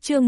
Chương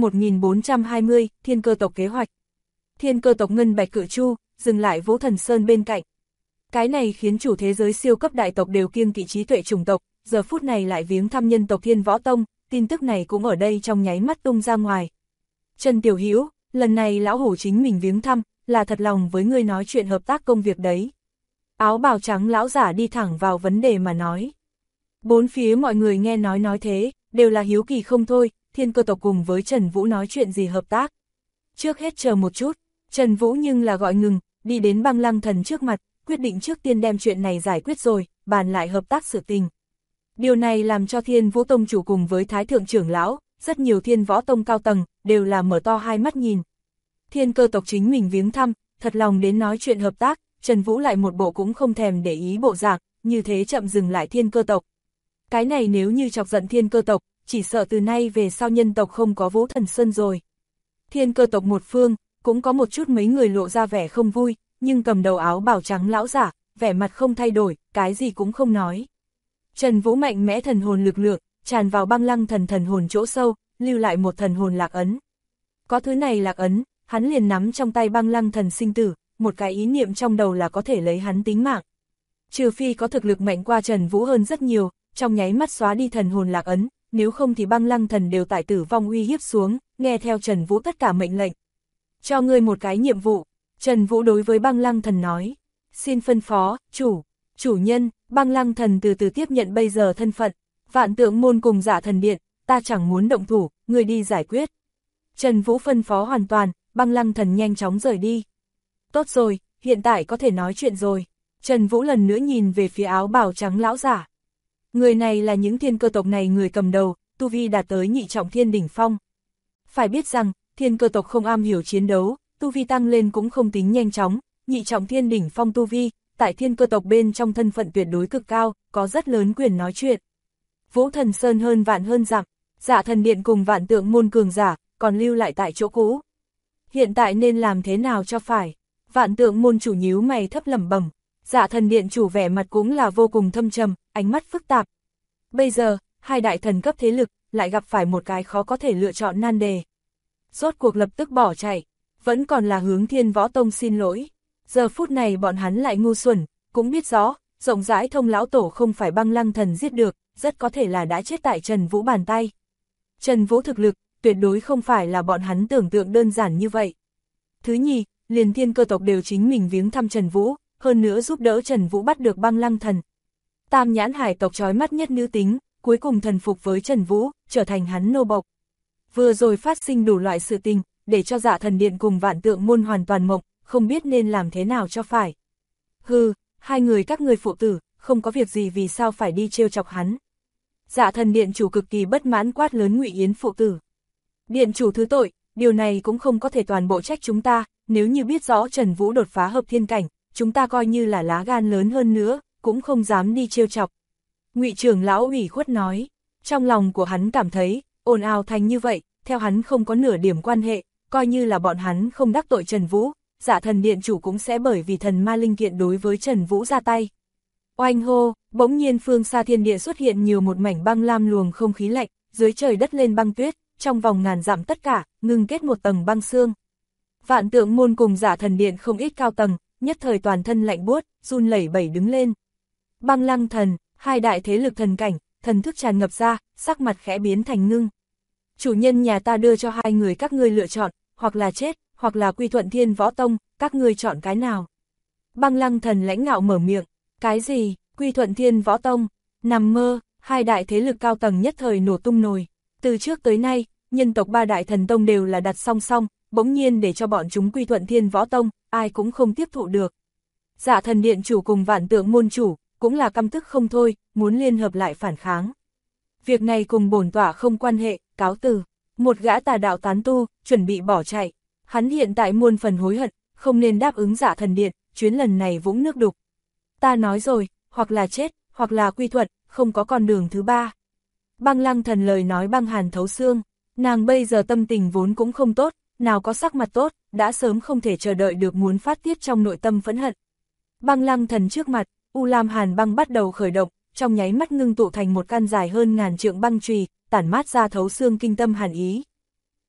1420, Thiên Cơ tộc kế hoạch. Thiên Cơ tộc Ngân Bạch Cự Chu, dừng lại Vũ Thần Sơn bên cạnh. Cái này khiến chủ thế giới siêu cấp đại tộc đều kiêng kỵ trí tuệ chủng tộc, giờ phút này lại viếng thăm nhân tộc Thiên Võ Tông, tin tức này cũng ở đây trong nháy mắt tung ra ngoài. Trần Tiểu Hữu, lần này lão hổ chính mình viếng thăm, là thật lòng với ngươi nói chuyện hợp tác công việc đấy. Áo bào trắng lão giả đi thẳng vào vấn đề mà nói. Bốn phía mọi người nghe nói thế, đều là hiếu kỳ không thôi, Thiên Cơ tộc cùng với Trần Vũ nói chuyện gì hợp tác. Trước hết chờ một chút, Trần Vũ nhưng là gọi ngừng, đi đến Băng Lăng Thần trước mặt, quyết định trước tiên đem chuyện này giải quyết rồi, bàn lại hợp tác sự tình. Điều này làm cho Thiên Vũ Tông chủ cùng với Thái Thượng trưởng lão, rất nhiều Thiên Võ Tông cao tầng, đều là mở to hai mắt nhìn. Thiên Cơ tộc chính mình viếng thăm, thật lòng đến nói chuyện hợp tác, Trần Vũ lại một bộ cũng không thèm để ý bộ dạng, như thế chậm dừng lại Thiên Cơ tộc. Cái này nếu như chọc giận Thiên Cơ tộc, chỉ sợ từ nay về sau nhân tộc không có Vũ Thần Sơn rồi. Thiên Cơ tộc một phương, cũng có một chút mấy người lộ ra vẻ không vui, nhưng cầm đầu áo bào trắng lão giả, vẻ mặt không thay đổi, cái gì cũng không nói. Trần Vũ mạnh mẽ thần hồn lực lượng, tràn vào Băng Lăng Thần thần hồn chỗ sâu, lưu lại một thần hồn lạc ấn. Có thứ này lạc ấn, hắn liền nắm trong tay Băng Lăng Thần sinh tử, một cái ý niệm trong đầu là có thể lấy hắn tính mạng. Trừ phi có thực lực mạnh qua Trần Vũ hơn rất nhiều, trong nháy mắt xóa đi thần hồn lạc ấn, nếu không thì Băng Lăng Thần đều tại tử vong uy hiếp xuống, nghe theo Trần Vũ tất cả mệnh lệnh. Cho ngươi một cái nhiệm vụ, Trần Vũ đối với Băng Lăng Thần nói. Xin phân phó, chủ nhân. Băng Lăng Thần từ từ tiếp nhận bây giờ thân phận. Vạn Tượng Môn cùng Dạ Thần Điện, ta chẳng muốn động thủ, ngươi đi giải quyết. Trần Vũ phân phó hoàn toàn, Băng Lăng Thần nhanh chóng rời đi. Tốt rồi, hiện tại có thể nói chuyện rồi. Trần Vũ lần nữa nhìn về phía áo bào trắng lão giả. Người này là những Thiên Cơ tộc này người cầm đầu, tu vi đạt tới nhị trọng thiên đỉnh phong. Phải biết rằng, Thiên Cơ tộc không am hiểu chiến đấu, tu vi tăng lên cũng không tính nhanh chóng, nhị trọng thiên đỉnh phong tu vi, tại Thiên Cơ tộc bên trong thân phận tuyệt đối cực cao, có rất lớn quyền nói chuyện. Vũ Thần Sơn hơn vạn hơn dặm, Dạ Thần Điện cùng Vạn Tượng Môn cường giả, còn lưu lại tại chỗ cũ. Hiện tại nên làm thế nào cho phải? Vạn Tượng Môn chủ nhíu mày thấp lẩm bẩm, Dạ Thần Điện chủ vẻ mặt cũng là vô cùng thâm trầm, ánh mắt phức tạp. Bây giờ, hai đại thần cấp thế lực, lại gặp phải một cái khó có thể lựa chọn nan đề. Rốt cuộc lập tức bỏ chạy, vẫn còn là hướng Thiên Võ Tông xin lỗi. Giờ phút này bọn hắn lại ngu xuẩn, cũng biết rõ, rộng rãi Thông lão tổ không phải Băng Lăng Thần giết được, rất có thể là đã chết tại Trần Vũ bàn tay. Trần Vũ thực lực, tuyệt đối không phải là bọn hắn tưởng tượng đơn giản như vậy. Thứ nhì, liền Thiên Cơ tộc đều chính mình viếng thăm Trần Vũ, hơn nữa giúp đỡ Trần Vũ bắt được Băng Lăng Thần. Tam nhãn hải tộc chói mắt nhất nữ tính, cuối cùng thần phục với Trần Vũ, trở thành hắn nô bộc. Vừa rồi phát sinh đủ loại sự tình, để cho Dạ Thần Điện cùng Vạn Tượng Môn hoàn toàn mộng, không biết nên làm thế nào cho phải. Hừ, hai người các ngươi phụ tử, không có việc gì vì sao phải đi trêu chọc hắn. Dạ Thần Điện chủ cực kỳ bất mãn quát lớn Ngụy Yến phụ tử. Điện chủ thứ tội, điều này cũng không có thể toàn bộ trách chúng ta, nếu như biết rõ Trần Vũ đột phá hợp thiên cảnh, chúng ta coi như là lá gan lớn hơn nữa, cũng không dám đi trêu chọc. Ngụy trưởng lão ủy khuất nói, trong lòng của hắn cảm thấy, ồn ào thành như vậy, theo hắn không có nửa điểm quan hệ, coi như là bọn hắn không đắc tội Trần Vũ, Dạ Thần Điện chủ cũng sẽ bởi vì thần ma linh kiện đối với Trần Vũ ra tay. Oanh hô, bỗng nhiên phương xa thiên địa xuất hiện nhiều một mảnh băng lam luồng không khí lạnh, dưới trời đất lên băng tuyết, trong vòng ngàn dặm tất cả, ngưng kết một tầng băng xương. Vạn Tượng Môn cùng Dạ Thần Điện không ít cao tầng, nhất thời toàn thân lạnh buốt, run lẩy bẩy đứng lên. Băng Lăng Thần, hai đại thế lực thần cảnh, thần thức tràn ngập ra, sắc mặt khẽ biến thành ngưng. Chủ nhân nhà ta đưa cho hai người các ngươi lựa chọn, hoặc là chết, hoặc là quy thuận Thiên Võ Tông, các ngươi chọn cái nào? Băng Lăng Thần lãnh ngạo mở miệng, cái gì, quy thuận Thiên Võ Tông? Nằm mơ, hai đại thế lực cao tầng nhất thời nổ tung nồi. Từ trước tới nay, nhân tộc ba đại thần tông đều là đặt song song, bỗng nhiên để cho bọn chúng quy thuận Thiên Võ Tông, ai cũng không tiếp thụ được. Dạ Thần Điện chủ cùng Vạn Tượng Môn chủ, cũng là căm tức không thôi, muốn liên hợp lại phản kháng. Việc này cùng bổn tọa không quan hệ, cáo từ. Một gã tà đạo tán tu, chuẩn bị bỏ chạy. Hắn hiện tại muôn phần hối hận, không nên đáp ứng Dạ Thần Điện, chuyến lần này vũng nước đục. Ta nói rồi, hoặc là chết, hoặc là quy thuận, không có con đường thứ ba. Băng Lăng Thần lời nói băng hàn thấu xương, nàng bây giờ tâm tình vốn cũng không tốt, nào có sắc mặt tốt, đã sớm không thể chờ đợi được muốn phát tiết trong nội tâm phẫn hận. Băng Lăng Thần trước mặt, U Lam Hàn băng bắt đầu khởi động, trong nháy mắt ngưng tụ thành một căn dài hơn ngàn trượng băng chùy, tản mát ra thấu xương kinh tâm hàn ý.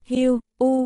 Hiu,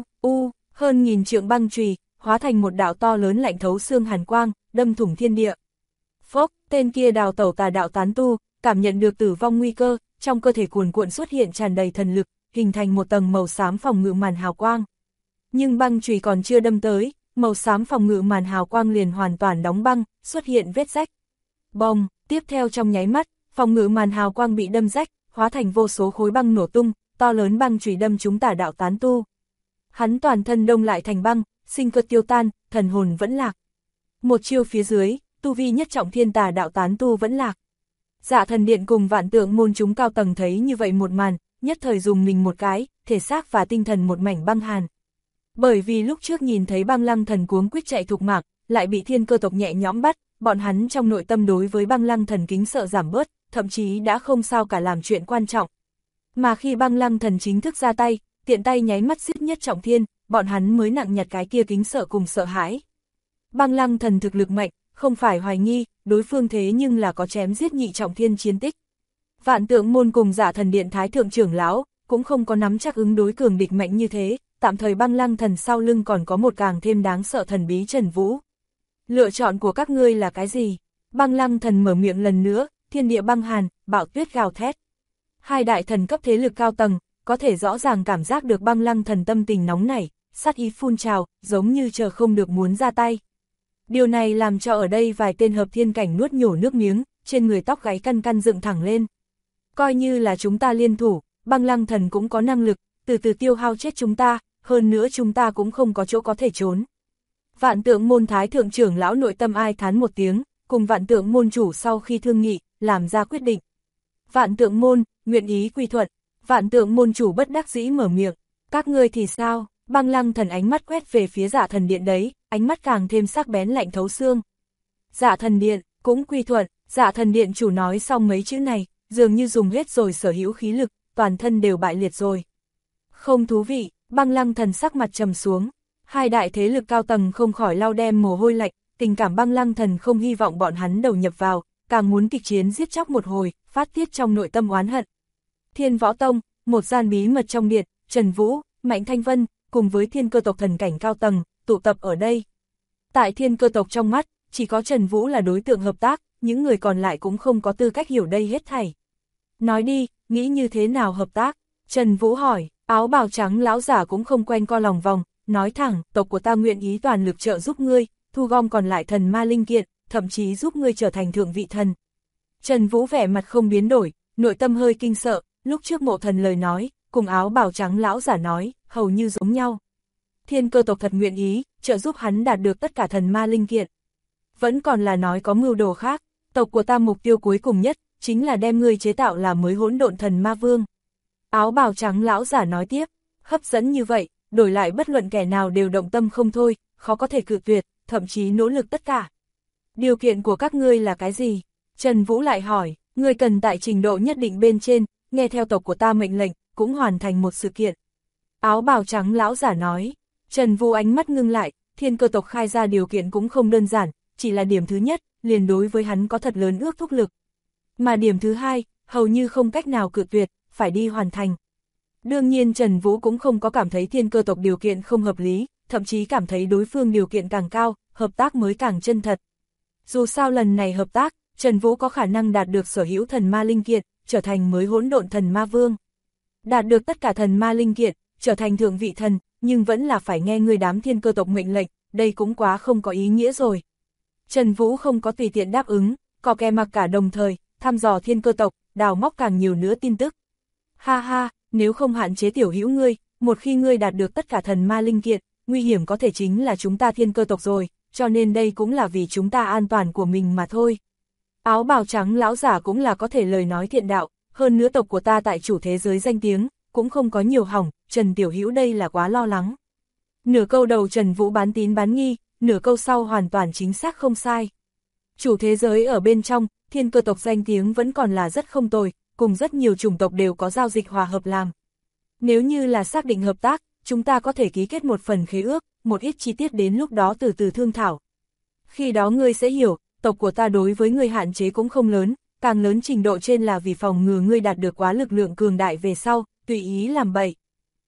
hơn nghìn trượng băng chùy, hóa thành một đạo to lớn lạnh thấu xương hàn quang, đâm thủng thiên địa. Phốc, tên kia đào tẩu tà đạo tán tu, cảm nhận được tử vong nguy cơ, trong cơ thể cuồn cuộn xuất hiện tràn đầy thần lực, hình thành một tầng màu xám phòng ngự màn hào quang. Nhưng băng chùy còn chưa đâm tới, màu xám phòng ngự màn hào quang liền hoàn toàn đóng băng, xuất hiện vết rách. Bồng, tiếp theo trong nháy mắt, phòng ngự màn hào quang bị đâm rách, hóa thành vô số khối băng nổ tung, to lớn băng chùy đâm trúng tà đạo tán tu. Hắn toàn thân đông lại thành băng, sinh cơ tiêu tan, thần hồn vẫn lạc. Một chiêu phía dưới, tu vi nhất trọng thiên tà đạo tán tu vẫn lạc. Dạ Thần Điện cùng Vạn Tượng môn chúng cao tầng thấy như vậy một màn, nhất thời dùng mình một cái, thể xác và tinh thần một mảnh băng hàn. Bởi vì lúc trước nhìn thấy Băng Lăng Thần cuống quýt chạy thục mạng, lại bị Thiên Cơ tộc nhẹ nhõm bắt, bọn hắn trong nội tâm đối với Băng Lăng Thần kính sợ giảm bớt, thậm chí đã không sao cả làm chuyện quan trọng. Mà khi Băng Lăng Thần chính thức ra tay, tiện tay nháy mắt giết nhất trọng thiên, bọn hắn mới nặng nhặt cái kia kính sợ cùng sợ hãi. Băng Lăng Thần thực lực mạnh, không phải hoài nghi, đối phương thế nhưng là có chém giết nhị trọng thiên chiến tích. Vạn Tượng môn cùng Dạ Thần Điện thái thượng trưởng lão cũng không có nắm chắc ứng đối cường địch mạnh như thế, tạm thời Băng Lăng Thần sau lưng còn có một càng thêm đáng sợ thần bí Trần Vũ. Lựa chọn của các ngươi là cái gì? Băng Lăng Thần mở miệng lần nữa, thiên địa băng hàn, bạo tuyết gào thét. Hai đại thần cấp thế lực cao tầng, có thể rõ ràng cảm giác được Băng Lăng Thần tâm tình nóng nảy, sát ý phun trào, giống như chờ không được muốn ra tay. Điều này làm cho ở đây vài tên hợp thiên cảnh nuốt nhổ nước miếng, trên người tóc gáy căn căn dựng thẳng lên. Coi như là chúng ta liên thủ, Băng Lăng Thần cũng có năng lực, từ từ tiêu hao chết chúng ta, hơn nữa chúng ta cũng không có chỗ có thể trốn. Vạn Tượng môn thái thượng trưởng lão nội tâm ai thán một tiếng, cùng Vạn Tượng môn chủ sau khi thương nghị, làm ra quyết định. Vạn Tượng môn, nguyện ý quy thuận. Vạn Tượng môn chủ bất đắc dĩ mở miệng, các ngươi thì sao? Băng Lăng Thần ánh mắt quét về phía Dạ Thần Điện đấy, ánh mắt càng thêm sắc bén lạnh thấu xương. Dạ Thần Điện, cũng quy thuận. Dạ Thần Điện chủ nói xong mấy chữ này, dường như dùng hết rồi sở hữu khí lực, toàn thân đều bại liệt rồi. Không thú vị, Băng Lăng Thần sắc mặt trầm xuống. Hai đại thế lực cao tầng không khỏi lau đem mồ hôi lạnh, tình cảm Băng Lăng Thần không hy vọng bọn hắn đầu nhập vào, càng muốn kịch chiến giết chóc một hồi, phát tiết trong nội tâm oán hận. Thiên Võ Tông, một gian bí mật trong điện, Trần Vũ, Mạnh Thanh Vân, cùng với Thiên Cơ tộc thần cảnh cao tầng, tụ tập ở đây. Tại Thiên Cơ tộc trong mắt, chỉ có Trần Vũ là đối tượng hợp tác, những người còn lại cũng không có tư cách hiểu đây hết thảy. Nói đi, nghĩ như thế nào hợp tác? Trần Vũ hỏi, áo bào trắng lão giả cũng không quanh co lòng vòng, nói thẳng, tộc của ta nguyện ý toàn lực trợ giúp ngươi, thu gom còn lại thần ma linh kiện, thậm chí giúp ngươi trở thành thượng vị thần. Trần Vũ vẻ mặt không biến đổi, nội tâm hơi kinh sợ, lúc trước Mộ Thần lời nói, cùng áo bào trắng lão giả nói, hầu như giống nhau. Thiên Cơ tộc thật nguyện ý, trợ giúp hắn đạt được tất cả thần ma linh kiện. Vẫn còn là nói có mưu đồ khác, tộc của ta mục tiêu cuối cùng nhất, chính là đem ngươi chế tạo là mới hỗn độn thần ma vương. Áo bào trắng lão giả nói tiếp, hấp dẫn như vậy, đổi lại bất luận kẻ nào đều động tâm không thôi, khó có thể cự tuyệt, thậm chí nỗ lực tất cả. Điều kiện của các ngươi là cái gì? Trần Vũ lại hỏi, ngươi cần tại trình độ nhất định bên trên, nghe theo tộc của ta mệnh lệnh, cũng hoàn thành một sự kiện. Áo bào trắng lão giả nói, Trần Vũ ánh mắt ngưng lại, Thiên Cơ tộc khai ra điều kiện cũng không đơn giản, chỉ là điểm thứ nhất, liền đối với hắn có thật lớn ước thúc lực. Mà điểm thứ hai, hầu như không cách nào cự tuyệt, phải đi hoàn thành. Đương nhiên Trần Vũ cũng không có cảm thấy Thiên Cơ tộc điều kiện không hợp lý, thậm chí cảm thấy đối phương điều kiện càng cao, hợp tác mới càng chân thật. Dù sao lần này hợp tác, Trần Vũ có khả năng đạt được sở hữu thần ma linh kiện, trở thành mới hỗn độn thần ma vương. Đạt được tất cả thần ma linh kiện, trở thành thượng vị thần, nhưng vẫn là phải nghe người đám Thiên Cơ tộc mệnh lệnh, đây cũng quá không có ý nghĩa rồi. Trần Vũ không có tùy tiện đáp ứng, có kè mặc cả đồng thời, thăm dò Thiên Cơ tộc, đào móc càng nhiều nữa tin tức. Ha ha, nếu không hạn chế tiểu hữu ngươi, một khi ngươi đạt được tất cả thần ma linh kiện, nguy hiểm có thể chính là chúng ta Thiên Cơ tộc rồi, cho nên đây cũng là vì chúng ta an toàn của mình mà thôi. Áo bào trắng lão giả cũng là có thể lời nói thiện đạo, hơn nữa tộc của ta tại chủ thế giới danh tiếng, cũng không có nhiều hỏng, Trần tiểu hữu đây là quá lo lắng. Nửa câu đầu Trần Vũ bán tín bán nghi, nửa câu sau hoàn toàn chính xác không sai. Chủ thế giới ở bên trong, Thiên Cơ tộc danh tiếng vẫn còn là rất không tồi, cùng rất nhiều chủng tộc đều có giao dịch hòa hợp làm. Nếu như là xác định hợp tác, chúng ta có thể ký kết một phần khế ước, một ít chi tiết đến lúc đó từ từ thương thảo. Khi đó ngươi sẽ hiểu, tộc của ta đối với ngươi hạn chế cũng không lớn, càng lớn trình độ trên là vì phòng ngừa ngươi đạt được quá lực lượng cường đại về sau, tùy ý làm bậy.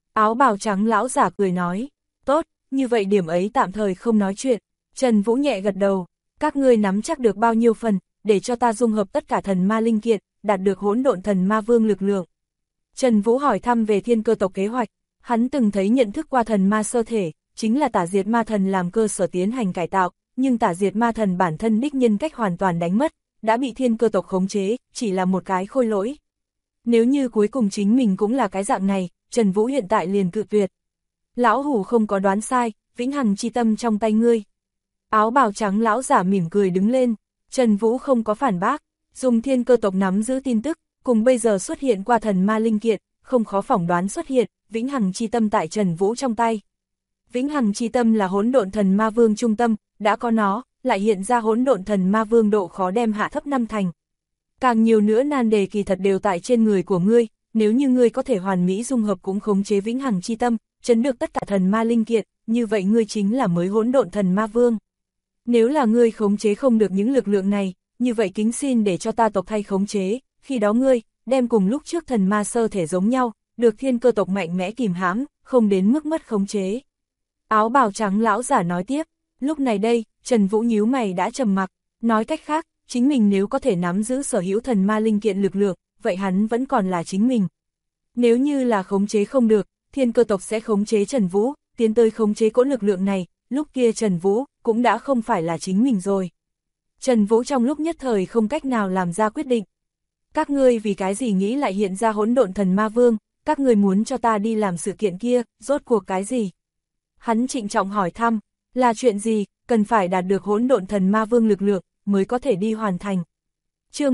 Áo bào trắng lão giả cười nói, tốt, như vậy điểm ấy tạm thời không nói chuyện. Trần Vũ nhẹ gật đầu, các ngươi nắm chắc được bao nhiêu phần, để cho ta dung hợp tất cả thần ma linh kiện, đạt được hỗn độn thần ma vương lực lượng. Trần Vũ hỏi thăm về thiên cơ tộc kế hoạch, hắn từng thấy nhận thức qua thần ma sơ thể, chính là tả diệt ma thần làm cơ sở tiến hành cải tạo, nhưng tả diệt ma thần bản thân đích nhân cách hoàn toàn đánh mất, đã bị thiên cơ tộc khống chế, chỉ là một cái khôi lỗi. Nếu như cuối cùng chính mình cũng là cái dạng này, Trần Vũ hiện tại liền cự tuyệt. Lão hủ không có đoán sai, vĩnh hằng chi tâm trong tay ngươi. Áo bào trắng lão giả mỉm cười đứng lên, Trần Vũ không có phản bác, dùng thiên cơ tộc nắm giữ tin tức, cùng bây giờ xuất hiện qua thần ma linh kiện, không khó phỏng đoán xuất hiện, vĩnh hằng chi tâm tại Trần Vũ trong tay. Vĩnh hằng chi tâm là hỗn độn thần ma vương trung tâm, đã có nó, lại hiện ra hỗn độn thần ma vương độ khó đem hạ thấp 5 thành. Càng nhiều nữa nan đề kỳ thật đều tại trên người của ngươi, nếu như ngươi có thể hoàn mỹ dung hợp cũng khống chế vĩnh hằng chi tâm, chấn được tất cả thần ma linh kiện, như vậy ngươi chính là mới hỗn độn thần ma vương. Nếu là ngươi khống chế không được những lực lượng này, như vậy kính xin để cho ta tộc thay khống chế, khi đó ngươi, đem cùng lúc trước thần ma sơ thể giống nhau, được thiên cơ tộc mạnh mẽ kìm hãm, không đến mức mất khống chế. Áo bào trắng lão giả nói tiếp, lúc này đây, Trần Vũ nhíu mày đã trầm mặc, nói cách khác, chính mình nếu có thể nắm giữ sở hữu thần ma linh kiện lực lượng, vậy hắn vẫn còn là chính mình. Nếu như là khống chế không được, thiên cơ tộc sẽ khống chế Trần Vũ, tiến tới khống chế cỗ lực lượng này, lúc kia Trần Vũ cũng đã không phải là chính mình rồi. Trần Vũ trong lúc nhất thời không cách nào làm ra quyết định. Các ngươi vì cái gì nghĩ lại hiện ra hỗn độn thần ma vương, các ngươi muốn cho ta đi làm sự kiện kia, rốt cuộc cái gì? Hắn trịnh trọng hỏi thăm, là chuyện gì, cần phải đạt được hỗn độn thần ma vương lực lượng, mới có thể đi hoàn thành. Chương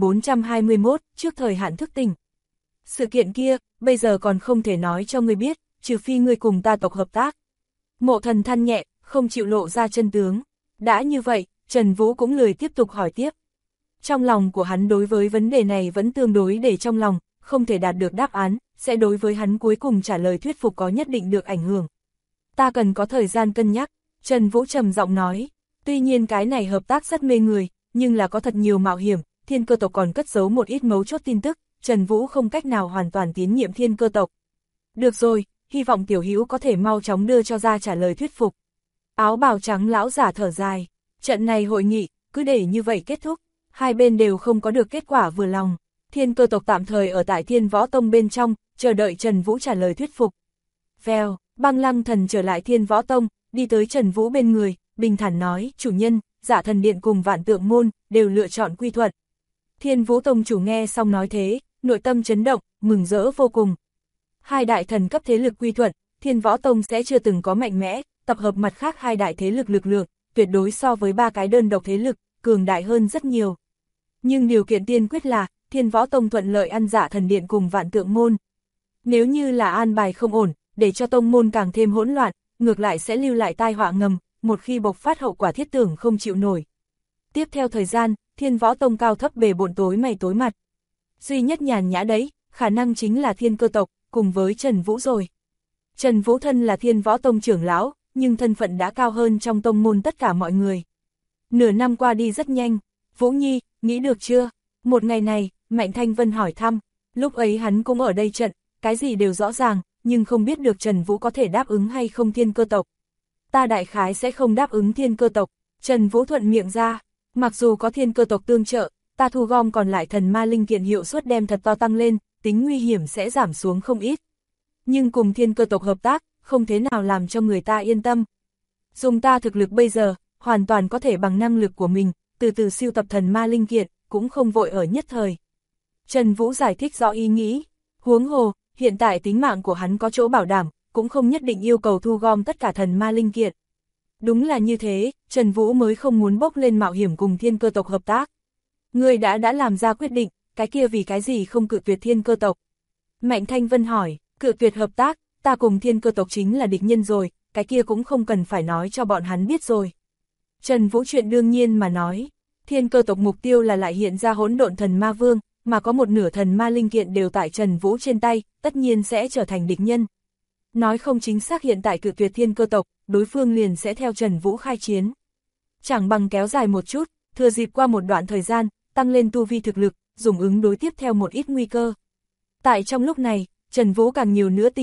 1421, trước thời hạn thức tỉnh. Sự kiện kia, bây giờ còn không thể nói cho ngươi biết, trừ phi ngươi cùng ta tộc hợp tác. Mộ Thần than nhẹ, không chịu lộ ra chân tướng. Đã như vậy, Trần Vũ cũng lười tiếp tục hỏi tiếp. Trong lòng của hắn đối với vấn đề này vẫn tương đối để trong lòng, không thể đạt được đáp án, sẽ đối với hắn cuối cùng trả lời thuyết phục có nhất định được ảnh hưởng. Ta cần có thời gian cân nhắc, Trần Vũ trầm giọng nói. Tuy nhiên cái này hợp tác rất mê người, nhưng là có thật nhiều mạo hiểm, thiên cơ tộc còn cất giấu một ít mấu chốt tin tức, Trần Vũ không cách nào hoàn toàn tín nhiệm thiên cơ tộc. Được rồi, hy vọng tiểu hữu có thể mau chóng đưa cho ra trả lời thuyết phục. Áo bào trắng lão giả thở dài, trận này hội nghị, cứ để như vậy kết thúc, hai bên đều không có được kết quả vừa lòng. Thiên cơ tộc tạm thời ở tại Thiên Võ Tông bên trong, chờ đợi Trần Vũ trả lời thuyết phục. Vèo, Băng Lăng Thần trở lại Thiên Võ Tông, đi tới Trần Vũ bên người, bình thản nói, chủ nhân, Dạ Thần Điện cùng Vạn Tượng Môn, đều lựa chọn quy thuận. Thiên Vũ Tông chủ nghe xong nói thế, nội tâm chấn động, mừng rỡ vô cùng. Hai đại thần cấp thế lực quy thuận, Thiên Võ Tông sẽ chưa từng có mạnh mẽ, tập hợp mặt khác hai đại thế lực lực lượng, tuyệt đối so với ba cái đơn độc thế lực, cường đại hơn rất nhiều. Nhưng điều kiện tiên quyết là, Thiên Võ Tông thuận lợi ăn Dạ Thần Điện cùng Vạn Tượng Môn. Nếu như là an bài không ổn, để cho tông môn càng thêm hỗn loạn, ngược lại sẽ lưu lại tai họa ngầm, một khi bộc phát hậu quả thiết tưởng không chịu nổi. Tiếp theo thời gian, Thiên Võ Tông cao thấp bề bộn tối mày tối mặt. Duy nhất nhàn nhã đấy, khả năng chính là Thiên Cơ tộc, cùng với Trần Vũ rồi. Trần Vũ thân là Thiên Võ Tông trưởng lão, nhưng thân phận đã cao hơn trong tông môn tất cả mọi người. Nửa năm qua đi rất nhanh, Vũ Nhi, nghĩ được chưa? Một ngày này, Mạnh Thanh Vân hỏi thăm, lúc ấy hắn cũng ở đây trận, cái gì đều rõ ràng, nhưng không biết được Trần Vũ có thể đáp ứng hay không Thiên Cơ tộc. Ta đại khái sẽ không đáp ứng Thiên Cơ tộc, Trần Vũ thuận miệng ra, mặc dù có Thiên Cơ tộc tương trợ, ta thu gom còn lại thần ma linh kiện hiệu suất đem thật to tăng lên, tính nguy hiểm sẽ giảm xuống không ít. Nhưng cùng Thiên Cơ tộc hợp tác, không thế nào làm cho người ta yên tâm. Dùng ta thực lực bây giờ, hoàn toàn có thể bằng năng lực của mình, từ từ siêu tập thần ma linh kiện, cũng không vội ở nhất thời. Trần Vũ giải thích rõ ý nghĩ, huống hồ, hiện tại tính mạng của hắn có chỗ bảo đảm, cũng không nhất định yêu cầu thu gom tất cả thần ma linh kiện. Đúng là như thế, Trần Vũ mới không muốn bốc lên mạo hiểm cùng Thiên Cơ tộc hợp tác. Ngươi đã làm ra quyết định, cái kia vì cái gì không cự tuyệt Thiên Cơ tộc? Mạnh Thanh Vân hỏi, cự tuyệt hợp tác, ta cùng Thiên Cơ tộc chính là địch nhân rồi, cái kia cũng không cần phải nói cho bọn hắn biết rồi. Trần Vũ chuyện đương nhiên mà nói, Thiên Cơ tộc mục tiêu là lại hiện ra hỗn độn thần ma vương, mà có một nửa thần ma linh kiện đều tại Trần Vũ trên tay, tất nhiên sẽ trở thành địch nhân. Nói không chính xác hiện tại cự tuyệt Thiên Cơ tộc, đối phương liền sẽ theo Trần Vũ khai chiến. Chẳng bằng kéo dài một chút, thừa dịp qua một đoạn thời gian, tăng lên tu vi thực lực, dùng ứng đối tiếp theo một ít nguy cơ. Tại trong lúc này, Trần Vũ càng nhiều nữa tinh lực,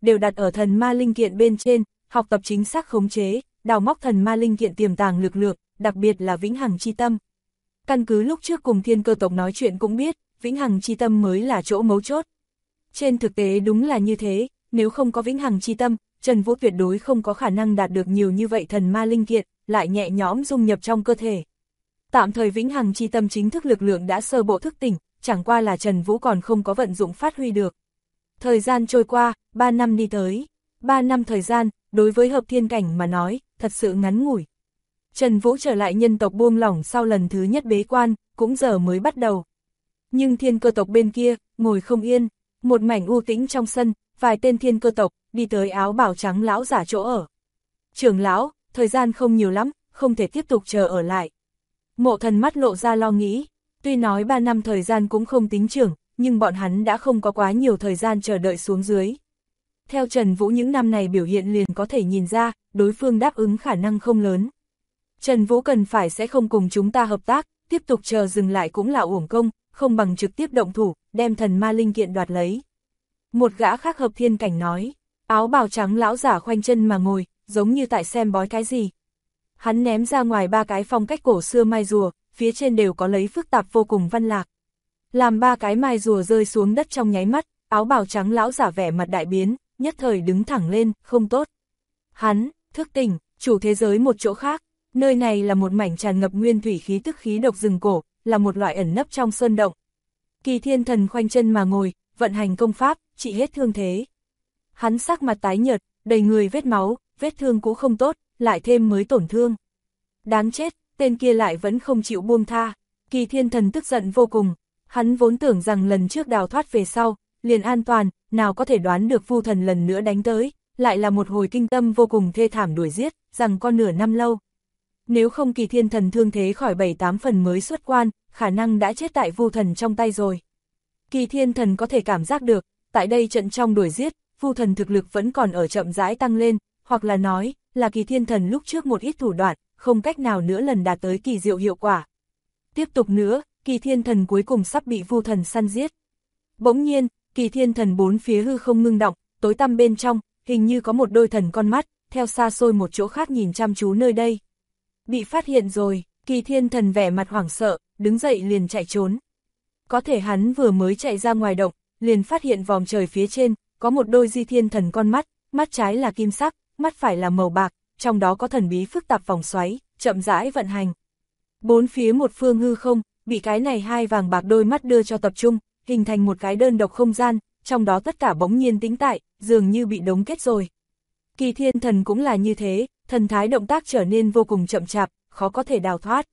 đều đặt ở thần ma linh kiện bên trên, học tập chính xác khống chế, đào móc thần ma linh kiện tiềm tàng lực lượng, đặc biệt là vĩnh hằng chi tâm. Căn cứ lúc trước cùng thiên cơ tộc nói chuyện cũng biết, vĩnh hằng chi tâm mới là chỗ mấu chốt. Trên thực tế đúng là như thế, nếu không có vĩnh hằng chi tâm, Trần Vũ tuyệt đối không có khả năng đạt được nhiều như vậy thần ma linh kiện, lại nhẹ nhõm dung nhập trong cơ thể. Tạm thời vĩnh hằng chi tâm chính thức lực lượng đã sơ bộ thức tỉnh, chẳng qua là Trần Vũ còn không có vận dụng phát huy được. Thời gian trôi qua, 3 năm đi tới. 3 năm thời gian, đối với hợp thiên cảnh mà nói, thật sự ngắn ngủi. Trần Vũ trở lại nhân tộc buông lỏng sau lần thứ nhất bế quan, cũng giờ mới bắt đầu. Nhưng thiên cơ tộc bên kia, ngồi không yên, một mảnh u tĩnh trong sân, vài tên thiên cơ tộc, đi tới áo bào trắng lão giả chỗ ở. Trưởng lão, thời gian không nhiều lắm, không thể tiếp tục chờ ở lại. Mộ Thần mắt lộ ra lo nghĩ, tuy nói 3 năm thời gian cũng không tính trưởng, nhưng bọn hắn đã không có quá nhiều thời gian chờ đợi xuống dưới. Theo Trần Vũ những năm này biểu hiện liền có thể nhìn ra, đối phương đáp ứng khả năng không lớn. Trần Vũ cần phải sẽ không cùng chúng ta hợp tác, tiếp tục chờ dừng lại cũng là uổng công, không bằng trực tiếp động thủ, đem thần ma linh kiện đoạt lấy. Một gã khác hợp thiên cảnh nói, áo bào trắng lão giả khoanh chân mà ngồi, giống như tại xem bói cái gì. Hắn ném ra ngoài 3 cái phong cách cổ xưa mai rùa, phía trên đều có lấy phức tạp vô cùng văn lạc. Làm 3 cái mai rùa rơi xuống đất trong nháy mắt, áo bào trắng lão giả vẻ mặt đại biến, nhất thời đứng thẳng lên, không tốt. Hắn, thức tỉnh, chủ thế giới một chỗ khác, nơi này là một mảnh tràn ngập nguyên thủy khí tức khí độc rừng cổ, là một loại ẩn nấp trong sơn động. Kỳ Thiên Thần khoanh chân mà ngồi, vận hành công pháp, trị hết thương thế. Hắn sắc mặt tái nhợt, đầy người vết máu, vết thương cũng không tốt, lại thêm mới tổn thương. Đáng chết, tên kia lại vẫn không chịu buông tha. Kỳ Thiên Thần tức giận vô cùng, hắn vốn tưởng rằng lần trước đào thoát về sau, liền an toàn, nào có thể đoán được Vu Thần lần nữa đánh tới, lại là một hồi kinh tâm vô cùng thê thảm đuổi giết, rằng con nửa năm lâu. Nếu không Kỳ Thiên Thần thương thế khỏi 7-8 phần mới xuất quan, khả năng đã chết tại Vu Thần trong tay rồi. Kỳ Thiên Thần có thể cảm giác được, tại đây trận trong đuổi giết, Vu Thần thực lực vẫn còn ở chậm rãi tăng lên, hoặc là nói, là Kỳ Thiên Thần lúc trước một ít thủ đoạn, không cách nào nữa lần đạt tới kỳ diệu hiệu quả. Tiếp tục nữa, Kỳ Thiên Thần cuối cùng sắp bị Vu Thần săn giết. Bỗng nhiên, Kỳ Thiên Thần bốn phía hư không ngưng động, tối tăm bên trong, hình như có một đôi thần con mắt, theo xa xôi một chỗ khác nhìn chăm chú nơi đây. Bị phát hiện rồi, Kỳ Thiên Thần vẻ mặt hoảng sợ, đứng dậy liền chạy trốn. Có thể hắn vừa mới chạy ra ngoài động, liền phát hiện vòm trời phía trên, có một đôi Di Thiên Thần con mắt, mắt trái là kim sắc, mắt phải là màu bạc, trong đó có thần bí phức tạp vòng xoáy, chậm rãi vận hành. Bốn phía một phương hư không, bị cái này hai vàng bạc đôi mắt đưa cho tập trung, hình thành một cái đơn độc không gian, trong đó tất cả bỗng nhiên tĩnh tại, dường như bị đóng kết rồi. Kỳ Thiên Thần cũng là như thế, thần thái động tác trở nên vô cùng chậm chạp, khó có thể đào thoát.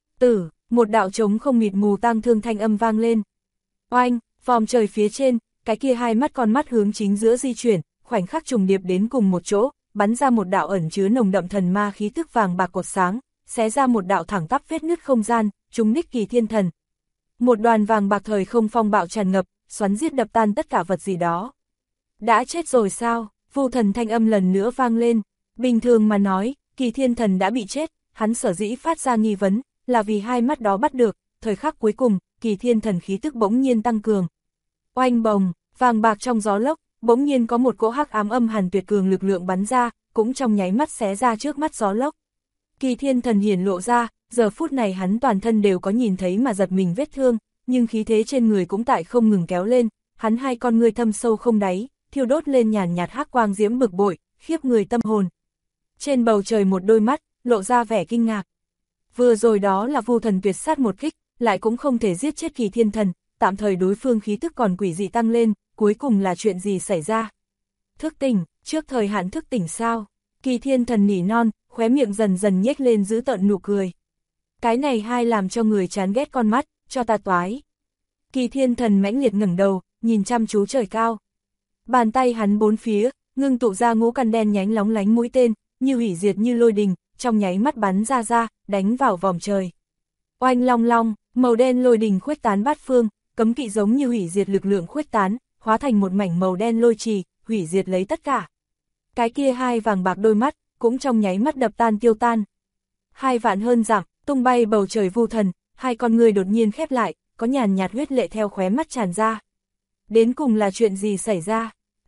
Một đạo trống không mịt mù tang thương thanh âm vang lên. Oanh, vòm trời phía trên, cái kia hai mắt con mắt hướng chính giữa di chuyển, khoảnh khắc trùng điệp đến cùng một chỗ, bắn ra một đạo ẩn chứa nồng đậm thần ma khí tức vàng bạc cột sáng, xé ra một đạo thẳng tắp vết nứt không gian, trúng đích Kỳ Thiên Thần. Một đoàn vàng bạc thời không phong bạo tràn ngập, xoắn giết đập tan tất cả vật gì đó. Đã chết rồi sao? Vu Thần thanh âm lần nữa vang lên. Bình thường mà nói, Kỳ Thiên Thần đã bị chết, hắn sở dĩ phát ra nghi vấn, là vì hai mắt đó bắt được, thời khắc cuối cùng, Kỳ Thiên Thần khí tức bỗng nhiên tăng cường. Oanh bồng, vàng bạc trong gió lốc, bỗng nhiên có một cỗ hắc ám âm hàn tuyệt cường lực lượng bắn ra, cũng trong nháy mắt xé ra trước mắt gió lốc. Kỳ Thiên Thần hiển lộ ra, giờ phút này hắn toàn thân đều có nhìn thấy mà giật mình vết thương, nhưng khí thế trên người cũng tại không ngừng kéo lên, hắn hai con ngươi thâm sâu không đáy, thiêu đốt lên nhàn nhạt hắc quang diễm bực bội, khiếp người tâm hồn. Trên bầu trời một đôi mắt, lộ ra vẻ kinh ngạc. Vừa rồi đó là Vu Thần tuyệt sát một kích, lại cũng không thể giết chết Kỳ Thiên Thần, tạm thời đối phương khí tức còn quỷ dị tăng lên, cuối cùng là chuyện gì xảy ra? Thức tỉnh, trước thời hạn thức tỉnh sao? Kỳ Thiên Thần nỉ non, khóe miệng dần dần nhếch lên giữ tợn nụ cười. Cái này hai làm cho người chán ghét con mắt, cho ta toái. Kỳ Thiên Thần mãnh liệt ngẩng đầu, nhìn chăm chú trời cao. Bàn tay hắn bốn phía, ngưng tụ ra ngũ căn đen nhánh lóng lánh mũi tên, như hủy diệt như lôi đình, trong nháy mắt bắn ra, đánh vào vòm trời. Oanh long long, màu đen lôi đình khuếch tán bát phương, cấm kỵ giống như hủy diệt lực lượng khuếch tán, hóa thành một mảnh màu đen lôi trì, hủy diệt lấy tất cả. Cái kia hai vàng bạc đôi mắt, cũng trong nháy mắt đập tan tiêu tan. 2 vạn hơn dặm, tung bay bầu trời Vu Thần, hai con người đột nhiên khép lại, có nhàn nhạt huyết lệ theo khóe mắt tràn ra. Đến cùng là chuyện gì xảy ra?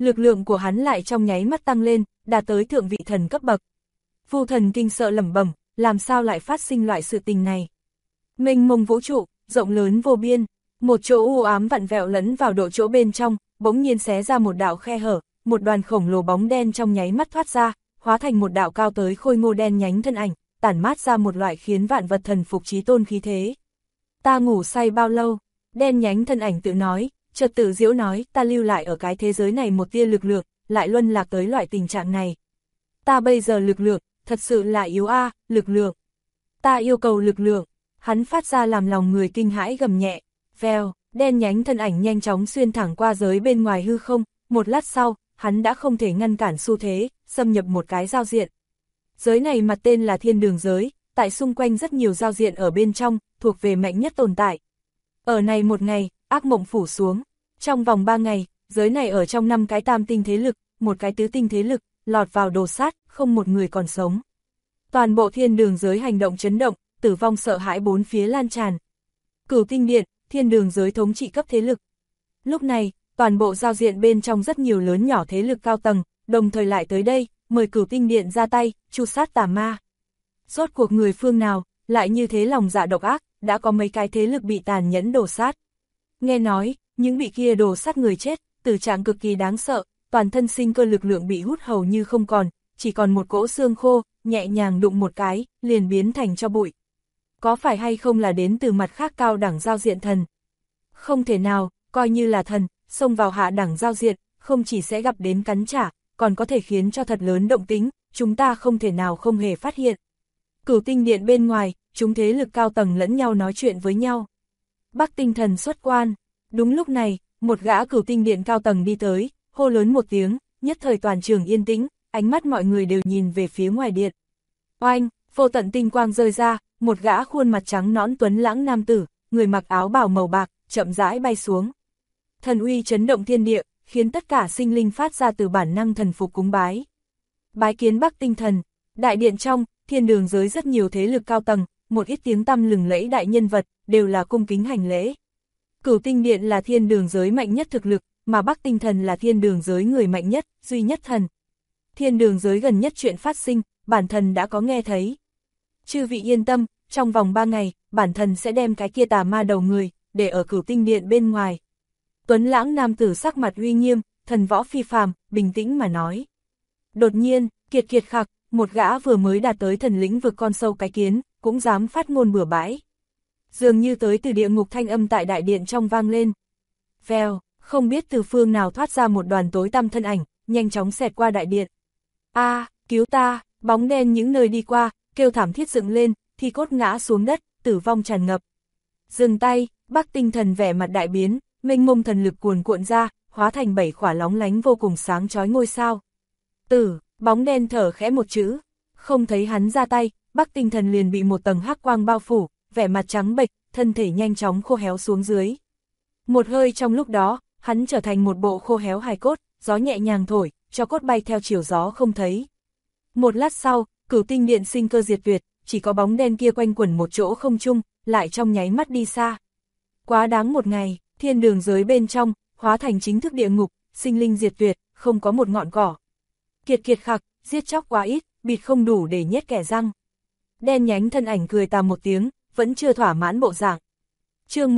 lực lượng của hắn lại trong nháy mắt tăng lên, đạt tới thượng vị thần cấp bậc. Vu Thần kinh sợ lẩm bẩm, làm sao lại phát sinh loại sự tình này? Mênh mông vũ trụ, rộng lớn vô biên, một chỗ u ám vặn vẹo lẫn vào độ chỗ bên trong, bỗng nhiên xé ra một đạo khe hở, một đoàn khổng lồ bóng đen trong nháy mắt thoát ra, hóa thành một đạo cao tới khôi ngô đen nhánh thân ảnh, tản mát ra một loại khiến vạn vật thần phục chí tôn khí thế. Ta ngủ say bao lâu? Đen nhánh thân ảnh tự nói, chợt tự giễu nói, ta lưu lại ở cái thế giới này một tia lực lượng, lại luân lạc tới loại tình trạng này. Ta bây giờ lực lượng, thật sự là yếu lực lượng. Ta yêu cầu lực lượng. Hắn phát ra làm lòng người kinh hãi gầm nhẹ, vèo, đen nhánh thân ảnh nhanh chóng xuyên thẳng qua giới bên ngoài hư không, một lát sau, hắn đã không thể ngăn cản xu thế, xâm nhập một cái giao diện. Giới này mặt tên là thiên đường giới, tại xung quanh rất nhiều giao diện ở bên trong, thuộc về mạnh nhất tồn tại. Ở này một ngày, ác mộng phủ xuống, trong vòng 3 ngày, giới này ở trong 5 cái tam tinh thế lực, một cái tứ tinh thế lực, lọt vào đồ sát, không một người còn sống. Toàn bộ thiên đường giới hành động chấn động, tử vong sợ hãi bốn phía lan tràn. Cửu tinh điện, thiên đường giới thống trị cấp thế lực. Lúc này, toàn bộ giao diện bên trong rất nhiều lớn nhỏ thế lực cao tầng, đồng thời lại tới đây, mời cửu tinh điện ra tay, tru sát tà ma. Rốt cuộc người phương nào, lại như thế lòng dạ độc ác, đã có mấy cái thế lực bị tàn nhẫn đổ sát. Nghe nói, những bị kia đổ sát người chết, tử trạng cực kỳ đáng sợ, toàn thân sinh cơ lực lượng bị hút hầu như không còn, chỉ còn một cỗ xương khô, nhẹ nhàng đụng một cái, liền biến thành cho bụi. Có phải hay không là đến từ mặt khác cao đẳng giao diện thần? Không thể nào, coi như là thần, xông vào hạ đẳng giao diện, không chỉ sẽ gặp đến cắn trả, còn có thể khiến cho thật lớn động tính, chúng ta không thể nào không hề phát hiện. Cửu tinh điện bên ngoài, chúng thế lực cao tầng lẫn nhau nói chuyện với nhau. Bắc tinh thần xuất quan, đúng lúc này, một gã cửu tinh điện cao tầng đi tới, hô lớn một tiếng, nhất thời toàn trường yên tĩnh, ánh mắt mọi người đều nhìn về phía ngoài điện. Oanh, vô tận tinh quang rơi ra, một gã khuôn mặt trắng nõn tuấn lãng nam tử, người mặc áo bào màu bạc, chậm rãi bay xuống. Thần uy chấn động thiên địa, khiến tất cả sinh linh phát ra từ bản năng thần phục cúng bái. Bái kiến Bắc tinh thần, đại điện trong, thiên đường giới rất nhiều thế lực cao tầng, một ít tiếng tăm lừng lẫy đại nhân vật, đều là cung kính hành lễ. Cửu tinh điện là thiên đường giới mạnh nhất thực lực, mà Bắc tinh thần là thiên đường giới người mạnh nhất, duy nhất thần. Thiên đường giới gần nhất chuyện phát sinh, bản thần đã có nghe thấy. Chư vị yên tâm, trong vòng 3 ngày, bản thần sẽ đem cái kia tà ma đầu người, để ở cửu tinh điện bên ngoài. Tuấn lãng nam tử sắc mặt uy nghiêm, thần võ phi phàm, bình tĩnh mà nói. Đột nhiên, kiệt kiệt khặc, một gã vừa mới đạt tới thần lĩnh vực con sâu cái kiến, cũng dám phát ngôn bừa bãi. Dường như tới từ địa ngục thanh âm tại đại điện trong vang lên. Vèo, không biết từ phương nào thoát ra một đoàn tối tăm thân ảnh, nhanh chóng xẹt qua đại điện. Cứu ta, bóng đen những nơi đi qua, kêu thảm thiết dựng lên, thi cốt ngã xuống đất, tử vong tràn ngập. Dừng tay, Bắc tinh thần vẻ mặt đại biến, mênh mông thần lực cuồn cuộn ra, hóa thành 7 khỏa lóng lánh vô cùng sáng chói ngôi sao. Bóng đen thở khẽ một chữ, không thấy hắn ra tay, Bắc tinh thần liền bị một tầng hắc quang bao phủ, vẻ mặt trắng bệch, thân thể nhanh chóng khô héo xuống dưới. Một hơi trong lúc đó, hắn trở thành một bộ khô héo hài cốt, gió nhẹ nhàng thổi, cho cốt bay theo chiều gió không thấy. Một lát sau, cửu tinh điện sinh cơ diệt tuyệt, chỉ có bóng đen kia quanh quẩn một chỗ không chung, lại trong nháy mắt đi xa. Quá đáng một ngày, thiên đường giới bên trong, hóa thành chính thức địa ngục, sinh linh diệt tuyệt, không có một ngọn cỏ. Kiệt kiệt khặc, giết chóc quá ít, bịt không đủ để nhét kẻ răng. Đen nhánh thân ảnh cười tà một tiếng, vẫn chưa thỏa mãn bộ dạng. Chương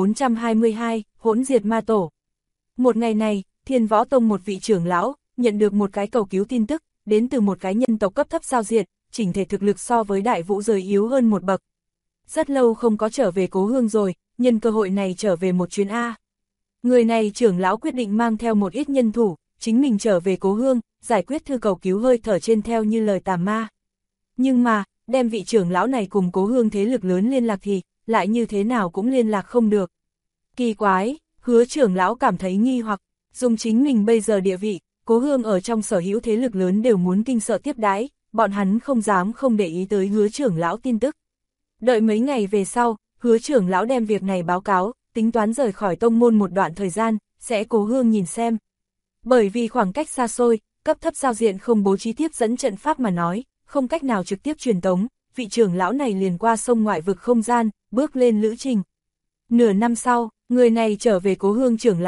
1422, hỗn diệt ma tổ. Một ngày này, Thiên Võ Tông một vị trưởng lão, nhận được một cái cầu cứu tin tức, đến từ một cái nhân tộc cấp thấp giao diệt, chỉnh thể thực lực so với Đại Vũ giới yếu hơn một bậc. Rất lâu không có trở về cố hương rồi, nhân cơ hội này trở về một chuyến A. Người này trưởng lão quyết định mang theo một ít nhân thủ, chính mình trở về cố hương, giải quyết thư cầu cứu hơi thở trên theo như lời tà ma. Nhưng mà, đem vị trưởng lão này cùng cố hương thế lực lớn liên lạc thì, lại như thế nào cũng liên lạc không được. Kỳ quái, Hứa trưởng lão cảm thấy nghi hoặc, dùng chính mình bây giờ địa vị, cố hương ở trong sở hữu thế lực lớn đều muốn kinh sợ tiếp đái, bọn hắn không dám không để ý tới Hứa trưởng lão tin tức. Đợi mấy ngày về sau, Hứa trưởng lão đem việc này báo cáo, tính toán rời khỏi tông môn một đoạn thời gian, sẽ cố hương nhìn xem. Bởi vì khoảng cách xa xôi, cấp thấp giao diện không bố trí tiếp dẫn trận pháp mà nói, không cách nào trực tiếp truyền tống, vị trưởng lão này liền qua sông ngoại vực không gian, bước lên lữ trình. Nửa năm sau, người này trở về cố hương trưởng lão,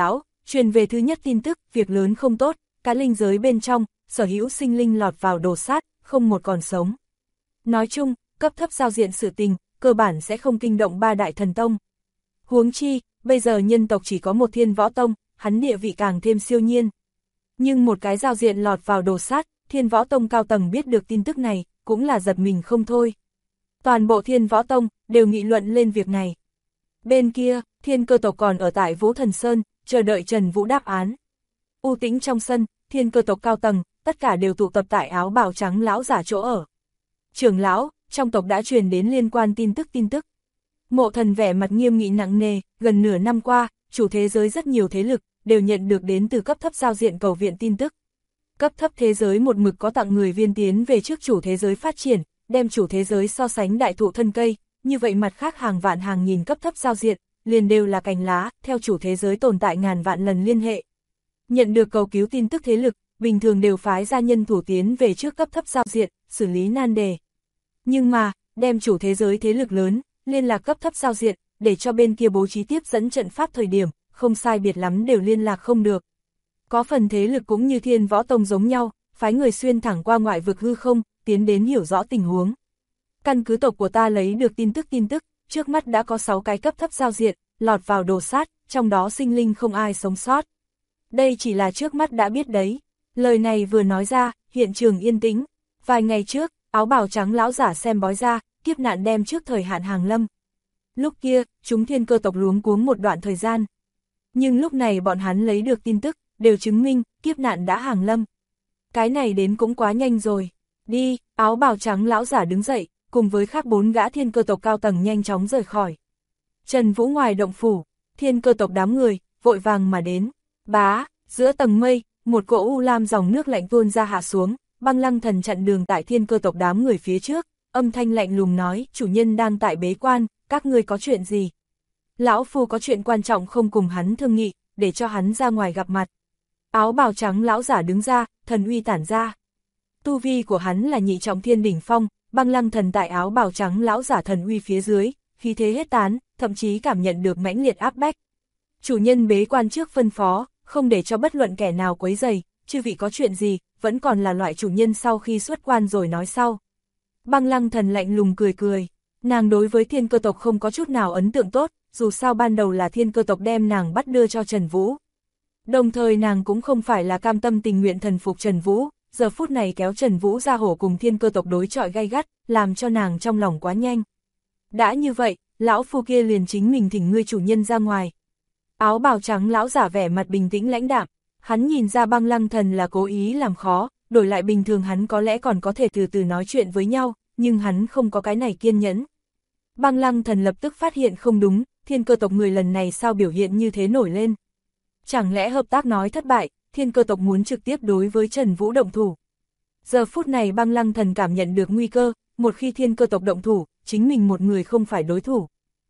Truyền về thứ nhất tin tức, việc lớn không tốt, cá linh giới bên trong, sở hữu sinh linh lọt vào đồ sát, không một còn sống. Nói chung, cấp thấp giao diện sự tình, cơ bản sẽ không kinh động ba đại thần tông. Huống chi, bây giờ nhân tộc chỉ có một Thiên Võ Tông, hắn địa vị càng thêm siêu nhiên. Nhưng một cái giao diện lọt vào đồ sát, Thiên Võ Tông cao tầng biết được tin tức này, cũng là giật mình không thôi. Toàn bộ Thiên Võ Tông đều nghị luận lên việc này. Bên kia, Thiên Cơ tộc còn ở tại Vũ Thần Sơn, chờ đợi Trần Vũ đáp án. U tĩnh trong sân, Thiên Cơ tộc cao tầng, tất cả đều tụ tập tại áo bào trắng lão giả chỗ ở. Trưởng lão, trong tộc đã truyền đến liên quan tin tức. Mộ Thần vẻ mặt nghiêm nghị nặng nề, gần nửa năm qua, chủ thế giới rất nhiều thế lực, đều nhận được đến từ cấp thấp giao diện cầu viện tin tức. Cấp thấp thế giới một mực có tặng người viên tiến về trước chủ thế giới phát triển, đem chủ thế giới so sánh đại thụ thân cây, như vậy mặt khác hàng vạn hàng nghìn cấp thấp giao diện, liền đều là cành lá, theo chủ thế giới tồn tại ngàn vạn lần liên hệ. Nhận được cầu cứu tin tức thế lực, bình thường đều phái ra nhân thủ tiến về trước cấp thấp giao diện, xử lý nan đề. Nhưng mà, đem chủ thế giới thế lực lớn, liên lạc cấp thấp giao diện, để cho bên kia bố trí tiếp dẫn trận pháp thời điểm, không sai biệt lắm đều liên lạc không được. Có phần thế lực cũng như Thiên Võ Tông giống nhau, phái người xuyên thẳng qua ngoại vực hư không, tiến đến hiểu rõ tình huống. Căn cứ tộc của ta lấy được tin tức, trước mắt đã có 6 cái cấp thấp giao diện, lọt vào đồ sát, trong đó sinh linh không ai sống sót. Đây chỉ là trước mắt đã biết đấy. Lời này vừa nói ra, hiện trường yên tĩnh. Vài ngày trước, áo bào trắng lão giả xem bói ra, kiếp nạn đem trước thời hạn hàng lâm. Lúc kia, chúng Thiên Cơ tộc luống cuống một đoạn thời gian. Nhưng lúc này bọn hắn lấy được tin tức, đều chứng minh, kiếp nạn đã hàng lâm. Cái này đến cũng quá nhanh rồi. Đi, áo bào trắng lão giả đứng dậy, cùng với khác 4 gã Thiên Cơ tộc cao tầng nhanh chóng rời khỏi. Trần Vũ ngoài động phủ, Thiên Cơ tộc đám người, vội vàng mà đến. Bá, giữa tầng mây, một cỗ u lam dòng nước lạnh tuôn ra hạ xuống, Băng Lăng Thần chặn đường tại Thiên Cơ tộc đám người phía trước, âm thanh lạnh lùng nói, chủ nhân đang tại bế quan, các ngươi có chuyện gì? Lão Phu có chuyện quan trọng không cùng hắn thương nghị, để cho hắn ra ngoài gặp mặt. Áo bào trắng lão giả đứng ra, thần uy tản ra. Tu vi của hắn là nhị trọng thiên đỉnh phong, Băng Lăng Thần tại áo bào trắng lão giả thần uy phía dưới, khí thế hết tán, thậm chí cảm nhận được mãnh liệt áp bách. Chủ nhân bế quan trước phân phó, không để cho bất luận kẻ nào quấy rầy, chư vị có chuyện gì, vẫn còn là loại chủ nhân sau khi xuất quan rồi nói sau. Băng Lăng Thần lạnh lùng cười cười, nàng đối với Thiên Cơ tộc không có chút nào ấn tượng tốt, dù sao ban đầu là Thiên Cơ tộc đem nàng bắt đưa cho Trần Vũ. Đồng thời nàng cũng không phải là cam tâm tình nguyện thần phục Trần Vũ, giờ phút này kéo Trần Vũ ra hổ cùng Thiên Cơ tộc đối chọi gay gắt, làm cho nàng trong lòng quá nhanh. Đã như vậy, lão phu kia liền chính mình thỉnh ngươi chủ nhân ra ngoài. Áo bào trắng lão giả vẻ mặt bình tĩnh lãnh đạm, hắn nhìn ra Băng Lăng Thần là cố ý làm khó, đổi lại bình thường hắn có lẽ còn có thể từ từ nói chuyện với nhau, nhưng hắn không có cái này kiên nhẫn. Băng Lăng Thần lập tức phát hiện không đúng, Thiên Cơ tộc người lần này sao biểu hiện như thế nổi lên. Chẳng lẽ hợp tác nói thất bại, Thiên Cơ tộc muốn trực tiếp đối với Trần Vũ động thủ. Giờ phút này Băng Lăng Thần cảm nhận được nguy cơ, một khi Thiên Cơ tộc động thủ, chính mình một người không phải đối thủ.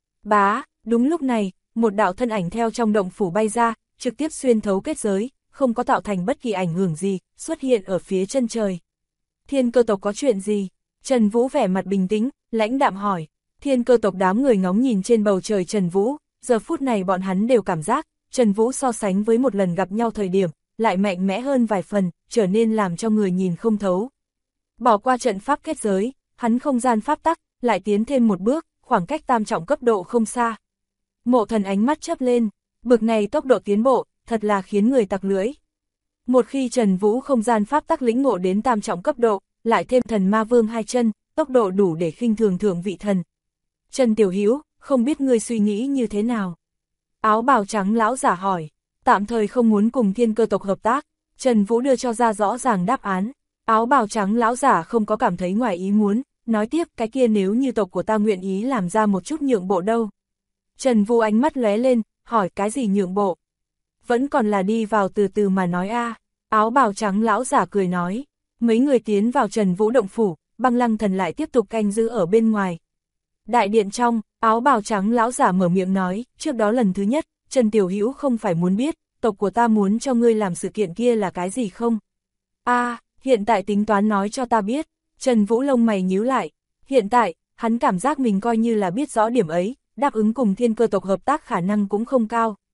Bá, đúng lúc này, một đạo thân ảnh theo trong động phủ bay ra, trực tiếp xuyên thấu kết giới, không có tạo thành bất kỳ ảnh hưởng gì, xuất hiện ở phía chân trời. Thiên Cơ tộc có chuyện gì? Trần Vũ vẻ mặt bình tĩnh, lãnh đạm hỏi. Thiên Cơ tộc đám người ngóng nhìn trên bầu trời Trần Vũ, giờ phút này bọn hắn đều cảm giác, Trần Vũ so sánh với một lần gặp nhau thời điểm, lại mạnh mẽ hơn vài phần, trở nên làm cho người nhìn không thấu. Bỏ qua trận pháp kết giới, hắn không gian pháp tắc, lại tiến thêm một bước, khoảng cách tam trọng cấp độ không xa. Mộ Thần ánh mắt chớp lên, bực này tốc độ tiến bộ, thật là khiến người tặc lưỡi. Một khi Trần Vũ không gian pháp tắc lĩnh ngộ đến tam trọng cấp độ, lại thêm thần ma vương 2 chân, tốc độ đủ để khinh thường thượng vị thần. Trần Tiểu Hữu, không biết ngươi suy nghĩ như thế nào? Áo bào trắng lão giả hỏi, tạm thời không muốn cùng Thiên Cơ tộc hợp tác, Trần Vũ đưa cho ra rõ ràng đáp án. Áo bào trắng lão giả không có cảm thấy ngoài ý muốn, nói tiếp cái kia nếu như tộc của ta nguyện ý làm ra một chút nhượng bộ đâu. Trần Vũ ánh mắt lóe lên, hỏi cái gì nhượng bộ? Vẫn còn là đi vào từ từ mà nói a. Áo bào trắng lão giả cười nói, mấy người tiến vào Trần Vũ động phủ, Băng Lăng Thần lại tiếp tục canh giữ ở bên ngoài. Đại điện trong, áo bào trắng lão giả mở miệng nói, trước đó lần thứ nhất, Trần Tiểu Hữu không phải muốn biết, tộc của ta muốn cho ngươi làm sự kiện kia là cái gì không? Hiện tại tính toán nói cho ta biết. Trần Vũ lông mày nhíu lại, hiện tại, hắn cảm giác mình coi như là biết rõ điểm ấy, đáp ứng cùng Thiên Cơ tộc hợp tác khả năng cũng không cao.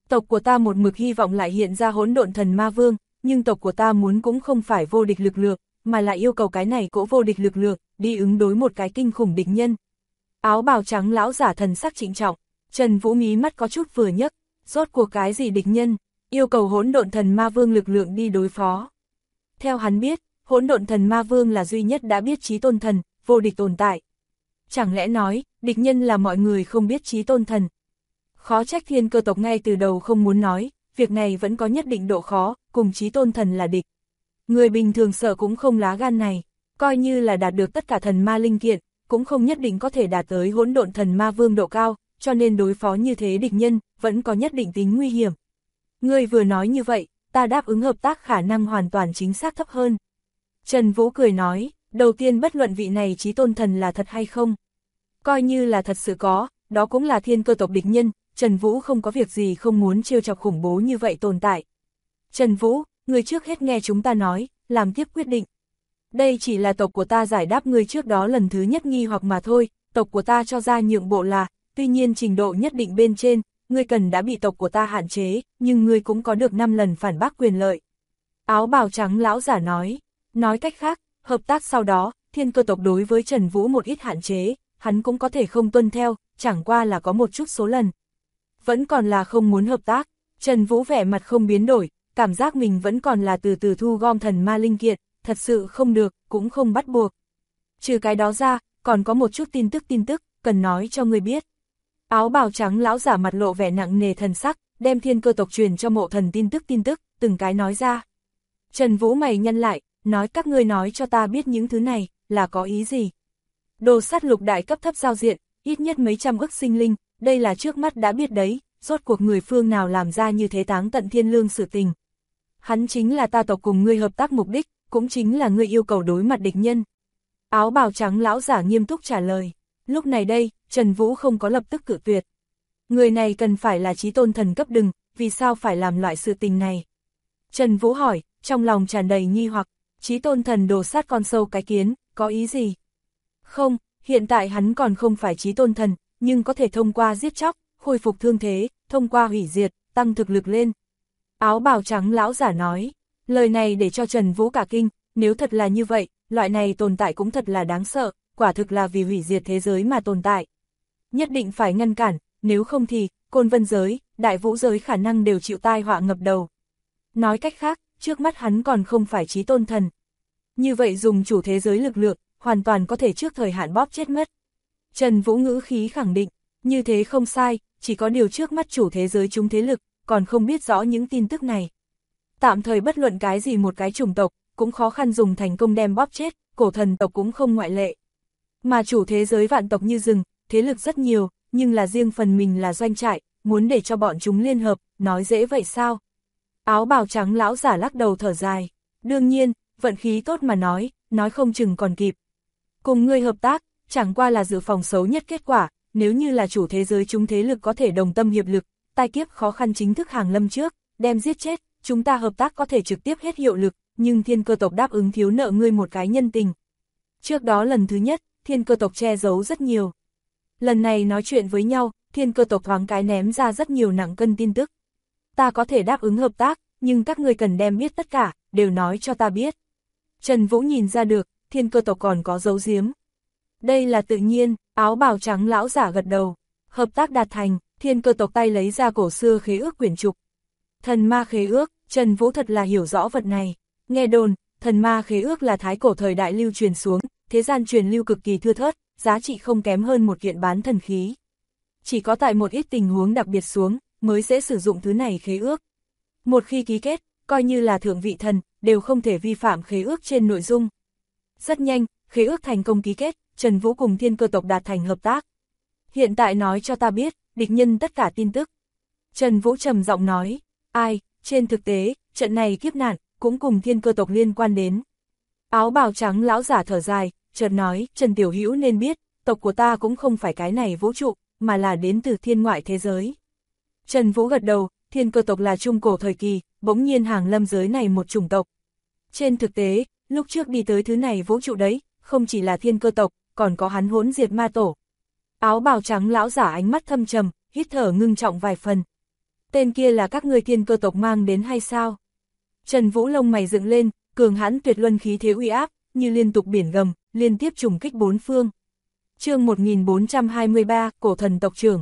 Tộc của ta một mực hy vọng lại hiện ra hỗn độn thần ma vương, nhưng tộc của ta muốn cũng không phải vô địch lực lượng, mà lại yêu cầu cái này cỗ vô địch lực lượng, đi ứng đối một cái kinh khủng địch nhân. Áo bào trắng lão giả thần sắc trịnh trọng, Trần Vũ mí mắt có chút vừa nhấc, rốt cuộc cái gì địch nhân, yêu cầu hỗn độn thần ma vương lực lượng đi đối phó. Theo hắn biết, hỗn độn thần ma vương là duy nhất đã biết chí tôn thần, vô địch tồn tại. Chẳng lẽ nói, địch nhân là mọi người không biết chí tôn thần? Khó trách Thiên Cơ tộc ngay từ đầu không muốn nói, việc này vẫn có nhất định độ khó, cùng chí tôn thần là địch. Người bình thường sợ cũng không lá gan này, coi như là đạt được tất cả thần ma linh kiện, cũng không nhất định có thể đạt tới hỗn độn thần ma vương độ cao, cho nên đối phó như thế địch nhân, vẫn có nhất định tính nguy hiểm. Ngươi vừa nói như vậy, ta đáp ứng hợp tác khả năng hoàn toàn chính xác thấp hơn. Trần Vũ cười nói, đầu tiên bất luận vị này chí tôn thần là thật hay không. Coi như là thật sự có, đó cũng là Thiên Cơ tộc địch nhân, Trần Vũ không có việc gì không muốn trêu chọc khủng bố như vậy tồn tại. Trần Vũ, người trước hết nghe chúng ta nói, làm tiếp quyết định. Đây chỉ là tộc của ta giải đáp người trước đó lần thứ nhất nghi hoặc mà thôi, tộc của ta cho ra nhượng bộ là, tuy nhiên trình độ nhất định bên trên, ngươi cần đã bị tộc của ta hạn chế, nhưng ngươi cũng có được 5 lần phản bác quyền lợi. Áo bào trắng lão giả nói cách khác, hợp tác sau đó, Thiên Cơ tộc đối với Trần Vũ một ít hạn chế, hắn cũng có thể không tuân theo, chẳng qua là có một chút số lần. Vẫn còn là không muốn hợp tác, Trần Vũ vẻ mặt không biến đổi, cảm giác mình vẫn còn là từ từ thu gom thần ma linh kiện, thật sự không được, cũng không bắt buộc. Trừ cái đó ra, còn có một chút tin tức, cần nói cho người biết. Áo bào trắng lão giả mặt lộ vẻ nặng nề thần sắc, đem Thiên Cơ tộc truyền cho mộ thần tin tức, từng cái nói ra. Trần Vũ mày nhăn lại, nói các ngươi nói cho ta biết những thứ này, là có ý gì? Đồ sắt lục đại cấp thấp giao diện, ít nhất mấy trăm ức sinh linh, đây là trước mắt đã biết đấy, rốt cuộc người phương nào làm ra như thế táng tận thiên lương sự tình. Hắn chính là ta tộc cùng ngươi hợp tác mục đích, cũng chính là ngươi yêu cầu đối mặt địch nhân. Áo bào trắng lão giả nghiêm túc trả lời. Lúc này đây, Trần Vũ không có lập tức cự tuyệt. Người này cần phải là chí tôn thần cấp đừng, vì sao phải làm loại sự tình này? Trần Vũ hỏi, trong lòng tràn đầy nghi hoặc, chí tôn thần đồ sát con sâu cái kiến, có ý gì? Không, hiện tại hắn còn không phải chí tôn thần, nhưng có thể thông qua giết chóc, khôi phục thương thế, thông qua hủy diệt, tăng thực lực lên. Áo bào trắng lão giả nói, lời này để cho Trần Vũ cả kinh, nếu thật là như vậy, loại này tồn tại cũng thật là đáng sợ, quả thực là vì hủy diệt thế giới mà tồn tại. Nhất định phải ngăn cản, nếu không thì, Côn Vân giới, Đại Vũ giới khả năng đều chịu tai họa ngập đầu. Nói cách khác, trước mắt hắn còn không phải chí tôn thần. Như vậy dùng chủ thế giới lực lượng, hoàn toàn có thể trước thời hạn bóp chết mất. Trần Vũ ngữ khí khẳng định, như thế không sai, chỉ có điều trước mắt chủ thế giới chúng thế lực, còn không biết rõ những tin tức này. Tạm thời bất luận cái gì một cái chủng tộc, cũng khó khăn dùng thành công đem bóp chết, cổ thần tộc cũng không ngoại lệ. Mà chủ thế giới vạn tộc như rừng, thế lực rất nhiều, nhưng là riêng phần mình là doanh trại, muốn để cho bọn chúng liên hợp, nói dễ vậy sao? Áo bào trắng lão giả lắc đầu thở dài. Đương nhiên, vận khí tốt mà nói không chừng còn kịp. Cùng ngươi hợp tác, chẳng qua là dự phòng xấu nhất kết quả, nếu như là chủ thế giới chúng thế lực có thể đồng tâm hiệp lực, tai kiếp khó khăn chính thức hàng lâm trước, đem giết chết, chúng ta hợp tác có thể trực tiếp hết hiệu lực, nhưng Thiên Cơ tộc đáp ứng thiếu nợ ngươi một cái nhân tình. Trước đó lần thứ nhất, Thiên Cơ tộc che giấu rất nhiều. Lần này nói chuyện với nhau, Thiên Cơ tộc thoáng cái ném ra rất nhiều nặng cân tin tức. Ta có thể đáp ứng hợp tác, nhưng các ngươi cần đem biết tất cả, đều nói cho ta biết. Trần Vũ nhìn ra được, Thiên Cơ tộc còn có giấu giếm. Đây là tự nhiên, áo bào trắng lão giả gật đầu. Hợp tác đạt thành, Thiên Cơ tộc tay lấy ra cổ xưa khế ước quyển trục. Thần ma khế ước, Trần Vũ thật là hiểu rõ vật này. Nghe đồn, thần ma khế ước là thái cổ thời đại lưu truyền xuống, thế gian truyền lưu cực kỳ thưa thớt, giá trị không kém hơn một kiện bán thần khí. Chỉ có tại một ít tình huống đặc biệt xuống, mới dễ sử dụng thứ này khế ước. Một khi ký kết, coi như là thượng vị thần, đều không thể vi phạm khế ước trên nội dung. Rất nhanh, khế ước thành công ký kết, Trần Vũ cùng Thiên Cơ tộc đạt thành hợp tác. Hiện tại nói cho ta biết, địch nhân tất cả tin tức. Trần Vũ trầm giọng nói, ai, trên thực tế, trận này kiếp nạn, cũng cùng Thiên Cơ tộc liên quan đến. Áo bào trắng lão giả thở dài, chợt nói, Trần Tiểu Hữu nên biết, tộc của ta cũng không phải cái này vũ trụ, mà là đến từ thiên ngoại thế giới. Trần Vũ gật đầu, Thiên Cơ tộc là trung cổ thời kỳ, bỗng nhiên hàng lâm giới này một chủng tộc. Trên thực tế, lúc trước đi tới thứ này vũ trụ đấy, không chỉ là Thiên Cơ tộc, còn có hắn Hỗn Diệt Ma Tổ. Áo bào trắng lão giả ánh mắt thâm trầm, hít thở ngưng trọng vài phần. Tên kia là các ngươi thiên cơ tộc mang đến hay sao? Trần Vũ lông mày dựng lên, cường hãn tuyệt luân khí thế uy áp, như liên tục biển gầm, liên tiếp trùng kích bốn phương. Chương 1423, cổ thần tộc trưởng.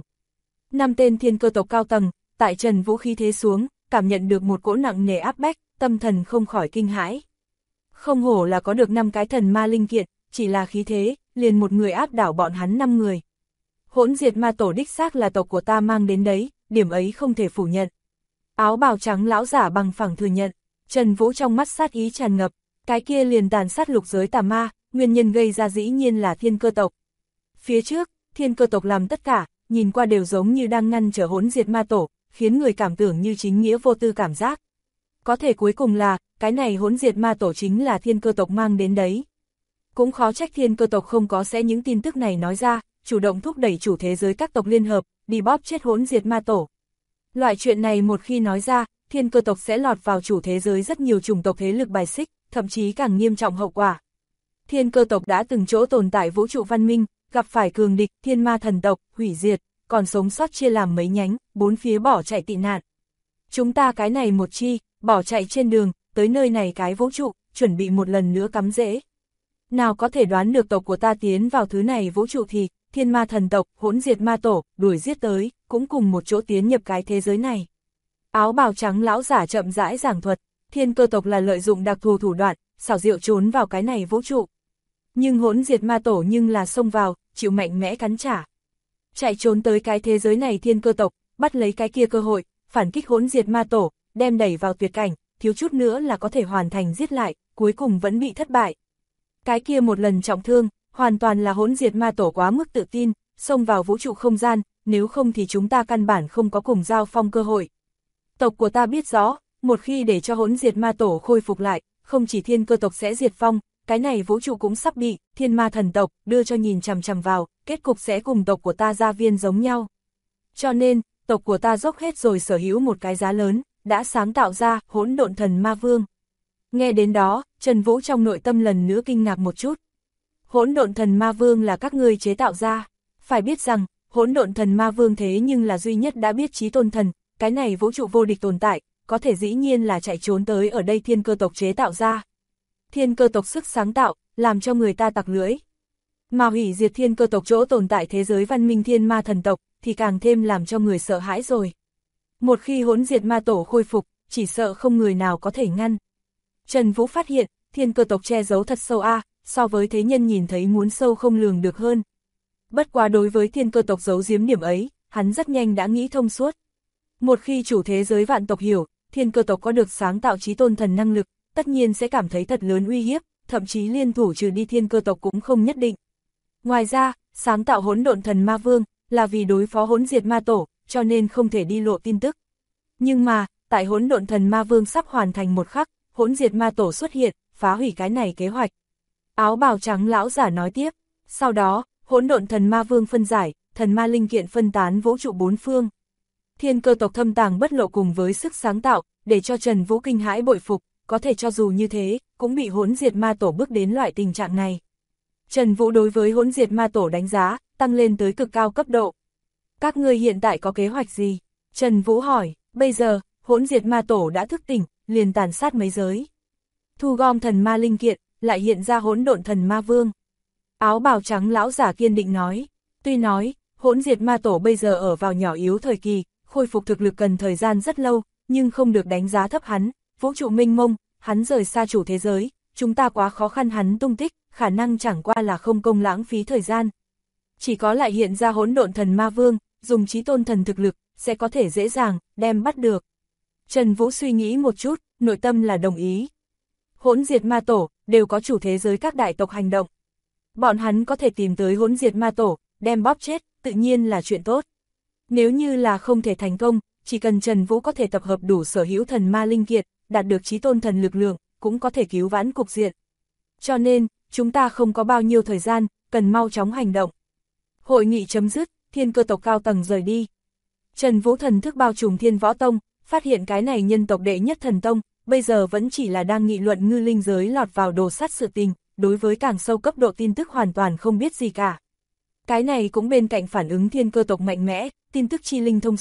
5 tên thiên cơ tộc cao tầng, tại Trần Vũ khí thế xuống, cảm nhận được một cỗ nặng nề áp bách, tâm thần không khỏi kinh hãi. Không hổ là có được 5 cái thần ma linh kiện, chỉ là khí thế, liền một người áp đảo bọn hắn 5 người. Hỗn diệt ma tổ đích xác là tộc của ta mang đến đấy, điểm ấy không thể phủ nhận. Áo bào trắng lão giả bằng phẳng thừa nhận. Trần Vũ trong mắt sát ý tràn ngập, cái kia liền tàn sát lục giới tà ma, nguyên nhân gây ra dĩ nhiên là thiên cơ tộc. Phía trước, thiên cơ tộc làm tất cả, nhìn qua đều giống như đang ngăn trở hỗn diệt ma tổ, khiến người cảm tưởng như chính nghĩa vô tư cảm giác. Có thể cuối cùng là, cái này hỗn diệt ma tổ chính là thiên cơ tộc mang đến đấy. Cũng khó trách thiên cơ tộc không có sẽ những tin tức này nói ra, chủ động thúc đẩy chủ thế giới các tộc liên hợp, đi bóp chết hỗn diệt ma tổ. Loại chuyện này một khi nói ra, thiên cơ tộc sẽ lọt vào chủ thế giới rất nhiều chủng tộc thế lực bài xích, thậm chí càng nghiêm trọng hậu quả. Thiên cơ tộc đã từng chỗ tồn tại vũ trụ văn minh, gặp phải cường địch, thiên ma thần tộc, hủy diệt, còn sống sót chia làm mấy nhánh, bốn phía bỏ chạy tị nạn. Chúng ta cái này một chi, bỏ chạy trên đường, tới nơi này cái vũ trụ, chuẩn bị một lần nữa cắm rễ. Nào có thể đoán được tộc của ta tiến vào thứ này vũ trụ thì, thiên ma thần tộc, hỗn diệt ma tổ, đuổi giết tới, cũng cùng một chỗ tiến nhập cái thế giới này. Áo bào trắng lão giả chậm rãi giảng thuật, thiên cơ tộc là lợi dụng đặc thù thủ đoạn, xảo diệu trốn vào cái này vũ trụ. Nhưng hỗn diệt ma tổ nhưng là xông vào, chịu mạnh mẽ cắn trả. Chạy trốn tới cái thế giới này thiên cơ tộc, bắt lấy cái kia cơ hội, phản kích hỗn diệt ma tổ, đem đẩy vào tuyệt cảnh, thiếu chút nữa là có thể hoàn thành giết lại, cuối cùng vẫn bị thất bại. Cái kia một lần trọng thương, hoàn toàn là hỗn diệt ma tổ quá mức tự tin, xông vào vũ trụ không gian, nếu không thì chúng ta căn bản không có cùng giao phong cơ hội. Tộc của ta biết rõ, một khi để cho hỗn diệt ma tổ khôi phục lại, không chỉ thiên cơ tộc sẽ diệt vong, cái này vũ trụ cũng sắp bị thiên ma thần tộc đưa cho nhìn chằm chằm vào, kết cục sẽ cùng tộc của ta gia viên giống nhau. Cho nên, tộc của ta dốc hết rồi sở hữu một cái giá lớn, đã sáng tạo ra hỗn độn thần ma vương. Nghe đến đó, Trần Vũ trong nội tâm lần nữa kinh ngạc một chút. Hỗn độn thần ma vương là các ngươi chế tạo ra. Phải biết rằng, hỗn độn thần ma vương thế nhưng là duy nhất đã biết chí tôn thần, cái này vũ trụ vô địch tồn tại, có thể dĩ nhiên là chạy trốn tới ở đây thiên cơ tộc chế tạo ra. Thiên cơ tộc sức sáng tạo, làm cho người ta tặc lưỡi. Mà hủy diệt thiên cơ tộc chỗ tồn tại thế giới văn minh thiên ma thần tộc, thì càng thêm làm cho người sợ hãi rồi. Một khi hỗn diệt ma tổ khôi phục, chỉ sợ không người nào có thể ngăn. Trần Vũ phát hiện, thiên cơ tộc che giấu thật sâu a, so với thế nhân nhìn thấy muốn sâu không lường được hơn. Bất quá đối với thiên cơ tộc giấu giếm điểm ấy, hắn rất nhanh đã nghĩ thông suốt. Một khi chủ thế giới vạn tộc hiểu, thiên cơ tộc có được sáng tạo chí tôn thần năng lực, tất nhiên sẽ cảm thấy thật lớn uy hiếp, thậm chí liên thủ trừ đi thiên cơ tộc cũng không nhất định. Ngoài ra, sáng tạo hỗn độn thần ma vương, là vì đối phó hỗn diệt ma tổ, cho nên không thể đi lộ tin tức. Nhưng mà, tại hỗn độn thần ma vương sắp hoàn thành một khắc, hỗn diệt ma tổ xuất hiện, phá hủy cái này kế hoạch. Áo bào trắng lão giả nói tiếp, sau đó, hỗn độn thần ma vương phân giải, thần ma linh kiện phân tán vũ trụ bốn phương. Thiên cơ tộc thâm tàng bất lộ cùng với sức sáng tạo, để cho Trần Vũ kinh hãi bội phục, có thể cho dù như thế, cũng bị hỗn diệt ma tổ bước đến loại tình trạng này. Trần Vũ đối với hỗn diệt ma tổ đánh giá, tăng lên tới cực cao cấp độ. Các ngươi hiện tại có kế hoạch gì? Trần Vũ hỏi, bây giờ, hỗn diệt ma tổ đã thức tỉnh, liền tàn sát mấy giới. Thu gom thần ma linh kiện, lại hiện ra hỗn độn thần ma vương. Áo bào trắng lão giả kiên định nói, tuy nói, hỗn diệt ma tổ bây giờ ở vào nhỏ yếu thời kỳ, khôi phục thực lực cần thời gian rất lâu, nhưng không được đánh giá thấp hắn, vũ trụ mênh mông, hắn rời xa chủ thế giới, chúng ta quá khó khăn hắn tung tích, khả năng chẳng qua là không công lãng phí thời gian. Chỉ có lại hiện ra hỗn độn thần ma vương, dùng chí tôn thần thực lực, sẽ có thể dễ dàng, đem bắt được. Trần Vũ suy nghĩ một chút, nội tâm là đồng ý. Hỗn diệt ma tổ, đều có chủ thế giới các đại tộc hành động. Bọn hắn có thể tìm tới hỗn diệt ma tổ, đem bóp chết, tự nhiên là chuyện tốt. Nếu như là không thể thành công, chỉ cần Trần Vũ có thể tập hợp đủ sở hữu thần ma linh kiện, đạt được chí tôn thần lực lượng, cũng có thể cứu vãn cục diện. Cho nên, chúng ta không có bao nhiêu thời gian, cần mau chóng hành động. Hội nghị chấm dứt, thiên cơ tộc cao tầng rời đi. Trần Vũ thần thức bao trùm Thiên Võ Tông, phát hiện cái này nhân tộc đệ nhất thần tông, bây giờ vẫn chỉ là đang nghị luận ngư linh giới lọt vào đồ sát sự tình, đối với càng sâu cấp độ tin tức hoàn toàn không biết gì cả. Cái này cũng bên cạnh phản ứng thiên cơ tộc mạnh mẽ, tin tức chi linh thông suốt,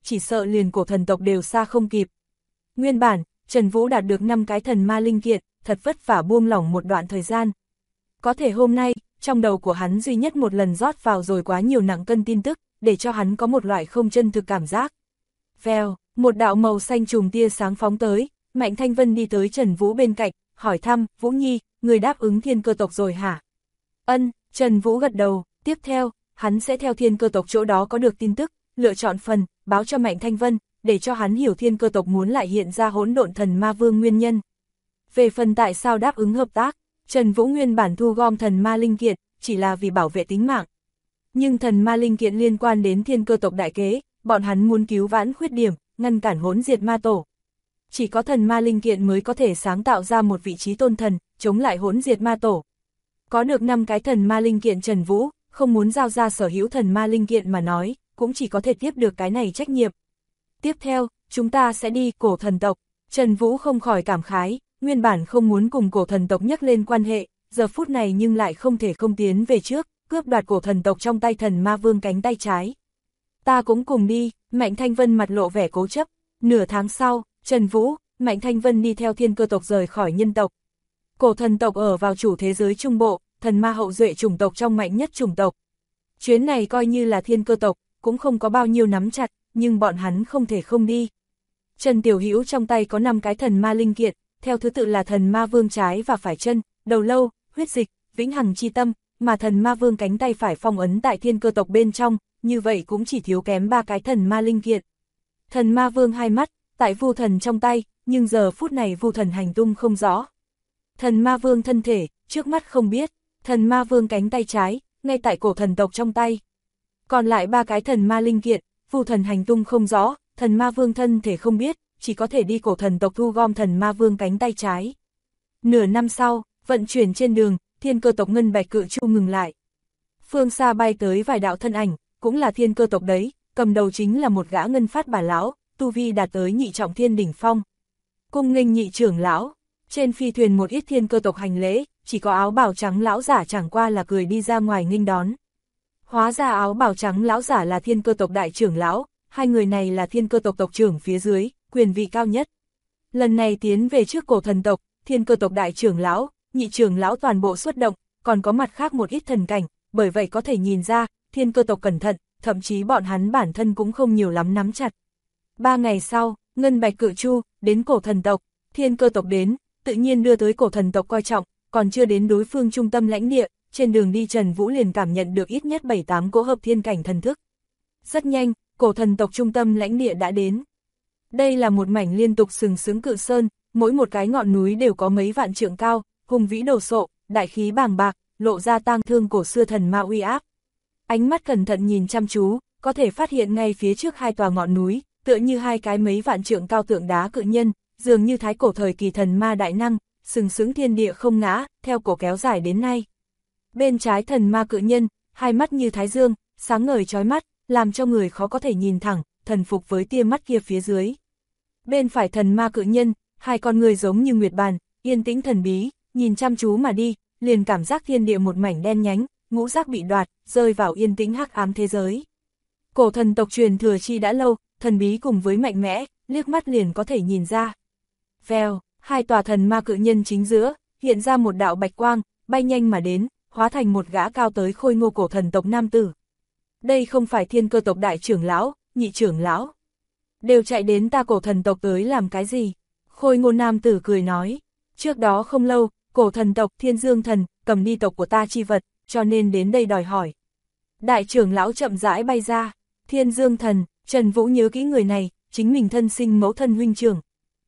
chỉ sợ liền cổ thần tộc đều xa không kịp. Nguyên bản, Trần Vũ đạt được 5 cái thần ma linh kiện, thật vất vả buông lỏng một đoạn thời gian. Có thể hôm nay, trong đầu của hắn duy nhất một lần rót vào rồi quá nhiều nặng cân tin tức, để cho hắn có một loại không chân thực cảm giác. Vèo, một đạo màu xanh chùm tia sáng phóng tới, Mạnh Thanh Vân đi tới Trần Vũ bên cạnh, hỏi thăm, Vũ Nhi, người đáp ứng thiên cơ tộc rồi hả? Ân, Trần Vũ gật đầu, tiếp theo, hắn sẽ theo thiên cơ tộc chỗ đó có được tin tức, lựa chọn phần, báo cho Mạnh Thanh Vân, để cho hắn hiểu thiên cơ tộc muốn lại hiện ra hỗn độn thần ma vương nguyên nhân. Về phần tại sao đáp ứng hợp tác, Trần Vũ nguyên bản thu gom thần ma linh kiện, chỉ là vì bảo vệ tính mạng. Nhưng thần ma linh kiện liên quan đến thiên cơ tộc đại kế, bọn hắn muốn cứu vãn khuyết điểm, ngăn cản hỗn diệt ma tổ. Chỉ có thần ma linh kiện mới có thể sáng tạo ra một vị trí tôn thần, chống lại hỗn diệt ma tổ. Có được 5 cái thần ma linh kiện Trần Vũ, không muốn giao ra sở hữu thần ma linh kiện mà nói, cũng chỉ có thể tiếp được cái này trách nhiệm. Tiếp theo, chúng ta sẽ đi cổ thần tộc. Trần Vũ không khỏi cảm khái, nguyên bản không muốn cùng cổ thần tộc nhắc lên quan hệ, giờ phút này nhưng lại không thể không tiến về trước, cướp đoạt cổ thần tộc trong tay thần ma vương cánh tay trái. Ta cũng cùng đi, Mạnh Thanh Vân mặt lộ vẻ cố chấp. Nửa tháng sau, Trần Vũ, Mạnh Thanh Vân đi theo thiên cơ tộc rời khỏi nhân tộc. Cổ thần tộc ở vào chủ thế giới trung bộ, thần ma hậu duệ chủng tộc trong mạnh nhất chủng tộc. Chuyến này coi như là thiên cơ tộc, cũng không có bao nhiêu nắm chặt, nhưng bọn hắn không thể không đi. Trần Tiểu Hữu trong tay có 5 cái thần ma linh kiện, theo thứ tự là thần ma vương trái và phải chân, đầu lâu, huyết dịch, vĩnh hằng chi tâm, mà thần ma vương cánh tay phải phong ấn tại thiên cơ tộc bên trong, như vậy cũng chỉ thiếu kém 3 cái thần ma linh kiện. Thần ma vương hai mắt, tại Vu Thần trong tay, nhưng giờ phút này Vu Thần hành tung không rõ. Thần ma vương thân thể, trước mắt không biết, thần ma vương cánh tay trái, ngay tại cổ thần tộc trong tay. Còn lại 3 cái thần ma linh kiện, Vu Thần hành tung không rõ, thần ma vương thân thể không biết, chỉ có thể đi cổ thần tộc thu gom thần ma vương cánh tay trái. Nửa năm sau, vận chuyển trên đường, thiên cơ tộc ngân bạch cự chu ngừng lại. Phương xa bay tới vài đạo thân ảnh, cũng là thiên cơ tộc đấy, cầm đầu chính là một gã ngân phát bà lão, tu vi đạt tới nhị trọng thiên đỉnh phong. Cung nghênh nhị trưởng lão, trên phi thuyền một ít thiên cơ tộc hành lễ, chỉ có áo bào trắng lão giả chẳng qua là cười đi ra ngoài nghênh đón. Hóa ra áo bào trắng lão giả là thiên cơ tộc đại trưởng lão, hai người này là thiên cơ tộc tộc trưởng phía dưới, quyền vị cao nhất. Lần này tiến về trước cổ thần tộc, thiên cơ tộc đại trưởng lão, nhị trưởng lão toàn bộ xuất động, còn có mặt khác một ít thần cảnh, bởi vậy có thể nhìn ra, thiên cơ tộc cẩn thận, thậm chí bọn hắn bản thân cũng không nhiều lắm nắm chặt. 3 ngày sau, ngân bạch cự chu, đến cổ thần tộc, thiên cơ tộc đến, tự nhiên đưa tới cổ thần tộc coi trọng, còn chưa đến đối phương trung tâm lãnh địa, trên đường đi Trần Vũ liền cảm nhận được ít nhất 7-8 cỗ hợp thiên cảnh thần thức. Rất nhanh, cổ thần tộc trung tâm lãnh địa đã đến. Đây là một mảnh liên tục sừng sững cự sơn, mỗi một cái ngọn núi đều có mấy vạn trượng cao, hùng vĩ đồ sộ, đại khí bàng bạc, lộ ra tang thương cổ xưa thần ma uy áp. Ánh mắt cẩn thận nhìn chăm chú, có thể phát hiện ngay phía trước 2 tòa ngọn núi, tựa như 2 cái mấy vạn trượng cao tượng đá cự nhân, dường như thái cổ thời kỳ thần ma đại năng, sừng sững thiên địa không ngã, theo cổ kéo dài đến nay. Bên trái thần ma cự nhân, hai mắt như thái dương, sáng ngời chói mắt, làm cho người khó có thể nhìn thẳng, thần phục với tia mắt kia phía dưới. Bên phải thần ma cự nhân, 2 con người giống như nguyệt bàn, yên tĩnh thần bí, nhìn chăm chú mà đi, liền cảm giác thiên địa một mảnh đen nhánh, ngũ giác bị đoạt, rơi vào yên tĩnh hắc ám thế giới. Cổ thần tộc truyền thừa chi đã lâu, thần bí cùng với mạnh mẽ, liếc mắt liền có thể nhìn ra. Vèo, 2 tòa thần ma cự nhân chính giữa, hiện ra một đạo bạch quang, bay nhanh mà đến, hóa thành một gã cao tới khôi ngô cổ thần tộc nam tử. Đây không phải thiên cơ tộc đại trưởng lão, nhị trưởng lão. Đều chạy đến ta cổ thần tộc tới làm cái gì? Khôi ngô nam tử cười nói, trước đó không lâu, cổ thần tộc Thiên Dương thần, cầm đi tộc của ta chi vật, cho nên đến đây đòi hỏi. Đại trưởng lão chậm rãi bay ra, Thiên Dương thần, Trần Vũ nhớ kỹ người này, chính mình thân sinh mẫu thân huynh trưởng.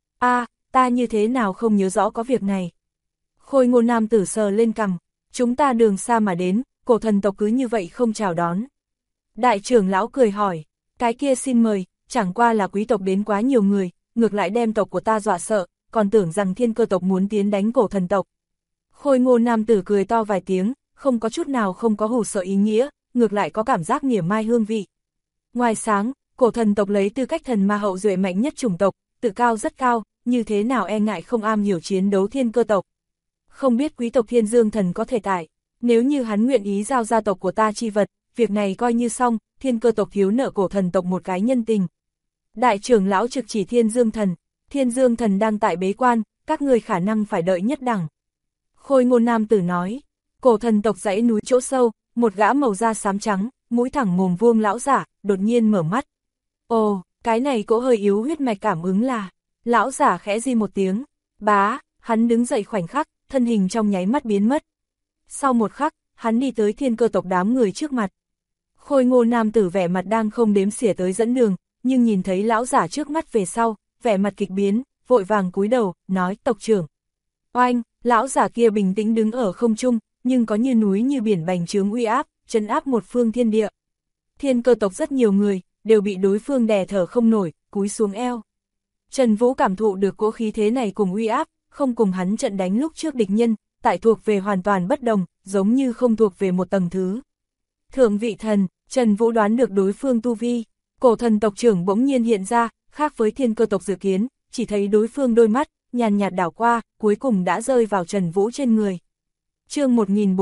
Ta như thế nào không nhớ rõ có việc này. Khôi ngô nam tử sờ lên cằm, chúng ta đường xa mà đến, cổ thần tộc cứ như vậy không chào đón. Đại trưởng lão cười hỏi, cái kia xin mời, chẳng qua là quý tộc đến quá nhiều người, ngược lại đem tộc của ta dọa sợ, còn tưởng rằng thiên cơ tộc muốn tiến đánh cổ thần tộc. Khôi ngô nam tử cười to vài tiếng, không có chút nào không có hù sợ ý nghĩa, ngược lại có cảm giác mỉa mai hương vị. Ngoài sáng, cổ thần tộc lấy tư cách thần ma hậu duệ mạnh nhất chủng tộc, tự cao rất cao, như thế nào e ngại không am hiểu chiến đấu thiên cơ tộc. Không biết quý tộc Thiên Dương thần có thể tại, nếu như hắn nguyện ý giao gia tộc của ta chi vật, việc này coi như xong, thiên cơ tộc thiếu nợ cổ thần tộc một cái nhân tình. Đại trưởng lão trực chỉ Thiên Dương Thần, Thiên Dương Thần đang tại bế quan, các người khả năng phải đợi nhất đẳng. Khôi Ngôn nam tử nói, cổ thần tộc dãy núi chỗ sâu, một gã màu da xám trắng, mũi thẳng mồm vuông lão giả, đột nhiên mở mắt. Ồ, cái này cỗ hơi yếu huyết mạch cảm ứng là, lão giả khẽ di một tiếng, bá, hắn đứng dậy khoảnh khắc, thân hình trong nháy mắt biến mất. Sau một khắc, hắn đi tới Thiên Cơ tộc đám người trước mặt. Khôi Ngô nam tử vẻ mặt đang không đếm xỉa tới dẫn đường, nhưng nhìn thấy lão giả trước mắt về sau, vẻ mặt kịch biến, vội vàng cúi đầu, nói tộc trưởng. Oanh, lão giả kia bình tĩnh đứng ở không trung, nhưng có như núi như biển bành trướng uy áp, trấn áp một phương thiên địa. Thiên Cơ tộc rất nhiều người, đều bị đối phương đè thở không nổi, cúi xuống eo. Trần Vũ cảm thụ được cỗ khí thế này cùng uy áp, không cùng hắn trận đánh lúc trước địch nhân, tại thuộc về hoàn toàn bất đồng, giống như không thuộc về một tầng thứ. Thượng vị thần, Trần Vũ đoán được đối phương tu vi, cổ thần tộc trưởng bỗng nhiên hiện ra, khác với Thiên Cơ tộc dự kiến, chỉ thấy đối phương đôi mắt, nhàn nhạt đảo qua, cuối cùng đã rơi vào Trần Vũ trên người. Chương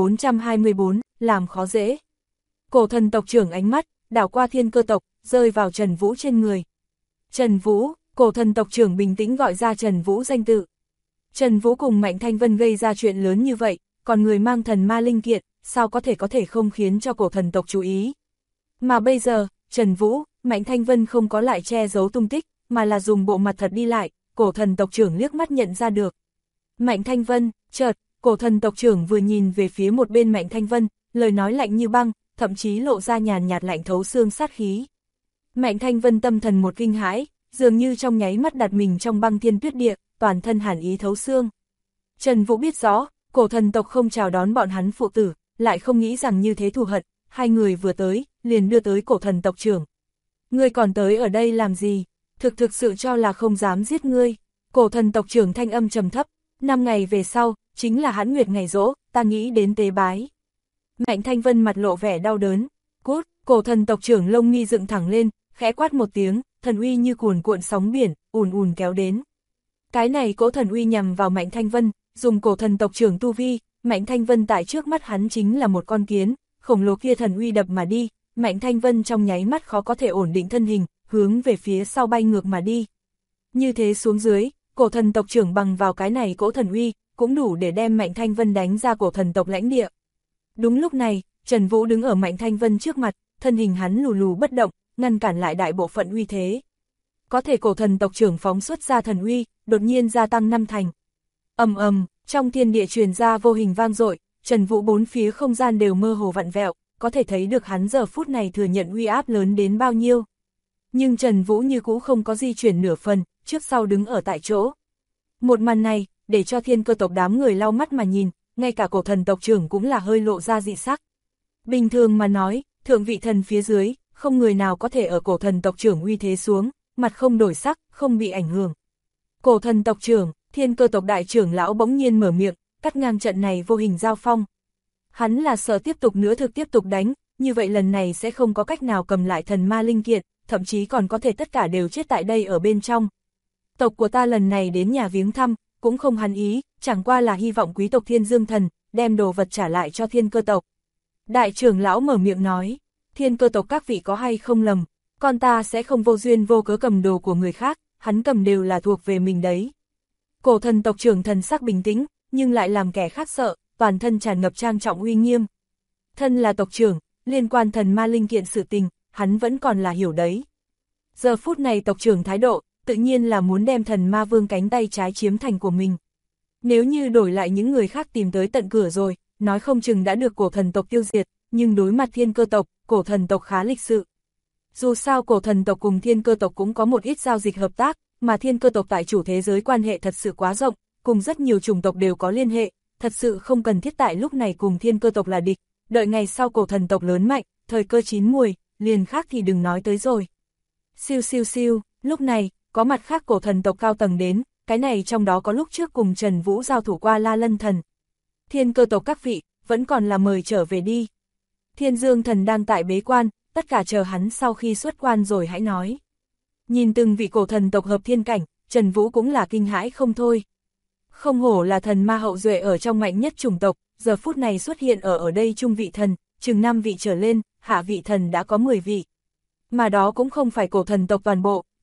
1424, làm khó dễ. Cổ thần tộc trưởng ánh mắt, đảo qua Thiên Cơ tộc, rơi vào Trần Vũ trên người. Trần Vũ, cổ thần tộc trưởng bình tĩnh gọi ra Trần Vũ danh tự. Trần Vũ cùng Mạnh Thanh Vân gây ra chuyện lớn như vậy, còn người mang thần ma linh kiện, sao có thể không khiến cho cổ thần tộc chú ý. Mà bây giờ, Trần Vũ, Mạnh Thanh Vân không có lại che giấu tung tích, mà là dùng bộ mặt thật đi lại, cổ thần tộc trưởng liếc mắt nhận ra được. Mạnh Thanh Vân, chợt, cổ thần tộc trưởng vừa nhìn về phía một bên Mạnh Thanh Vân, lời nói lạnh như băng, thậm chí lộ ra nhàn nhạt lạnh thấu xương sát khí. Mạnh Thanh Vân tâm thần một kinh hãi, dường như trong nháy mắt đặt mình trong băng thiên tuyết địa, toàn thân hàn ý thấu xương. Trần Vũ biết rõ, cổ thần tộc không chào đón bọn hắn phụ tử, lại không nghĩ rằng như thế thù hận, hai người vừa tới, liền đưa tới cổ thần tộc trưởng. Ngươi còn tới ở đây làm gì? Thực sự cho là không dám giết ngươi. Cổ thần tộc trưởng thanh âm trầm thấp, 5 ngày về sau, chính là Hãn Nguyệt ngày giỗ, ta nghĩ đến tế bái. Mạnh Thanh Vân mặt lộ vẻ đau đớn, cút, cổ thần tộc trưởng lông mi dựng thẳng lên, khẽ quát một tiếng, thần uy như cuồn cuộn sóng biển, ùn ùn kéo đến. Cái này cỗ thần uy nhằm vào Mạnh Thanh Vân, dùng cổ thần tộc trưởng tu vi, Mạnh Thanh Vân tại trước mắt hắn chính là một con kiến, khổng lồ kia thần uy đập mà đi, Mạnh Thanh Vân trong nháy mắt khó có thể ổn định thân hình, hướng về phía sau bay ngược mà đi. Như thế xuống dưới, cổ thần tộc trưởng bằng vào cái này cỗ thần uy, cũng đủ để đem Mạnh Thanh Vân đánh ra cổ thần tộc lãnh địa. Đúng lúc này, Trần Vũ đứng ở Mạnh Thanh Vân trước mặt, thân hình hắn lù lù bất động, ngăn cản lại đại bộ phận uy thế. Có thể cổ thần tộc trưởng phóng xuất ra thần uy, đột nhiên gia tăng 5 thành. Ầm ầm, trong thiên địa truyền ra vô hình vang dội, Trần Vũ bốn phía không gian đều mơ hồ vặn vẹo, có thể thấy được hắn giờ phút này thừa nhận uy áp lớn đến bao nhiêu. Nhưng Trần Vũ như cũ không có di chuyển nửa phần, trước sau đứng ở tại chỗ. Một màn này, để cho Thiên Cơ tộc đám người lau mắt mà nhìn, ngay cả cổ thần tộc trưởng cũng là hơi lộ ra dị sắc. Bình thường mà nói, thượng vị thần phía dưới, không người nào có thể ở cổ thần tộc trưởng uy thế xuống, mặt không đổi sắc, không bị ảnh hưởng. Cổ thần tộc trưởng, Thiên Cơ tộc đại trưởng lão bỗng nhiên mở miệng, cắt ngang trận này vô hình giao phong. Hắn là sợ tiếp tục nữa tiếp tục đánh, như vậy lần này sẽ không có cách nào cầm lại thần ma linh kiện, thậm chí còn có thể tất cả đều chết tại đây ở bên trong. Tộc của ta lần này đến nhà viếng thăm, cũng không hắn ý, chẳng qua là hy vọng quý tộc Thiên Dương Thần, đem đồ vật trả lại cho Thiên Cơ tộc. Đại trưởng lão mở miệng nói, Thiên Cơ tộc các vị có hay không lầm, con ta sẽ không vô duyên vô cớ cầm đồ của người khác, hắn cầm đều là thuộc về mình đấy. Cổ thần tộc trưởng thần sắc bình tĩnh, nhưng lại làm kẻ khác sợ, toàn thân tràn ngập trang trọng uy nghiêm. Thân là tộc trưởng, liên quan thần ma linh kiện sự tình, hắn vẫn còn là hiểu đấy. Giờ phút này tộc trưởng thái độ, tự nhiên là muốn đem thần ma vương cánh tay trái chiếm thành của mình. Nếu như đổi lại những người khác tìm tới tận cửa rồi, nói không chừng đã được cổ thần tộc tiêu diệt, nhưng đối mặt Thiên Cơ tộc, cổ thần tộc khá lịch sự. Dù sao cổ thần tộc cùng Thiên Cơ tộc cũng có một ít giao dịch hợp tác, mà Thiên Cơ tộc tại chủ thế giới quan hệ thật sự quá rộng, cùng rất nhiều chủng tộc đều có liên hệ, thật sự không cần thiết tại lúc này cùng Thiên Cơ tộc là địch, đợi ngày sau cổ thần tộc lớn mạnh, thời cơ chín muồi, liền khác thì đừng nói tới rồi. Siêu siêu siêu, lúc này, có mặt khác cổ thần tộc cao tầng đến, cái này trong đó có lúc trước cùng Trần Vũ giao thủ qua La Lân Thần. Thiên Cơ tộc các vị, vẫn còn là mời trở về đi. Thiên Dương Thần đang tại bế quan, tất cả chờ hắn sau khi xuất quan rồi hãy nói. Nhìn từng vị cổ thần tộc hợp thiên cảnh, Trần Vũ cũng là kinh hãi không thôi. Không hổ là thần ma hậu duệ ở trong mạnh nhất chủng tộc, giờ phút này xuất hiện ở đây trung vị thần, chừng 5 vị trở lên, hạ vị thần đã có 10 vị. Mà đó cũng không phải cổ thần tộc toàn bộ,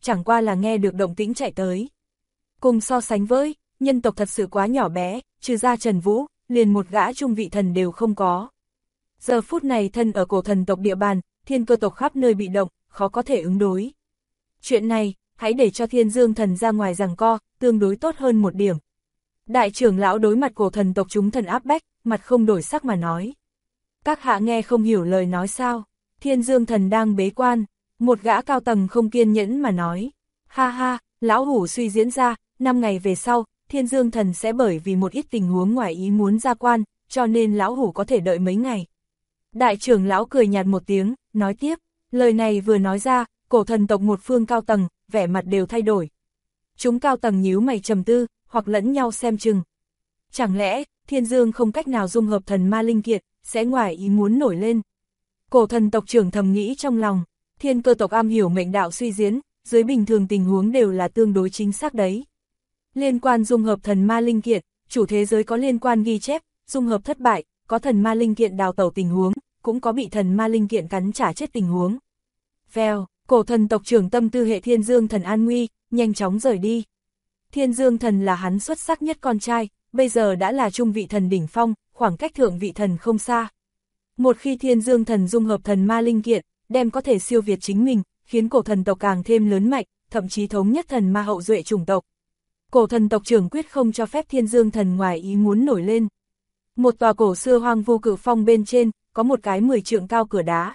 chẳng qua là nghe được động tĩnh chạy tới. Cùng so sánh với, nhân tộc thật sự quá nhỏ bé, trừ ra Trần Vũ, liền một gã trung vị thần đều không có. Giờ phút này thân ở cổ thần tộc địa bàn, thiên cơ tộc khắp nơi bị động, khó có thể ứng đối. Chuyện này, hãy để cho Thiên Dương thần ra ngoài giằng co, tương đối tốt hơn một điểm. Đại trưởng lão đối mặt cổ thần tộc chúng thần áp bách, mặt không đổi sắc mà nói. Các hạ nghe không hiểu lời nói sao, Thiên Dương thần đang bế quan, một gã cao tầng không kiên nhẫn mà nói. Ha ha, lão hủ suy diễn ra, 5 ngày về sau, Thiên Dương thần sẽ bởi vì một ít tình huống ngoài ý muốn ra quan, cho nên lão hủ có thể đợi mấy ngày. Đại trưởng lão cười nhạt một tiếng, nói tiếp, lời này vừa nói ra, cổ thần tộc một phương cao tầng, vẻ mặt đều thay đổi. Chúng cao tầng nhíu mày trầm tư, hoặc lẫn nhau xem chừng. Chẳng lẽ, Thiên Dương không cách nào dung hợp thần ma linh kiện, sẽ ngoài ý muốn nổi lên. Cổ thần tộc trưởng thầm nghĩ trong lòng, thiên cơ tộc am hiểu mệnh đạo suy diễn, dưới bình thường tình huống đều là tương đối chính xác đấy. Liên quan dung hợp thần ma linh kiện, chủ thế giới có liên quan ghi chép, dung hợp thất bại, có thần ma linh kiện đào tẩu tình huống, cũng có bị thần ma linh kiện cắn trả chết tình huống. Vèo, cổ thần tộc trưởng tâm tư hệ Thiên Dương thần an nguy, nhanh chóng rời đi. Thiên Dương thần là hắn xuất sắc nhất con trai, bây giờ đã là trung vị thần đỉnh phong, khoảng cách thượng vị thần không xa. Một khi Thiên Dương thần dung hợp thần ma linh kiện, đem có thể siêu việt chính mình, khiến cổ thần tộc càng thêm lớn mạnh, thậm chí thống nhất thần ma hậu duệ chủng tộc. Cổ thần tộc trưởng quyết không cho phép Thiên Dương thần ngoài ý muốn nổi lên. Một tòa cổ xưa hoang vu cự phong bên trên, có một cái 10 trượng cao cửa đá.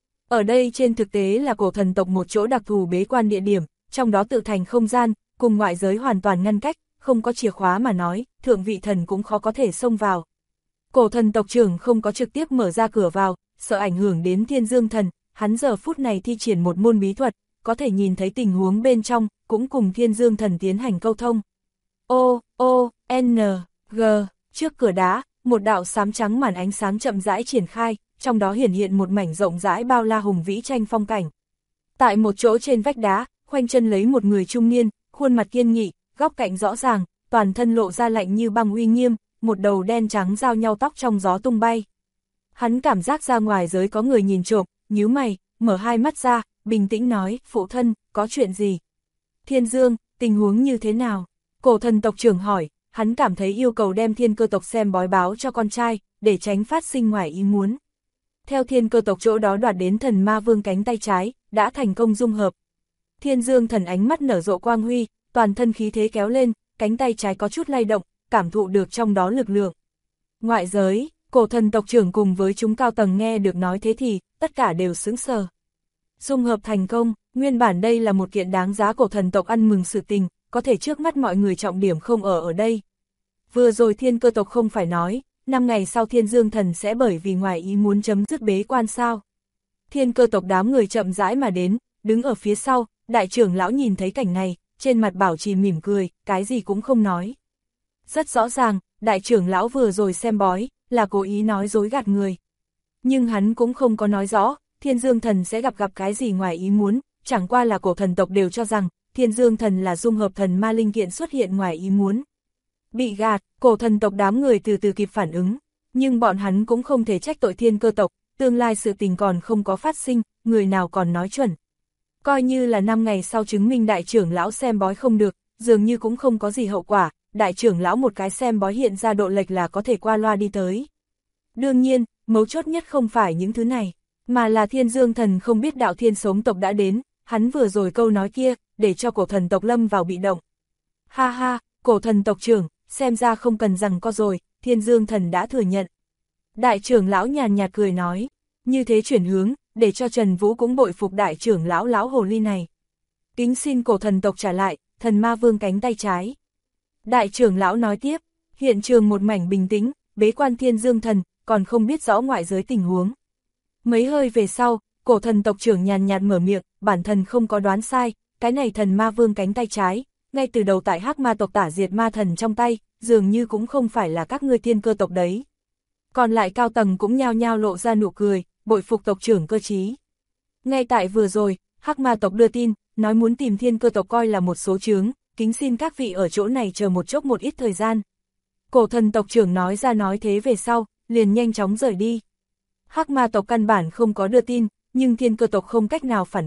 Ở đây trên thực tế là cổ thần tộc một chỗ đặc thù bế quan địa điểm, trong đó tự thành không gian, cùng ngoại giới hoàn toàn ngăn cách, không có chìa khóa mà nói, thượng vị thần cũng khó có thể xông vào. Cổ thần tộc trưởng không có trực tiếp mở ra cửa vào, sợ ảnh hưởng đến Thiên Dương thần, hắn giờ phút này thi triển một môn bí thuật, có thể nhìn thấy tình huống bên trong, cũng cùng Thiên Dương thần tiến hành câu thông. N, G, trước cửa đá, một đạo xám trắng màn ánh sáng chậm rãi triển khai, trong đó hiển hiện một mảnh rộng rãi bao la hùng vĩ tranh phong cảnh. Tại một chỗ trên vách đá, khoanh chân lấy một người trung niên, khuôn mặt kiên nghị, góc cạnh rõ ràng, toàn thân lộ ra lạnh như băng uy nghiêm, một đầu đen trắng giao nhau tóc trong gió tung bay. Hắn cảm giác ra ngoài giới có người nhìn trộm, nhíu mày, mở hai mắt ra, bình tĩnh nói, phụ thân, có chuyện gì? Thiên Dương, tình huống như thế nào? Cổ thần tộc trưởng hỏi, hắn cảm thấy yêu cầu đem thiên cơ tộc xem bói báo cho con trai, để tránh phát sinh ngoài ý muốn. Theo thiên cơ tộc chỗ đó đoạt đến thần ma vương cánh tay trái, đã thành công dung hợp. Thiên Dương thần ánh mắt nở rộ quang huy, toàn thân khí thế kéo lên, cánh tay trái có chút lay động, cảm thụ được trong đó lực lượng. Ngoại giới, cổ thần tộc trưởng cùng với chúng cao tầng nghe được nói thế thì, tất cả đều sững sờ. Dung hợp thành công, nguyên bản đây là một kiện đáng giá cổ thần tộc ăn mừng sự tình, có thể trước mắt mọi người trọng điểm không ở đây. Vừa rồi thiên cơ tộc không phải nói, 5 ngày sau Thiên Dương thần sẽ bởi vì ngoài ý muốn chấm dứt bế quan sao. Thiên cơ tộc đám người chậm rãi mà đến, đứng ở phía sau, đại trưởng lão nhìn thấy cảnh này, trên mặt bảo trì mỉm cười, cái gì cũng không nói. Rất rõ ràng, đại trưởng lão vừa rồi xem bói, là cố ý nói dối gạt người. Nhưng hắn cũng không có nói rõ, Thiên Dương thần sẽ gặp cái gì ngoài ý muốn, chẳng qua là cổ thần tộc đều cho rằng, Thiên Dương thần là dung hợp thần ma linh kiện xuất hiện ngoài ý muốn. Bị gạt, cổ thần tộc đám người từ từ kịp phản ứng, nhưng bọn hắn cũng không thể trách tội thiên cơ tộc, tương lai sự tình còn không có phát sinh, người nào còn nói chuẩn. Coi như là 5 ngày sau chứng minh đại trưởng lão xem bói không được, dường như cũng không có gì hậu quả, đại trưởng lão một cái xem bói hiện ra độ lệch là có thể qua loa đi tới. Đương nhiên, mấu chốt nhất không phải những thứ này, mà là Thiên Dương thần không biết đạo thiên sống tộc đã đến, hắn vừa rồi câu nói kia, để cho cổ thần tộc lâm vào bị động. Ha ha, cổ thần tộc trưởng, xem ra không cần rằng co rồi, Thiên Dương thần đã thừa nhận. Đại trưởng lão nhàn nhạt cười nói, như thế chuyển hướng, để cho Trần Vũ cũng bội phục đại trưởng lão hồ ly này. Kính xin cổ thần tộc trả lại, thần ma vương cánh tay trái. Đại trưởng lão nói tiếp, hiện trường một mảnh bình tĩnh, bế quan Thiên Dương thần, còn không biết rõ ngoại giới tình huống. Mấy hơi về sau, cổ thần tộc trưởng nhàn nhạt mở miệng, bản thân không có đoán sai, cái này thần ma vương cánh tay trái, ngay từ đầu tại Hắc Ma tộc tả diệt ma thần trong tay, dường như cũng không phải là các ngươi thiên cơ tộc đấy. Còn lại cao tầng cũng nhao nhao lộ ra nụ cười, bội phục tộc trưởng cơ trí. Ngay tại vừa rồi, Hắc Ma tộc đưa tin, nói muốn tìm thiên cơ tộc coi là một số chướng, kính xin các vị ở chỗ này chờ một chốc một ít thời gian. Cổ thần tộc trưởng nói ra nói thế về sau, liền nhanh chóng rời đi. Hắc Ma tộc căn bản không có đưa tin, nhưng thiên cơ tộc không cách nào phản bác,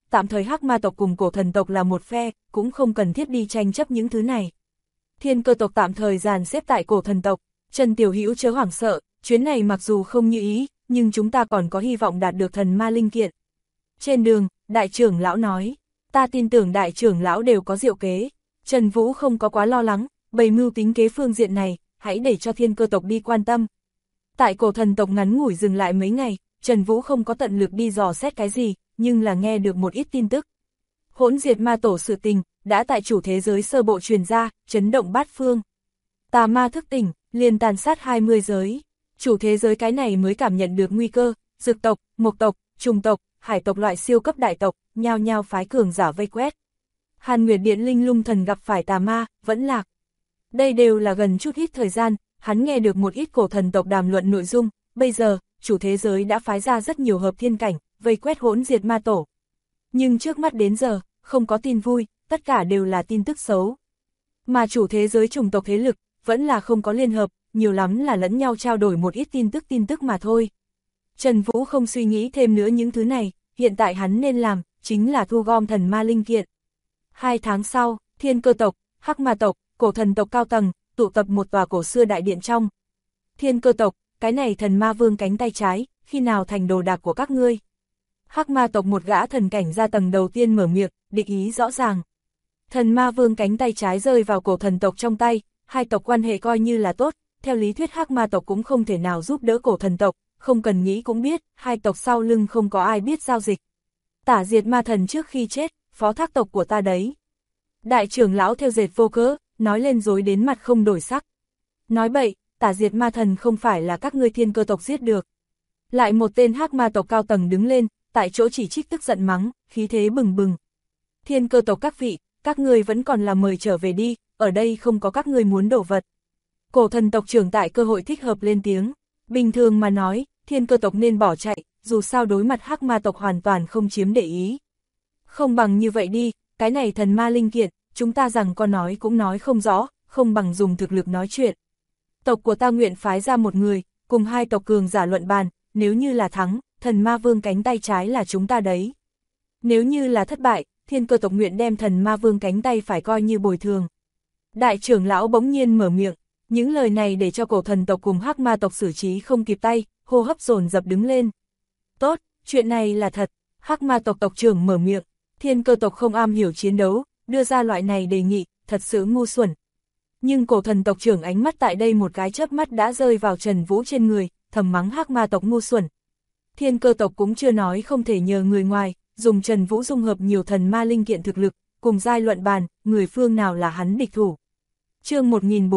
tạm thời Hắc Ma tộc cùng cổ thần tộc là một phe, cũng không cần thiết đi tranh chấp những thứ này. Thiên Cơ tộc tạm thời dàn xếp tại cổ thần tộc, Trần Tiểu Hữu chớ hoảng sợ, chuyến này mặc dù không như ý, nhưng chúng ta còn có hy vọng đạt được thần ma linh kiện. Trên đường, đại trưởng lão nói, ta tin tưởng đại trưởng lão đều có diệu kế. Trần Vũ không có quá lo lắng, bày mưu tính kế phương diện này, hãy để cho Thiên Cơ tộc đi quan tâm. Tại cổ thần tộc ngắn ngủi dừng lại mấy ngày, Trần Vũ không có tận lực đi dò xét cái gì, nhưng là nghe được một ít tin tức. Hỗn diệt ma tổ sự tình, đã tại chủ thế giới sơ bộ truyền ra, chấn động bát phương. Tà ma thức tỉnh, liền tàn sát 20 giới. Chủ thế giới cái này mới cảm nhận được nguy cơ, dược tộc, mộc tộc, trùng tộc, hải tộc loại siêu cấp đại tộc, nhao nhao phái cường giả vây quét. Hàn Nguyệt Điện Linh Lung Thần gặp phải tà ma, vẫn lạc. Đây đều là gần chút ít thời gian, hắn nghe được một ít cổ thần tộc đàm luận nội dung, bây giờ, chủ thế giới đã phái ra rất nhiều hợp thiên cảnh, vây quét hỗn diệt ma tổ. Nhưng trước mắt đến giờ, không có tin vui, tất cả đều là tin tức xấu. Mà chủ thế giới chủng tộc thế lực, vẫn là không có liên hợp, nhiều lắm là lẫn nhau trao đổi một ít tin tức mà thôi. Trần Vũ không suy nghĩ thêm nữa những thứ này, hiện tại hắn nên làm, chính là thu gom thần ma linh kiện. 2 tháng sau, Thiên Cơ tộc, Hắc Ma tộc, cổ thần tộc cao tầng, tụ tập một tòa cổ xưa đại điện trong. Thiên Cơ tộc, cái này thần ma vương cánh tay trái, khi nào thành đồ đạc của các ngươi? Hắc Ma tộc một gã thần cảnh ra tầng đầu tiên mở miệng, địch ý rõ ràng. Thần ma vương cánh tay trái rơi vào cổ thần tộc trong tay, hai tộc quan hệ coi như là tốt, theo lý thuyết Hắc Ma tộc cũng không thể nào giúp đỡ cổ thần tộc, không cần nghĩ cũng biết, hai tộc sau lưng không có ai biết giao dịch. Tả diệt ma thần trước khi chết, phó thác tộc của ta đấy. Đại trưởng lão theo dệt vô cớ, nói lên dối đến mặt không đổi sắc. Nói bậy, tả diệt ma thần không phải là các ngươi Thiên Cơ tộc giết được. Lại một tên Hắc Ma tộc cao tầng đứng lên, tại chỗ chỉ trích tức giận mắng, khí thế bừng bừng. Thiên Cơ tộc các vị, các ngươi vẫn còn là mời trở về đi, ở đây không có các ngươi muốn đổ vật. Cổ thần tộc trưởng tại cơ hội thích hợp lên tiếng, bình thường mà nói, Thiên Cơ tộc nên bỏ chạy, dù sao đối mặt Hắc Ma tộc hoàn toàn không chiếm để ý. Không bằng như vậy đi, cái này thần ma linh kiện, chúng ta rằng có nói cũng nói không rõ, không bằng dùng thực lực nói chuyện. Tộc của ta nguyện phái ra một người, cùng hai tộc cường giả luận bàn, nếu như là thắng, thần ma vương cánh tay trái là chúng ta đấy. Nếu như là thất bại, Thiên Cơ tộc nguyện đem thần ma vương cánh tay phải coi như bồi thường. Đại trưởng lão bỗng nhiên mở miệng, những lời này để cho cổ thần tộc cùng Hắc Ma tộc xử trí không kịp tay, hô hấp dồn dập đứng lên. Tốt, chuyện này là thật, Hắc Ma tộc tộc trưởng mở miệng, Thiên Cơ tộc không am hiểu chiến đấu, đưa ra loại này đề nghị, thật sự ngu xuẩn. Nhưng cổ thần tộc trưởng ánh mắt tại đây một cái chớp mắt đã rơi vào Trần Vũ trên người, thầm mắng Hắc Ma tộc ngu xuẩn. Thiên Cơ tộc cũng chưa nói không thể nhờ người ngoài, dùng Trần Vũ dung hợp nhiều thần ma linh kiện thực lực, cùng giai luận bàn, người phương nào là hắn địch thủ. Chương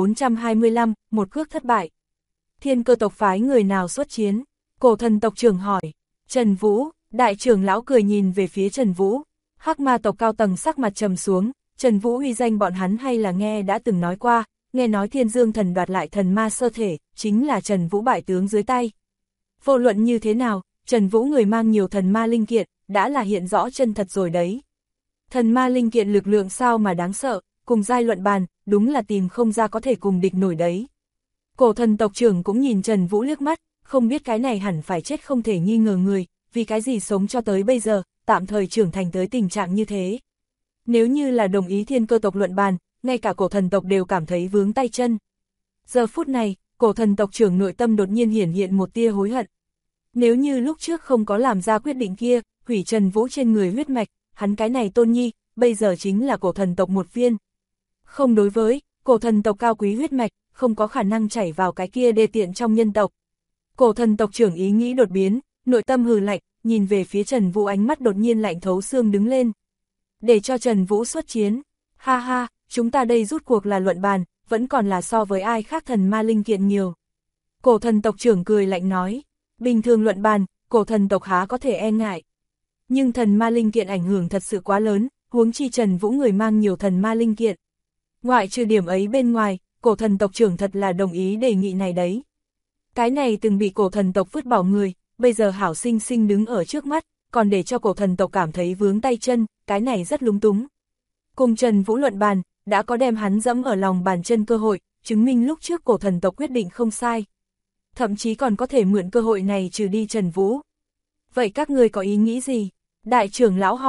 1425, một cước thất bại. Thiên Cơ tộc phái người nào xuất chiến? Cổ thần tộc trưởng hỏi. Trần Vũ, đại trưởng lão cười nhìn về phía Trần Vũ. Hắc Ma tộc cao tầng sắc mặt trầm xuống, Trần Vũ uy danh bọn hắn hay là nghe đã từng nói qua, nghe nói Thiên Dương thần đoạt lại thần ma sơ thể, chính là Trần Vũ bại tướng dưới tay. Vô luận như thế nào, Trần Vũ người mang nhiều thần ma linh kiện, đã là hiện rõ chân thật rồi đấy. Thần ma linh kiện lực lượng sao mà đáng sợ, cùng giai luận bàn, đúng là tìm không ra có thể cùng địch nổi đấy. Cổ thần tộc trưởng cũng nhìn Trần Vũ liếc mắt, không biết cái này hẳn phải chết không thể nghi ngờ người, vì cái gì sống cho tới bây giờ, tạm thời trưởng thành tới tình trạng như thế. Nếu như là đồng ý Thiên Cơ tộc luận bàn, ngay cả cổ thần tộc đều cảm thấy vướng tay chân. Giờ phút này, cổ thần tộc trưởng nội tâm đột nhiên hiển hiện một tia hối hận. Nếu như lúc trước không có làm ra quyết định kia, hủy Trần Vũ trên người huyết mạch, hắn cái này tôn nhi, bây giờ chính là cổ thần tộc một viên. Không đối với, cổ thần tộc cao quý huyết mạch, không có khả năng chảy vào cái kia đê tiện trong nhân tộc. Cổ thần tộc trưởng ý nghĩ đột biến, nội tâm hừ lạnh, nhìn về phía Trần Vũ ánh mắt đột nhiên lạnh thấu xương đứng lên. Để cho Trần Vũ xuất chiến, ha ha, chúng ta đây rút cuộc là luận bàn, vẫn còn là so với ai khác thần ma linh kiện nhiều. Cổ thần tộc trưởng cười lạnh nói, bình thường luận bàn, cổ thần tộc há có thể e ngại. Nhưng thần ma linh kiện ảnh hưởng thật sự quá lớn, huống chi Trần Vũ người mang nhiều thần ma linh kiện. Ngoại trừ điểm ấy bên ngoài, cổ thần tộc trưởng thật là đồng ý đề nghị này đấy. Cái này từng bị cổ thần tộc vứt bỏ người, bây giờ hảo sinh sinh đứng ở trước mắt, còn để cho cổ thần tộc cảm thấy vướng tay chân, cái này rất lúng túng. Cùng Trần Vũ luận bàn, đã có đem hắn dẫm ở lòng bàn chân cơ hội, chứng minh lúc trước cổ thần tộc quyết định không sai. Thậm chí còn có thể mượn cơ hội này trừ đi Trần Vũ. Vậy các ngươi có ý nghĩ gì? Đại trưởng lão hỏi,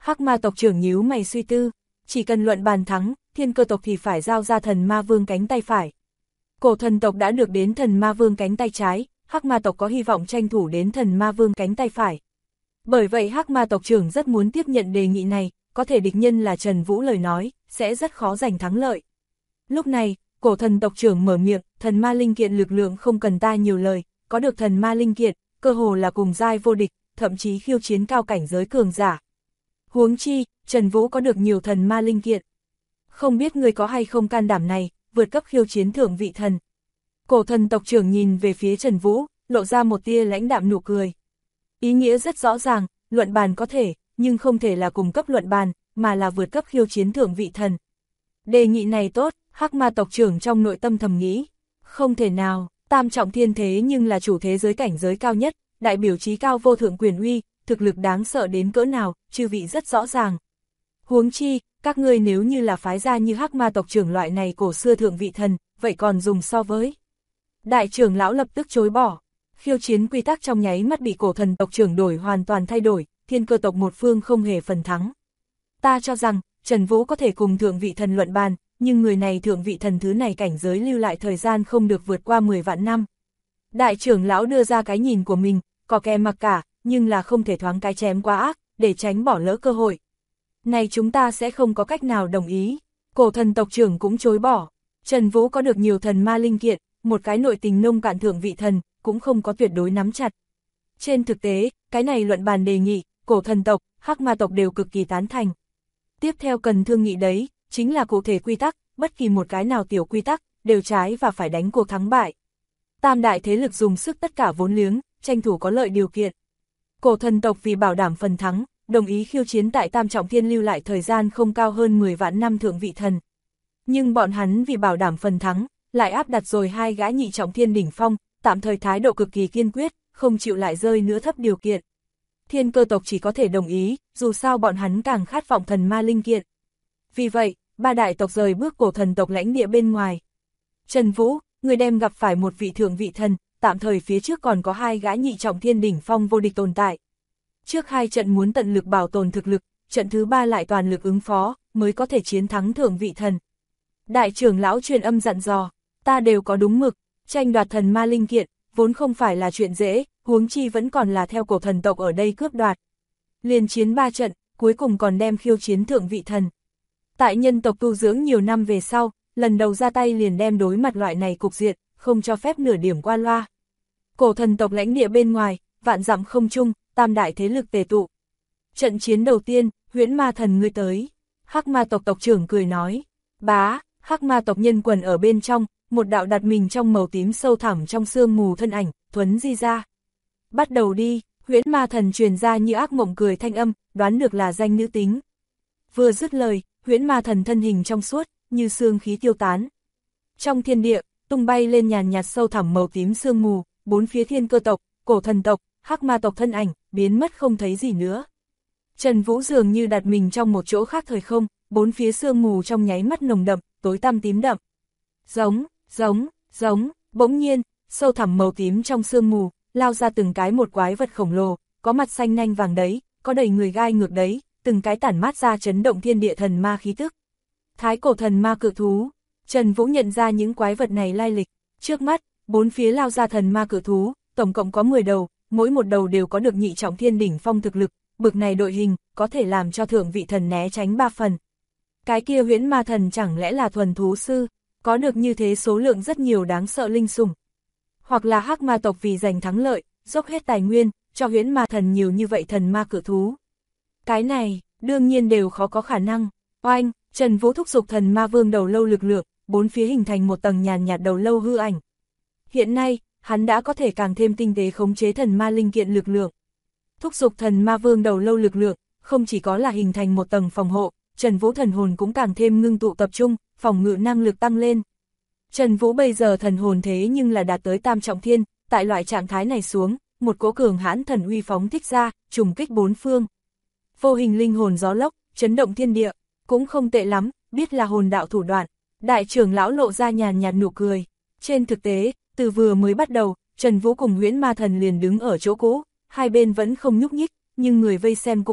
Hắc ma tộc trưởng nhíu mày suy tư, chỉ cần luận bàn thắng, thiên cơ tộc thì phải giao ra thần ma vương cánh tay phải. Cổ thần tộc đã được đến thần ma vương cánh tay trái, hắc ma tộc có hy vọng tranh thủ đến thần ma vương cánh tay phải. Bởi vậy hắc ma tộc trưởng rất muốn tiếp nhận đề nghị này, có thể địch nhân là Trần Vũ lời nói, sẽ rất khó giành thắng lợi. Lúc này, cổ thần tộc trưởng mở miệng, thần ma linh kiện lực lượng không cần ta nhiều lời, có được thần ma linh kiện, cơ hồ là cùng giai vô địch, thậm chí khiêu chiến cao cảnh giới cường giả. Huống chi, Trần Vũ có được nhiều thần ma linh kiện. Không biết người có hay không can đảm này, vượt cấp khiêu chiến thượng vị thần. Cổ thần tộc trưởng nhìn về phía Trần Vũ, lộ ra một tia lãnh đạm nụ cười. Ý nghĩa rất rõ ràng, luận bàn có thể, nhưng không thể là cùng cấp luận bàn, mà là vượt cấp khiêu chiến thượng vị thần. Đề nghị này tốt, hắc ma tộc trưởng trong nội tâm thầm nghĩ. Không thể nào, tam trọng thiên thế nhưng là chủ thế giới cảnh giới cao nhất, đại biểu chí cao vô thượng quyền uy, thực lực đáng sợ đến cỡ nào, chư vị rất rõ ràng. Huống chi, các ngươi nếu như là phái gia như hắc ma tộc trưởng loại này cổ xưa thượng vị thần, vậy còn dùng so với. Đại trưởng lão lập tức chối bỏ. Khiêu chiến quy tắc trong nháy mắt bị cổ thần tộc trưởng đổi hoàn toàn thay đổi, thiên cơ tộc một phương không hề phần thắng. Ta cho rằng, Trần Vũ có thể cùng thượng vị thần luận bàn, nhưng người này thượng vị thần thứ này cảnh giới lưu lại thời gian không được vượt qua 10 vạn năm. Đại trưởng lão đưa ra cái nhìn của mình, có kẻ mặc cả, nhưng là không thể thoáng cái chém quá ác, để tránh bỏ lỡ cơ hội. Này chúng ta sẽ không có cách nào đồng ý. Cổ thần tộc trưởng cũng chối bỏ. Trần Vũ có được nhiều thần ma linh kiện, một cái nội tình nông cạn thượng vị thần, cũng không có tuyệt đối nắm chặt. Trên thực tế, cái này luận bàn đề nghị, cổ thần tộc, hắc ma tộc đều cực kỳ tán thành. Tiếp theo cần thương nghị đấy, chính là cụ thể quy tắc, bất kỳ một cái nào tiểu quy tắc, đều trái và phải đánh cuộc thắng bại. Tam đại thế lực dùng sức tất cả vốn liếng, tranh thủ có lợi điều kiện. Cổ thần tộc vì bảo đảm phần thắng, đồng ý khiêu chiến tại tam trọng thiên lưu lại thời gian không cao hơn 10 vạn năm thượng vị thần. Nhưng bọn hắn vì bảo đảm phần thắng, lại áp đặt rồi hai gã nhị trọng thiên đỉnh phong, tạm thời thái độ cực kỳ kiên quyết, không chịu lại rơi nữa thấp điều kiện. Thiên cơ tộc chỉ có thể đồng ý, dù sao bọn hắn càng khát vọng thần ma linh kiện. Vì vậy, ba đại tộc rời bước cổ thần tộc lãnh địa bên ngoài. Trần Vũ, người đem gặp phải một vị thượng vị thần, tạm thời phía trước còn có hai gã nhị trọng thiên đỉnh phong vô địch tồn tại. Trước hai trận muốn tận lực bảo tồn thực lực, trận thứ ba lại toàn lực ứng phó, mới có thể chiến thắng thượng vị thần. Đại trưởng lão truyền âm dặn dò, ta đều có đúng mực, tranh đoạt thần ma linh kiện, vốn không phải là chuyện dễ, huống chi vẫn còn là theo cổ thần tộc ở đây cướp đoạt. Liên chiến 3 trận, cuối cùng còn đem khiêu chiến thượng vị thần. Tại nhân tộc tu dưỡng nhiều năm về sau, lần đầu ra tay liền đem đối mặt loại này cục diện, không cho phép nửa điểm qua loa. Cổ thần tộc lãnh địa bên ngoài, vạn dặm không chung, tam đại thế lực tề tụ. Trận chiến đầu tiên, Huyễn Ma Thần ngươi tới. Hắc ma tộc tộc trưởng cười nói. Bá, hắc ma tộc nhân quần ở bên trong, một đạo đặt mình trong màu tím sâu thẳm trong sương mù thân ảnh, thuấn di ra. Bắt đầu đi, Huyễn Ma Thần truyền ra như ác mộng cười thanh âm, đoán được là danh nữ tính. Vừa dứt lời, Huyễn Ma Thần thân hình trong suốt, như sương khí tiêu tán. Trong thiên địa, tung bay lên nhàn nhạt sâu thẳm màu tím sương mù, bốn phía thiên cơ tộc, cổ thần tộc, hắc ma tộc thân ảnh, biến mất không thấy gì nữa. Trần Vũ dường như đặt mình trong một chỗ khác thời không, bốn phía sương mù trong nháy mắt nồng đậm, tối tăm tím đậm. Giống, bỗng nhiên, sâu thẳm màu tím trong sương mù, lao ra từng cái một quái vật khổng lồ, có mặt xanh nanh vàng đấy, có đầy người gai ngược đấy, từng cái tản mát ra chấn động thiên địa thần ma khí tức. Thái cổ thần ma cự thú, Trần Vũ nhận ra những quái vật này lai lịch, trước mắt, bốn phía lao ra thần ma cự thú, tổng cộng có 10 đầu, mỗi một đầu đều có được nhị trọng thiên đỉnh phong thực lực, bực này đội hình, có thể làm cho thượng vị thần né tránh 3 phần. Cái kia Huyễn Ma Thần chẳng lẽ là thuần thú sư, có được như thế số lượng rất nhiều đáng sợ linh sủng. Hoặc là hắc ma tộc vì giành thắng lợi, dốc hết tài nguyên, cho Huyễn Ma Thần nhiều như vậy thần ma cự thú. Cái này, đương nhiên đều khó có khả năng. Oanh, Trần Vũ thúc giục thần ma vương đầu lâu lực lượng, bốn phía hình thành một tầng nhàn nhạt đầu lâu hư ảnh. Hiện nay, hắn đã có thể càng thêm tinh tế khống chế thần ma linh kiện lực lượng. Thúc giục thần ma vương đầu lâu lực lượng, không chỉ có là hình thành một tầng phòng hộ, Trần Vũ thần hồn cũng càng thêm ngưng tụ tập trung, phòng ngự năng lực tăng lên. Trần Vũ bây giờ thần hồn thế nhưng là đạt tới tam trọng thiên, tại loại trạng thái này xuống, một cỗ cường hãn thần uy phóng thích ra, trùng kích bốn phương. Vô hình linh hồn gió lốc, chấn động thiên địa, cũng không tệ lắm, biết là hồn đạo thủ đoạn. Đại trưởng lão lộ ra nhàn nhạt nụ cười. Trên thực tế, từ vừa mới bắt đầu, Trần Vũ cùng Huyễn Ma Thần liền đứng ở chỗ cũ, hai bên vẫn không nhúc nhích, nhưng người vây xem cũng biết,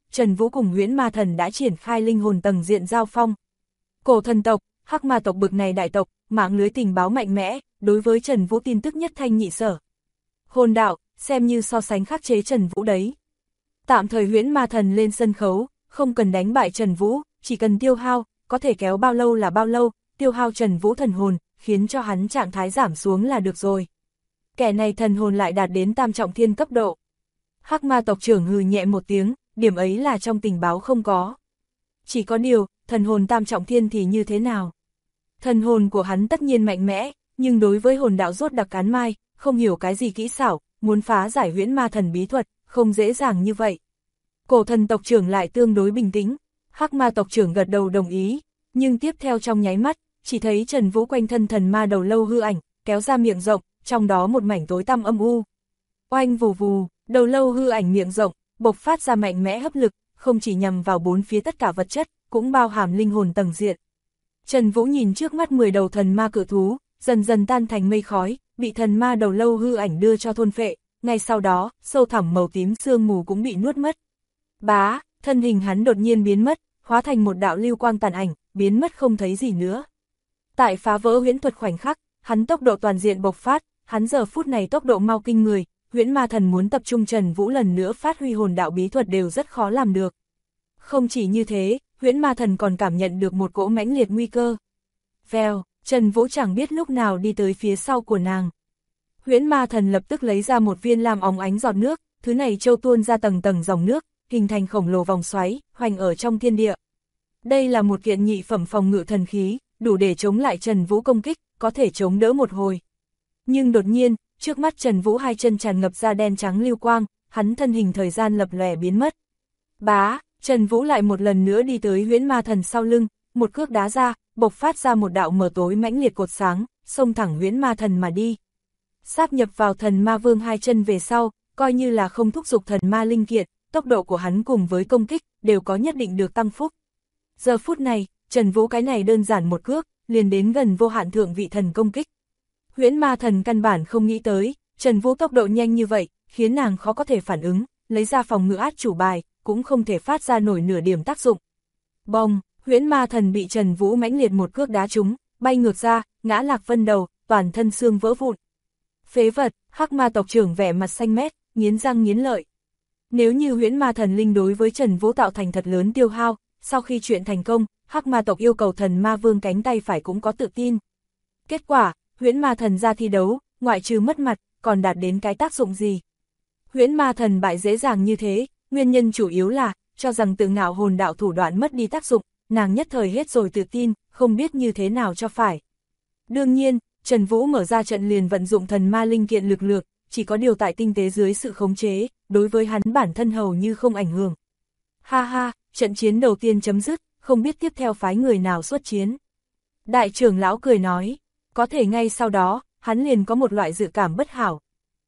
Trần Vũ cùng Huyễn Ma Thần đã triển khai linh hồn tầng diện giao phong. Cổ thần tộc, Hắc Ma tộc bực này đại tộc, mạng lưới tình báo mạnh mẽ, đối với Trần Vũ tin tức nhất thanh nhị sở. Hồn đạo, xem như so sánh khắc chế Trần Vũ đấy. Tạm thời Huyễn Ma Thần lên sân khấu, không cần đánh bại Trần Vũ, chỉ cần tiêu hao, có thể kéo bao lâu là bao lâu, tiêu hao Trần Vũ thần hồn, khiến cho hắn trạng thái giảm xuống là được rồi. Kẻ này thần hồn lại đạt đến tam trọng thiên cấp độ. Hắc Ma tộc trưởng hừ nhẹ một tiếng, điểm ấy là trong tình báo không có. Chỉ có điều, thần hồn tam trọng thiên thì như thế nào? Thần hồn của hắn tất nhiên mạnh mẽ, nhưng đối với hồn đạo rốt đặc cán mai, không hiểu cái gì kỹ xảo, muốn phá giải Huyễn Ma Thần bí thuật, không dễ dàng như vậy. Cổ thần tộc trưởng lại tương đối bình tĩnh, Hắc Ma tộc trưởng gật đầu đồng ý, nhưng tiếp theo trong nháy mắt, chỉ thấy Trần Vũ quanh thân thần ma đầu lâu hư ảnh, kéo ra miệng rộng, trong đó một mảnh tối tăm âm u. Oanh vù vù, đầu lâu hư ảnh miệng rộng, bộc phát ra mạnh mẽ hấp lực, không chỉ nhằm vào bốn phía tất cả vật chất, cũng bao hàm linh hồn tầng diện. Trần Vũ nhìn trước mắt 10 đầu thần ma cự thú, dần dần tan thành mây khói, bị thần ma đầu lâu hư ảnh đưa cho thôn phệ, ngay sau đó, sâu thẳm màu tím sương mù cũng bị nuốt mất. Bá, thân hình hắn đột nhiên biến mất, hóa thành một đạo lưu quang tàn ảnh, biến mất không thấy gì nữa. Tại phá vỡ huyễn thuật khoảnh khắc, hắn tốc độ toàn diện bộc phát, hắn giờ phút này tốc độ mau kinh người, Huyễn Ma Thần muốn tập trung Trần Vũ lần nữa phát huy hồn đạo bí thuật đều rất khó làm được. Không chỉ như thế, Huyễn Ma Thần còn cảm nhận được một cỗ mãnh liệt nguy cơ. Vèo, Trần Vũ chẳng biết lúc nào đi tới phía sau của nàng. Huyễn Ma Thần lập tức lấy ra một viên lam óng ánh giọt nước, thứ này trâu tuôn ra tầng tầng dòng nước, hình thành khổng lồ vòng xoáy, hoành ở trong thiên địa. Đây là một kiện nhị phẩm phòng ngự thần khí, đủ để chống lại Trần Vũ công kích, có thể chống đỡ một hồi. Nhưng đột nhiên, trước mắt Trần Vũ hai chân tràn ngập ra đen trắng lưu quang, hắn thân hình thời gian lập lòe biến mất. Bá, Trần Vũ lại một lần nữa đi tới Huyễn Ma Thần sau lưng, một cước đá ra, bộc phát ra một đạo mờ tối mãnh liệt cột sáng, xông thẳng Huyễn Ma Thần mà đi. Sáp nhập vào thần ma vương hai chân về sau, coi như là không thúc giục thần ma linh kiện, tốc độ của hắn cùng với công kích, đều có nhất định được tăng phúc. Giờ phút này, Trần Vũ cái này đơn giản một cước, liền đến gần vô hạn thượng vị thần công kích. Huyễn Ma Thần căn bản không nghĩ tới, Trần Vũ tốc độ nhanh như vậy, khiến nàng khó có thể phản ứng, lấy ra phòng ngự át chủ bài, cũng không thể phát ra nổi nửa điểm tác dụng. Bông, Huyễn Ma Thần bị Trần Vũ mãnh liệt một cước đá trúng, bay ngược ra, ngã lạc vân đầu, toàn thân xương vỡ vụn. Phế vật, Hắc Ma tộc trưởng vẻ mặt xanh mét, nghiến răng nghiến lợi. Nếu như Huyễn Ma Thần linh đối với Trần Vũ tạo thành thật lớn tiêu hao, sau khi chuyện thành công, Hắc Ma tộc yêu cầu thần ma vương cánh tay phải cũng có tự tin. Kết quả, Huyễn Ma Thần ra thi đấu, ngoại trừ mất mặt, còn đạt đến cái tác dụng gì? Huyễn Ma Thần bại dễ dàng như thế, nguyên nhân chủ yếu là, cho rằng tự ngạo hồn đạo thủ đoạn mất đi tác dụng, nàng nhất thời hết rồi tự tin, không biết như thế nào cho phải. Đương nhiên, Trần Vũ mở ra trận liền vận dụng thần ma linh kiện lực lượng, chỉ có điều tại tinh tế dưới sự khống chế, đối với hắn bản thân hầu như không ảnh hưởng. Ha ha, trận chiến đầu tiên chấm dứt, không biết tiếp theo phái người nào xuất chiến. Đại trưởng lão cười nói, có thể ngay sau đó, hắn liền có một loại dự cảm bất hảo.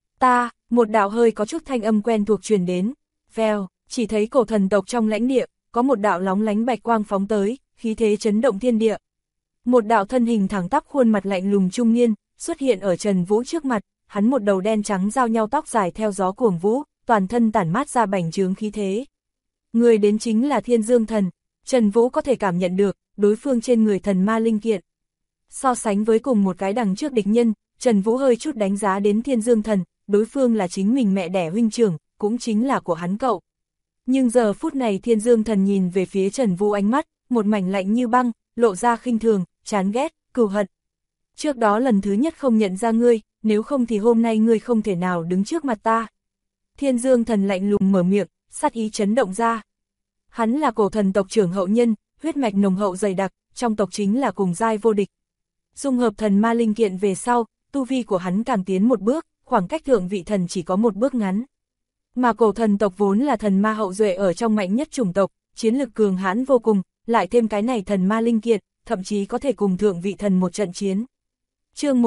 Một đạo hơi có chút thanh âm quen thuộc truyền đến, vèo, chỉ thấy cổ thần tộc trong lãnh địa, có một đạo lóng lánh bạch quang phóng tới, khí thế chấn động thiên địa. Một đạo thân hình thẳng tắp khuôn mặt lạnh lùng trung niên, xuất hiện ở Trần Vũ trước mặt, hắn một đầu đen trắng giao nhau tóc dài theo gió cuồng vũ, toàn thân tản mát ra bành trướng khí thế. Người đến chính là Thiên Dương Thần, Trần Vũ có thể cảm nhận được, đối phương trên người thần ma linh kiện. So sánh với cùng một cái đằng trước địch nhân, Trần Vũ hơi chút đánh giá đến Thiên Dương Thần, đối phương là chính mình mẹ đẻ huynh trưởng, cũng chính là của hắn cậu. Nhưng giờ phút này Thiên Dương Thần nhìn về phía Trần Vũ ánh mắt, một mảnh lạnh như băng, lộ ra khinh thường, chán ghét, cừu hận. Trước đó lần thứ nhất không nhận ra ngươi, nếu không thì hôm nay ngươi không thể nào đứng trước mặt ta. Thiên Dương Thần lạnh lùng mở miệng, sát ý chấn động ra. Hắn là cổ thần tộc trưởng hậu nhân, huyết mạch nồng hậu dày đặc, trong tộc chính là cùng giai vô địch. Dung hợp thần ma linh kiện về sau, tu vi của hắn càng tiến một bước, khoảng cách thượng vị thần chỉ có một bước ngắn. Mà cổ thần tộc vốn là thần ma hậu duệ ở trong mạnh nhất chủng tộc, chiến lực cường hãn vô cùng, lại thêm cái này thần ma linh kiện, thậm chí có thể cùng thượng vị thần một trận chiến. Chương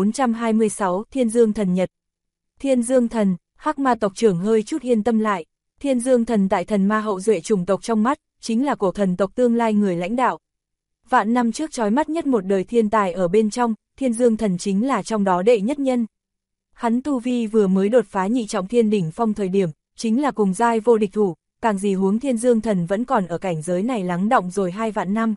1426, Thiên Dương Thần Nhật. Thiên Dương Thần, Hắc Ma tộc trưởng hơi chút yên tâm lại. Thiên Dương Thần tại thần ma hậu duệ chủng tộc trong mắt, chính là cổ thần tộc tương lai người lãnh đạo. Vạn năm trước chói mắt nhất một đời thiên tài ở bên trong, Thiên Dương Thần chính là trong đó đệ nhất nhân. Hắn tu vi vừa mới đột phá nhị trọng thiên đỉnh phong thời điểm, chính là cùng giai vô địch thủ, càng gì huống Thiên Dương Thần vẫn còn ở cảnh giới này lắng đọng rồi 2 vạn năm.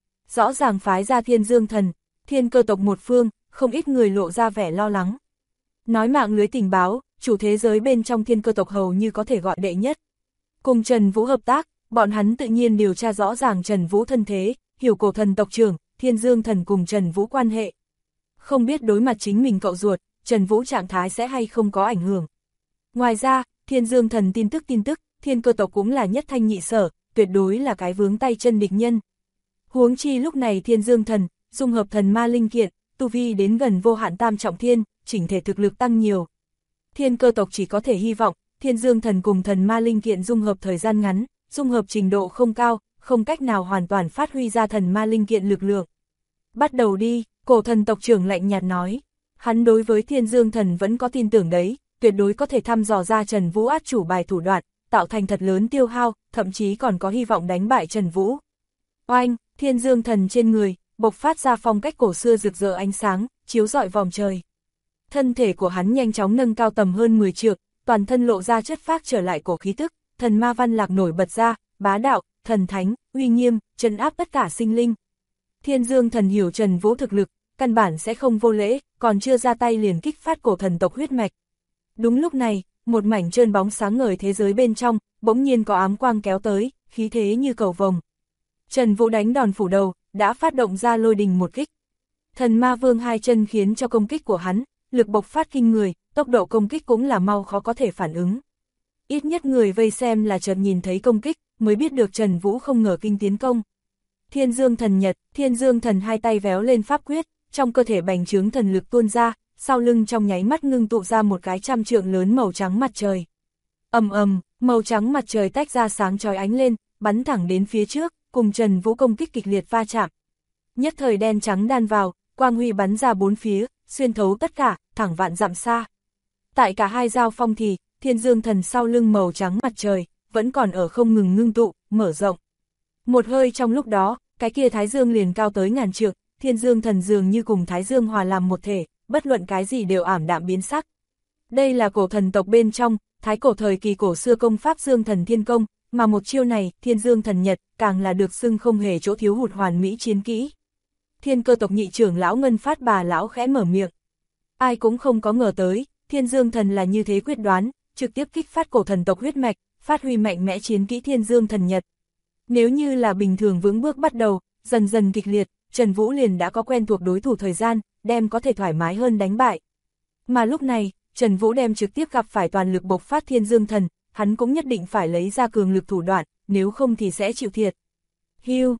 Rõ ràng phái ra Thiên Dương Thần, thiên cơ tộc một phương, không ít người lộ ra vẻ lo lắng. Nói mạng lưới tình báo, chủ thế giới bên trong thiên cơ tộc hầu như có thể gọi đệ nhất. Cùng Trần Vũ hợp tác, bọn hắn tự nhiên điều tra rõ ràng Trần Vũ thân thế, hiểu cổ thần tộc trưởng, Thiên Dương Thần cùng Trần Vũ quan hệ. Không biết đối mặt chính mình cậu ruột, Trần Vũ trạng thái sẽ hay không có ảnh hưởng. Ngoài ra, Thiên Dương Thần tin tức, thiên cơ tộc cũng là nhất thanh nhị sở, tuyệt đối là cái vướng tay chân địch nhân. Huống chi lúc này Thiên Dương Thần, dung hợp thần ma linh kiện, tu vi đến gần vô hạn tam trọng thiên, chỉnh thể thực lực tăng nhiều. Thiên cơ tộc chỉ có thể hy vọng, Thiên Dương Thần cùng thần ma linh kiện dung hợp thời gian ngắn, dung hợp trình độ không cao, không cách nào hoàn toàn phát huy ra thần ma linh kiện lực lượng. Bắt đầu đi, cổ thần tộc trưởng lạnh nhạt nói. Hắn đối với Thiên Dương Thần vẫn có tin tưởng đấy, tuyệt đối có thể thăm dò ra Trần Vũ át chủ bài thủ đoạn, tạo thành thật lớn tiêu hao, thậm chí còn có hy vọng đánh bại Trần Vũ. Oanh, Thiên Dương Thần trên người, bộc phát ra phong cách cổ xưa rực rỡ ánh sáng, chiếu rọi vòm trời. Thân thể của hắn nhanh chóng nâng cao tầm hơn 10 trượng, toàn thân lộ ra chất phác trở lại cổ khí tức, thần ma văn lạc nổi bật ra, bá đạo, thần thánh, uy nghiêm, trấn áp tất cả sinh linh. Thiên Dương Thần hiểu Trần Vũ thực lực, căn bản sẽ không vô lễ, còn chưa ra tay liền kích phát cổ thần tộc huyết mạch. Đúng lúc này, một mảnh trơn bóng sáng ngời thế giới bên trong, bỗng nhiên có ám quang kéo tới, khí thế như cầu vồng. Trần Vũ đánh đòn phủ đầu, đã phát động ra lôi đình một kích. Thần ma vương hai chân khiến cho công kích của hắn, lực bộc phát kinh người, tốc độ công kích cũng là mau khó có thể phản ứng. Ít nhất người vây xem là chợt nhìn thấy công kích, mới biết được Trần Vũ không ngờ kinh tiến công. Thiên Dương Thần Nhật, Thiên Dương Thần hai tay véo lên pháp quyết, trong cơ thể bành trướng thần lực tuôn ra, sau lưng trong nháy mắt ngưng tụ ra một cái 100 trượng lớn màu trắng mặt trời. Ầm ầm, màu trắng mặt trời tách ra sáng chói ánh lên, bắn thẳng đến phía trước, cùng Trần Vũ công kích kịch liệt va chạm. Nhất thời đen trắng đan vào, quang huy bắn ra bốn phía, xuyên thấu tất cả, thẳng vạn dặm xa. Tại cả hai giao phong thì, Thiên Dương Thần sau lưng màu trắng mặt trời, vẫn còn ở không ngừng ngưng tụ, mở rộng. Một hơi trong lúc đó, cái kia Thái Dương liền cao tới ngàn trượng, Thiên Dương Thần dường như cùng Thái Dương hòa làm một thể, bất luận cái gì đều ảm đạm biến sắc. Đây là cổ thần tộc bên trong, thái cổ thời kỳ cổ xưa công pháp Dương Thần Thiên Công, mà một chiêu này, Thiên Dương Thần Nhật, càng là được xưng không hề chỗ thiếu hụt hoàn mỹ chiến kỹ. Thiên cơ tộc nhị trưởng lão Ngân Phát Bà lão khẽ mở miệng. Ai cũng không có ngờ tới, Thiên Dương Thần là như thế quyết đoán, trực tiếp kích phát cổ thần tộc huyết mạch, phát huy mạnh mẽ chiến kỹ Thiên Dương Thần Nhật. Nếu như là bình thường vững bước bắt đầu, dần dần kịch liệt, Trần Vũ liền đã có quen thuộc đối thủ thời gian, đem có thể thoải mái hơn đánh bại. Mà lúc này, Trần Vũ đem trực tiếp gặp phải toàn lực bộc phát Thiên Dương Thần, hắn cũng nhất định phải lấy ra cường lực thủ đoạn, nếu không thì sẽ chịu thiệt. Hiu,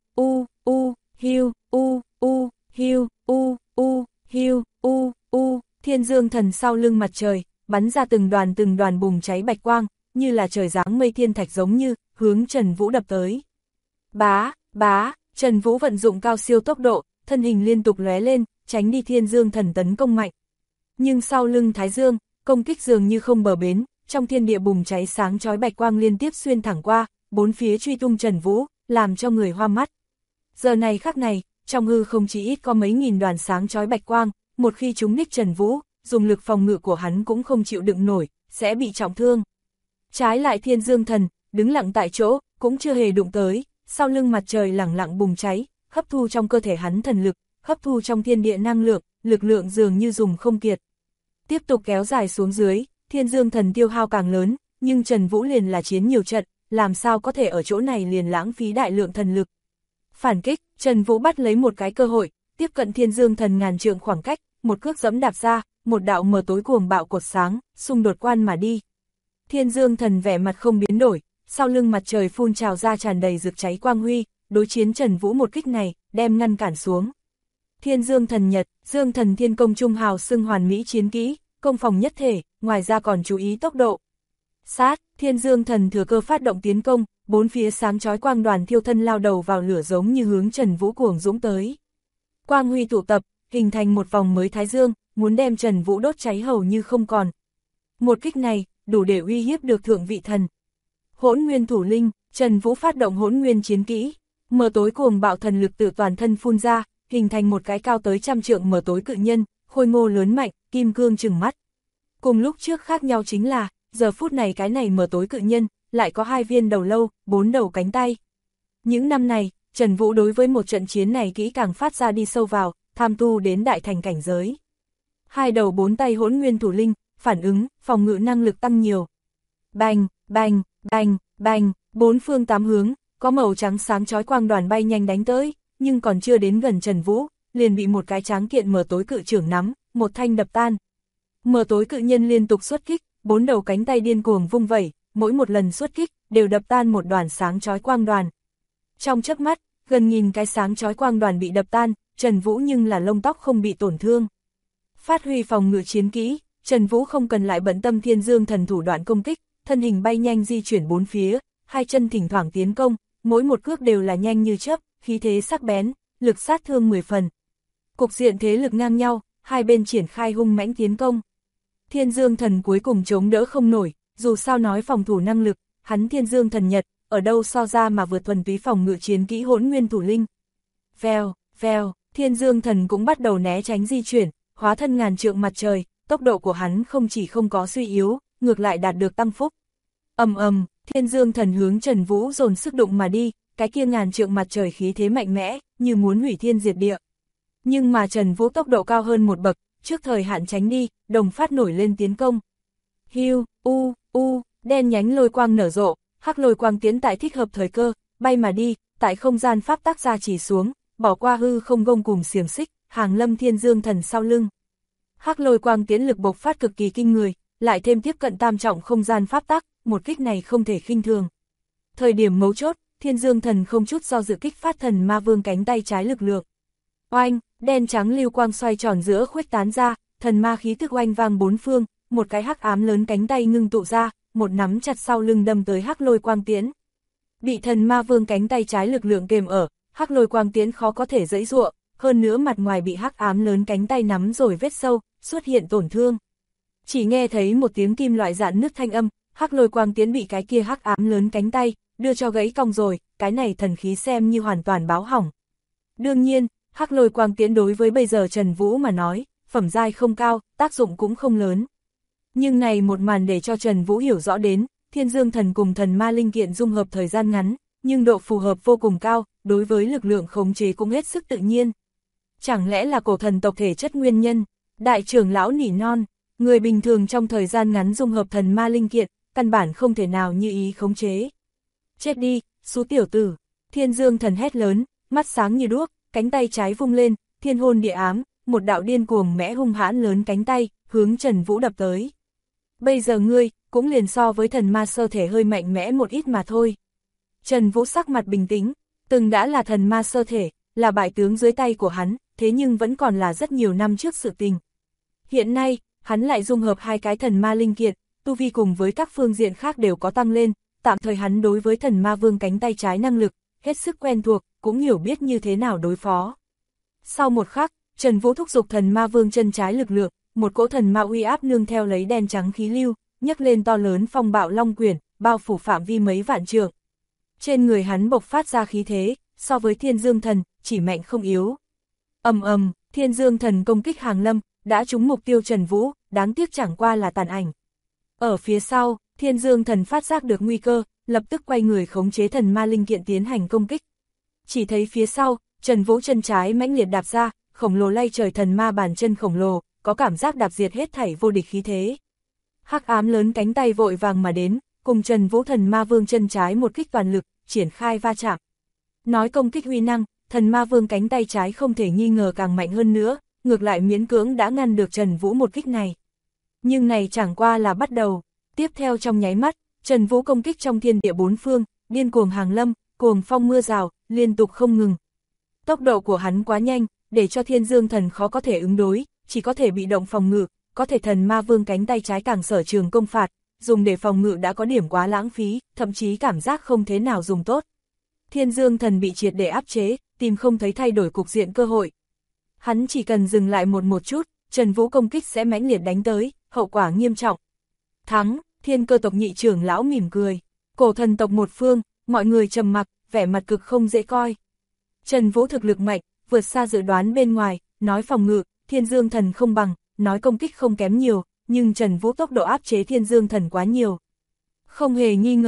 hiu, hiu, hiu, Thiên Dương Thần sau lưng mặt trời, bắn ra từng đoàn bùng cháy bạch quang, như là trời giáng mây thiên thạch giống như, hướng Trần Vũ đập tới. Bá, Trần Vũ vận dụng cao siêu tốc độ, thân hình liên tục lóe lên, tránh đi Thiên Dương Thần tấn công mạnh. Nhưng sau lưng Thái Dương, công kích dường như không bờ bến, trong thiên địa bùng cháy sáng chói bạch quang liên tiếp xuyên thẳng qua, bốn phía truy tung Trần Vũ, làm cho người hoa mắt. Giờ này khắc này, trong hư không chỉ ít có mấy nghìn đoàn sáng chói bạch quang, một khi chúng đích Trần Vũ, dùng lực phòng ngự của hắn cũng không chịu đựng nổi, sẽ bị trọng thương. Trái lại Thiên Dương Thần, đứng lặng tại chỗ, cũng chưa hề đụng tới, sau lưng mặt trời lẳng lặng bùng cháy, hấp thu trong cơ thể hắn thần lực, hấp thu trong thiên địa năng lượng, lực lượng dường như dùng không kiệt. Tiếp tục kéo dài xuống dưới, Thiên Dương Thần tiêu hao càng lớn, nhưng Trần Vũ liền là chiến nhiều trận, làm sao có thể ở chỗ này liền lãng phí đại lượng thần lực. Phản kích, Trần Vũ bắt lấy một cái cơ hội, tiếp cận Thiên Dương Thần ngàn trượng khoảng cách, một cước giẫm đạp ra, một đạo mờ tối cuồng bạo cột sáng, xung đột quan mà đi. Thiên Dương Thần vẻ mặt không biến đổi, sau lưng mặt trời phun trào ra tràn đầy rực cháy quang huy, đối chiến Trần Vũ một kích này, đem ngăn cản xuống. Thiên Dương Thần Nhật, Dương Thần Thiên Công trung hào xưng hoàn mỹ chiến kỹ, công phòng nhất thể, ngoài ra còn chú ý tốc độ. Sát, Thiên Dương Thần thừa cơ phát động tiến công, bốn phía sáng chói quang đoàn thiêu thân lao đầu vào lửa giống như hướng Trần Vũ cuồng dũng tới. Quang huy tụ tập, hình thành một vòng mới Thái Dương, muốn đem Trần Vũ đốt cháy hầu như không còn. Một kích này, đủ để uy hiếp được thượng vị thần. Hỗn Nguyên Thủ Linh, Trần Vũ phát động Hỗn Nguyên chiến kỹ, mờ tối cuồng bạo thần lực từ toàn thân phun ra, hình thành một cái cao tới 100 trượng mờ tối cự nhân, khôi ngô lớn mạnh, kim cương trừng mắt. Cùng lúc trước khác nhau chính là, giờ phút này cái này mờ tối cự nhân, lại có 2 viên đầu lâu, 4 đầu cánh tay. Những năm này, Trần Vũ đối với một trận chiến này kỹ càng phát ra đi sâu vào, tham tu đến đại thành cảnh giới. 2 đầu 4 tay hỗn nguyên thủ linh, phản ứng, phòng ngự năng lực tăng nhiều. Bành, bành, bành, bành, 4 phương 8 hướng, có màu trắng sáng chói quang đoàn bay nhanh đánh tới, nhưng còn chưa đến gần Trần Vũ, liền bị một cái tráng kiện mờ tối cự trưởng nắm, một thanh đập tan. Mờ tối cự nhân liên tục xuất kích, 4 đầu cánh tay điên cuồng vung vẩy, mỗi một lần xuất kích, đều đập tan một đoàn sáng chói quang đoàn. Trong chớp mắt, gần nghìn cái sáng chói quang đoàn bị đập tan, Trần Vũ nhưng là lông tóc không bị tổn thương. Phát huy phòng ngự chiến kỹ, Trần Vũ không cần lại bận tâm Thiên Dương Thần thủ đoạn công kích, thân hình bay nhanh di chuyển bốn phía, 2 chân thỉnh thoảng tiến công, mỗi một cước đều là nhanh như chớp, khí thế sắc bén, lực sát thương 10 phần. Cục diện thế lực ngang nhau, hai bên triển khai hung mãnh tiến công. Thiên Dương Thần cuối cùng chống đỡ không nổi, dù sao nói phòng thủ năng lực, hắn Thiên Dương Thần Nhật, ở đâu so ra mà vượt thuần túy phòng ngự chiến kỹ hỗn nguyên thủ linh. Vèo, vèo, Thiên Dương Thần cũng bắt đầu né tránh di chuyển, hóa thân ngàn trượng mặt trời, tốc độ của hắn không chỉ không có suy yếu, ngược lại đạt được tăng phúc. Thiên Dương Thần hướng Trần Vũ dồn sức đụng mà đi, cái kia ngàn trượng mặt trời khí thế mạnh mẽ, như muốn hủy thiên diệt địa. Nhưng mà Trần Vũ tốc độ cao hơn một bậc, trước thời hạn tránh đi, đồng phát nổi lên tiến công. Hiu, đen nhánh lôi quang nở rộ, hắc lôi quang tiến tại thích hợp thời cơ, bay mà đi, tại không gian pháp tắc ra chỉ xuống, bỏ qua hư không gông cùng xiềng xích, hàng lâm Thiên Dương Thần sau lưng. Hắc lôi quang tiến lực bộc phát cực kỳ kinh người, lại thêm tiếp cận tam trọng không gian pháp tắc, một kích này không thể khinh thường. Thời điểm mấu chốt, Thiên Dương Thần không chút do dự kích phát Thần Ma Vương cánh tay trái lực lượng. Oanh, đen trắng lưu quang xoay tròn giữa khuếch tán ra, thần ma khí tức oanh vang bốn phương, một cái hắc ám lớn cánh tay ngưng tụ ra, một nắm chặt sau lưng đâm tới hắc lôi quang tiễn. Bị Thần Ma Vương cánh tay trái lực lượng kềm ở, hắc lôi quang tiễn khó có thể giãy giụa, hơn nữa mặt ngoài bị hắc ám lớn cánh tay nắm rồi vết sâu, xuất hiện tổn thương. Chỉ nghe thấy một tiếng kim loại rạn nứt thanh âm, hắc lôi quang tiễn bị cái kia hắc ám lớn cánh tay đưa cho gãy cong rồi, cái này thần khí xem như hoàn toàn báo hỏng. Đương nhiên, hắc lôi quang tiễn đối với bây giờ Trần Vũ mà nói, phẩm giai không cao, tác dụng cũng không lớn. Nhưng này một màn để cho Trần Vũ hiểu rõ đến, Thiên Dương Thần cùng thần ma linh kiện dung hợp thời gian ngắn, nhưng độ phù hợp vô cùng cao, đối với lực lượng khống chế cũng hết sức tự nhiên. Chẳng lẽ là cổ thần tộc thể chất nguyên nhân? Đại trưởng lão nỉ non, người bình thường trong thời gian ngắn dung hợp thần ma linh kiện, căn bản không thể nào như ý khống chế. Chết đi, xú tiểu tử! Thiên Dương Thần hét lớn, mắt sáng như đuốc, cánh tay trái vung lên, thiên hôn địa ám, một đạo điên cuồng mẽ hung hãn lớn cánh tay, hướng Trần Vũ đập tới. Bây giờ ngươi, cũng liền so với thần ma sơ thể hơi mạnh mẽ một ít mà thôi. Trần Vũ sắc mặt bình tĩnh, từng đã là thần ma sơ thể, là bại tướng dưới tay của hắn, thế nhưng vẫn còn là rất nhiều năm trước sự tình. Hiện nay, hắn lại dung hợp hai cái thần ma linh kiện, tu vi cùng với các phương diện khác đều có tăng lên, tạm thời hắn đối với thần ma vương cánh tay trái năng lực, hết sức quen thuộc, cũng hiểu biết như thế nào đối phó. Sau một khắc, Trần Vũ thúc giục thần ma vương chân trái lực lượng, một cỗ thần ma uy áp nương theo lấy đen trắng khí lưu, nhấc lên to lớn phong bạo long quyển, bao phủ phạm vi mấy vạn trượng. Trên người hắn bộc phát ra khí thế, so với Thiên Dương Thần, chỉ mạnh không yếu. Thiên Dương Thần công kích hàng lâm, đã trúng mục tiêu Trần Vũ, đáng tiếc chẳng qua là tàn ảnh. Ở phía sau, Thiên Dương Thần phát giác được nguy cơ, lập tức quay người khống chế thần ma linh kiện tiến hành công kích. Chỉ thấy phía sau, Trần Vũ chân trái mãnh liệt đạp ra, khổng lồ lay trời thần ma bàn chân khổng lồ, có cảm giác đạp diệt hết thảy vô địch khí thế. Hắc ám lớn cánh tay vội vàng mà đến, cùng Trần Vũ thần ma vương chân trái một kích toàn lực, triển khai va chạm. Nói công kích uy năng, thần ma vương cánh tay trái không thể nghi ngờ càng mạnh hơn nữa, ngược lại miễn cưỡng đã ngăn được Trần Vũ một kích này. Nhưng này chẳng qua là bắt đầu, tiếp theo trong nháy mắt, Trần Vũ công kích trong thiên địa bốn phương, điên cuồng hàng lâm, cuồng phong mưa rào, liên tục không ngừng. Tốc độ của hắn quá nhanh, để cho Thiên Dương Thần khó có thể ứng đối, chỉ có thể bị động phòng ngự, có thể thần ma vương cánh tay trái càng sở trường công phạt, dùng để phòng ngự đã có điểm quá lãng phí, thậm chí cảm giác không thế nào dùng tốt. Thiên Dương Thần bị triệt để áp chế, tìm không thấy thay đổi cục diện cơ hội. Hắn chỉ cần dừng lại một chút, Trần Vũ công kích sẽ mãnh liệt đánh tới, hậu quả nghiêm trọng. Thắng, Thiên Cơ tộc nhị trưởng lão mỉm cười. Cổ thần tộc một phương, mọi người trầm mặc, vẻ mặt cực không dễ coi. Trần Vũ thực lực mạnh, vượt xa dự đoán bên ngoài, nói phòng ngự, Thiên Dương Thần không bằng, nói công kích không kém nhiều, nhưng Trần Vũ tốc độ áp chế Thiên Dương Thần quá nhiều. Không hề nghi ngờ,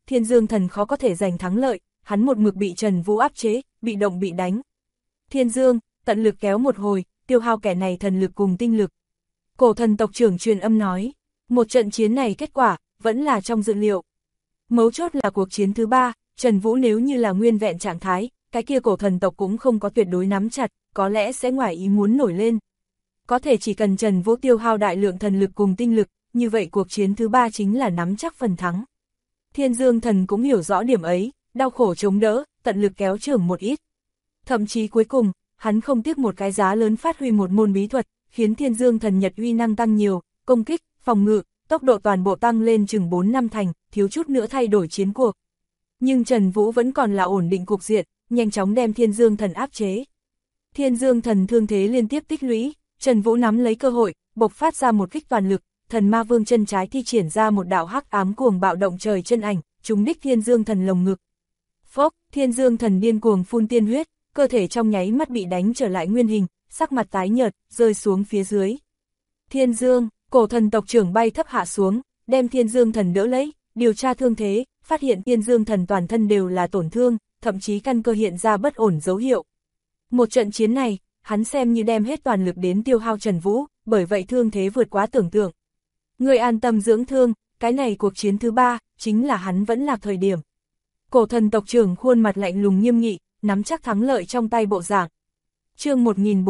Thiên Dương Thần khó có thể giành thắng lợi, hắn một mực bị Trần Vũ áp chế, bị động bị đánh. Thiên Dương, tận lực kéo một hồi, tiêu hao kẻ này thần lực cùng tinh lực. Cổ thần tộc trưởng truyền âm nói, một trận chiến này kết quả, vẫn là trong dự liệu. Mấu chốt là cuộc chiến thứ 3, Trần Vũ nếu như là nguyên vẹn trạng thái, cái kia cổ thần tộc cũng không có tuyệt đối nắm chặt, có lẽ sẽ ngoài ý muốn nổi lên. Có thể chỉ cần Trần Vũ tiêu hao đại lượng thần lực cùng tinh lực, như vậy cuộc chiến thứ 3 chính là nắm chắc phần thắng. Thiên Dương Thần cũng hiểu rõ điểm ấy, đau khổ chống đỡ, tận lực kéo trưởng một ít. Thậm chí cuối cùng, hắn không tiếc một cái giá lớn phát huy một môn bí thuật, khiến Thiên Dương Thần Nhật uy năng tăng nhiều, công kích, phòng ngự, tốc độ toàn bộ tăng lên chừng 4 năm thành, thiếu chút nữa thay đổi chiến cuộc. Nhưng Trần Vũ vẫn còn là ổn định cục diện, nhanh chóng đem Thiên Dương Thần áp chế. Thiên Dương Thần thương thế liên tiếp tích lũy, Trần Vũ nắm lấy cơ hội, bộc phát ra một kích toàn lực, Thần Ma Vương chân trái thi triển ra một đạo hắc ám cuồng bạo động trời chân ảnh, trúng đích Thiên Dương Thần lồng ngực. Phốc, Thiên Dương Thần điên cuồng phun tiên huyết, cơ thể trong nháy mắt bị đánh trở lại nguyên hình, sắc mặt tái nhợt, rơi xuống phía dưới. Thiên Dương, cổ thần tộc trưởng bay thấp hạ xuống, đem Thiên Dương Thần đỡ lấy, điều tra thương thế, phát hiện Thiên Dương Thần toàn thân đều là tổn thương, thậm chí căn cơ hiện ra bất ổn dấu hiệu. Một trận chiến này, hắn xem như đem hết toàn lực đến tiêu hao Trần Vũ, bởi vậy thương thế vượt quá tưởng tượng. Người an tâm dưỡng thương, cái này cuộc chiến thứ 3, chính là hắn vẫn là thời điểm. Cổ thần tộc trưởng khuôn mặt lạnh lùng nghiêm nghị, nắm chắc thắng lợi trong tay bộ dạng. Chương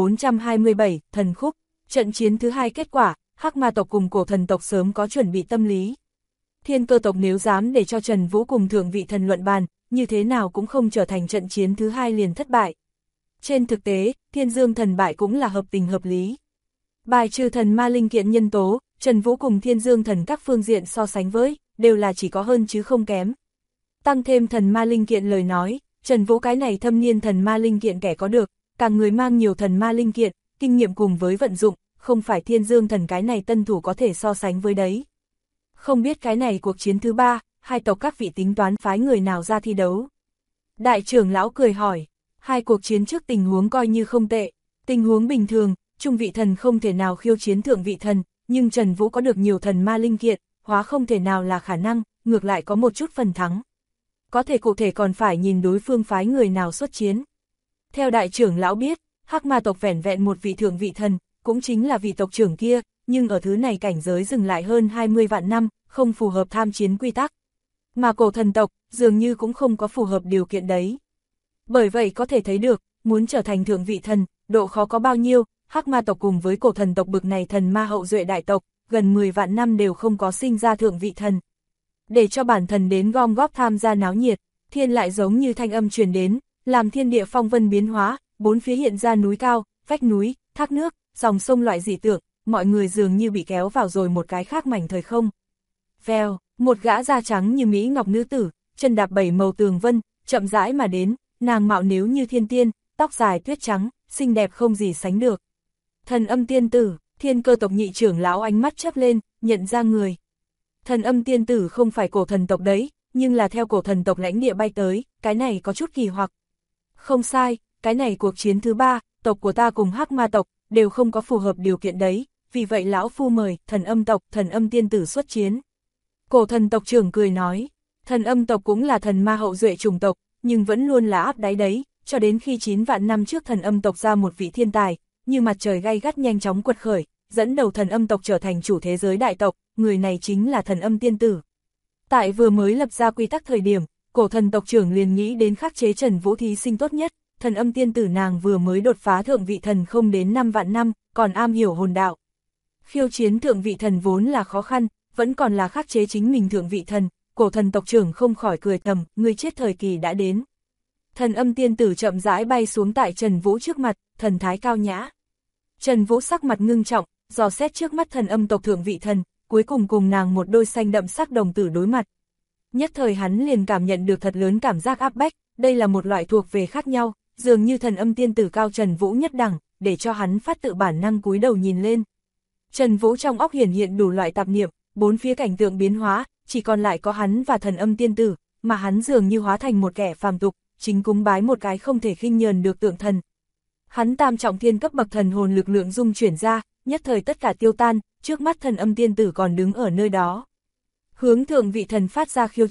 1427, Thần Khúc, trận chiến thứ 2 kết quả, Hắc Ma tộc cùng cổ thần tộc sớm có chuẩn bị tâm lý. Thiên Cơ tộc nếu dám để cho Trần Vũ cùng thượng vị thần luận bàn, như thế nào cũng không trở thành trận chiến thứ 2 liền thất bại. Trên thực tế, Thiên Dương Thần bại cũng là hợp tình hợp lý. Bài trừ thần ma linh kiện nhân tố, Trần Vũ cùng Thiên Dương Thần các phương diện so sánh với, đều là chỉ có hơn chứ không kém. Tăng thêm thần ma linh kiện lời nói, Trần Vũ cái này thâm niên thần ma linh kiện kẻ có được, càng người mang nhiều thần ma linh kiện, kinh nghiệm cùng với vận dụng, không phải Thiên Dương Thần cái này tân thủ có thể so sánh với đấy. Không biết cái này cuộc chiến thứ 3, hai tộc các vị tính toán phái người nào ra thi đấu. Đại trưởng lão cười hỏi, hai cuộc chiến trước tình huống coi như không tệ, tình huống bình thường, trung vị thần không thể nào khiêu chiến thượng vị thần, nhưng Trần Vũ có được nhiều thần ma linh kiện, hóa không thể nào là khả năng, ngược lại có một chút phần thắng. Có thể cụ thể còn phải nhìn đối phương phái người nào xuất chiến. Theo đại trưởng lão biết, Hắc Ma tộc vẻn vẹn một vị thượng vị thần, cũng chính là vị tộc trưởng kia, nhưng ở thứ này cảnh giới dừng lại hơn 20 vạn năm, không phù hợp tham chiến quy tắc. Mà cổ thần tộc, dường như cũng không có phù hợp điều kiện đấy. Bởi vậy có thể thấy được, muốn trở thành thượng vị thần, độ khó có bao nhiêu, Hắc Ma tộc cùng với cổ thần tộc bực này thần ma hậu duệ đại tộc, gần 10 vạn năm đều không có sinh ra thượng vị thần. Để cho bản thần đến gom góp tham gia náo nhiệt, thiên lại giống như thanh âm truyền đến, làm thiên địa phong vân biến hóa, bốn phía hiện ra núi cao, vách núi, thác nước, dòng sông loại dị tượng, mọi người dường như bị kéo vào rồi một cái khác mảnh thời không. Vèo, một gã da trắng như mỹ ngọc nữ tử, chân đạp 7 màu tường vân, chậm rãi mà đến, nàng mạo nếu như thiên tiên, tóc dài tuyết trắng, xinh đẹp không gì sánh được. Thần Âm tiên tử, Thiên Cơ tộc nhị trưởng lão ánh mắt chớp lên, nhận ra người. Thần Âm tiên tử không phải cổ thần tộc đấy, nhưng là theo cổ thần tộc lãnh địa bay tới, cái này có chút kỳ hoặc. Không sai, cái này cuộc chiến thứ 3, tộc của ta cùng Hắc Ma tộc, đều không có phù hợp điều kiện đấy, vì vậy lão phu mời Thần Âm tộc, Thần Âm tiên tử xuất chiến. Cổ thần tộc trưởng cười nói, Thần Âm tộc cũng là thần ma hậu duệ chủng tộc, nhưng vẫn luôn là áp đáy đấy, cho đến khi 9 vạn năm trước Thần Âm tộc ra một vị thiên tài, như mặt trời gay gắt nhanh chóng quật khởi, dẫn đầu Thần Âm tộc trở thành chủ thế giới đại tộc, người này chính là Thần Âm tiên tử. Tại vừa mới lập ra quy tắc thời điểm, cổ thần tộc trưởng liền nghĩ đến khắc chế Trần Vũ thí sinh tốt nhất, Thần Âm tiên tử nàng vừa mới đột phá thượng vị thần không đến 5 vạn năm, còn am hiểu hồn đạo. Khiêu chiến thượng vị thần vốn là khó khăn, vẫn còn là khắc chế chính mình thượng vị thần, cổ thần tộc trưởng không khỏi cười thầm, người chết thời kỳ đã đến. Thần Âm tiên tử chậm rãi bay xuống tại Trần Vũ trước mặt, thần thái cao nhã. Trần Vũ sắc mặt ngưng trọng, dò xét trước mắt Thần Âm tộc thượng vị thần, cuối cùng cùng nàng một đôi xanh đậm sắc đồng tử đối mặt. Nhất thời hắn liền cảm nhận được thật lớn cảm giác áp bách, đây là một loại thuộc về khác nhau, dường như Thần Âm tiên tử cao Trần Vũ nhất đẳng, để cho hắn phát tự bản năng cúi đầu nhìn lên. Trần Vũ trong óc hiển hiện đủ loại tạp niệm, bốn phía cảnh tượng biến hóa, chỉ còn lại có hắn và Thần Âm tiên tử, mà hắn dường như hóa thành một kẻ phàm tục, chính cúng bái một cái không thể khinh nhờn được tượng thần. Hắn tam trọng thiên cấp bậc thần hồn lực lượng dung chuyển ra, nhất thời tất cả tiêu tan, trước mắt Thần Âm tiên tử còn đứng ở nơi đó. Hướng thượng vị thần phát ra khiêu chiến,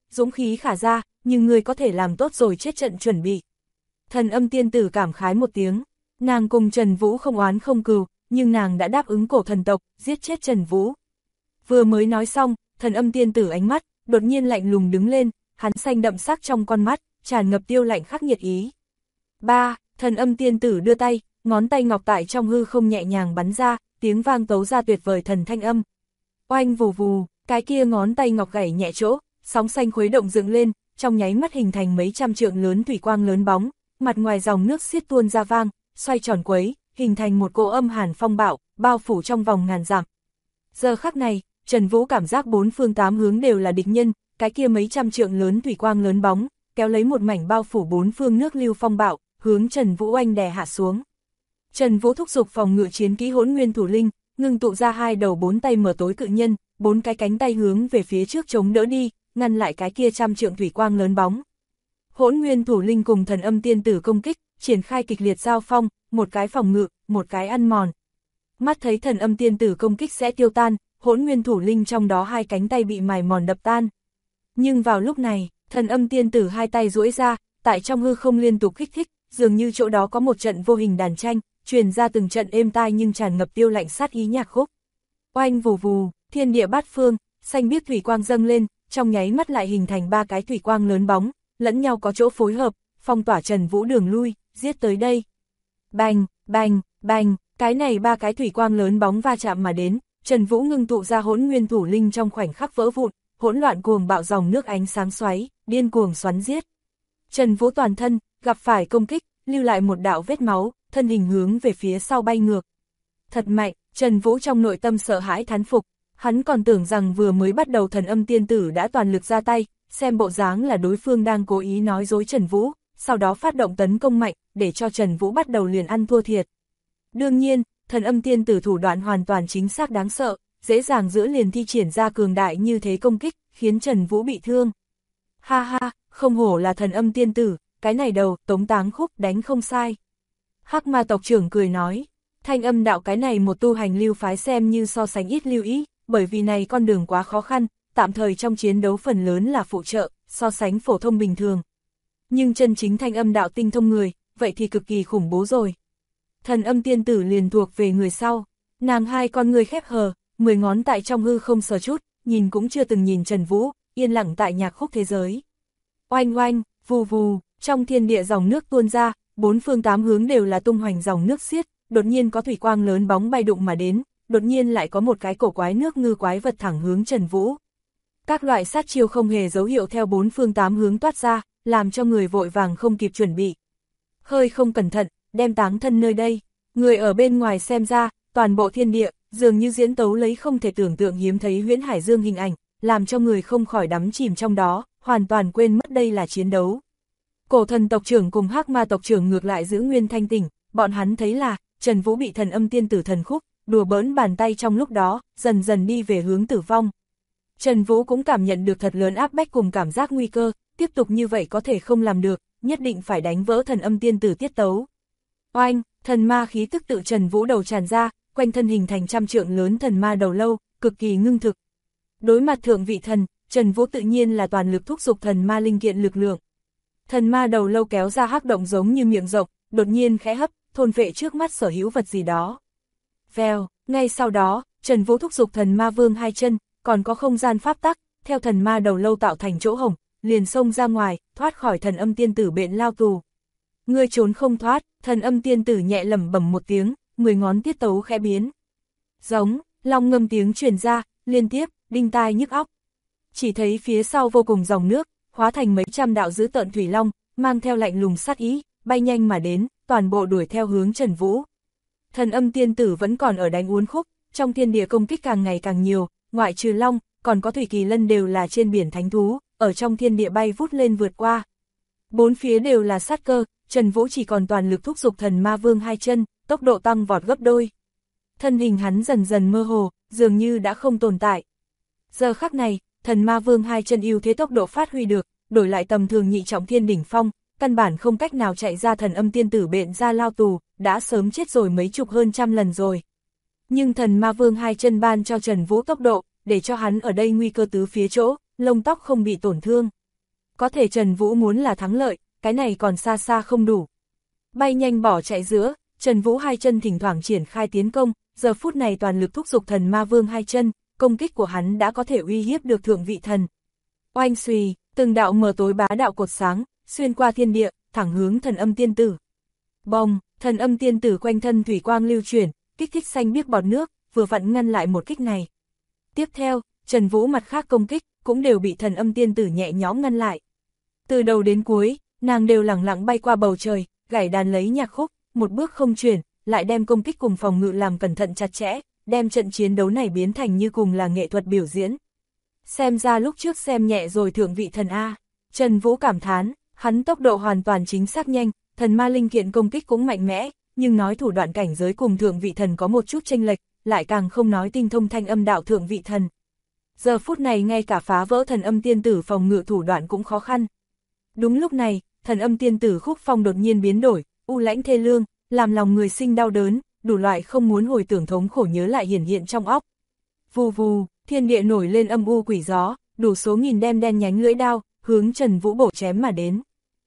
dũng khí khả ra, nhưng ngươi có thể làm tốt rồi chết trận chuẩn bị. Thần Âm tiên tử cảm khái một tiếng, nàng cùng Trần Vũ không oán không cừu, nhưng nàng đã đáp ứng cổ thần tộc, giết chết Trần Vũ. Vừa mới nói xong, Thần Âm tiên tử ánh mắt, đột nhiên lạnh lùng đứng lên, hắn xanh đậm sắc trong con mắt, tràn ngập tiêu lạnh khắc nghiệt ý. Thần Âm tiên tử đưa tay, ngón tay ngọc tại trong hư không nhẹ nhàng bắn ra, tiếng vang tấu ra tuyệt vời thần thanh âm. Oanh vù vù, cái kia ngón tay ngọc gảy nhẹ chỗ, sóng xanh khuấy động dựng lên, trong nháy mắt hình thành mấy trăm trượng lớn thủy quang lớn bóng, mặt ngoài dòng nước xiết tuôn ra vang, xoay tròn quấy, hình thành một cỗ âm hàn phong bạo, bao phủ trong vòng ngàn dặm. Giờ khắc này, Trần Vũ cảm giác bốn phương tám hướng đều là địch nhân, cái kia mấy trăm trượng lớn thủy quang lớn bóng, kéo lấy một mảnh bao phủ bốn phương nước lưu phong bạo, hướng Trần Vũ oanh đè hạ xuống. Trần Vũ thúc giục phòng ngự chiến kỹ Hỗn Nguyên Thủ Linh, ngưng tụ ra hai đầu bốn tay mở tối cự nhân, bốn cái cánh tay hướng về phía trước chống đỡ đi, ngăn lại cái kia trăm trượng thủy quang lớn bóng. Hỗn Nguyên Thủ Linh cùng Thần Âm tiên tử công kích, triển khai kịch liệt giao phong, một cái phòng ngự, một cái ăn mòn. Mắt thấy Thần Âm tiên tử công kích sẽ tiêu tan, Hỗn Nguyên Thủ Linh trong đó hai cánh tay bị mài mòn đập tan. Nhưng vào lúc này, Thần Âm tiên tử hai tay duỗi ra, tại trong hư không liên tục kích thích, dường như chỗ đó có một trận vô hình đàn tranh, truyền ra từng trận êm tai nhưng tràn ngập tiêu lạnh sát ý nhạc khúc. Oanh vù vù, thiên địa bát phương, xanh biếc thủy quang dâng lên, trong nháy mắt lại hình thành ba cái thủy quang lớn bóng, lẫn nhau có chỗ phối hợp, phong tỏa Trần Vũ đường lui, giết tới đây. Bành, bành, bành, cái này ba cái thủy quang lớn bóng va chạm mà đến, Trần Vũ ngưng tụ ra Hỗn Nguyên Thủ Linh trong khoảnh khắc vỡ vụn, hỗn loạn cuồng bạo dòng nước ánh sáng xoáy, điên cuồng xoắn giết. Trần Vũ toàn thân gặp phải công kích, lưu lại một đạo vết máu, thân hình hướng về phía sau bay ngược. Thật mạnh, Trần Vũ trong nội tâm sợ hãi thán phục, hắn còn tưởng rằng vừa mới bắt đầu Thần Âm tiên tử đã toàn lực ra tay, xem bộ dáng là đối phương đang cố ý nói dối Trần Vũ, sau đó phát động tấn công mạnh, để cho Trần Vũ bắt đầu liền ăn thua thiệt. Đương nhiên, Thần Âm tiên tử thủ đoạn hoàn toàn chính xác đáng sợ, dễ dàng giữa liền thi triển ra cường đại như thế công kích, khiến Trần Vũ bị thương. Ha ha, không hổ là Thần Âm tiên tử, cái này đầu, Tống Táng Khúc đánh không sai. Hắc Ma tộc trưởng cười nói, Thanh Âm đạo cái này một tu hành lưu phái xem như so sánh ít lưu ý, bởi vì này con đường quá khó khăn, tạm thời trong chiến đấu phần lớn là phụ trợ, so sánh phổ thông bình thường. Nhưng chân chính Thanh Âm đạo tinh thông người, vậy thì cực kỳ khủng bố rồi. Thần Âm tiên tử liền thuộc về người sau, nàng hai con người khép hờ, 10 ngón tại trong hư không sờ chút, nhìn cũng chưa từng nhìn Trần Vũ, yên lặng tại nhạc khúc thế giới. Oanh oanh, vù vù, trong thiên địa dòng nước tuôn ra, bốn phương tám hướng đều là tung hoành dòng nước xiết, đột nhiên có thủy quang lớn bóng bay đụng mà đến, đột nhiên lại có một cái cổ quái nước ngư quái vật thẳng hướng Trần Vũ. Các loại sát chiêu không hề dấu hiệu theo bốn phương tám hướng toát ra, làm cho người vội vàng không kịp chuẩn bị. Hơi không cẩn thận, đem táng thân nơi đây, người ở bên ngoài xem ra, toàn bộ thiên địa, dường như diễn tấu lấy không thể tưởng tượng hiếm thấy huyễn hải dương hình ảnh, làm cho người không khỏi đắm chìm trong đó, hoàn toàn quên mất đây là chiến đấu. Cổ thần tộc trưởng cùng Hắc Ma tộc trưởng ngược lại giữ nguyên thanh tỉnh, bọn hắn thấy là, Trần Vũ bị Thần Âm tiên tử thần khúc, đùa bỡn bàn tay trong lúc đó, dần dần đi về hướng tử vong. Trần Vũ cũng cảm nhận được thật lớn áp bách cùng cảm giác nguy cơ, tiếp tục như vậy có thể không làm được, nhất định phải đánh vỡ Thần Âm tiên tử tiết tấu. Oanh, thần ma khí tức tự Trần Vũ đầu tràn ra, quanh thân hình thành trăm trượng lớn thần ma đầu lâu, cực kỳ ngưng thực. Đối mặt thượng vị thần, Trần Vũ tự nhiên là toàn lực thúc giục thần ma linh kiện lực lượng. Thần ma đầu lâu kéo ra hắc động giống như miệng rộng, đột nhiên khẽ hấp, thôn phệ trước mắt sở hữu vật gì đó. Vèo, ngay sau đó, Trần Vũ thúc giục thần ma vương hai chân, còn có không gian pháp tắc, theo thần ma đầu lâu tạo thành chỗ hổng, liền xông ra ngoài, thoát khỏi Thần Âm tiên tử bện lao tù. Ngươi trốn không thoát, Thần Âm tiên tử nhẹ lẩm bẩm một tiếng, 10 ngón tiết tấu khẽ biến. Giống, long ngâm tiếng truyền ra, liên tiếp, đinh tai nhức óc. Chỉ thấy phía sau vô cùng dòng nước, hóa thành mấy trăm đạo dữ tợn thủy long, mang theo lạnh lùng sát ý, bay nhanh mà đến, toàn bộ đuổi theo hướng Trần Vũ. Thần Âm tiên tử vẫn còn ở đánh uốn khúc, trong thiên địa công kích càng ngày càng nhiều, ngoại trừ long, còn có thủy kỳ lân đều là trên biển thánh thú, ở trong thiên địa bay vút lên vượt qua. Bốn phía đều là sát cơ, Trần Vũ chỉ còn toàn lực thúc giục thần ma vương hai chân, tốc độ tăng vọt gấp đôi. Thân hình hắn dần dần mơ hồ, dường như đã không tồn tại. Giờ khắc này, thần ma vương hai chân ưu thế tốc độ phát huy được, đổi lại tầm thường nhị trọng thiên đỉnh phong, căn bản không cách nào chạy ra Thần Âm tiên tử bện ra lao tù, đã sớm chết rồi mấy chục hơn trăm lần rồi. Nhưng thần ma vương hai chân ban cho Trần Vũ tốc độ, để cho hắn ở đây nguy cơ tứ phía chỗ, lông tóc không bị tổn thương. Có thể Trần Vũ muốn là thắng lợi, cái này còn xa xa không đủ. Bay nhanh bỏ chạy giữa, Trần Vũ hai chân thỉnh thoảng triển khai tiến công, giờ phút này toàn lực thúc giục thần ma vương hai chân, công kích của hắn đã có thể uy hiếp được thượng vị thần. Oanh xùy, từng đạo mờ tối bá đạo cột sáng, xuyên qua thiên địa, thẳng hướng thần âm tiên tử. Bong, thần âm tiên tử quanh thân thủy quang lưu chuyển, kích thích xanh biếc bọt nước, vừa vặn ngăn lại một kích này. Tiếp theo, Trần Vũ mặt khác công kích, cũng đều bị thần âm tiên tử nhẹ nhõm ngăn lại. Từ đầu đến cuối, nàng đều lẳng lặng bay qua bầu trời, gảy đàn lấy nhạc khúc, một bước không chuyển, lại đem công kích cùng phòng ngự làm cẩn thận chặt chẽ, đem trận chiến đấu này biến thành như cùng là nghệ thuật biểu diễn. Xem ra lúc trước xem nhẹ rồi thượng vị thần A. Trần Vũ cảm thán, hắn tốc độ hoàn toàn chính xác nhanh, thần ma linh kiện công kích cũng mạnh mẽ, nhưng nói thủ đoạn cảnh giới cùng thượng vị thần có một chút chênh lệch, lại càng không nói tinh thông thanh âm đạo thượng vị thần. Giờ phút này ngay cả phá vỡ thần âm tiên tử phòng ngự thủ đoạn cũng khó khăn. Đúng lúc này, thần âm tiên tử khúc phong đột nhiên biến đổi, u lãnh thê lương, làm lòng người sinh đau đớn, đủ loại không muốn hồi tưởng thống khổ nhớ lại hiển hiện trong óc. Vù vù, thiên địa nổi lên âm u quỷ gió, đủ số nghìn đem đen nhánh lưỡi đao, hướng Trần Vũ bổ chém mà đến.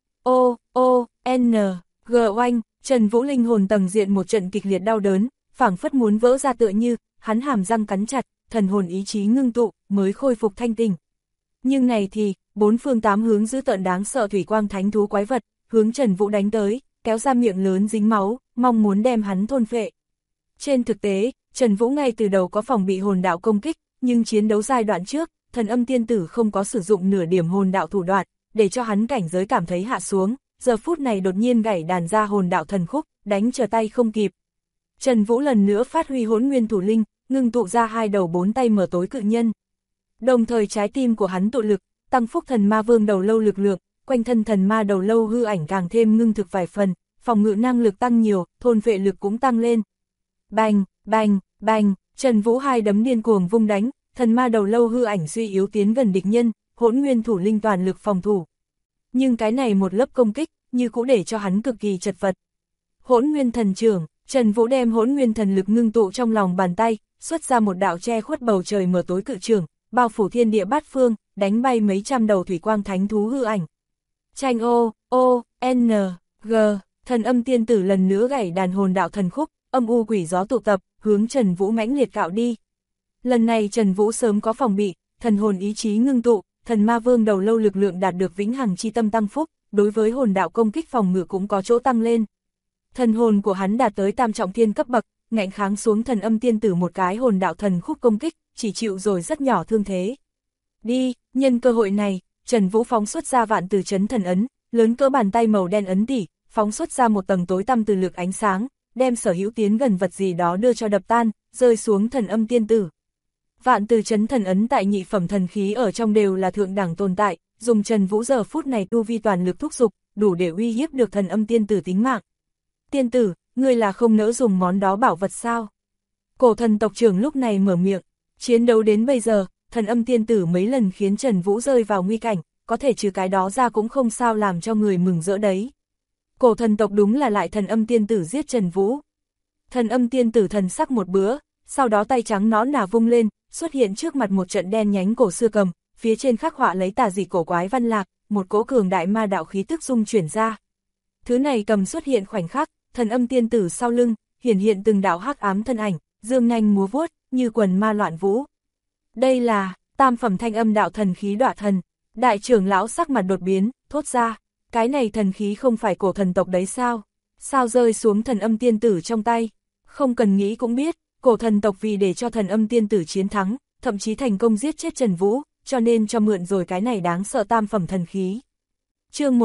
G oanh, Trần Vũ linh hồn tầng diện một trận kịch liệt đau đớn, phảng phất muốn vỡ ra tựa như, hắn hàm răng cắn chặt, thần hồn ý chí ngưng tụ, mới khôi phục thanh tình. Nhưng này thì, bốn phương tám hướng dữ tợn đáng sợ thủy quang thánh thú quái vật, hướng Trần Vũ đánh tới, kéo ra miệng lớn dính máu, mong muốn đem hắn thôn phệ. Trên thực tế, Trần Vũ ngay từ đầu có phòng bị hồn đạo công kích, nhưng chiến đấu giai đoạn trước, thần âm tiên tử không có sử dụng nửa điểm hồn đạo thủ đoạn, để cho hắn cảnh giới cảm thấy hạ xuống, giờ phút này đột nhiên gảy đàn ra hồn đạo thần khúc, đánh trở tay không kịp. Trần Vũ lần nữa phát huy hỗn nguyên thủ linh, ngưng tụ ra hai đầu bốn tay mở tối cự nhân. Đồng thời trái tim của hắn tụ lực, tăng phúc thần ma vương đầu lâu lực lượng, quanh thân thần ma đầu lâu hư ảnh càng thêm ngưng thực vài phần, phòng ngự năng lực tăng nhiều, thôn vệ lực cũng tăng lên. Bành, bành, bành, Trần Vũ hai đấm điên cuồng vung đánh, thần ma đầu lâu hư ảnh suy yếu tiến gần địch nhân, hỗn nguyên thủ linh toàn lực phòng thủ. Nhưng cái này một lớp công kích, như cũ để cho hắn cực kỳ chật vật. Hỗn nguyên thần trưởng, Trần Vũ đem hỗn nguyên thần lực ngưng tụ trong lòng bàn tay, xuất ra một đạo che khuất bầu trời mở tối cự trưởng, bao phủ thiên địa bát phương, đánh bay mấy trăm đầu thủy quang thánh thú hư ảnh. Tranh G, thần âm tiên tử lần nữa gảy đàn hồn đạo thần khúc, âm u quỷ gió tụ tập, hướng Trần Vũ mãnh liệt cạo đi. Lần này Trần Vũ sớm có phòng bị, thần hồn ý chí ngưng tụ, thần ma vương đầu lâu lực lượng đạt được vĩnh hằng chi tâm tăng phúc, đối với hồn đạo công kích phòng ngự cũng có chỗ tăng lên. Thần hồn của hắn đạt tới tam trọng thiên cấp bậc, ngạnh kháng xuống thần âm tiên tử một cái hồn đạo thần khúc công kích, chỉ chịu rồi rất nhỏ thương thế. Đi, nhân cơ hội này, Trần Vũ phóng xuất ra vạn từ chấn thần ấn, lớn cỡ bàn tay màu đen ấn tỉ, phóng xuất ra một tầng tối tăm từ lực ánh sáng, đem sở hữu tiến gần vật gì đó đưa cho đập tan, rơi xuống thần âm tiên tử. Vạn từ chấn thần ấn tại nhị phẩm thần khí ở trong đều là thượng đẳng tồn tại, dùng Trần Vũ giờ phút này tu vi toàn lực thúc giục, đủ để uy hiếp được thần âm tiên tử tính mạng. Tiên tử, ngươi là không nỡ dùng món đó bảo vật sao? Cổ thần tộc trưởng lúc này mở miệng, chiến đấu đến bây giờ, thần âm tiên tử mấy lần khiến Trần Vũ rơi vào nguy cảnh, có thể trừ cái đó ra cũng không sao làm cho người mừng rỡ đấy. Cổ thần tộc đúng là lại thần âm tiên tử giết Trần Vũ. Thần âm tiên tử thần sắc một bữa, sau đó tay trắng nõn nà vung lên, xuất hiện trước mặt một trận đen nhánh cổ xưa cầm, phía trên khắc họa lấy tà dị cổ quái văn lạc, một cỗ cường đại ma đạo khí tức dung chuyển ra. Thứ này cầm xuất hiện khoảnh khắc, thần âm tiên tử sau lưng, hiển hiện từng đạo hắc ám thân ảnh, dương nanh múa vuốt, như quần ma loạn vũ. Đây là tam phẩm thanh âm đạo thần khí Đọa Thần. Đại trưởng lão sắc mặt đột biến, thốt ra, cái này thần khí không phải cổ thần tộc đấy sao? Sao rơi xuống thần âm tiên tử trong tay? Không cần nghĩ cũng biết, cổ thần tộc vì để cho thần âm tiên tử chiến thắng, thậm chí thành công giết chết Trần Vũ, cho nên cho mượn rồi cái này đáng sợ tam phẩm thần khí. Chương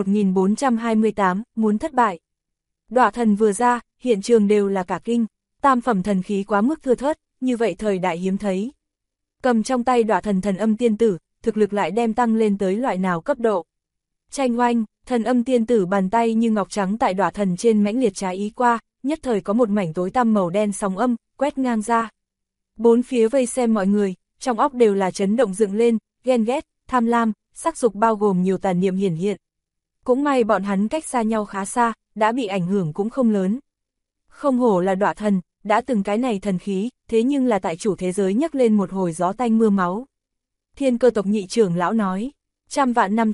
1428, muốn thất bại. Đọa Thần vừa ra, hiện trường đều là cả kinh, tam phẩm thần khí quá mức thưa thớt, như vậy thời đại hiếm thấy. Cầm trong tay Đọa Thần thần âm tiên tử, thực lực lại đem tăng lên tới loại nào cấp độ. Tranh oanh, thần âm tiên tử bàn tay như ngọc trắng tại Đọa Thần trên mãnh liệt trái ý qua, nhất thời có một mảnh tối tăm màu đen sóng âm, quét ngang ra. Bốn phía vây xem mọi người, trong óc đều là chấn động dựng lên, ghen ghét, tham lam, sắc dục bao gồm nhiều tà niệm hiển hiện. Cũng may bọn hắn cách xa nhau khá xa, đã bị ảnh hưởng cũng không lớn. Không hổ là Đọa Thần, đã từng cái này thần khí, thế nhưng là tại chủ thế giới nhấc lên một hồi gió tanh mưa máu. Thiên Cơ tộc nhị trưởng lão nói, 100 vạn năm trước,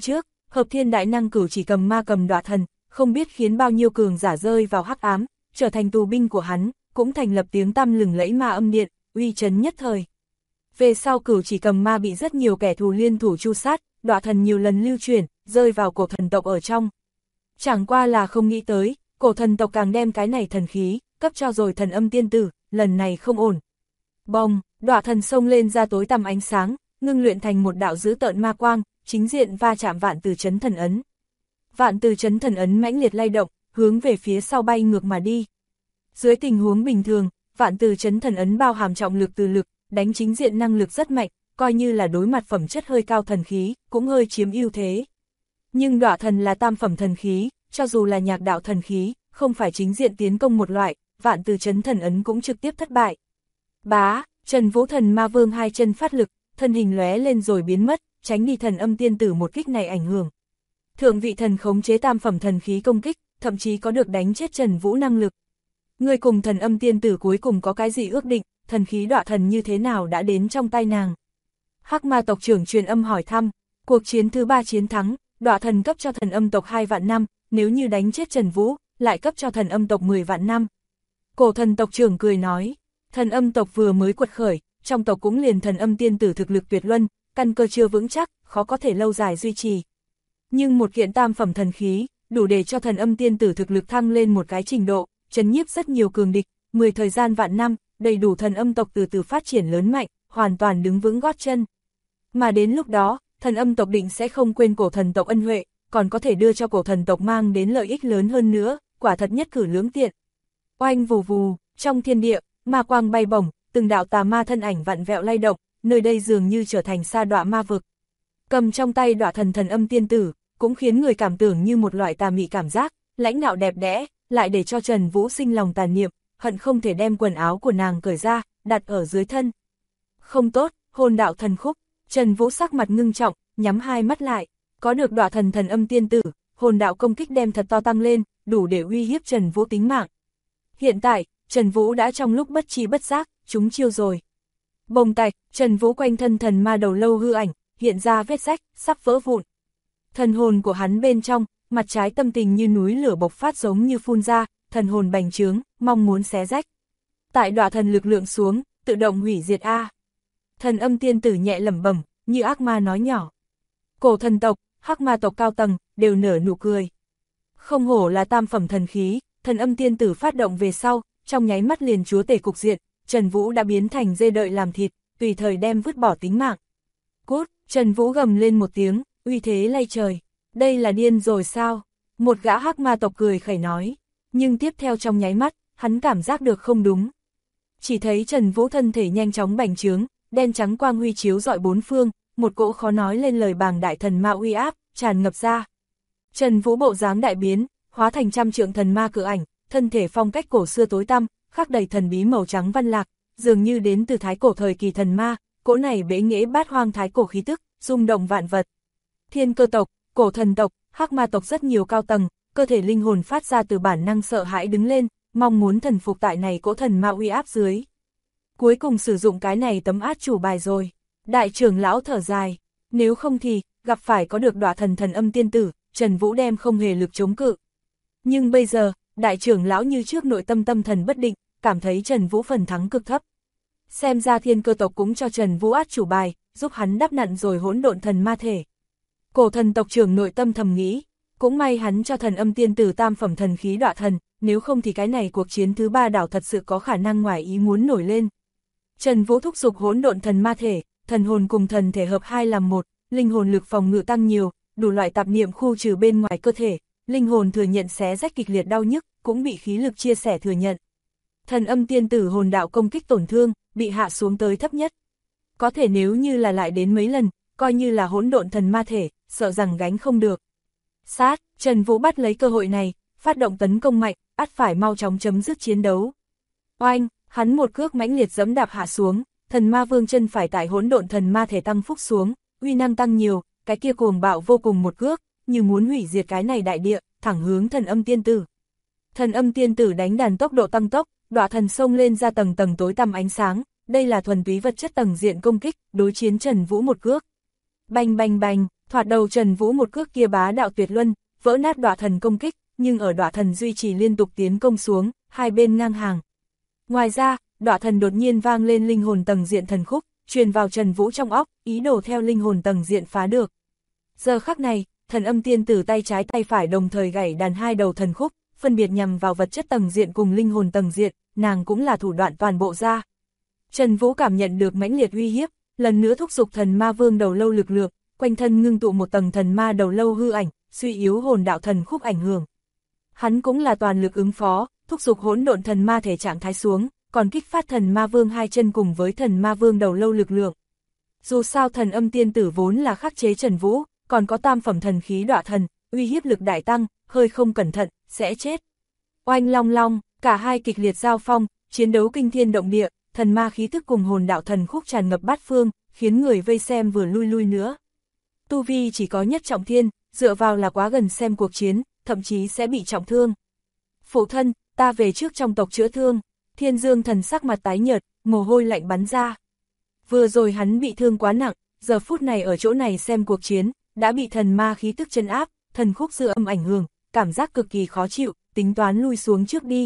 hợp thiên đại năng cửu chỉ cầm ma cầm đọa thần, không biết khiến bao nhiêu cường giả rơi vào hắc ám, trở thành tù binh của hắn, cũng thành lập tiếng tăm lừng lẫy ma âm điện, uy chấn nhất thời. Về sau cửu chỉ cầm ma bị rất nhiều kẻ thù liên thủ tru sát, đọa thần nhiều lần lưu truyền, rơi vào cổ thần tộc ở trong. Chẳng qua là không nghĩ tới, cổ thần tộc càng đem cái này thần khí, cấp cho rồi thần âm tiên tử, lần này không ổn. Bông, đọa thần xông lên ra tối tăm ánh sáng, ngưng luyện thành một đạo dữ tợn ma quang, chính diện va chạm vạn từ chấn thần ấn. Vạn từ chấn thần ấn mãnh liệt lay động, hướng về phía sau bay ngược mà đi. Dưới tình huống bình thường, vạn từ chấn thần ấn bao hàm trọng lực từ lực, đánh chính diện năng lực rất mạnh, coi như là đối mặt phẩm chất hơi cao thần khí, cũng hơi chiếm ưu thế. Nhưng đọa thần là tam phẩm thần khí, cho dù là nhạc đạo thần khí, không phải chính diện tiến công một loại, vạn từ chấn thần ấn cũng trực tiếp thất bại. Bá, Trần Vũ Thần Ma Vương hai chân phát lực, thân hình lóe lên rồi biến mất, tránh đi thần âm tiên tử một kích này ảnh hưởng. Thượng vị thần khống chế tam phẩm thần khí công kích, thậm chí có được đánh chết Trần Vũ năng lực. Người cùng thần âm tiên tử cuối cùng có cái gì ước định, thần khí đọa thần như thế nào đã đến trong tay nàng? Hắc ma tộc trưởng truyền âm hỏi thăm, cuộc chiến thứ 3 chiến thắng, đọa thần cấp cho thần âm tộc 2 vạn năm, nếu như đánh chết Trần Vũ, lại cấp cho thần âm tộc 10 vạn năm. Cổ thần tộc trưởng cười nói, thần âm tộc vừa mới quật khởi, trong tộc cũng liền thần âm tiên tử thực lực tuyệt luân, căn cơ chưa vững chắc, khó có thể lâu dài duy trì. Nhưng một kiện tam phẩm thần khí, đủ để cho thần âm tiên tử thực lực thăng lên một cái trình độ, trấn nhiếp rất nhiều cường địch, 10 thời gian vạn năm, đầy đủ thần âm tộc từ từ phát triển lớn mạnh, hoàn toàn đứng vững gót chân. Mà đến lúc đó, thần âm tộc định sẽ không quên cổ thần tộc ân huệ, còn có thể đưa cho cổ thần tộc mang đến lợi ích lớn hơn nữa, quả thật nhất cử lưỡng tiện. Oanh vù vù, trong thiên địa, ma quang bay bổng, từng đạo tà ma thân ảnh vặn vẹo lay động, nơi đây dường như trở thành sa đọa ma vực. Cầm trong tay đọa thần thần âm tiên tử, cũng khiến người cảm tưởng như một loại tà mị cảm giác, lãnh đạo đẹp đẽ, lại để cho Trần Vũ sinh lòng tàn niệm, hận không thể đem quần áo của nàng cởi ra, đặt ở dưới thân. Không tốt, hồn đạo thần khúc, Trần Vũ sắc mặt ngưng trọng, nhắm hai mắt lại, có được đọa thần thần âm tiên tử, hồn đạo công kích đem thật to tăng lên, đủ để uy hiếp Trần Vũ tính mạng. Hiện tại, Trần Vũ đã trong lúc bất tri bất giác, trúng chiêu rồi. Bồng tạch, Trần Vũ quanh thân thần ma đầu lâu hư ảnh, hiện ra vết rách, sắp vỡ vụn. Thần hồn của hắn bên trong, mặt trái tâm tình như núi lửa bộc phát giống như phun ra, thần hồn bành trướng, mong muốn xé rách. Tại đọa thần lực lượng xuống, tự động hủy diệt A. Thần âm tiên tử nhẹ lẩm bẩm, như ác ma nói nhỏ. Cổ thần tộc, hắc ma tộc cao tầng, đều nở nụ cười. Không hổ là tam phẩm thần khí, thần âm tiên tử phát động về sau, trong nháy mắt liền chúa tể cục diện, Trần Vũ đã biến thành dê đợi làm thịt, tùy thời đem vứt bỏ tính mạng. Cút, Trần Vũ gầm lên một tiếng, uy thế lay trời. Đây là điên rồi sao? Một gã hắc ma tộc cười khẩy nói. Nhưng tiếp theo trong nháy mắt, hắn cảm giác được không đúng. Chỉ thấy Trần Vũ thân thể nhanh chóng bành trướng, đen trắng quang huy chiếu rọi bốn phương, một cỗ khó nói lên lời bàng đại thần ma uy áp, tràn ngập ra. Trần Vũ bộ dáng đại biến, hóa thành trăm trượng thần ma cự ảnh, thân thể phong cách cổ xưa tối tăm, khắc đầy thần bí màu trắng văn lạc, dường như đến từ thái cổ thời kỳ thần ma, cỗ này bế nghĩa bát hoang thái cổ khí tức, rung động vạn vật. Thiên cơ tộc, cổ thần tộc, hắc ma tộc rất nhiều cao tầng, cơ thể linh hồn phát ra từ bản năng sợ hãi đứng lên, mong muốn thần phục tại này cỗ thần ma uy áp dưới. Cuối cùng sử dụng cái này tấm át chủ bài rồi. Đại trưởng lão thở dài, nếu không thì, gặp phải có được đọa thần thần âm tiên tử, Trần Vũ đem không hề lực chống cự. Nhưng bây giờ, đại trưởng lão như trước nội tâm tâm thần bất định, cảm thấy Trần Vũ phần thắng cực thấp. Xem ra thiên cơ tộc cũng cho Trần Vũ át chủ bài, giúp hắn đắp nặn rồi hỗn độn thần ma thể. Cổ thần tộc trưởng nội tâm thầm nghĩ, cũng may hắn cho thần âm tiên tử tam phẩm thần khí đọa thần, nếu không thì cái này cuộc chiến thứ 3 đảo thật sự có khả năng ngoài ý muốn nổi lên. Trần Vũ thúc giục hỗn độn thần ma thể, thần hồn cùng thần thể hợp hai làm một, linh hồn lực phòng ngự tăng nhiều, đủ loại tạp niệm khu trừ bên ngoài cơ thể, linh hồn thừa nhận xé rách kịch liệt đau nhức, cũng bị khí lực chia sẻ thừa nhận. Thần âm tiên tử hồn đạo công kích tổn thương, bị hạ xuống tới thấp nhất. Có thể nếu như là lại đến mấy lần, coi như là hỗn độn thần ma thể, sợ rằng gánh không được. Sát, Trần Vũ bắt lấy cơ hội này, phát động tấn công mạnh, ắt phải mau chóng chấm dứt chiến đấu. Oanh, hắn một cước mãnh liệt giẫm đạp hạ xuống, thần ma vương chân phải tại hỗn độn thần ma thể tăng phúc xuống, uy năng tăng nhiều, cái kia cuồng bạo vô cùng một cước, như muốn hủy diệt cái này đại địa, thẳng hướng thần âm tiên tử. Thần âm tiên tử đánh đàn tốc độ tăng tốc, đọa thần xông lên ra tầng tầng tối tăm ánh sáng, đây là thuần túy vật chất tầng diện công kích, đối chiến Trần Vũ một cước. Bành bành bành, Thoạt đầu Trần Vũ một cước kia bá đạo tuyệt luân, vỡ nát Đọa Thần công kích, nhưng ở Đọa Thần duy trì liên tục tiến công xuống, hai bên ngang hàng. Ngoài ra, Đọa Thần đột nhiên vang lên linh hồn tầng diện thần khúc, truyền vào Trần Vũ trong óc, ý đồ theo linh hồn tầng diện phá được. Giờ khắc này, Thần Âm Tiên Tử tay trái tay phải đồng thời gảy đàn hai đầu thần khúc, phân biệt nhằm vào vật chất tầng diện cùng linh hồn tầng diện, nàng cũng là thủ đoạn toàn bộ ra. Trần Vũ cảm nhận được mãnh liệt uy hiếp, lần nữa thúc giục Thần Ma Vương đầu lâu lực lượng, quanh thân ngưng tụ một tầng thần ma đầu lâu hư ảnh, suy yếu hồn đạo thần khúc ảnh hưởng. Hắn cũng là toàn lực ứng phó, thúc giục hỗn độn thần ma thể trạng thái xuống, còn kích phát Thần Ma Vương hai chân cùng với Thần Ma Vương đầu lâu lực lượng. Dù sao Thần Âm Tiên Tử vốn là khắc chế Trần Vũ, còn có tam phẩm thần khí Đọa Thần, uy hiếp lực đại tăng, hơi không cẩn thận, sẽ chết. Oanh long long, cả hai kịch liệt giao phong, chiến đấu kinh thiên động địa, thần ma khí thức cùng hồn đạo thần khúc tràn ngập bát phương, khiến người vây xem vừa lui nữa. Tu vi chỉ có nhất trọng thiên, dựa vào là quá gần xem cuộc chiến, thậm chí sẽ bị trọng thương. Phụ thân, ta về trước trong tộc chữa thương. Thiên Dương Thần sắc mặt tái nhợt, mồ hôi lạnh bắn ra. Vừa rồi hắn bị thương quá nặng, giờ phút này ở chỗ này xem cuộc chiến, đã bị thần ma khí tức trấn áp, thần khúc dư âm ảnh hưởng, cảm giác cực kỳ khó chịu, tính toán lui xuống trước đi.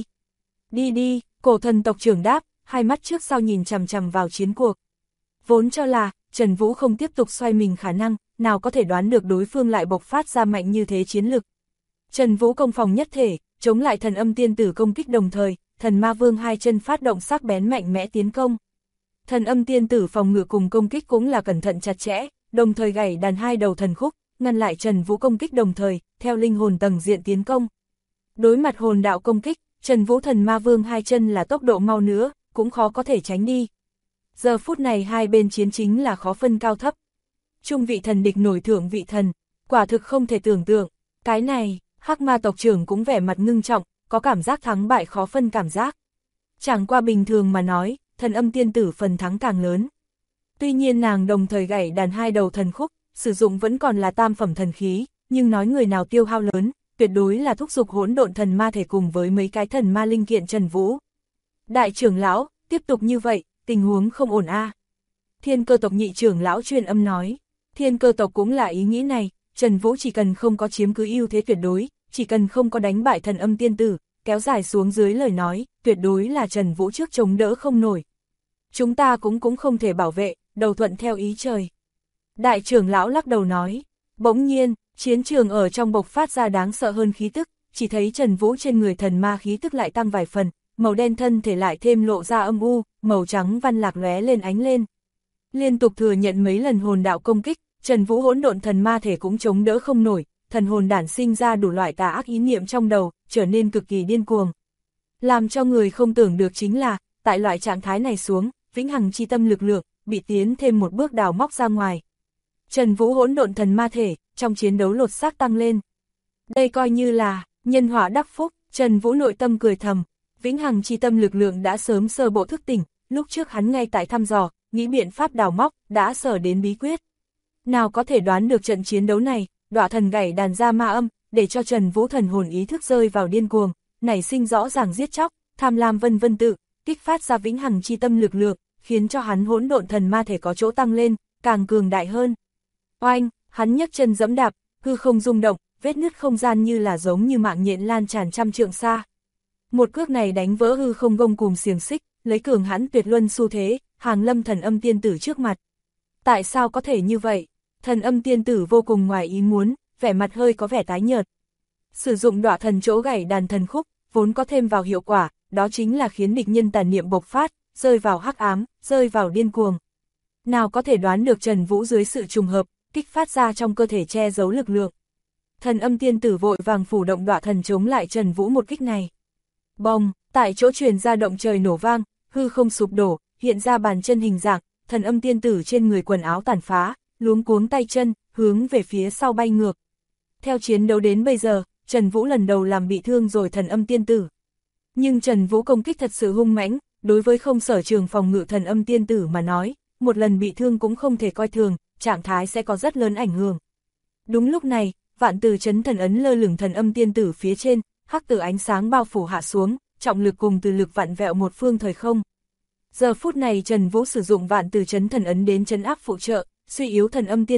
Đi, cổ thần tộc trưởng đáp, hai mắt trước sau nhìn chằm chằm vào chiến cuộc. Vốn cho là, Trần Vũ không tiếp tục xoay mình khả năng, nào có thể đoán được đối phương lại bộc phát ra mạnh như thế chiến lực. Trần Vũ công phòng nhất thể, chống lại Thần Âm Tiên Tử công kích đồng thời, Thần Ma Vương hai chân phát động sắc bén mạnh mẽ tiến công. Thần Âm Tiên Tử phòng ngự cùng công kích cũng là cẩn thận chặt chẽ, đồng thời gảy đàn hai đầu thần khúc, ngăn lại Trần Vũ công kích đồng thời, theo linh hồn tầng diện tiến công. Đối mặt hồn đạo công kích, Trần Vũ Thần Ma Vương hai chân là tốc độ mau nữa, cũng khó có thể tránh đi. Giờ phút này hai bên chiến chính là khó phân cao thấp. Trung vị thần địch nổi thượng vị thần, quả thực không thể tưởng tượng. Cái này, Hắc Ma tộc trưởng cũng vẻ mặt ngưng trọng, có cảm giác thắng bại khó phân cảm giác. Chẳng qua bình thường mà nói, Thần Âm Tiên Tử phần thắng càng lớn. Tuy nhiên nàng đồng thời gảy đàn hai đầu thần khúc, sử dụng vẫn còn là tam phẩm thần khí, nhưng nói người nào tiêu hao lớn, tuyệt đối là thúc giục hỗn độn thần ma thể cùng với mấy cái thần ma linh kiện Trần Vũ. Đại trưởng lão, tiếp tục như vậy, tình huống không ổn a. Thiên Cơ tộc nhị trưởng lão truyền âm nói. Thiên Cơ tộc cũng là ý nghĩ này, Trần Vũ chỉ cần không có chiếm cứ ưu thế tuyệt đối, chỉ cần không có đánh bại Thần Âm Tiên Tử, kéo dài xuống dưới lời nói, tuyệt đối là Trần Vũ trước chống đỡ không nổi. Chúng ta cũng không thể bảo vệ, đầu thuận theo ý trời. Đại trưởng lão lắc đầu nói. Bỗng nhiên, chiến trường ở trong bộc phát ra đáng sợ hơn khí tức, chỉ thấy Trần Vũ trên người thần ma khí tức lại tăng vài phần, màu đen thân thể lại thêm lộ ra âm u, màu trắng văn lạc lóe lên ánh lên. Liên tục thừa nhận mấy lần hồn đạo công kích, Trần Vũ hỗn độn thần ma thể cũng chống đỡ không nổi, thần hồn đản sinh ra đủ loại tà ác ý niệm trong đầu, trở nên cực kỳ điên cuồng. Làm cho người không tưởng được chính là, tại loại trạng thái này xuống, vĩnh hằng chi tâm lực lượng, bị tiến thêm một bước đào móc ra ngoài. Trần Vũ hỗn độn thần ma thể, trong chiến đấu lột xác tăng lên. Đây coi như là, nhân họa đắc phúc, Trần Vũ nội tâm cười thầm, vĩnh hằng chi tâm lực lượng đã sớm sơ bộ thức tỉnh, lúc trước hắn ngay tại thăm dò, nghĩ biện pháp đào móc, đã sở đến bí quyết. Nào có thể đoán được trận chiến đấu này, Đọa Thần gảy đàn ra ma âm, để cho Trần Vũ thần hồn ý thức rơi vào điên cuồng, nảy sinh rõ ràng giết chóc, tham lam vân vân tự, kích phát ra vĩnh hằng chi tâm lực lượng, khiến cho hắn hỗn độn thần ma thể có chỗ tăng lên, càng cường đại hơn. Oanh, hắn nhấc chân giẫm đạp, hư không rung động, vết nứt không gian như là giống như mạng nhện lan tràn trăm trượng xa. Một cước này đánh vỡ hư không gông cùm xiềng xích, lấy cường hãn tuyệt luân xu thế, hàng lâm Thần Âm Tiên Tử trước mặt. Tại sao có thể như vậy? Thần Âm Tiên Tử vô cùng ngoài ý muốn, vẻ mặt hơi có vẻ tái nhợt. Sử dụng Đọa Thần chỗ gảy đàn thần khúc, vốn có thêm vào hiệu quả, đó chính là khiến địch nhân tàn niệm bộc phát, rơi vào hắc ám, rơi vào điên cuồng. Nào có thể đoán được Trần Vũ dưới sự trùng hợp, kích phát ra trong cơ thể che giấu lực lượng. Thần Âm Tiên Tử vội vàng phủ động Đọa Thần chống lại Trần Vũ một kích này. Bong, tại chỗ truyền ra động trời nổ vang, hư không sụp đổ, hiện ra bàn chân hình dạng, Thần Âm Tiên Tử trên người quần áo tàn phá, luống cuống tay chân, hướng về phía sau bay ngược. Theo chiến đấu đến bây giờ, Trần Vũ lần đầu làm bị thương rồi Thần Âm Tiên Tử. Nhưng Trần Vũ công kích thật sự hung mãnh, đối với không sở trường phòng ngự Thần Âm Tiên Tử mà nói, một lần bị thương cũng không thể coi thường, trạng thái sẽ có rất lớn ảnh hưởng. Đúng lúc này, vạn từ chấn thần ấn lơ lửng Thần Âm Tiên Tử phía trên, hắc tử ánh sáng bao phủ hạ xuống, trọng lực cùng từ lực vặn vẹo một phương thời không. Giờ phút này Trần Vũ sử dụng vạn từ chấn thần ấn đến trấn áp phụ trợ, suy yếu Thần Âm Tiên Tử,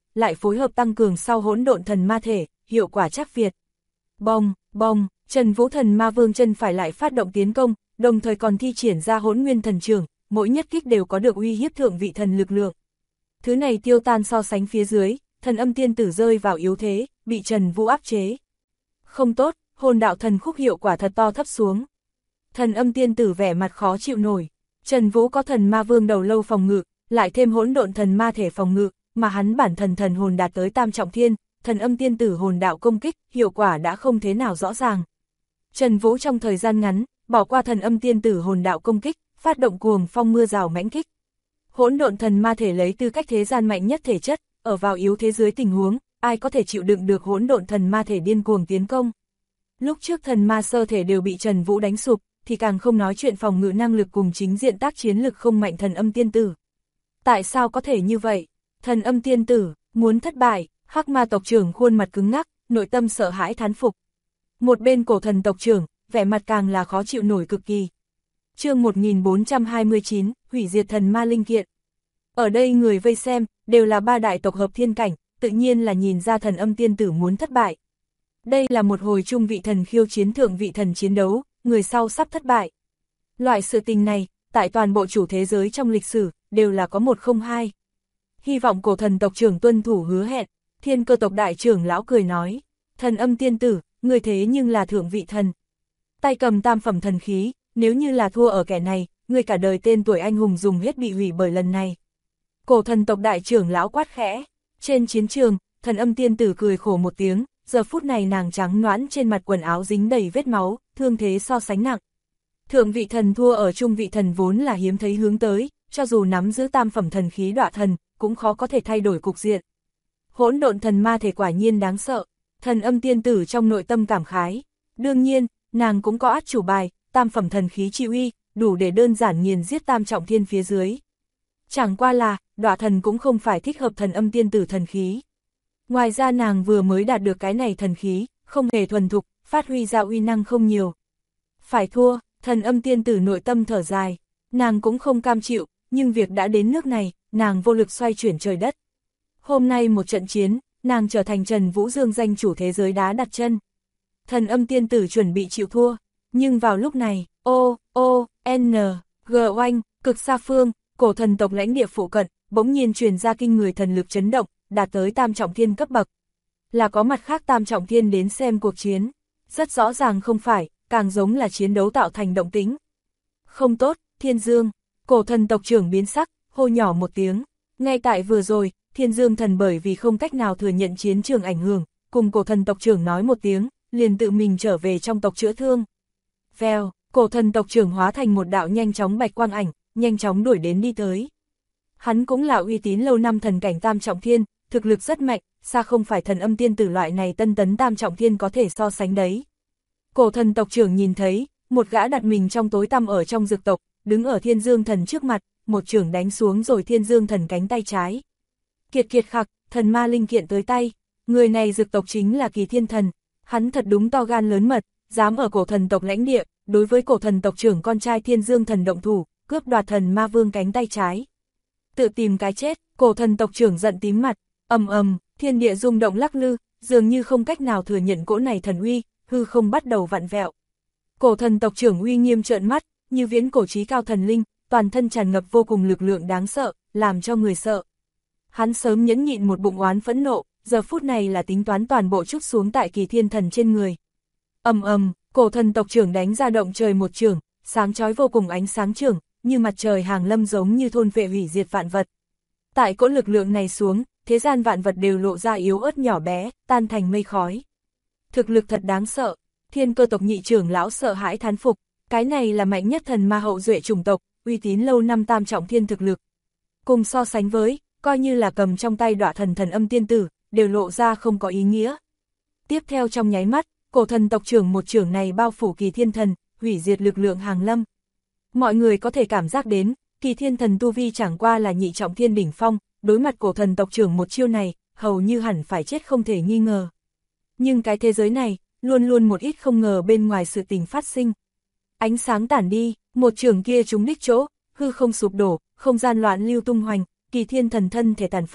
lại phối hợp tăng cường sau hỗn độn thần ma thể, hiệu quả chắc việt. Bong, bong, Trần Vũ thần ma vương chân phải lại phát động tiến công, đồng thời còn thi triển ra hỗn nguyên thần trường, mỗi nhất kích đều có được uy hiếp thượng vị thần lực lượng. Thứ này tiêu tan so sánh phía dưới, thần âm tiên tử rơi vào yếu thế, bị Trần Vũ áp chế. Không tốt, hồn đạo thần khúc hiệu quả thật to thấp xuống. Thần âm tiên tử vẻ mặt khó chịu nổi. Trần Vũ có thần ma vương đầu lâu phòng ngự, lại thêm hỗn độn thần ma thể phòng ngự, mà hắn bản thần hồn đạt tới tam trọng thiên, thần âm tiên tử hồn đạo công kích, hiệu quả đã không thế nào rõ ràng. Trần Vũ trong thời gian ngắn, bỏ qua thần âm tiên tử hồn đạo công kích, phát động cuồng phong mưa rào mãnh kích. Hỗn độn thần ma thể lấy tư cách thế gian mạnh nhất thể chất, ở vào yếu thế dưới tình huống, ai có thể chịu đựng được hỗn độn thần ma thể điên cuồng tiến công. Lúc trước thần ma sơ thể đều bị Trần Vũ đánh sụp, thì càng không nói chuyện phòng ngự năng lực cùng chính diện tác chiến lực không mạnh thần âm tiên tử. Tại sao có thể như vậy? Thần âm tiên tử, muốn thất bại, Hắc Ma tộc trưởng khuôn mặt cứng ngắc, nội tâm sợ hãi thán phục. Một bên cổ thần tộc trưởng, vẻ mặt càng là khó chịu nổi cực kỳ. Chương 1429, hủy diệt thần ma linh kiện. Ở đây người vây xem, đều là ba đại tộc hợp thiên cảnh, tự nhiên là nhìn ra thần âm tiên tử muốn thất bại. Đây là một hồi trung vị thần khiêu chiến thượng vị thần chiến đấu, người sau sắp thất bại. Loại sự tình này, tại toàn bộ chủ thế giới trong lịch sử, đều là có một không hai. Hy vọng cổ thần tộc trưởng tuân thủ hứa hẹn, Thiên Cơ tộc đại trưởng lão cười nói, thần âm tiên tử, người thế nhưng là thượng vị thần. Tay cầm tam phẩm thần khí, nếu như là thua ở kẻ này, người cả đời tên tuổi anh hùng dùng hết bị hủy bởi lần này. Cổ thần tộc đại trưởng lão quát khẽ, trên chiến trường, thần âm tiên tử cười khổ một tiếng, giờ phút này nàng trắng nõn trên mặt quần áo dính đầy vết máu, thương thế so sánh nặng. Thượng vị thần thua ở trung vị thần vốn là hiếm thấy hướng tới, cho dù nắm giữ tam phẩm thần khí đọa thần, cũng khó có thể thay đổi cục diện. Hỗn độn thần ma thể quả nhiên đáng sợ, thần âm tiên tử trong nội tâm cảm khái. Đương nhiên, nàng cũng có át chủ bài, tam phẩm thần khí chi uy, đủ để đơn giản nghiền giết tam trọng thiên phía dưới. Chẳng qua là, đọa thần cũng không phải thích hợp thần âm tiên tử thần khí. Ngoài ra nàng vừa mới đạt được cái này thần khí, không hề thuần thục, phát huy ra uy năng không nhiều. Phải thua, thần âm tiên tử nội tâm thở dài, nàng cũng không cam chịu, nhưng việc đã đến nước này, nàng vô lực xoay chuyển trời đất. Hôm nay một trận chiến, nàng trở thành Trần Vũ Dương danh chủ thế giới đá đặt chân. Thần âm tiên tử chuẩn bị chịu thua, nhưng vào lúc này, G oanh, cực xa phương, cổ thần tộc lãnh địa phụ cận, bỗng nhiên truyền ra kinh người thần lực chấn động, đạt tới tam trọng thiên cấp bậc. Là có mặt khác tam trọng thiên đến xem cuộc chiến, rất rõ ràng không phải, càng giống là chiến đấu tạo thành động tĩnh. Không tốt, Thiên Dương, cổ thần tộc trưởng biến sắc, hô nhỏ một tiếng. Ngay tại vừa rồi, Thiên Dương thần bởi vì không cách nào thừa nhận chiến trường ảnh hưởng, cùng cổ thần tộc trưởng nói một tiếng, liền tự mình trở về trong tộc chữa thương. Vèo, cổ thần tộc trưởng hóa thành một đạo nhanh chóng bạch quang ảnh, nhanh chóng đuổi đến đi tới. Hắn cũng là uy tín lâu năm thần cảnh tam trọng thiên, thực lực rất mạnh, xa không phải thần âm tiên tử loại này tân tấn tam trọng thiên có thể so sánh đấy. Cổ thần tộc trưởng nhìn thấy, một gã đặt mình trong tối tăm ở trong dược tộc, đứng ở Thiên Dương thần trước mặt, một chưởng đánh xuống rồi Thiên Dương thần cánh tay trái. Kiệt kiệt khặc, thần ma linh kiện tới tay, người này dược tộc chính là Kỳ Thiên Thần, hắn thật đúng to gan lớn mật, dám ở cổ thần tộc lãnh địa, đối với cổ thần tộc trưởng con trai Thiên Dương thần động thủ, cướp đoạt thần ma vương cánh tay trái. Tự tìm cái chết, cổ thần tộc trưởng giận tím mặt, thiên địa rung động lắc lư, dường như không cách nào thừa nhận cỗ này thần uy, hư không bắt đầu vặn vẹo. Cổ thần tộc trưởng uy nghiêm trợn mắt, như viễn cổ chí cao thần linh, toàn thân tràn ngập vô cùng lực lượng đáng sợ, làm cho người sợ. Hắn sớm nhẫn nhịn một bụng oán phẫn nộ, giờ phút này là tính toán toàn bộ trút xuống tại Kỳ Thiên Thần trên người. Cổ thần tộc trưởng đánh ra động trời một chưởng, sáng chói vô cùng ánh sáng chưởng, như mặt trời hàng lâm giống như thôn vệ hủy diệt vạn vật. Tại cỗ lực lượng này xuống, thế gian vạn vật đều lộ ra yếu ớt nhỏ bé, tan thành mây khói. Thực lực thật đáng sợ, Thiên Cơ tộc nhị trưởng lão sợ hãi thán phục, cái này là mạnh nhất thần ma hậu duệ chủng tộc, uy tín lâu năm tam trọng thiên thực lực. Cùng so sánh với, coi như là cầm trong tay đọa thần thần âm tiên tử, đều lộ ra không có ý nghĩa. Tiếp theo trong nháy mắt, cổ thần tộc trưởng một trưởng này bao phủ Kỳ Thiên Thần, hủy diệt lực lượng hàng lâm. Mọi người có thể cảm giác đến, Kỳ Thiên Thần tu vi chẳng qua là nhị trọng thiên đỉnh phong, đối mặt cổ thần tộc trưởng một chiêu này, hầu như hẳn phải chết không thể nghi ngờ. Nhưng cái thế giới này, luôn luôn một ít không ngờ bên ngoài sự tình phát sinh. Ánh sáng tản đi, một trưởng kia trúng đích chỗ, hư không sụp đổ, không gian loạn lưu tung hoành, Kỳ Thiên Thần thân thể tàn phá,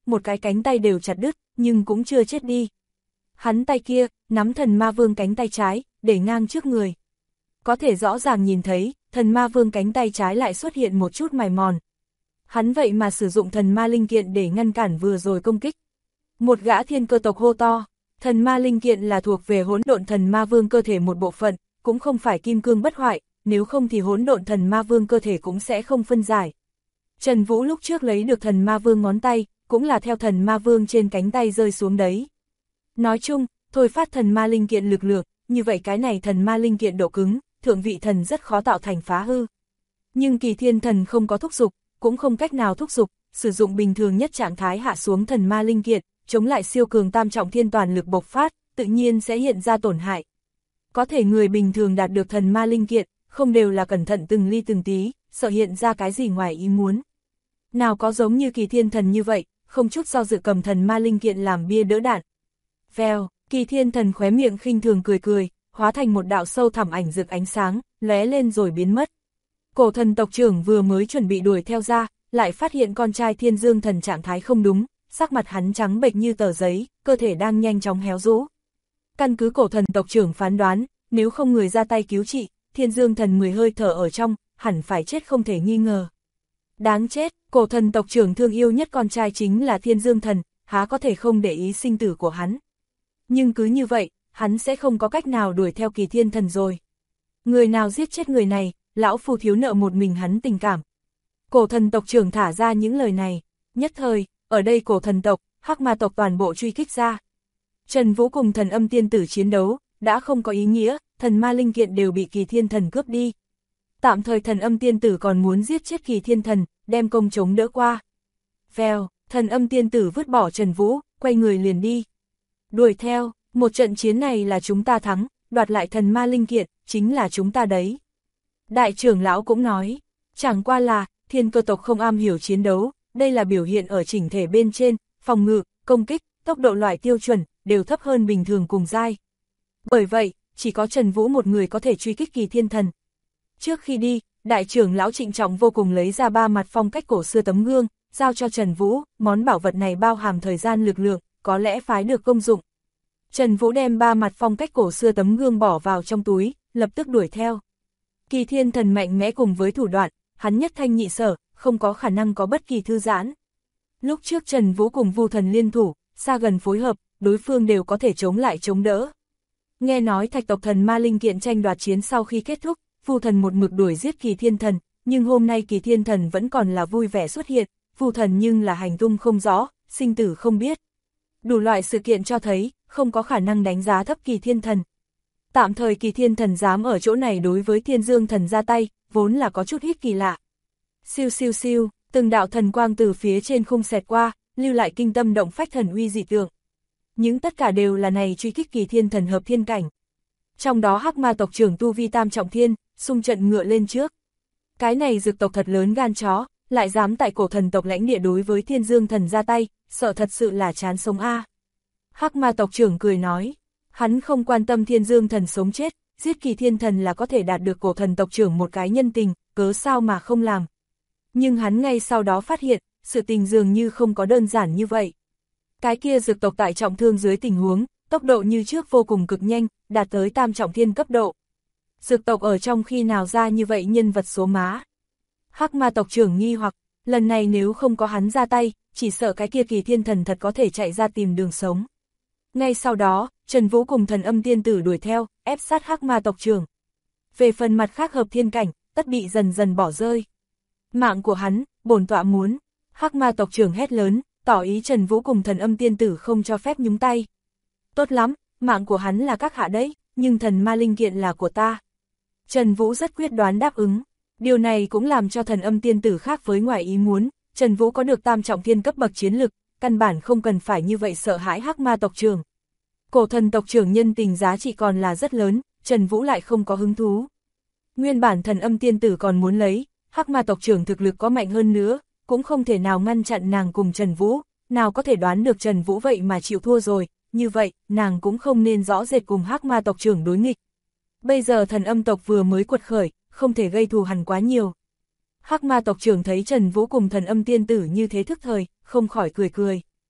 một cái cánh tay đều chặt đứt, nhưng cũng chưa chết đi. Hắn tay kia, nắm thần ma vương cánh tay trái, để ngang trước người. Có thể rõ ràng nhìn thấy, thần ma vương cánh tay trái lại xuất hiện một chút mài mòn. Hắn vậy mà sử dụng thần ma linh kiện để ngăn cản vừa rồi công kích. Một gã thiên cơ tộc hô to, thần ma linh kiện là thuộc về hỗn độn thần ma vương cơ thể một bộ phận, cũng không phải kim cương bất hoại, nếu không thì hỗn độn thần ma vương cơ thể cũng sẽ không phân giải. Trần Vũ lúc trước lấy được thần ma vương ngón tay, cũng là theo thần ma vương trên cánh tay rơi xuống đấy. Nói chung, thôi phát thần ma linh kiện lực lượng, như vậy cái này thần ma linh kiện độ cứng, thượng vị thần rất khó tạo thành phá hư. Nhưng Kỳ Thiên Thần không có thúc dục, cũng không cách nào thúc dục, sử dụng bình thường nhất trạng thái hạ xuống thần ma linh kiện, chống lại siêu cường tam trọng thiên toàn lực bộc phát, tự nhiên sẽ hiện ra tổn hại. Có thể người bình thường đạt được thần ma linh kiện, không đều là cẩn thận từng ly từng tí, sợ hiện ra cái gì ngoài ý muốn. Nào có giống như Kỳ Thiên Thần như vậy, không chút do dự cầm thần ma linh kiện làm bia đỡ đạn. Vèo, Kỳ Thiên Thần khóe miệng khinh thường cười cười, hóa thành một đạo sâu thẳm ảnh rực ánh sáng, lóe lên rồi biến mất. Cổ thần tộc trưởng vừa mới chuẩn bị đuổi theo ra, lại phát hiện con trai Thiên Dương Thần trạng thái không đúng, sắc mặt hắn trắng bệch như tờ giấy, cơ thể đang nhanh chóng héo rũ. Căn cứ cổ thần tộc trưởng phán đoán, nếu không người ra tay cứu trị, Thiên Dương Thần 10 hơi thở ở trong, hẳn phải chết không thể nghi ngờ. Đáng chết, cổ thần tộc trưởng thương yêu nhất con trai chính là Thiên Dương Thần, há có thể không để ý sinh tử của hắn. Nhưng cứ như vậy, hắn sẽ không có cách nào đuổi theo Kỳ Thiên Thần rồi. Người nào giết chết người này, lão phu thiếu nợ một mình hắn tình cảm. Cổ thần tộc trưởng thả ra những lời này, nhất thời, ở đây cổ thần tộc, hắc ma tộc toàn bộ truy kích ra. Trần Vũ cùng thần âm tiên tử chiến đấu, đã không có ý nghĩa, thần ma linh kiện đều bị Kỳ Thiên Thần cướp đi. Tạm thời thần âm tiên tử còn muốn giết chết Kỳ Thiên Thần, đem công chống đỡ qua. Vèo, thần âm tiên tử vứt bỏ Trần Vũ, quay người liền đi. Đuổi theo, một trận chiến này là chúng ta thắng, đoạt lại thần ma linh kiện, chính là chúng ta đấy. Đại trưởng lão cũng nói, chẳng qua là, thiên cơ tộc không am hiểu chiến đấu, đây là biểu hiện ở chỉnh thể bên trên, phòng ngự, công kích, tốc độ loại tiêu chuẩn, đều thấp hơn bình thường cùng giai. Bởi vậy, chỉ có Trần Vũ một người có thể truy kích Kỳ Thiên Thần. Trước khi đi, đại trưởng lão trịnh trọng vô cùng lấy ra 3 mặt phong cách cổ xưa tấm gương, giao cho Trần Vũ, món bảo vật này bao hàm thời gian lực lượng, có lẽ phái được công dụng. Trần Vũ đem 3 mặt phong cách cổ xưa tấm gương bỏ vào trong túi, lập tức đuổi theo. Kỳ Thiên Thần mạnh mẽ cùng với thủ đoạn, hắn nhất thanh nhị sở, không có khả năng có bất kỳ thư giãn. Lúc trước Trần Vũ cùng Vu Thần liên thủ, xa gần phối hợp, đối phương đều có thể chống lại chống đỡ. Nghe nói thạch tộc thần ma linh kiện tranh đoạt chiến sau khi kết thúc, Vu Thần một mực đuổi giết Kỳ Thiên Thần, nhưng hôm nay Kỳ Thiên Thần vẫn còn là vui vẻ xuất hiện, Vu Thần nhưng là hành tung không rõ, sinh tử không biết. Đủ loại sự kiện cho thấy, không có khả năng đánh giá thấp Kỳ Thiên Thần. Tạm thời Kỳ Thiên Thần dám ở chỗ này đối với Thiên Dương Thần ra tay, vốn là có chút ít kỳ lạ. Siêu siêu siêu, từng đạo thần quang từ phía trên khung xẹt qua, lưu lại kinh tâm động phách thần uy dị tượng. Những tất cả đều là này truy kích Kỳ Thiên Thần hợp thiên cảnh. Trong đó hắc ma tộc trưởng tu vi tam trọng thiên, xung trận ngựa lên trước. Cái này dược tộc thật lớn gan chó, lại dám tại cổ thần tộc lãnh địa đối với Thiên Dương Thần ra tay, sợ thật sự là chán sống a. Hắc ma tộc trưởng cười nói, hắn không quan tâm Thiên Dương Thần sống chết, giết Kỳ Thiên Thần là có thể đạt được cổ thần tộc trưởng một cái nhân tình, cớ sao mà không làm. Nhưng hắn ngay sau đó phát hiện, sự tình dường như không có đơn giản như vậy. Cái kia dược tộc tại trọng thương dưới tình huống, tốc độ như trước vô cùng cực nhanh, đạt tới tam trọng thiên cấp độ. Dược tộc ở trong khi nào ra như vậy nhân vật số má. Hắc ma tộc trưởng nghi hoặc, lần này nếu không có hắn ra tay, chỉ sợ cái kia Kỳ Thiên Thần thật có thể chạy ra tìm đường sống. Ngay sau đó, Trần Vũ cùng thần âm tiên tử đuổi theo, ép sát hắc ma tộc trưởng. Về phần mặt khác hợp thiên cảnh, tất bị dần dần bỏ rơi. Mạng của hắn, bổn tọa muốn. Hắc ma tộc trưởng hét lớn, tỏ ý Trần Vũ cùng thần âm tiên tử không cho phép nhúng tay. Tốt lắm, mạng của hắn là các hạ đấy, nhưng thần ma linh kiện là của ta. Trần Vũ rất quyết đoán đáp ứng. Điều này cũng làm cho thần âm tiên tử khác với ngoài ý muốn, Trần Vũ có được tam trọng thiên cấp bậc chiến lực, căn bản không cần phải như vậy sợ hãi hắc ma tộc trưởng. Cổ thần tộc trưởng nhân tình giá trị còn là rất lớn, Trần Vũ lại không có hứng thú. Nguyên bản thần âm tiên tử còn muốn lấy, hắc ma tộc trưởng thực lực có mạnh hơn nữa, cũng không thể nào ngăn chặn nàng cùng Trần Vũ, nào có thể đoán được Trần Vũ vậy mà chịu thua rồi, như vậy, nàng cũng không nên rõ rệt cùng hắc ma tộc trưởng đối nghịch. Bây giờ thần âm tộc vừa mới quật khởi, không thể gây thù hằn quá nhiều. Hắc ma tộc trưởng thấy Trần Vũ cùng thần âm tiên tử như thế thức thời, không khỏi cười cười.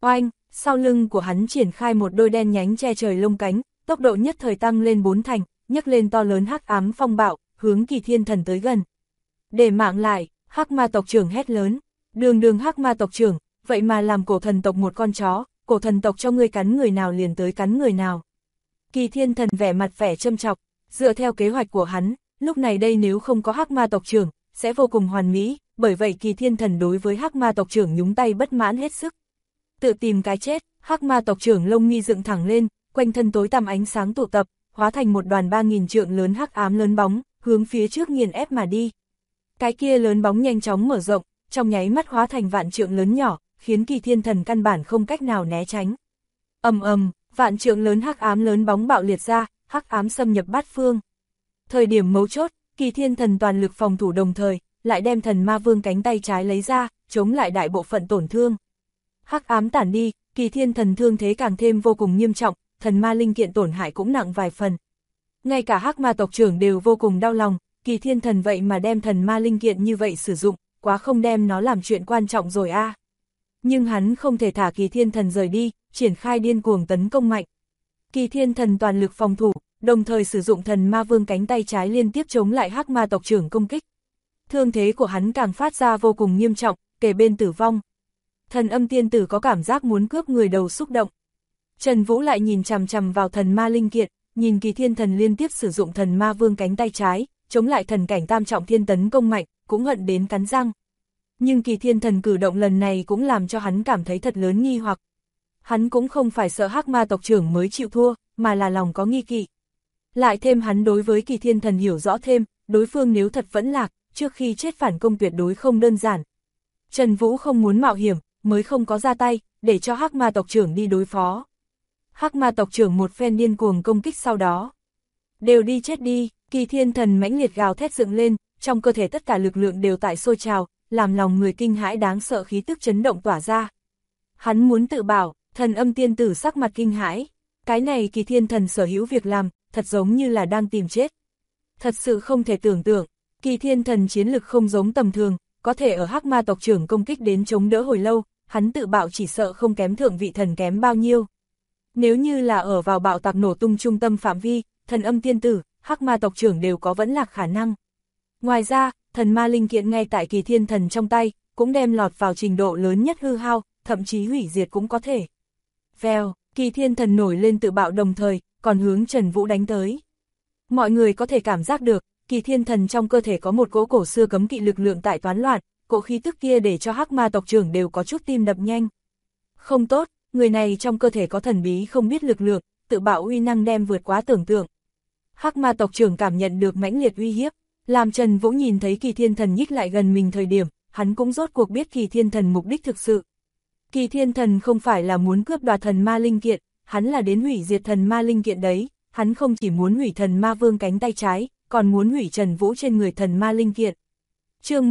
Oanh, sau lưng của hắn triển khai một đôi đen nhánh che trời lông cánh, tốc độ nhất thời tăng lên 4 thành, nhấc lên to lớn hắc ám phong bạo, hướng Kỳ Thiên Thần tới gần. Để mạng lại, hắc ma tộc trưởng hét lớn. Đường hắc ma tộc trưởng, vậy mà làm cổ thần tộc một con chó, cổ thần tộc cho ngươi cắn người nào liền tới cắn người nào. Kỳ Thiên Thần vẻ mặt vẻ châm chọc, dựa theo kế hoạch của hắn, lúc này đây nếu không có hắc ma tộc trưởng, sẽ vô cùng hoàn mỹ, bởi vậy Kỳ Thiên Thần đối với hắc ma tộc trưởng nhúng tay bất mãn hết sức. Tự tìm cái chết, hắc ma tộc trưởng lông mi dựng thẳng lên, quanh thân tối tăm ánh sáng tụ tập, hóa thành một đoàn 3000 trượng lớn hắc ám lớn bóng, hướng phía trước nghiền ép mà đi. Cái kia lớn bóng nhanh chóng mở rộng, trong nháy mắt hóa thành vạn trượng lớn nhỏ, khiến Kỳ Thiên Thần căn bản không cách nào né tránh. Ầm ầm, vạn trượng lớn hắc ám lớn bóng bạo liệt ra, hắc ám xâm nhập bát phương. Thời điểm mấu chốt, Kỳ Thiên Thần toàn lực phòng thủ đồng thời, lại đem Thần Ma Vương cánh tay trái lấy ra, chống lại đại bộ phận tổn thương. Hắc ám tản đi, Kỳ Thiên Thần thương thế càng thêm vô cùng nghiêm trọng, thần ma linh kiện tổn hại cũng nặng vài phần. Ngay cả hắc ma tộc trưởng đều vô cùng đau lòng, Kỳ Thiên Thần vậy mà đem thần ma linh kiện như vậy sử dụng, quá không đem nó làm chuyện quan trọng rồi a. Nhưng hắn không thể thả Kỳ Thiên Thần rời đi, triển khai điên cuồng tấn công mạnh. Kỳ Thiên Thần toàn lực phòng thủ, đồng thời sử dụng Thần Ma Vương cánh tay trái liên tiếp chống lại hắc ma tộc trưởng công kích. Thương thế của hắn càng phát ra vô cùng nghiêm trọng, kề bên tử vong. Thần Âm tiên tử có cảm giác muốn cướp người đầu xúc động. Trần Vũ lại nhìn chằm chằm vào thần ma linh kiện, nhìn Kỳ Thiên Thần liên tiếp sử dụng Thần Ma Vương cánh tay trái, chống lại thần cảnh tam trọng thiên tấn công mạnh, cũng hận đến cắn răng. Nhưng Kỳ Thiên Thần cử động lần này cũng làm cho hắn cảm thấy thật lớn nghi hoặc. Hắn cũng không phải sợ hắc ma tộc trưởng mới chịu thua, mà là lòng có nghi kỵ. Lại thêm hắn đối với Kỳ Thiên Thần hiểu rõ thêm, đối phương nếu thật vẫn lạc, trước khi chết phản công tuyệt đối không đơn giản. Trần Vũ không muốn mạo hiểm, mới không có ra tay, để cho hắc ma tộc trưởng đi đối phó. Hắc ma tộc trưởng một phen điên cuồng công kích sau đó. Đều đi chết đi, Kỳ Thiên Thần mãnh liệt gào thét dựng lên, trong cơ thể tất cả lực lượng đều tại sôi trào, làm lòng người kinh hãi đáng sợ khí tức chấn động tỏa ra. Hắn muốn tự bảo, Thần Âm tiên tử sắc mặt kinh hãi. Cái này Kỳ Thiên Thần sở hữu việc làm, thật giống như là đang tìm chết. Thật sự không thể tưởng tượng, Kỳ Thiên Thần chiến lực không giống tầm thường, có thể ở hắc ma tộc trưởng công kích đến chống đỡ hồi lâu, hắn tự bạo chỉ sợ không kém thượng vị thần kém bao nhiêu. Nếu như là ở vào bạo tạc nổ tung trung tâm phạm vi, Thần Âm tiên tử, hắc ma tộc trưởng đều có vẫn lạc khả năng. Ngoài ra, thần ma linh kiện ngay tại Kỳ Thiên Thần trong tay, cũng đem lọt vào trình độ lớn nhất hư hao, thậm chí hủy diệt cũng có thể. Vèo, Kỳ Thiên Thần nổi lên tự bạo đồng thời, còn hướng Trần Vũ đánh tới. Mọi người có thể cảm giác được, Kỳ Thiên Thần trong cơ thể có một cỗ cổ xưa cấm kỵ lực lượng tại toán loạn, cỗ khí tức kia để cho hắc ma tộc trưởng đều có chút tim đập nhanh. Không tốt, người này trong cơ thể có thần bí không biết lực lượng, tự bạo uy năng đem vượt quá tưởng tượng. Hắc ma tộc trưởng cảm nhận được mãnh liệt uy hiếp, làm Trần Vũ nhìn thấy Kỳ Thiên Thần nhích lại gần mình thời điểm, hắn cũng rốt cuộc biết Kỳ Thiên Thần mục đích thực sự. Kỳ Thiên Thần không phải là muốn cướp đoạt thần ma linh kiện, hắn là đến hủy diệt thần ma linh kiện đấy, hắn không chỉ muốn hủy Thần Ma Vương cánh tay trái, còn muốn hủy Trần Vũ trên người thần ma linh kiện. Chương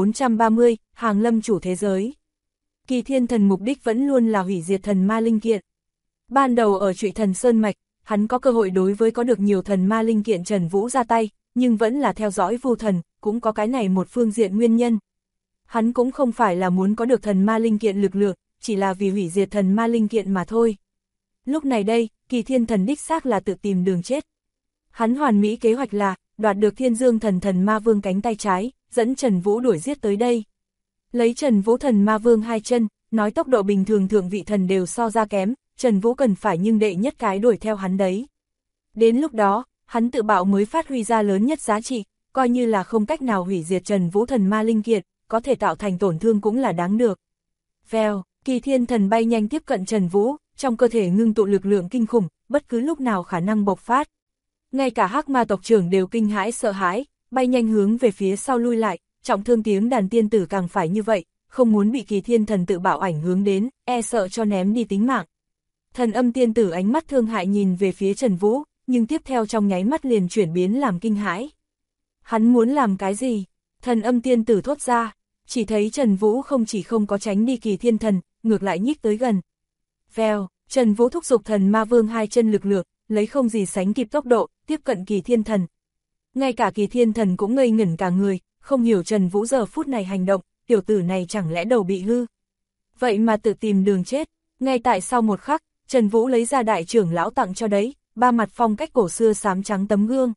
1430, Hàng Lâm chủ thế giới. Kỳ Thiên Thần mục đích vẫn luôn là hủy diệt thần ma linh kiện. Ban đầu ở Trụy Thần Sơn Mạch, hắn có cơ hội đối với có được nhiều thần ma linh kiện Trần Vũ ra tay, nhưng vẫn là theo dõi Vu Thần, cũng có cái này một phương diện nguyên nhân. Hắn cũng không phải là muốn có được thần ma linh kiện lực lượng, chỉ là vì hủy diệt thần ma linh kiện mà thôi. Lúc này đây, Kỳ Thiên Thần đích xác là tự tìm đường chết. Hắn hoàn mỹ kế hoạch là, đoạt được Thiên Dương Thần Ma Vương cánh tay trái, dẫn Trần Vũ đuổi giết tới đây. Lấy Trần Vũ Thần Ma Vương hai chân, nói tốc độ bình thường thượng vị thần đều so ra kém, Trần Vũ cần phải nhưng đệ nhất cái đuổi theo hắn đấy. Đến lúc đó, hắn tự bạo mới phát huy ra lớn nhất giá trị, coi như là không cách nào hủy diệt Trần Vũ thần ma linh kiện, có thể tạo thành tổn thương cũng là đáng được. Vèo, Kỳ Thiên Thần bay nhanh tiếp cận Trần Vũ, trong cơ thể ngưng tụ lực lượng kinh khủng, bất cứ lúc nào khả năng bộc phát. Ngay cả hắc ma tộc trưởng đều kinh hãi sợ hãi, bay nhanh hướng về phía sau lui lại, trọng thương tiếng đàn tiên tử càng phải như vậy, không muốn bị Kỳ Thiên Thần tự bạo ảnh hướng đến, e sợ cho ném đi tính mạng. Thần Âm tiên tử ánh mắt thương hại nhìn về phía Trần Vũ, nhưng tiếp theo trong nháy mắt liền chuyển biến làm kinh hãi. Hắn muốn làm cái gì? Thần Âm tiên tử thốt ra, chỉ thấy Trần Vũ không chỉ không có tránh đi Kỳ Thiên Thần, ngược lại nhích tới gần. Vèo, Trần Vũ thúc giục thần ma vương hai chân lực lượng, lấy không gì sánh kịp tốc độ, tiếp cận Kỳ Thiên Thần. Ngay cả Kỳ Thiên Thần cũng ngây ngẩn cả người, không hiểu Trần Vũ giờ phút này hành động, tiểu tử này chẳng lẽ đầu bị hư. Vậy mà tự tìm đường chết, Ngay tại sau một khắc, Trần Vũ lấy ra đại trưởng lão tặng cho đấy, 3 mặt phong cách cổ xưa xám trắng tấm gương.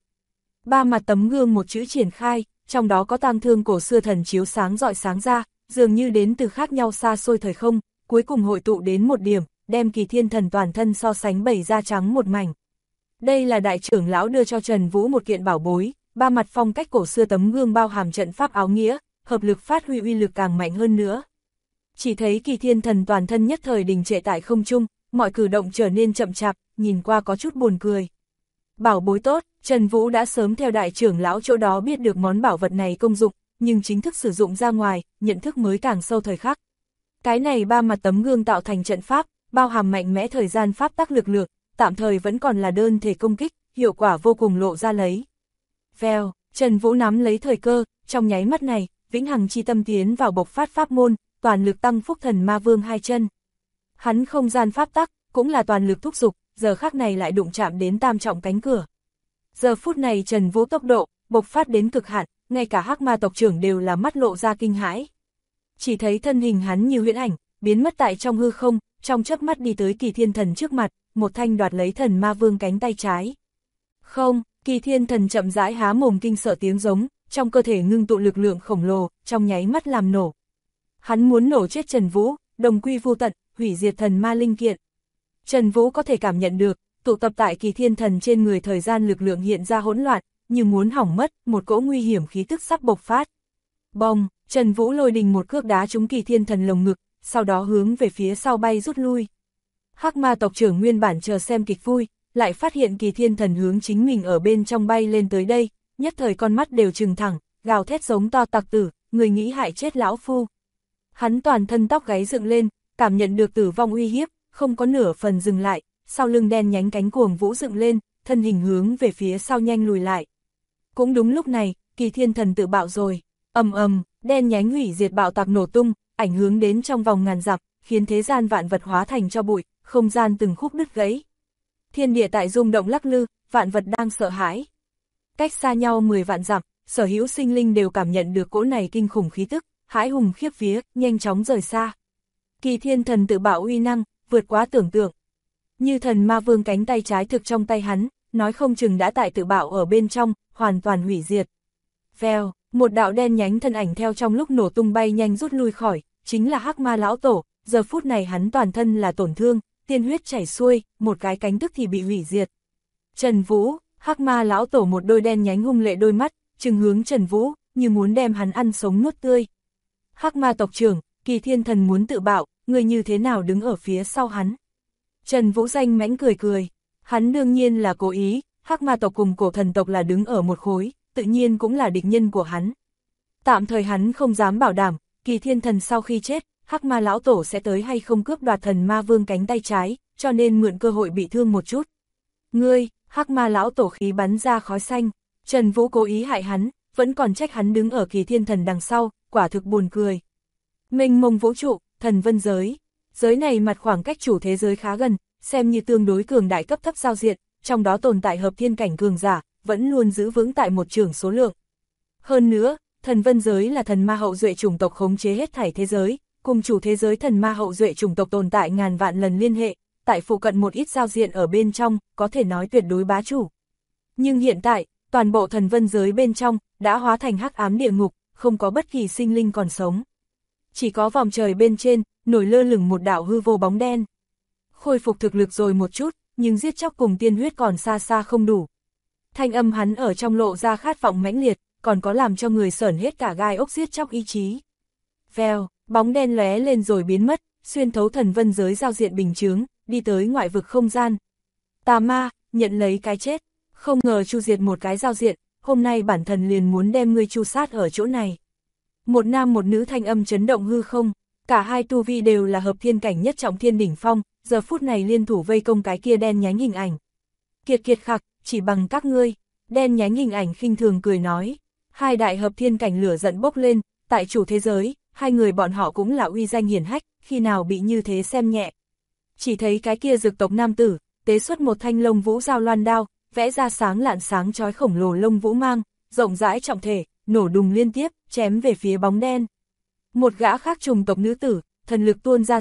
3 mặt tấm gương một chữ triển khai, trong đó có tang thương cổ xưa thần chiếu sáng rọi sáng ra, dường như đến từ khác nhau xa xôi thời không, cuối cùng hội tụ đến một điểm, đem Kỳ Thiên Thần toàn thân so sánh bày ra trắng một mảnh. Đây là đại trưởng lão đưa cho Trần Vũ một kiện bảo bối, 3 mặt phong cách cổ xưa tấm gương bao hàm trận pháp áo nghĩa, hợp lực phát huy uy lực càng mạnh hơn nữa. Chỉ thấy Kỳ Thiên Thần toàn thân nhất thời đình trệ tại không trung, mọi cử động trở nên chậm chạp, nhìn qua có chút buồn cười. Bảo bối tốt, Trần Vũ đã sớm theo đại trưởng lão chỗ đó biết được món bảo vật này công dụng, nhưng chính thức sử dụng ra ngoài, nhận thức mới càng sâu thời khắc. Cái này 3 mặt tấm gương tạo thành trận pháp, bao hàm mạnh mẽ thời gian pháp tắc lực lượng, tạm thời vẫn còn là đơn thể công kích, hiệu quả vô cùng lộ ra lấy. Vèo, Trần Vũ nắm lấy thời cơ, trong nháy mắt này, vĩnh hằng chi tâm tiến vào bộc phát pháp môn, toàn lực tăng phúc thần ma vương 2 chân. Hắn không gian pháp tắc, cũng là toàn lực thúc dục, giờ khắc này lại đụng chạm đến tam trọng cánh cửa. Giờ phút này Trần Vũ tốc độ, bộc phát đến cực hạn, ngay cả Hắc Ma tộc trưởng đều là mắt lộ ra kinh hãi. Chỉ thấy thân hình hắn như huyễn ảnh, biến mất tại trong hư không, trong chớp mắt đi tới Kỳ Thiên Thần trước mặt, một thanh đoạt lấy thần ma vương cánh tay trái. Không, Kỳ Thiên Thần chậm rãi há mồm kinh sợ tiếng giống, trong cơ thể ngưng tụ lực lượng khổng lồ, trong nháy mắt làm nổ. Hắn muốn nổ chết Trần Vũ, đồng quy vô tận, hủy diệt thần ma linh kiện. Trần Vũ có thể cảm nhận được, tụ tập tại Kỳ Thiên Thần trên người thời gian lực lượng hiện ra hỗn loạn, như muốn hỏng mất, một cỗ nguy hiểm khí tức sắp bộc phát. Bong, Trần Vũ lôi đình một cước đá trúng Kỳ Thiên Thần lồng ngực, sau đó hướng về phía sau bay rút lui. Hắc Ma tộc trưởng nguyên bản chờ xem kịch vui, lại phát hiện Kỳ Thiên Thần hướng chính mình ở bên trong bay lên tới đây, nhất thời con mắt đều trừng thẳng, gào thét giống to tặc tử, người nghĩ hại chết lão phu. Hắn toàn thân tóc gáy dựng lên, cảm nhận được tử vong uy hiếp, không có nửa phần dừng lại, sau lưng đen nhánh cánh cuồng vũ dựng lên, thân hình hướng về phía sau nhanh lùi lại. Cũng đúng lúc này, Kỳ Thiên Thần tự bạo rồi, ầm ầm, đen nhánh hủy diệt bạo tạc nổ tung, ảnh hưởng đến trong vòng ngàn dặm, khiến thế gian vạn vật hóa thành cho bụi, không gian từng khúc đứt gãy. Thiên địa tại rung động lắc lư, vạn vật đang sợ hãi. Cách xa nhau 10 vạn dặm, sở hữu sinh linh đều cảm nhận được cỗ này kinh khủng khí tức, hãi hùng khiếp vía, nhanh chóng rời xa. Kỳ Thiên Thần tự bạo uy năng, vượt quá tưởng tượng. Như thần ma vương cánh tay trái thực trong tay hắn, nói không chừng đã tại tự bạo ở bên trong, hoàn toàn hủy diệt. Vèo, một đạo đen nhánh thân ảnh theo trong lúc nổ tung bay nhanh rút lui khỏi, chính là Hắc Ma lão tổ, giờ phút này hắn toàn thân là tổn thương, tiên huyết chảy xuôi, một cái cánh tức thì bị hủy diệt. Trần Vũ, Hắc Ma lão tổ một đôi đen nhánh hung lệ đôi mắt, trừng hướng Trần Vũ, như muốn đem hắn ăn sống nuốt tươi. Hắc Ma tộc trưởng, Kỳ Thiên Thần muốn tự bạo, người như thế nào đứng ở phía sau hắn? Trần Vũ danh mãnh cười cười, hắn đương nhiên là cố ý, Hắc Ma tộc cùng cổ thần tộc là đứng ở một khối, tự nhiên cũng là địch nhân của hắn. Tạm thời hắn không dám bảo đảm, Kỳ Thiên Thần sau khi chết, Hắc Ma lão tổ sẽ tới hay không cướp đoạt thần ma vương cánh tay trái, cho nên mượn cơ hội bị thương một chút. Ngươi, Hắc Ma lão tổ khí bắn ra khói xanh, Trần Vũ cố ý hại hắn, vẫn còn trách hắn đứng ở Kỳ Thiên Thần đằng sau, quả thực buồn cười. Mênh mông vũ trụ, thần vân giới. Giới này mặt khoảng cách chủ thế giới khá gần, xem như tương đối cường đại cấp thấp giao diện, trong đó tồn tại hợp thiên cảnh cường giả, vẫn luôn giữ vững tại một chưởng số lượng. Hơn nữa, thần vân giới là thần ma hậu duệ chủng tộc khống chế hết thảy thế giới, cùng chủ thế giới thần ma hậu duệ chủng tộc tồn tại ngàn vạn lần liên hệ, tại phụ cận một ít giao diện ở bên trong, có thể nói tuyệt đối bá chủ. Nhưng hiện tại, toàn bộ thần vân giới bên trong, đã hóa thành hắc ám địa ngục, không có bất kỳ sinh linh còn sống. Chỉ có vòng trời bên trên, nổi lơ lửng một đạo hư vô bóng đen. Khôi phục thực lực rồi một chút, nhưng giết chóc cùng tiên huyết còn xa xa không đủ. Thanh âm hắn ở trong lộ ra khát vọng mãnh liệt, còn có làm cho người sởn hết cả gai ốc giết chóc ý chí. Vèo, bóng đen lóe lên rồi biến mất, xuyên thấu thần vân giới giao diện bình chướng, đi tới ngoại vực không gian. Tà ma, nhận lấy cái chết, không ngờ chu diệt một cái giao diện, hôm nay bản thần liền muốn đem ngươi chu sát ở chỗ này. Một nam một nữ thanh âm chấn động hư không, cả hai tu vi đều là hợp thiên cảnh nhất trọng thiên đỉnh phong, giờ phút này liên thủ vây công cái kia đen nhánh hình ảnh. Kiệt kiệt khặc, chỉ bằng các ngươi, đen nhánh hình ảnh khinh thường cười nói. Hai đại hợp thiên cảnh lửa giận bốc lên, tại chủ thế giới, hai người bọn họ cũng là uy danh hiển hách, khi nào bị như thế xem nhẹ. Chỉ thấy cái kia dực tộc nam tử, tế xuất một thanh lông vũ dao loan đao, vẽ ra sáng lạn sáng chói khổng lồ lông vũ mang, rộng rãi trọng thể, nổ đùng liên tiếp, chém về phía bóng đen. Một gã khác trùng tộc nữ tử, thần lực tuôn ra,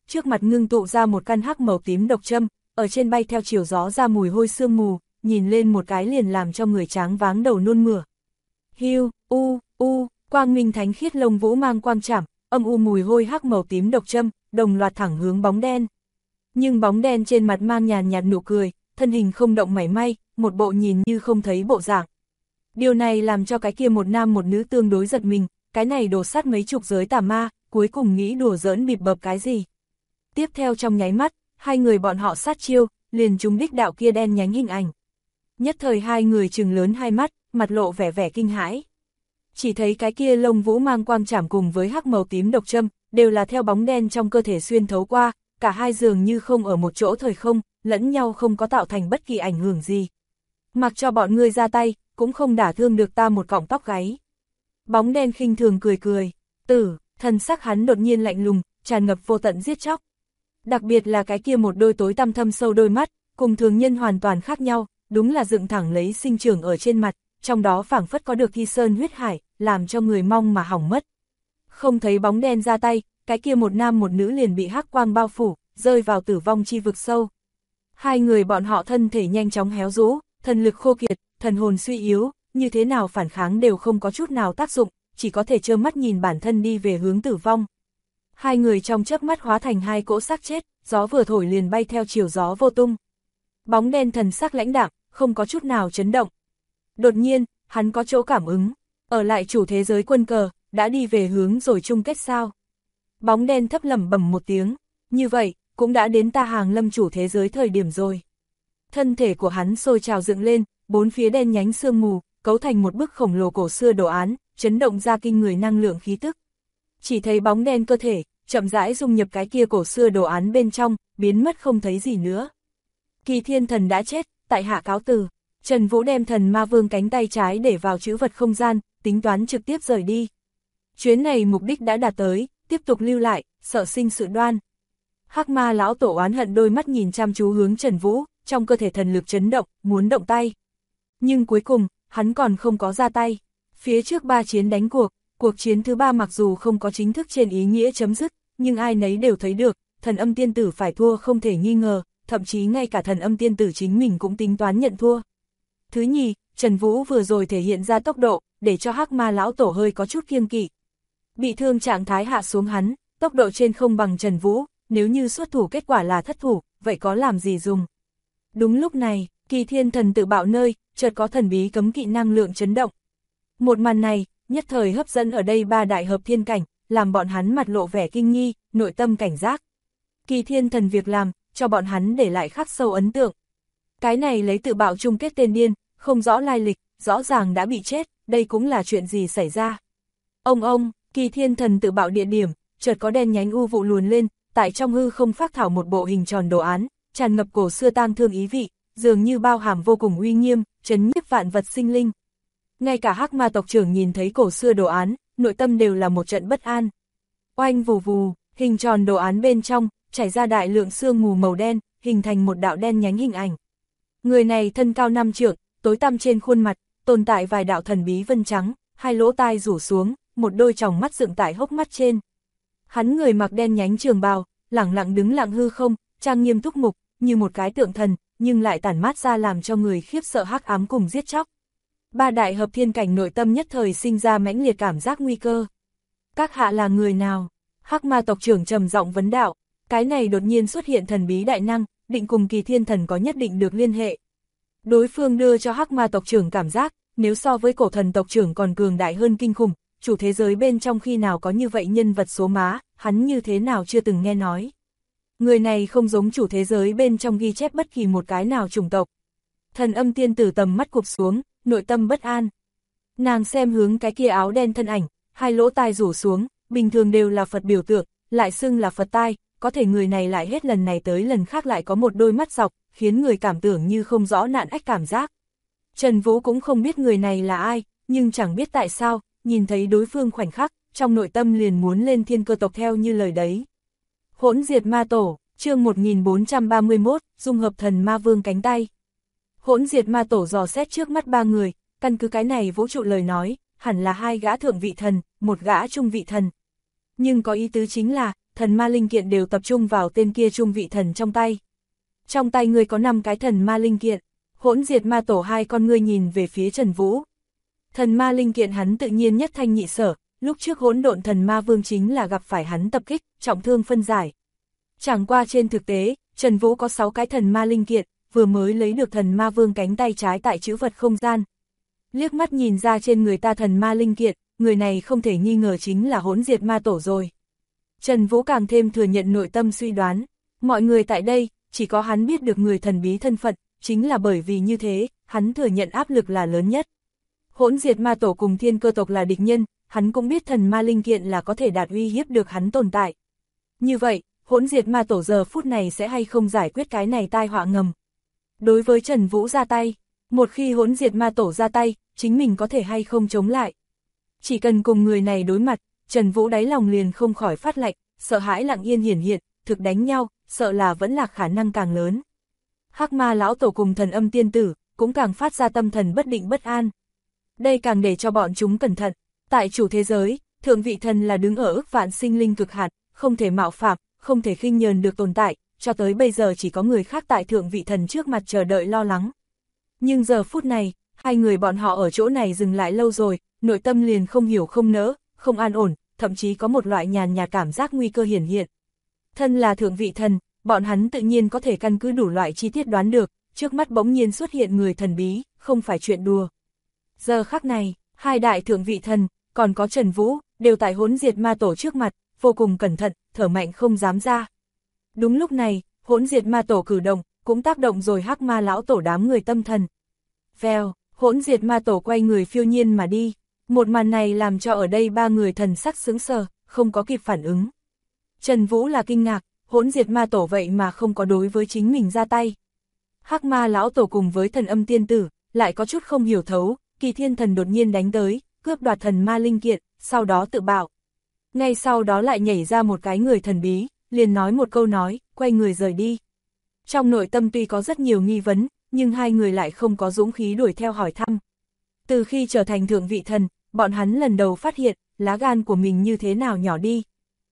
trước mặt ngưng tụ ra một căn hắc màu tím độc châm, ở trên bay theo chiều gió ra mùi hôi sương mù, nhìn lên một cái liền làm cho người tráng váng đầu nôn mửa. Hiu, quang minh thánh khiết lông vũ mang quang chảm, âm u mùi hôi hắc màu tím độc châm, đồng loạt thẳng hướng bóng đen. Nhưng bóng đen trên mặt mang nhàn nhạt nụ cười, thân hình không động mảy may, một bộ nhìn như không thấy bộ dạng. Điều này làm cho cái kia một nam một nữ tương đối giật mình, cái này đổ sát mấy chục giới tà ma, cuối cùng nghĩ đùa giỡn bịp bập cái gì. Tiếp theo trong nháy mắt, hai người bọn họ sát chiêu, liền trúng đích đạo kia đen nhánh hình ảnh. Nhất thời hai người trừng lớn hai mắt, mặt lộ vẻ vẻ kinh hãi. Chỉ thấy cái kia lông vũ mang quang chảm cùng với hắc màu tím độc châm, đều là theo bóng đen trong cơ thể xuyên thấu qua, cả hai dường như không ở một chỗ thời không, lẫn nhau không có tạo thành bất kỳ ảnh hưởng gì. Mặc cho bọn ngươi ra tay, cũng không đả thương được ta một cọng tóc gáy. Bóng đen khinh thường cười cười, thần sắc hắn đột nhiên lạnh lùng, tràn ngập vô tận giết chóc. Đặc biệt là cái kia một đôi tối tăm thâm sâu đôi mắt, cùng thường nhân hoàn toàn khác nhau, đúng là dựng thẳng lấy sinh trưởng ở trên mặt, trong đó phảng phất có được thi sơn huyết hải, làm cho người mong mà hỏng mất. Không thấy bóng đen ra tay, cái kia một nam một nữ liền bị hắc quang bao phủ, rơi vào tử vong chi vực sâu. Hai người bọn họ thân thể nhanh chóng héo rũ, thần lực khô kiệt, thần hồn suy yếu, như thế nào phản kháng đều không có chút nào tác dụng, chỉ có thể trơ mắt nhìn bản thân đi về hướng tử vong. Hai người trong chớp mắt hóa thành hai cỗ xác chết, gió vừa thổi liền bay theo chiều gió vô tung. Bóng đen thần sắc lãnh đạm, không có chút nào chấn động. Đột nhiên, hắn có chỗ cảm ứng, ở lại chủ thế giới quân cờ, đã đi về hướng rồi chung kết sao. Bóng đen thấp lẩm bẩm một tiếng, như vậy, cũng đã đến ta hàng lâm chủ thế giới thời điểm rồi. Thân thể của hắn sôi trào dựng lên, bốn phía đen nhánh sương mù, cấu thành một bức khổng lồ cổ xưa đồ án, chấn động ra kinh người năng lượng khí tức. Chỉ thấy bóng đen cơ thể, chậm rãi dung nhập cái kia cổ xưa đồ án bên trong, biến mất không thấy gì nữa. Kỳ Thiên Thần đã chết, tại hạ cáo từ. Trần Vũ đem Thần Ma Vương cánh tay trái để vào trữ vật không gian, tính toán trực tiếp rời đi. Chuyến này mục đích đã đạt tới, tiếp tục lưu lại, sợ sinh sự đoan. Hắc Ma lão tổ oán hận đôi mắt nhìn chăm chú hướng Trần Vũ, trong cơ thể thần lực chấn động, muốn động tay. Nhưng cuối cùng, hắn còn không có ra tay. Phía trước 3 chiến đánh cuộc chiến thứ 3 mặc dù không có chính thức trên ý nghĩa chấm dứt, nhưng ai nấy đều thấy được, Thần Âm Tiên Tử phải thua không thể nghi ngờ, thậm chí ngay cả Thần Âm Tiên Tử chính mình cũng tính toán nhận thua. Thứ nhì, Trần Vũ vừa rồi thể hiện ra tốc độ, để cho Hắc Ma lão tổ hơi có chút kiêng kỵ. Bị thương trạng thái hạ xuống hắn, tốc độ trên không bằng Trần Vũ, nếu như xuất thủ kết quả là thất thủ, vậy có làm gì dùng. Đúng lúc này, Kỳ Thiên Thần tự bạo nơi, chợt có thần bí cấm kỵ năng lượng chấn động. Một màn này, nhất thời hấp dẫn ở đây 3 đại hợp thiên cảnh, làm bọn hắn mặt lộ vẻ kinh nghi, nội tâm cảnh giác. Kỳ Thiên Thần việc làm, cho bọn hắn để lại khắc sâu ấn tượng. Cái này lấy tự bạo chung kết tên điên, không rõ lai lịch, rõ ràng đã bị chết, đây cũng là chuyện gì xảy ra. Ông, Kỳ Thiên Thần tự bạo địa điểm, chợt có đen nhánh u vụ luồn lên, tại trong hư không phác thảo một bộ hình tròn đồ án, tràn ngập cổ xưa tang thương ý vị, dường như bao hàm vô cùng uy nghiêm, trấn nhiếp vạn vật sinh linh. Ngay cả Hắc Ma tộc trưởng nhìn thấy cổ xưa đồ án, nội tâm đều là một trận bất an. Oanh vù vù, hình tròn đồ án bên trong, chảy ra đại lượng sương mù màu đen, hình thành một đạo đen nhánh hình ảnh. Người này thân cao 5 trượng, tối tăm trên khuôn mặt, tồn tại vài đạo thần bí vân trắng, hai lỗ tai rủ xuống, một đôi tròng mắt dựng tại hốc mắt trên. Hắn người mặc đen nhánh trường bào, lẳng lặng đứng lặng hư không, trang nghiêm túc mục, như một cái tượng thần, nhưng lại tản mát ra làm cho người khiếp sợ hắc ám cùng giết chóc. 3 đại hợp thiên cảnh nội tâm nhất thời sinh ra mãnh liệt cảm giác nguy cơ. Các hạ là người nào? Hắc Ma tộc trưởng trầm giọng vấn đạo, cái này đột nhiên xuất hiện thần bí đại năng, định cùng Kỳ Thiên Thần có nhất định được liên hệ. Đối phương đưa cho Hắc Ma tộc trưởng cảm giác, nếu so với cổ thần tộc trưởng còn cường đại hơn kinh khủng, chủ thế giới bên trong khi nào có như vậy nhân vật số má, hắn như thế nào chưa từng nghe nói. Người này không giống chủ thế giới bên trong ghi chép bất kỳ một cái nào chủng tộc. Thần Âm Tiên Tử tầm mắt cụp xuống, nội tâm bất an. Nàng xem hướng cái kia áo đen thân ảnh, hai lỗ tai rủ xuống, bình thường đều là Phật biểu tượng, lại xưng là Phật tai, có thể người này lại hết lần này tới lần khác lại có một đôi mắt dọc, khiến người cảm tưởng như không rõ nạn ách cảm giác. Trần Vũ cũng không biết người này là ai, nhưng chẳng biết tại sao, nhìn thấy đối phương khoảnh khắc, trong nội tâm liền muốn lên thiên cơ tộc theo như lời đấy. Hỗn diệt ma tổ, chương 1431, dung hợp thần ma vương cánh tay. Hỗn diệt ma tổ dò xét trước mắt 3 người, căn cứ cái này vũ trụ lời nói, hẳn là 2 gã thượng vị thần, 1 gã trung vị thần. Nhưng có ý tứ chính là, thần ma linh kiện đều tập trung vào tên kia trung vị thần trong tay. Trong tay ngươi có 5 cái thần ma linh kiện. Hỗn Diệt Ma Tổ hai con ngươi nhìn về phía Trần Vũ. Thần ma linh kiện hắn tự nhiên nhất thanh nhị sở, lúc trước Hỗn Độn Thần Ma Vương chính là gặp phải hắn tập kích, trọng thương phân giải. Chẳng qua trên thực tế, Trần Vũ có 6 cái thần ma linh kiện, vừa mới lấy được thần ma vương cánh tay trái tại trữ vật không gian. Liếc mắt nhìn ra trên người ta thần ma linh kiện, người này không thể nghi ngờ chính là Hỗn Diệt Ma Tổ rồi. Trần Vũ càng thêm thừa nhận nội tâm suy đoán, mọi người tại đây, chỉ có hắn biết được người thần bí thân phận, chính là bởi vì như thế, hắn thừa nhận áp lực là lớn nhất. Hỗn Diệt Ma Tổ cùng Thiên Cơ tộc là địch nhân, hắn cũng biết thần ma linh kiện là có thể đạt uy hiếp được hắn tồn tại. Như vậy, Hỗn Diệt Ma Tổ giờ phút này sẽ hay không giải quyết cái này tai họa ngầm. Đối với Trần Vũ ra tay, một khi Hỗn Diệt Ma Tổ ra tay, chính mình có thể hay không chống lại. Chỉ cần cùng người này đối mặt, Trần Vũ đáy lòng liền không khỏi phát lạnh, sợ hãi lặng yên hiển hiện, thực đánh nhau, sợ là vẫn là khả năng càng lớn. Hắc Ma lão tổ cùng Thần Âm tiên tử, cũng càng phát ra tâm thần bất định bất an. Đây càng để cho bọn chúng cẩn thận, tại chủ thế giới, thượng vị thần là đứng ở ức vạn sinh linh cực hạn, không thể mạo phạm, không thể khinh nhờn được tồn tại, cho tới bây giờ chỉ có người khác tại thượng vị thần trước mặt chờ đợi lo lắng. Nhưng giờ phút này, hai người bọn họ ở chỗ này dừng lại lâu rồi, nội tâm liền không hiểu không nỡ, không an ổn, thậm chí có một loại nhàn nhạt cảm giác nguy cơ hiển hiện. Thân là thượng vị thần, bọn hắn tự nhiên có thể căn cứ đủ loại chi tiết đoán được, trước mắt bỗng nhiên xuất hiện người thần bí, không phải chuyện đùa. Giờ khắc này, hai đại thượng vị thần, còn có Trần Vũ, đều tại Hỗn Diệt Ma Tổ trước mặt, vô cùng cẩn thận, thở mạnh không dám ra. Đúng lúc này, Hỗn Diệt Ma Tổ cử động, cũng tác động rồi Hắc Ma lão tổ đám người tâm thần. Vèo, Hỗn Diệt Ma Tổ quay người phiêu nhiên mà đi. Một màn này làm cho ở đây ba người thần sắc sững sờ, không có kịp phản ứng. Trần Vũ là kinh ngạc, Hỗn Diệt Ma Tổ vậy mà không có đối với chính mình ra tay. Hắc Ma lão tổ cùng với Thần Âm tiên tử, lại có chút không hiểu thấu, Kỳ Thiên Thần đột nhiên đánh tới, cướp đoạt thần ma linh kiện, sau đó tự bạo. Ngay sau đó lại nhảy ra một cái người thần bí, liền nói một câu nói, quay người rời đi. Trong nội tâm tuy có rất nhiều nghi vấn, nhưng hai người lại không có dũng khí đuổi theo hỏi thăm. Từ khi trở thành thượng vị thần, bọn hắn lần đầu phát hiện, lá gan của mình như thế nào nhỏ đi.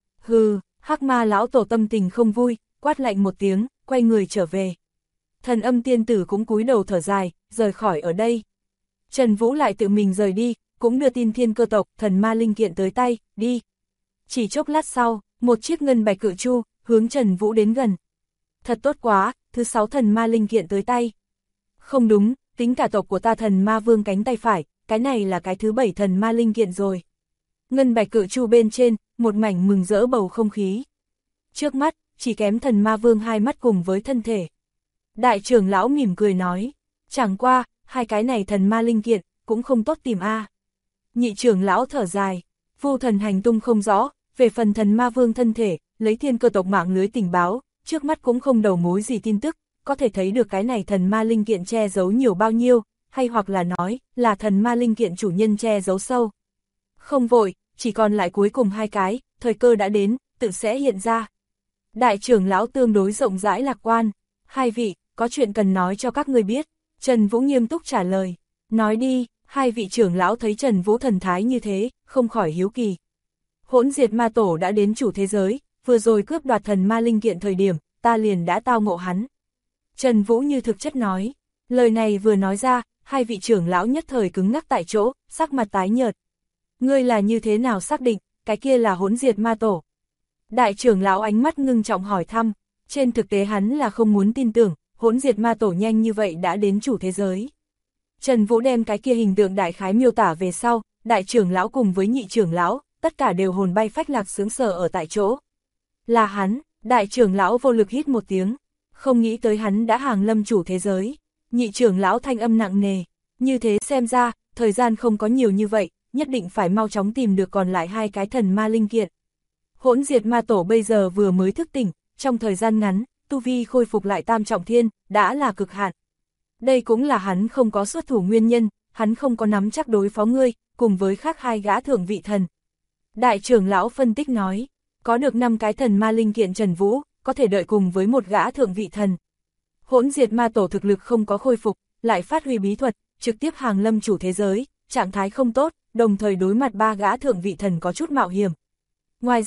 Hừ, Hắc Ma lão tổ tâm tình không vui, quát lạnh một tiếng, quay người trở về. Thần Âm tiên tử cũng cúi đầu thở dài, rời khỏi ở đây. Trần Vũ lại tự mình rời đi, cũng đưa tin Thiên Cơ tộc, thần ma linh kiện tới tay, đi. Chỉ chốc lát sau, một chiếc ngân bạch cự chu, hướng Trần Vũ đến gần. Thật tốt quá, thứ 6 thần ma linh kiện tới tay. Không đúng, tính cả tộc của ta thần ma vương cánh tay phải, cái này là cái thứ 7 thần ma linh kiện rồi. Ngân bạch cự chu bên trên, một mảnh mừng rỡ bầu không khí. Trước mắt, chỉ kém thần ma vương hai mắt cùng với thân thể. Đại trưởng lão mỉm cười nói, chẳng qua, hai cái này thần ma linh kiện, cũng không tốt tìm a. Nhị trưởng lão thở dài, Vu thần hành tung không rõ, về phần thần ma vương thân thể, lấy Thiên Cơ tộc mạng lưới tình báo, trước mắt cũng không đầu mối gì tin tức, có thể thấy được cái này thần ma linh kiện che giấu nhiều bao nhiêu, hay hoặc là nói, là thần ma linh kiện chủ nhân che giấu sâu. Không vội, chỉ còn lại cuối cùng hai cái, thời cơ đã đến, tự sẽ hiện ra. Đại trưởng lão tương đối rộng rãi lạc quan, hai vị, có chuyện cần nói cho các ngươi biết. Trần Vũ nghiêm túc trả lời, nói đi. Hai vị trưởng lão thấy Trần Vũ thần thái như thế, không khỏi hiếu kỳ. Hỗn Diệt Ma Tổ đã đến chủ thế giới, vừa rồi cướp đoạt thần ma linh kiện thời điểm, ta liền đã tao ngộ hắn. Trần Vũ như thực chất nói, lời này vừa nói ra, hai vị trưởng lão nhất thời cứng ngắc tại chỗ, sắc mặt tái nhợt. Ngươi là như thế nào xác định, cái kia là Hỗn Diệt Ma Tổ? Đại trưởng lão ánh mắt ngưng trọng hỏi thăm, trên thực tế hắn là không muốn tin tưởng, Hỗn Diệt Ma Tổ nhanh như vậy đã đến chủ thế giới. Trần Vũ đem cái kia hình tượng đại khái miêu tả về sau, đại trưởng lão cùng với nhị trưởng lão, tất cả đều hồn bay phách lạc sướng sờ ở tại chỗ. Là hắn, đại trưởng lão vô lực hít một tiếng, không nghĩ tới hắn đã hàng lâm chủ thế giới. Nhị trưởng lão thanh âm nặng nề, như thế xem ra, thời gian không có nhiều như vậy, nhất định phải mau chóng tìm được còn lại hai cái thần ma linh kiện. Hỗn Diệt Ma Tổ bây giờ vừa mới thức tỉnh, trong thời gian ngắn, tu vi khôi phục lại tam trọng thiên, đã là cực hạn. Đây cũng là hắn không có xuất thủ nguyên nhân, hắn không có nắm chắc đối phó ngươi, cùng với khác hai gã thượng vị thần. Đại trưởng lão phân tích nói, có được 5 cái thần ma linh kiện Trần Vũ, có thể đợi cùng với một gã thượng vị thần. Hỗn Diệt Ma Tổ thực lực không có khôi phục, lại phát huy bí thuật, trực tiếp hàng lâm chủ thế giới, trạng thái không tốt, đồng thời đối mặt 3 gã thượng vị thần có chút mạo hiểm. Ngoài ra,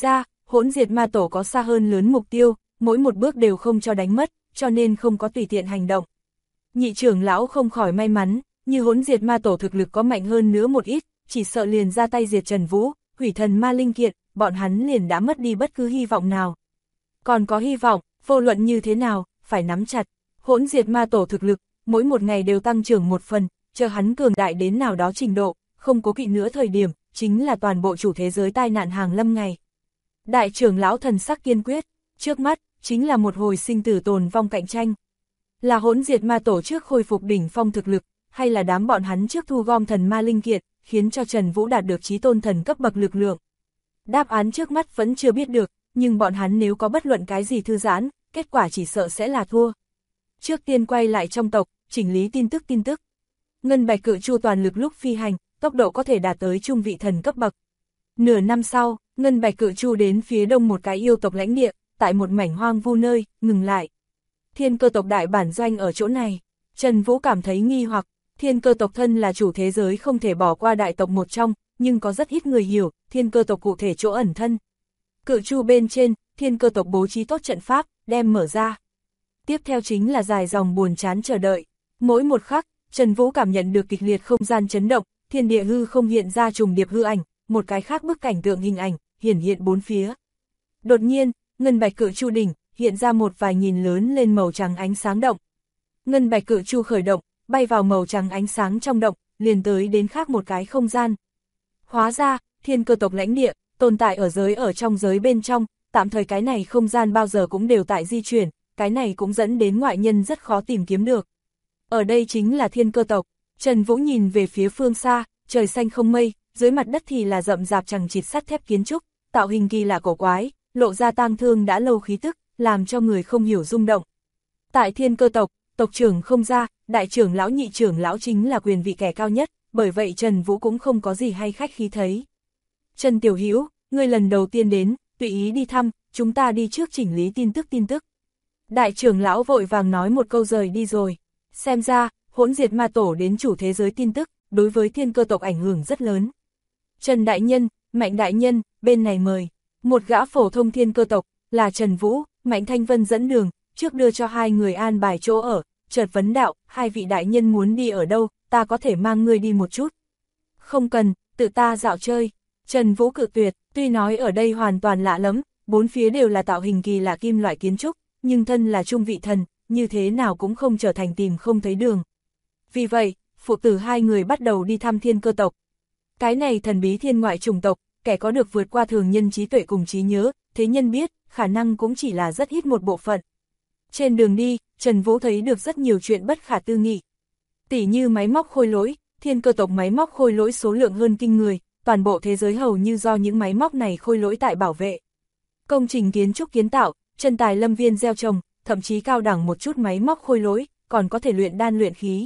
Hỗn diệt ma tổ có xa hơn lớn mục tiêu, mỗi một bước đều không cho đánh mất, cho nên không có tùy tiện hành động. Nhị trưởng lão không khỏi may mắn, như hỗn diệt ma tổ thực lực có mạnh hơn nữa một ít, chỉ sợ liền ra tay diệt Trần Vũ, hủy thần ma linh kiện, bọn hắn liền đã mất đi bất cứ hy vọng nào. Còn có hy vọng, vô luận như thế nào, phải nắm chặt. Hỗn diệt ma tổ thực lực, mỗi một ngày đều tăng trưởng một phần, chờ hắn cường đại đến nào đó trình độ, không cố kỵ nữa thời điểm, chính là toàn bộ chủ thế giới tai nạn hàng lâm ngày. Đại trưởng lão thần sắc kiên quyết, trước mắt, chính là một hồi sinh tử tồn vong cạnh tranh. Là hỗn diệt ma tổ trước khôi phục đỉnh phong thực lực, hay là đám bọn hắn trước thu gom thần ma linh kiện, khiến cho Trần Vũ đạt được chí tôn thần cấp bậc lực lượng. Đáp án trước mắt vẫn chưa biết được, nhưng bọn hắn nếu có bất luận cái gì thư giãn, kết quả chỉ sợ sẽ là thua. Trước tiên quay lại trong tộc, chỉnh lý tin tức. Ngân bạch cự chu toàn lực lúc phi hành, tốc độ có thể đạt tới trung vị thần cấp bậc. Nửa năm sau, ngân bạch cự chu đến phía đông một cái yêu tộc lãnh địa, tại một mảnh hoang vu nơi, ngừng lại. Thiên cơ tộc đại bản doanh ở chỗ này. Trần Vũ cảm thấy nghi hoặc, thiên cơ tộc thân là chủ thế giới không thể bỏ qua đại tộc một trong, nhưng có rất ít người hiểu, thiên cơ tộc cụ thể chỗ ẩn thân. Cự chu bên trên, thiên cơ tộc bố trí tốt trận pháp, đem mở ra. Tiếp theo chính là dài dòng buồn chán chờ đợi. Mỗi một khắc, Trần Vũ cảm nhận được kịch liệt không gian chấn động, thiên địa hư không hiện ra trùng điệp hư ảnh, một cái khác bức cảnh tượng hình ảnh, hiển hiện bốn phía. Đột nhiên, ngân bạch cự chu đỉnh, hiện ra một vài nghìn lớn lên màu trắng ánh sáng động. Ngân bạch cự chu khởi động, bay vào màu trắng ánh sáng trong động, liền tới đến khác một cái không gian. Hóa ra, thiên cơ tộc lãnh địa, tồn tại ở trong giới bên trong, tạm thời cái này không gian bao giờ cũng đều tại di chuyển, cái này cũng dẫn đến ngoại nhân rất khó tìm kiếm được. Ở đây chính là thiên cơ tộc. Trần Vũ nhìn về phía phương xa, trời xanh không mây, dưới mặt đất thì là rậm rạp chằng chịt sắt thép kiến trúc, tạo hình kỳ lạ cổ quái, lộ ra tang thương đã lâu khí tức, làm cho người không hiểu rung động. Tại thiên cơ tộc, tộc trưởng không ra, đại trưởng lão nhị trưởng lão chính là quyền vị kẻ cao nhất, bởi vậy Trần Vũ cũng không có gì hay khách khí thấy. Trần Tiểu Hữu, ngươi lần đầu tiên đến, tùy ý đi thăm, chúng ta đi trước chỉnh lý tin tức. Đại trưởng lão vội vàng nói một câu rời đi rồi. Xem ra, hỗn diệt ma tổ đến chủ thế giới tin tức, đối với thiên cơ tộc ảnh hưởng rất lớn. Trần Đại Nhân, Mạnh Đại Nhân, bên này mời. Một gã phổ thông thiên cơ tộc, là Trần Vũ, Mạnh Thanh Vân dẫn đường, trước đưa cho hai người an bài chỗ ở, chợt vấn đạo, hai vị đại nhân muốn đi ở đâu, ta có thể mang ngươi đi một chút. Không cần, tự ta dạo chơi. Trần Vũ cự tuyệt, tuy nói ở đây hoàn toàn lạ lắm, bốn phía đều là tạo hình kỳ lạ kim loại kiến trúc, nhưng thân là trung vị thần, như thế nào cũng không trở thành tìm không thấy đường. Vì vậy, phụ tử hai người bắt đầu đi thăm thiên cơ tộc. Cái này thần bí thiên ngoại chủng tộc, kẻ có được vượt qua thường nhân trí tuệ cùng trí nhớ, thế nhân biết, khả năng cũng chỉ là rất ít một bộ phận. Trên đường đi, Trần Vũ thấy được rất nhiều chuyện bất khả tư nghị. Tỉ như máy móc khôi lỗi, thiên cơ tộc máy móc khôi lỗi số lượng hơn kinh người, toàn bộ thế giới hầu như do những máy móc này khôi lỗi tại bảo vệ. Công trình kiến trúc kiến tạo, chân tài lâm viên gieo trồng, thậm chí cao đẳng một chút máy móc khôi lỗi, còn có thể luyện đan luyện khí.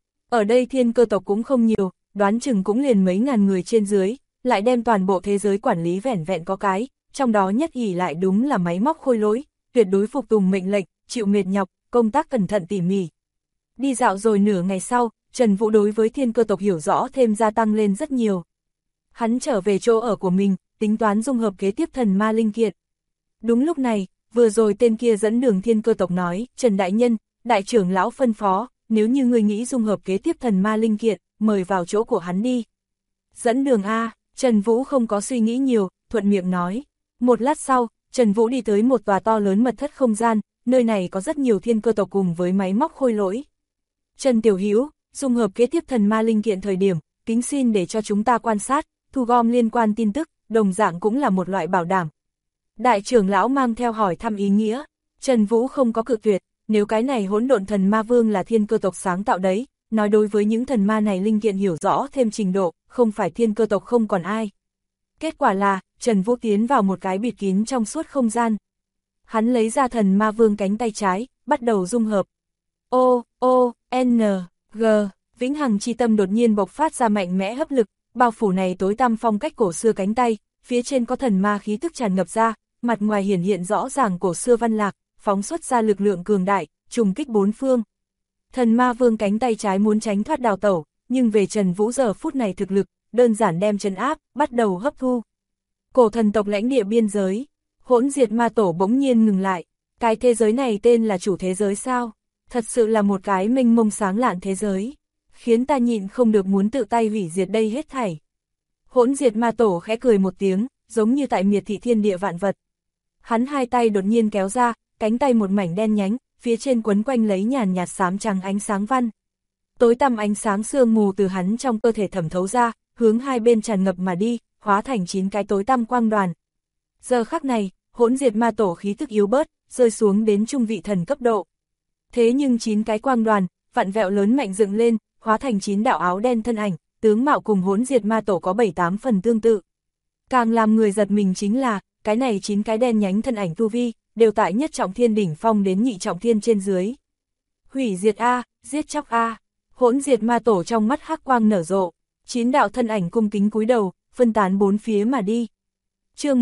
Ở đây thiên cơ tộc cũng không nhiều, đoán chừng cũng liền mấy ngàn người trên dưới, lại đem toàn bộ thế giới quản lý vẻn vẹn có cái, trong đó nhất ỷ lại đúng là máy móc khôi lỗi, tuyệt đối phục tùng mệnh lệnh, chịu mệt nhọc, công tác cẩn thận tỉ mỉ. Đi dạo rồi nửa ngày sau, Trần Vũ đối với thiên cơ tộc hiểu rõ thêm gia tăng lên rất nhiều. Hắn trở về chỗ ở của mình, tính toán dung hợp kế tiếp thần ma linh kiện. Đúng lúc này, vừa rồi tên kia dẫn đường thiên cơ tộc nói, Trần Đại Nhân, đại trưởng lão phân phó, nếu như người nghĩ dung hợp kế tiếp thần ma linh kiện, mời vào chỗ của hắn đi. Dẫn đường A, Trần Vũ không có suy nghĩ nhiều, thuận miệng nói. Một lát sau, Trần Vũ đi tới một tòa to lớn mật thất không gian, nơi này có rất nhiều thiên cơ tộc cùng với máy móc khôi lỗi. Trần Tiểu Hữu, dung hợp kế tiếp thần ma linh kiện thời điểm, kính xin để cho chúng ta quan sát, thu gom liên quan tin tức, đồng dạng cũng là một loại bảo đảm. Đại trưởng lão mang theo hỏi thăm ý nghĩa, Trần Vũ không có cự tuyệt, nếu cái này hỗn độn thần ma vương là thiên cơ tộc sáng tạo đấy, nói đối với những thần ma này linh kiện hiểu rõ thêm trình độ, không phải thiên cơ tộc không còn ai. Kết quả là, Trần Vũ tiến vào một cái bịt kín trong suốt không gian. Hắn lấy ra thần ma vương cánh tay trái, bắt đầu dung hợp. N, G, vĩnh hằng chi tâm đột nhiên bộc phát ra mạnh mẽ hấp lực, bao phủ này tối tăm phong cách cổ xưa cánh tay, phía trên có thần ma khí tức tràn ngập ra, mặt ngoài hiển hiện rõ ràng cổ xưa văn lạc, phóng xuất ra lực lượng cường đại, trùng kích bốn phương. Thần ma vương cánh tay trái muốn tránh thoát đào tẩu, nhưng về Trần Vũ giờ phút này thực lực, đơn giản đem trấn áp, bắt đầu hấp thu. Cổ thần tộc lãnh địa biên giới, Hỗn diệt ma tổ bỗng nhiên ngừng lại, cái thế giới này tên là chủ thế giới sao? Thật sự là một cái mênh mông sáng lạn thế giới, khiến ta nhịn không được muốn tự tay hủy diệt đây hết thảy. Hỗn diệt ma tổ khẽ cười một tiếng, giống như tại miệt thị thiên địa vạn vật. Hắn hai tay đột nhiên kéo ra, cánh tay một mảnh đen nhánh, phía trên quấn quanh lấy nhàn nhạt xám trắng ánh sáng văn. Tối tăm ánh sáng sương mù từ hắn trong cơ thể thẩm thấu ra, hướng hai bên tràn ngập mà đi, hóa thành 9 cái tối tăm quang đoàn. Giờ khắc này, hỗn diệt ma tổ khí tức yếu bớt, rơi xuống đến trung vị thần cấp độ. Thế nhưng 9 cái quang đoàn, vặn vẹo lớn mạnh dựng lên, hóa thành 9 đạo áo đen thân ảnh, tướng mạo cùng hỗn diệt ma tổ có 7-8 phần tương tự. Càng làm người giật mình chính là, cái này 9 cái đen nhánh thân ảnh tu vi, đều tại nhất trọng thiên đỉnh phong đến nhị trọng thiên trên dưới. Hủy diệt A, giết chóc A, hỗn diệt ma tổ trong mắt hắc quang nở rộ, 9 đạo thân ảnh cung kính cúi đầu, phân tán bốn phía mà đi. Chương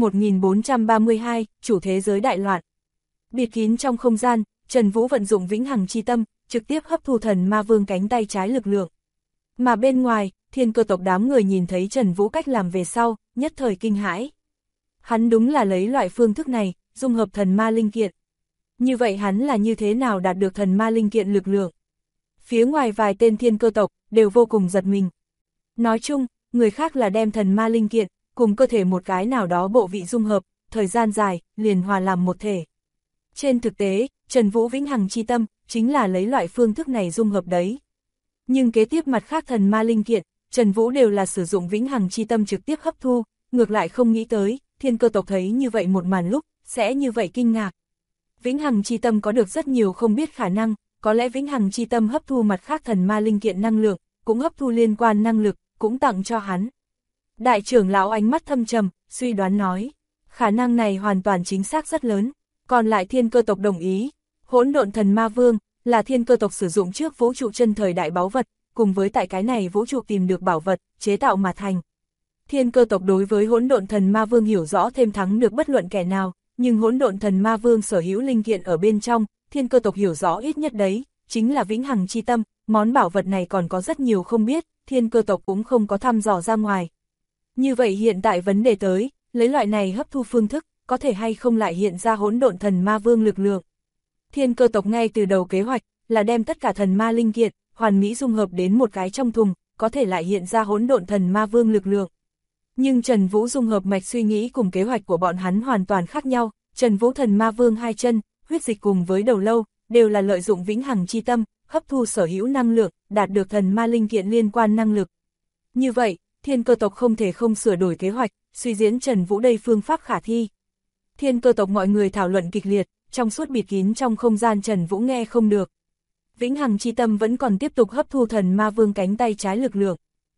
1432, chủ thế giới đại loạn. Biệt kín trong không gian, Trần Vũ vận dụng vĩnh hằng chi tâm, trực tiếp hấp thu thần ma vương cánh tay trái lực lượng. Mà bên ngoài, thiên cơ tộc đám người nhìn thấy Trần Vũ cách làm về sau, nhất thời kinh hãi. Hắn đúng là lấy loại phương thức này, dung hợp thần ma linh kiện. Như vậy hắn là như thế nào đạt được thần ma linh kiện lực lượng? Phía ngoài vài tên thiên cơ tộc, đều vô cùng giật mình. Nói chung, người khác là đem thần ma linh kiện, cùng cơ thể một cái nào đó bộ vị dung hợp, thời gian dài, liền hòa làm một thể. Trên thực tế, Trần Vũ vĩnh hằng chi tâm, chính là lấy loại phương thức này dung hợp đấy. Nhưng kế tiếp mặt khác thần ma linh kiện, Trần Vũ đều là sử dụng vĩnh hằng chi tâm trực tiếp hấp thu, ngược lại không nghĩ tới, thiên cơ tộc thấy như vậy một màn lúc, sẽ như vậy kinh ngạc. Vĩnh hằng chi tâm có được rất nhiều không biết khả năng, có lẽ vĩnh hằng chi tâm hấp thu mặt khác thần ma linh kiện năng lượng, cũng hấp thu liên quan năng lực, cũng tặng cho hắn. Đại trưởng lão ánh mắt thâm trầm, suy đoán nói, khả năng này hoàn toàn chính xác rất lớn, còn lại thiên cơ tộc đồng ý. Hỗn độn thần ma vương, là thiên cơ tộc sử dụng trước vũ trụ chân thời đại báu vật, cùng với tại cái này vũ trụ tìm được bảo vật, chế tạo mà thành. Thiên cơ tộc đối với hỗn độn thần ma vương hiểu rõ thêm thắng được bất luận kẻ nào, nhưng hỗn độn thần ma vương sở hữu linh kiện ở bên trong, thiên cơ tộc hiểu rõ ít nhất đấy, chính là vĩnh hằng chi tâm, món bảo vật này còn có rất nhiều không biết, thiên cơ tộc cũng không có thăm dò ra ngoài. Như vậy hiện tại vấn đề tới, lấy loại này hấp thu phương thức, có thể hay không lại hiện ra hỗn độn thần ma vương lực lượng. Thiên cơ tộc ngay từ đầu kế hoạch, là đem tất cả thần ma linh kiện, hoàn mỹ dung hợp đến một cái trong thùng, có thể lại hiện ra hỗn độn thần ma vương lực lượng. Nhưng Trần Vũ dung hợp mạch suy nghĩ cùng kế hoạch của bọn hắn hoàn toàn khác nhau, Trần Vũ thần ma vương hai chân, huyết dịch cùng với đầu lâu, đều là lợi dụng vĩnh hằng chi tâm, hấp thu sở hữu năng lượng, đạt được thần ma linh kiện liên quan năng lực. Như vậy, thiên cơ tộc không thể không sửa đổi kế hoạch, suy diễn Trần Vũ đây phương pháp khả thi. Thiên cơ tộc mọi người thảo luận kịch liệt, trong suốt bịt kín trong không gian Trần Vũ nghe không được. Vĩnh hằng chi tâm vẫn còn tiếp tục hấp thu thần ma vương cánh tay trái lực lượng.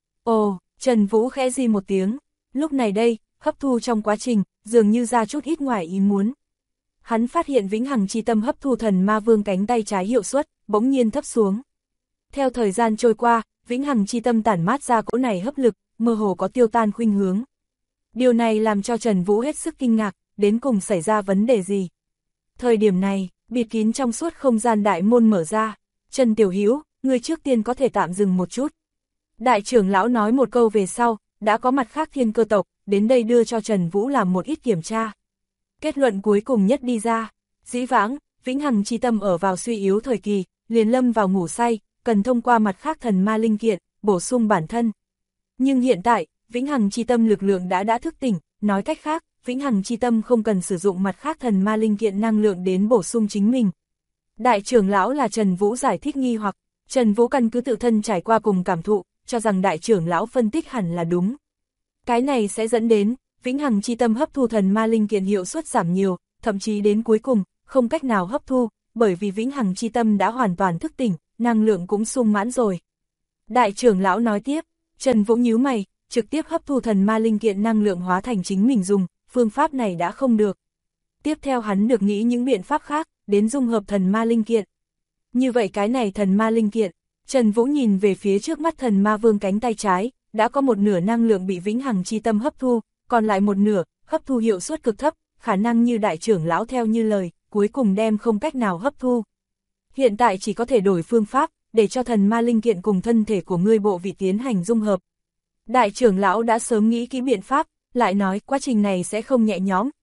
Ồ, Trần Vũ khẽ di một tiếng, lúc này đây, hấp thu trong quá trình, dường như ra chút ít ngoài ý muốn. Hắn phát hiện vĩnh hằng chi tâm hấp thu thần ma vương cánh tay trái hiệu suất, bỗng nhiên thấp xuống. Theo thời gian trôi qua, vĩnh hằng chi tâm tản mát ra cỗ này hấp lực, mơ hồ có tiêu tan khuynh hướng. Điều này làm cho Trần Vũ hết sức kinh ngạc, đến cùng xảy ra vấn đề gì. Thời điểm này, bịt kín trong suốt không gian đại môn mở ra. Trần Tiểu Hữu, người trước tiên có thể tạm dừng một chút. Đại trưởng lão nói một câu về sau, đã có mặt khác thiên cơ tộc, đến đây đưa cho Trần Vũ làm một ít kiểm tra. Kết luận cuối cùng nhất đi ra, dĩ vãng, vĩnh hằng chi tâm ở vào suy yếu thời kỳ, liền lâm vào ngủ say, cần thông qua mặt khác thần ma linh kiện, bổ sung bản thân. Nhưng hiện tại, vĩnh hằng chi tâm lực lượng đã thức tỉnh, nói cách khác, vĩnh hằng chi tâm không cần sử dụng mặt khác thần ma linh kiện năng lượng đến bổ sung chính mình. Đại trưởng lão là Trần Vũ giải thích nghi hoặc, Trần Vũ căn cứ tự thân trải qua cùng cảm thụ, cho rằng đại trưởng lão phân tích hẳn là đúng. Cái này sẽ dẫn đến, vĩnh hằng chi tâm hấp thu thần ma linh kiện hiệu suất giảm nhiều, thậm chí đến cuối cùng, không cách nào hấp thu, bởi vì vĩnh hằng chi tâm đã hoàn toàn thức tỉnh, năng lượng cũng sung mãn rồi. Đại trưởng lão nói tiếp, Trần Vũ nhíu mày, trực tiếp hấp thu thần ma linh kiện năng lượng hóa thành chính mình dùng, phương pháp này đã không được. Tiếp theo hắn được nghĩ những biện pháp khác, đến dung hợp thần ma linh kiện. Như vậy cái này thần ma linh kiện, Trần Vũ nhìn về phía trước mắt thần ma vương cánh tay trái, đã có một nửa năng lượng bị vĩnh hằng chi tâm hấp thu, còn lại một nửa, hấp thu hiệu suất cực thấp, khả năng như đại trưởng lão theo như lời, cuối cùng đem không cách nào hấp thu. Hiện tại chỉ có thể đổi phương pháp, để cho thần ma linh kiện cùng thân thể của ngươi bộ vị tiến hành dung hợp. Đại trưởng lão đã sớm nghĩ kỹ biện pháp, lại nói quá trình này sẽ không nhẹ nhõm,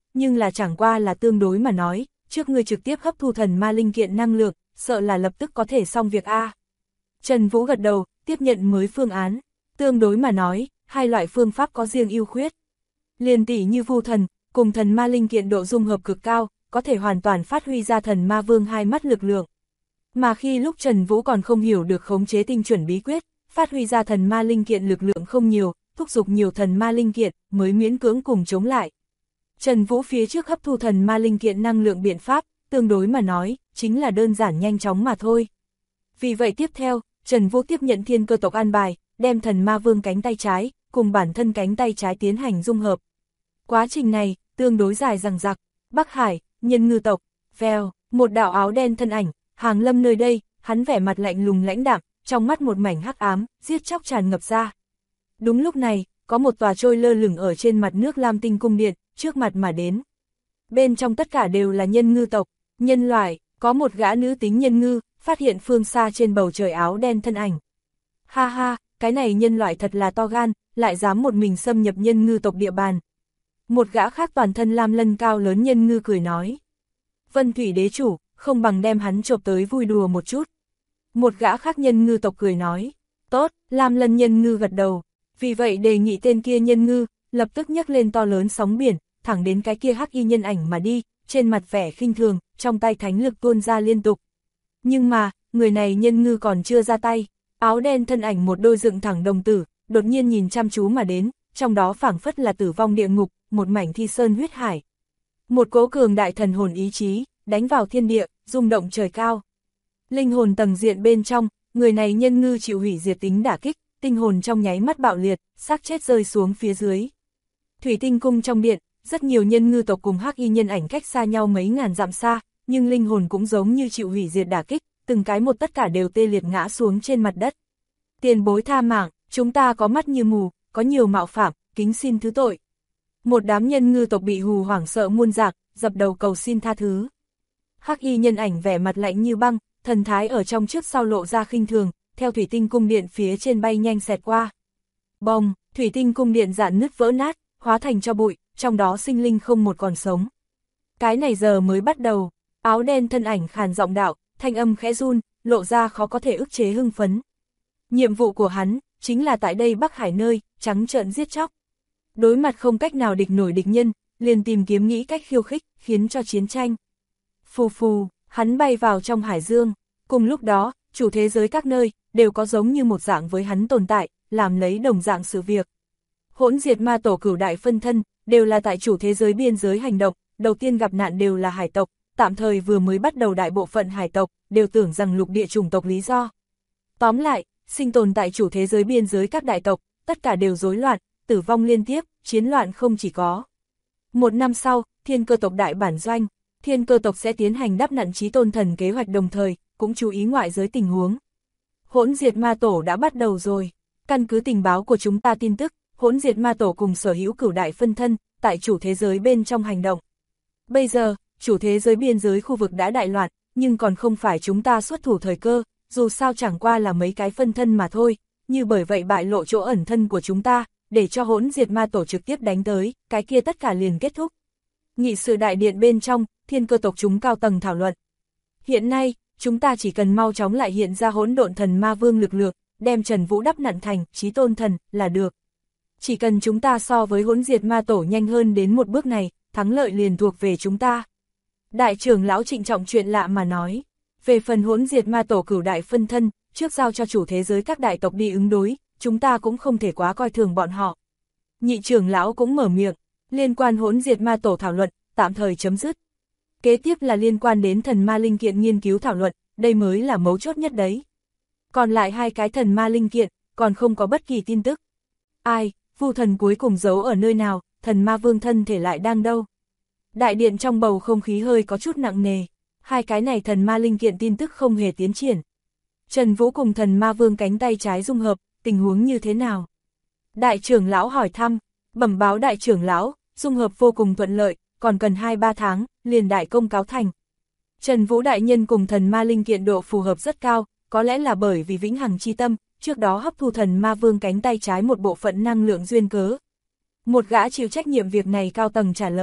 nhưng là chẳng qua là tương đối mà nói, trước ngươi trực tiếp hấp thu thần ma linh kiện năng lượng, sợ là lập tức có thể xong việc a. Trần Vũ gật đầu, tiếp nhận mới phương án, tương đối mà nói, hai loại phương pháp có riêng ưu khuyết. Liền tỷ như vu thần, cùng thần ma linh kiện độ dung hợp cực cao, có thể hoàn toàn phát huy ra thần ma vương hai mắt lực lượng. Mà khi lúc Trần Vũ còn không hiểu được khống chế tinh chuẩn bí quyết, phát huy ra thần ma linh kiện lực lượng không nhiều, thúc giục nhiều thần ma linh kiện mới miễn cưỡng cùng chống lại. Trần Vũ phía trước hấp thu thần ma linh kiện năng lượng biện pháp, tương đối mà nói, chính là đơn giản nhanh chóng mà thôi. Vì vậy tiếp theo, Trần Vũ tiếp nhận thiên cơ tộc an bài, đem thần ma vương cánh tay trái, cùng bản thân cánh tay trái tiến hành dung hợp. Quá trình này, tương đối dài dằng dặc. Bắc Hải, nhân ngư tộc, vèo, một đạo áo đen thân ảnh, hàng lâm nơi đây, hắn vẻ mặt lạnh lùng lãnh đạm, trong mắt một mảnh hắc ám, giết chóc tràn ngập ra. Đúng lúc này, có một tòa trôi lơ lửng ở trên mặt nước Lam Tinh cung điện, trước mặt mà đến. Bên trong tất cả đều là nhân ngư tộc, nhân loại, có một gã nữ tính nhân ngư, phát hiện phương xa trên bầu trời áo đen thân ảnh. Ha ha, cái này nhân loại thật là to gan, lại dám một mình xâm nhập nhân ngư tộc địa bàn. Một gã khác toàn thân lam lân cao lớn nhân ngư cười nói. Vân Thủy đế chủ, không bằng đem hắn chộp tới vui đùa một chút. Một gã khác nhân ngư tộc cười nói. Tốt, lam lân nhân ngư gật đầu. Vì vậy đề nghị tên kia nhân ngư, lập tức nhấc lên to lớn sóng biển, thẳng đến cái kia hắc y nhân ảnh mà đi, trên mặt vẻ khinh thường, trong tay thánh lực tuôn ra liên tục. Nhưng mà, người này nhân ngư còn chưa ra tay, áo đen thân ảnh một đôi dựng thẳng đồng tử, đột nhiên nhìn chăm chú mà đến, trong đó phảng phất là tử vong địa ngục, một mảnh thi sơn huyết hải. Một cỗ cường đại thần hồn ý chí, đánh vào thiên địa, rung động trời cao. Linh hồn tầng diện bên trong, người này nhân ngư chịu hủy diệt tính đả kích, tinh hồn trong nháy mắt bạo liệt, xác chết rơi xuống phía dưới. Thủy Tinh cung trong điện, rất nhiều nhân ngư tộc cùng hắc y nhân ảnh cách xa nhau mấy ngàn dặm xa, nhưng linh hồn cũng giống như chịu hủy diệt đả kích, từng cái một tất cả đều tê liệt ngã xuống trên mặt đất. Tiền bối tha mạng, chúng ta có mắt như mù, có nhiều mạo phạm, kính xin thứ tội. Một đám nhân ngư tộc bị hù hoảng sợ muôn dạng, dập đầu cầu xin tha thứ. Hắc y nhân ảnh vẻ mặt lạnh như băng, thần thái ở trong trước sau lộ ra khinh thường, theo thủy tinh cung điện phía trên bay nhanh xẹt qua. Bồng, thủy tinh cung điện rạn nứt vỡ nát, hóa thành cho bụi, trong đó sinh linh không một còn sống. Cái này giờ mới bắt đầu, áo đen thân ảnh khàn giọng đạo, thanh âm khẽ run, lộ ra khó có thể ức chế hưng phấn. Nhiệm vụ của hắn, chính là tại đây Bắc Hải nơi, trắng trợn giết chóc. Đối mặt không cách nào địch nổi địch nhân, liền tìm kiếm nghĩ cách khiêu khích, khiến cho chiến tranh. Phù phù, hắn bay vào trong hải dương, cùng lúc đó, chủ thế giới các nơi, đều có giống như một dạng với hắn tồn tại, làm lấy đồng dạng sự việc. Hỗn diệt ma tổ cửu đại phân thân, đều là tại chủ thế giới biên giới hành động, đầu tiên gặp nạn đều là hải tộc, tạm thời vừa mới bắt đầu đại bộ phận hải tộc, đều tưởng rằng lục địa chủng tộc lý do. Tóm lại, sinh tồn tại chủ thế giới biên giới các đại tộc, tất cả đều rối loạn, tử vong liên tiếp, chiến loạn không chỉ có. Một năm sau, thiên cơ tộc đại bản doanh, thiên cơ tộc sẽ tiến hành đắp nặn chí tôn thần kế hoạch đồng thời, cũng chú ý ngoại giới tình huống. Hỗn diệt ma tổ đã bắt đầu rồi, căn cứ tình báo của chúng ta tin tức, hỗn diệt ma tổ cùng sở hữu cửu đại phân thân, tại chủ thế giới bên trong hành động. Bây giờ, chủ thế giới biên giới khu vực đã đại loạn, nhưng còn không phải chúng ta xuất thủ thời cơ, dù sao chẳng qua là mấy cái phân thân mà thôi, như bởi vậy bại lộ chỗ ẩn thân của chúng ta, để cho hỗn diệt ma tổ trực tiếp đánh tới, cái kia tất cả liền kết thúc. Nghị sự đại điện bên trong, thiên cơ tộc chúng cao tầng thảo luận. Hiện nay, chúng ta chỉ cần mau chóng lại hiện ra hỗn độn thần ma vương lực lượng, đem Trần Vũ đắp nặn thành chí tôn thần là được. Chỉ cần chúng ta so với hỗn diệt ma tổ nhanh hơn đến một bước này, thắng lợi liền thuộc về chúng ta. Đại trưởng lão trịnh trọng chuyện lạ mà nói, về phần hỗn diệt ma tổ cửu đại phân thân, trước giao cho chủ thế giới các đại tộc đi ứng đối, chúng ta cũng không thể quá coi thường bọn họ. Nhị trưởng lão cũng mở miệng, liên quan hỗn diệt ma tổ thảo luận, tạm thời chấm dứt. Kế tiếp là liên quan đến thần ma linh kiện nghiên cứu thảo luận, đây mới là mấu chốt nhất đấy. Còn lại hai cái thần ma linh kiện, còn không có bất kỳ tin tức. Ai, vu thần cuối cùng giấu ở nơi nào, thần ma vương thân thể lại đang đâu? Đại điện trong bầu không khí hơi có chút nặng nề, hai cái này thần ma linh kiện tin tức không hề tiến triển. Trần Vũ cùng thần ma vương cánh tay trái dung hợp, tình huống như thế nào? Đại trưởng lão hỏi thăm, bẩm báo đại trưởng lão, dung hợp vô cùng thuận lợi, còn cần 2-3 tháng, liền đại công cáo thành. Trần Vũ đại nhân cùng thần ma linh kiện độ phù hợp rất cao, có lẽ là bởi vì vĩnh hằng chi tâm, trước đó hấp thu thần ma vương cánh tay trái một bộ phận năng lượng duyên cớ. Một gã chịu trách nhiệm việc này cao tầng trả lời,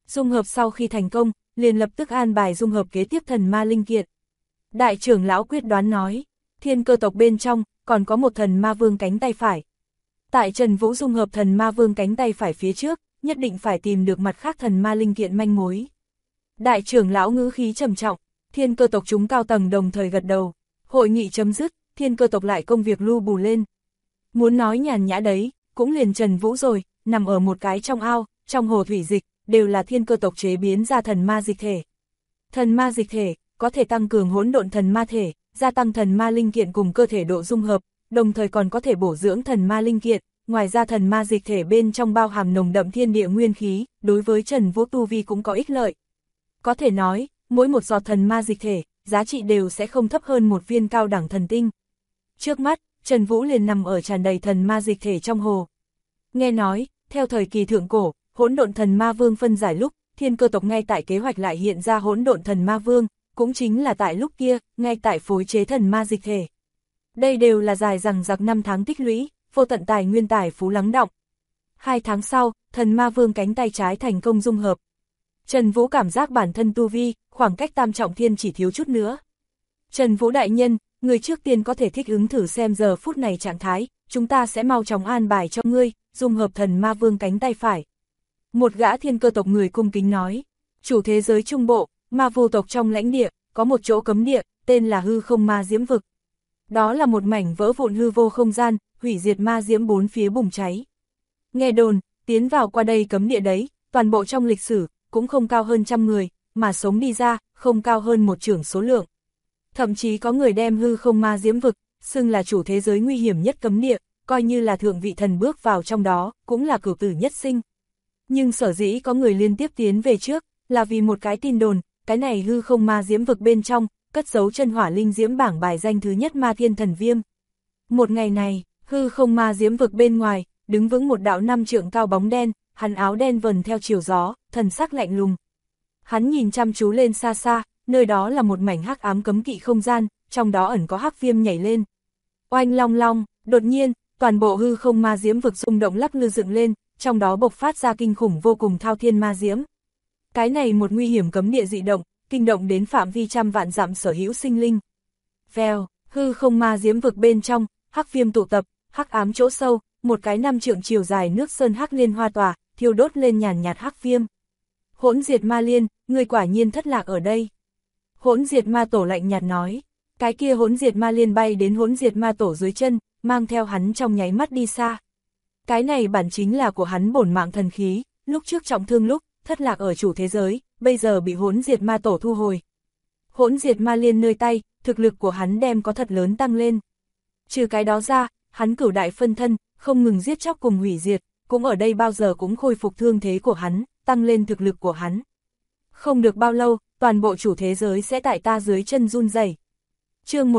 Dung hợp sau khi thành công, liền lập tức an bài dung hợp kế tiếp thần ma linh kiện. Đại trưởng lão quyết đoán nói, thiên cơ tộc bên trong, còn có một thần ma vương cánh tay phải. Tại Trần Vũ dung hợp thần ma vương cánh tay phải phía trước, nhất định phải tìm được mặt khác thần ma linh kiện manh mối. Đại trưởng lão ngữ khí trầm trọng, thiên cơ tộc chúng cao tầng đồng thời gật đầu. Hội nghị chấm dứt, thiên cơ tộc lại công việc lưu bù lên. Muốn nói nhàn nhã đấy, cũng liền Trần Vũ rồi, nằm ở một cái trong ao, trong hồ thủy dịch, đều là thiên cơ tộc chế biến ra thần ma dịch thể. Thần ma dịch thể, có thể tăng cường hỗn độn thần ma thể, gia tăng thần ma linh kiện cùng cơ thể độ dung hợp, đồng thời còn có thể bổ dưỡng thần ma linh kiện. Ngoài ra thần ma dịch thể bên trong bao hàm nồng đậm thiên địa nguyên khí, đối với Trần Vũ tu vi cũng có ích lợi. Có thể nói, mỗi một giọt thần ma dịch thể, giá trị đều sẽ không thấp hơn một viên cao đẳng thần tinh. Trước mắt, Trần Vũ liền nằm ở tràn đầy thần ma dịch thể trong hồ. Nghe nói, theo thời kỳ thượng cổ, hỗn độn thần ma vương phân giải lúc, thiên cơ tộc ngay tại kế hoạch lại hiện ra hỗn độn thần ma vương, cũng chính là tại lúc kia, ngay tại phối chế thần ma dịch thể. Đây đều là dài dằng dặc 5 tháng tích lũy, vô tận tài nguyên tài phú lắng đọng. 2 tháng sau, thần ma vương cánh tay trái thành công dung hợp. Trần Vũ cảm giác bản thân tu vi, khoảng cách tam trọng thiên chỉ thiếu chút nữa. Trần Vũ đại nhân, người trước tiên có thể thích ứng thử xem giờ phút này trạng thái, chúng ta sẽ mau chóng an bài cho ngươi, dung hợp thần ma vương cánh tay phải. Một gã thiên cơ tộc người cung kính nói, chủ thế giới trung bộ, ma vô tộc trong lãnh địa, có một chỗ cấm địa, tên là hư không ma diễm vực. Đó là một mảnh vỡ vụn hư vô không gian, hủy diệt ma diễm bốn phía bùng cháy. Nghe đồn, tiến vào qua đây cấm địa đấy, toàn bộ trong lịch sử, cũng không cao hơn 100 người, mà sống đi ra, không cao hơn một chưởng số lượng. Thậm chí có người đem hư không ma diễm vực, xưng là chủ thế giới nguy hiểm nhất cấm địa, coi như là thượng vị thần bước vào trong đó, cũng là cửu tử nhất sinh. Nhưng sở dĩ có người liên tiếp tiến về trước, là vì một cái tin đồn, cái này hư không ma diễm vực bên trong, cất giấu chân hỏa linh diễm bảng bài danh thứ nhất Ma Thiên Thần Viêm. Một ngày này, hư không ma diễm vực bên ngoài, đứng vững một đạo 5 trượng cao bóng đen, hắn áo đen vần theo chiều gió, thần sắc lạnh lùng. Hắn nhìn chăm chú lên xa xa, nơi đó là một mảnh hắc ám cấm kỵ không gian, trong đó ẩn có hắc viêm nhảy lên. Oanh long long, đột nhiên, toàn bộ hư không ma diễm vực rung động lắc lư dựng lên, trong đó bộc phát ra kinh khủng vô cùng thao thiên ma diễm. Cái này một nguy hiểm cấm địa dị động, kinh động đến phạm vi trăm vạn dặm sở hữu sinh linh. Vèo, hư không ma diễm vực bên trong, hắc viêm tụ tập, hắc ám chỗ sâu, một cái 5 trượng chiều dài nước sơn hắc liên hoa tỏa, thiêu đốt lên nhàn nhạt hắc viêm. Hỗn diệt ma liên, người quả nhiên thất lạc ở đây. Hỗn diệt ma tổ lạnh nhạt nói, cái kia hỗn diệt ma liên bay đến hỗn diệt ma tổ dưới chân, mang theo hắn trong nháy mắt đi xa. Cái này bản chính là của hắn bổn mạng thần khí, lúc trước trọng thương lúc, thất lạc ở chủ thế giới, bây giờ bị hỗn diệt ma tổ thu hồi. Hỗn diệt ma liên nơi tay, thực lực của hắn đem có thật lớn tăng lên. Trừ cái đó ra, hắn cửu đại phân thân, không ngừng giết chóc cùng hủy diệt, cũng ở đây bao giờ cũng khôi phục thương thế của hắn, tăng lên thực lực của hắn. Không được bao lâu, toàn bộ chủ thế giới sẽ tại ta dưới chân run rẩy. Chương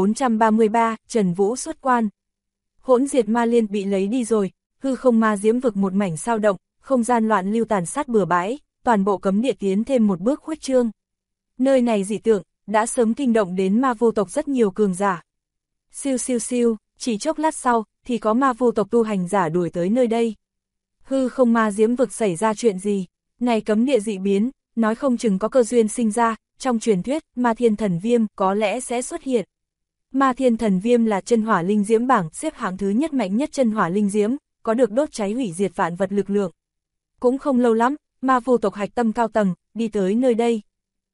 1433, Trần Vũ xuất quan. Hỗn diệt ma liên bị lấy đi rồi, hư không ma diễm vực một mảnh sao động, không gian loạn lưu tàn sát bừa bãi, toàn bộ cấm địa tiến thêm một bước khuếch trương. Nơi này dị tượng, đã sớm kinh động đến ma vô tộc rất nhiều cường giả. Siêu siêu siêu, chỉ chốc lát sau, thì có ma vô tộc tu hành giả đuổi tới nơi đây. Hư không ma diễm vực xảy ra chuyện gì? Này cấm địa dị biến, nói không chừng có cơ duyên sinh ra, trong truyền thuyết, Ma Thiên Thần Viêm có lẽ sẽ xuất hiện. Ma Thiên Thần Viêm là chân hỏa linh diễm bảng xếp hạng thứ nhất mạnh nhất chân hỏa linh diễm, có được đốt cháy hủy diệt vạn vật lực lượng. Cũng không lâu lắm, ma vô tộc hạch tâm cao tầng, đi tới nơi đây.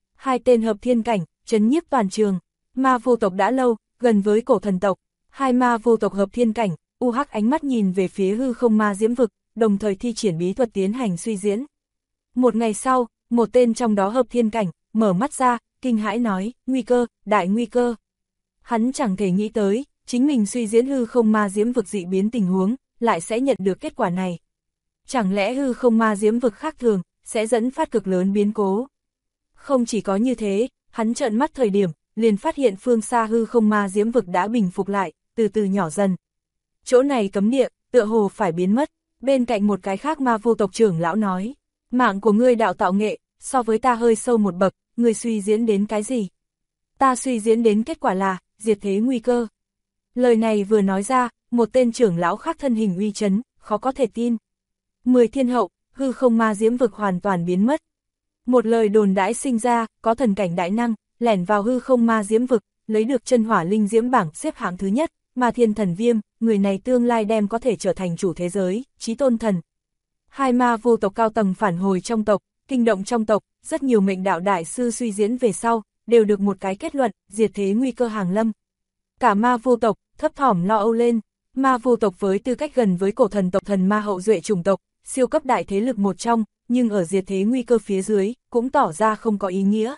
2 tên hợp thiên cảnh, trấn nhiếp toàn trường. Ma vô tộc đã lâu, gần với cổ thần tộc. 2 ma vô tộc hợp thiên cảnh, UH ánh mắt nhìn về phía hư không ma diễm vực, đồng thời thi triển bí thuật tiến hành suy diễn. Một ngày sau, một tên trong đó hợp thiên cảnh, mở mắt ra, kinh hãi nói, nguy cơ, đại nguy cơ. Hắn chẳng thể nghĩ tới, chính mình suy diễn hư không ma diễm vực dị biến tình huống, lại sẽ nhận được kết quả này. Chẳng lẽ hư không ma diễm vực khác thường, sẽ dẫn phát cực lớn biến cố. Không chỉ có như thế, hắn trợn mắt thời điểm, liền phát hiện phương xa hư không ma diễm vực đã bình phục lại, từ từ nhỏ dần. Chỗ này cấm địa, tựa hồ phải biến mất, bên cạnh một cái khác ma vô tộc trưởng lão nói, mạng của ngươi đạo tạo nghệ, so với ta hơi sâu một bậc, ngươi suy diễn đến cái gì? Ta suy diễn đến kết quả là, diệt thế nguy cơ. Lời này vừa nói ra, một tên trưởng lão khác thân hình uy chấn, khó có thể tin. 10 thiên hậu, hư không ma diễm vực hoàn toàn biến mất. Một lời đồn đãi sinh ra, có thần cảnh đại năng, lẻn vào hư không ma diễm vực, lấy được chân hỏa linh diễm bảng xếp hạng thứ nhất, Ma Thiên Thần Viêm, người này tương lai đem có thể trở thành chủ thế giới, chí tôn thần. Hai ma vô tộc cao tầng phản hồi trong tộc, kinh động trong tộc, rất nhiều mệnh đạo đại sư suy diễn về sau, đều được một cái kết luận, diệt thế nguy cơ hàng lâm. Cả ma vô tộc, thấp thỏm lo âu lên, ma vô tộc với tư cách gần với cổ thần tộc thần ma hậu duệ chủng tộc, siêu cấp đại thế lực một trong, nhưng ở diệt thế nguy cơ phía dưới, cũng tỏ ra không có ý nghĩa.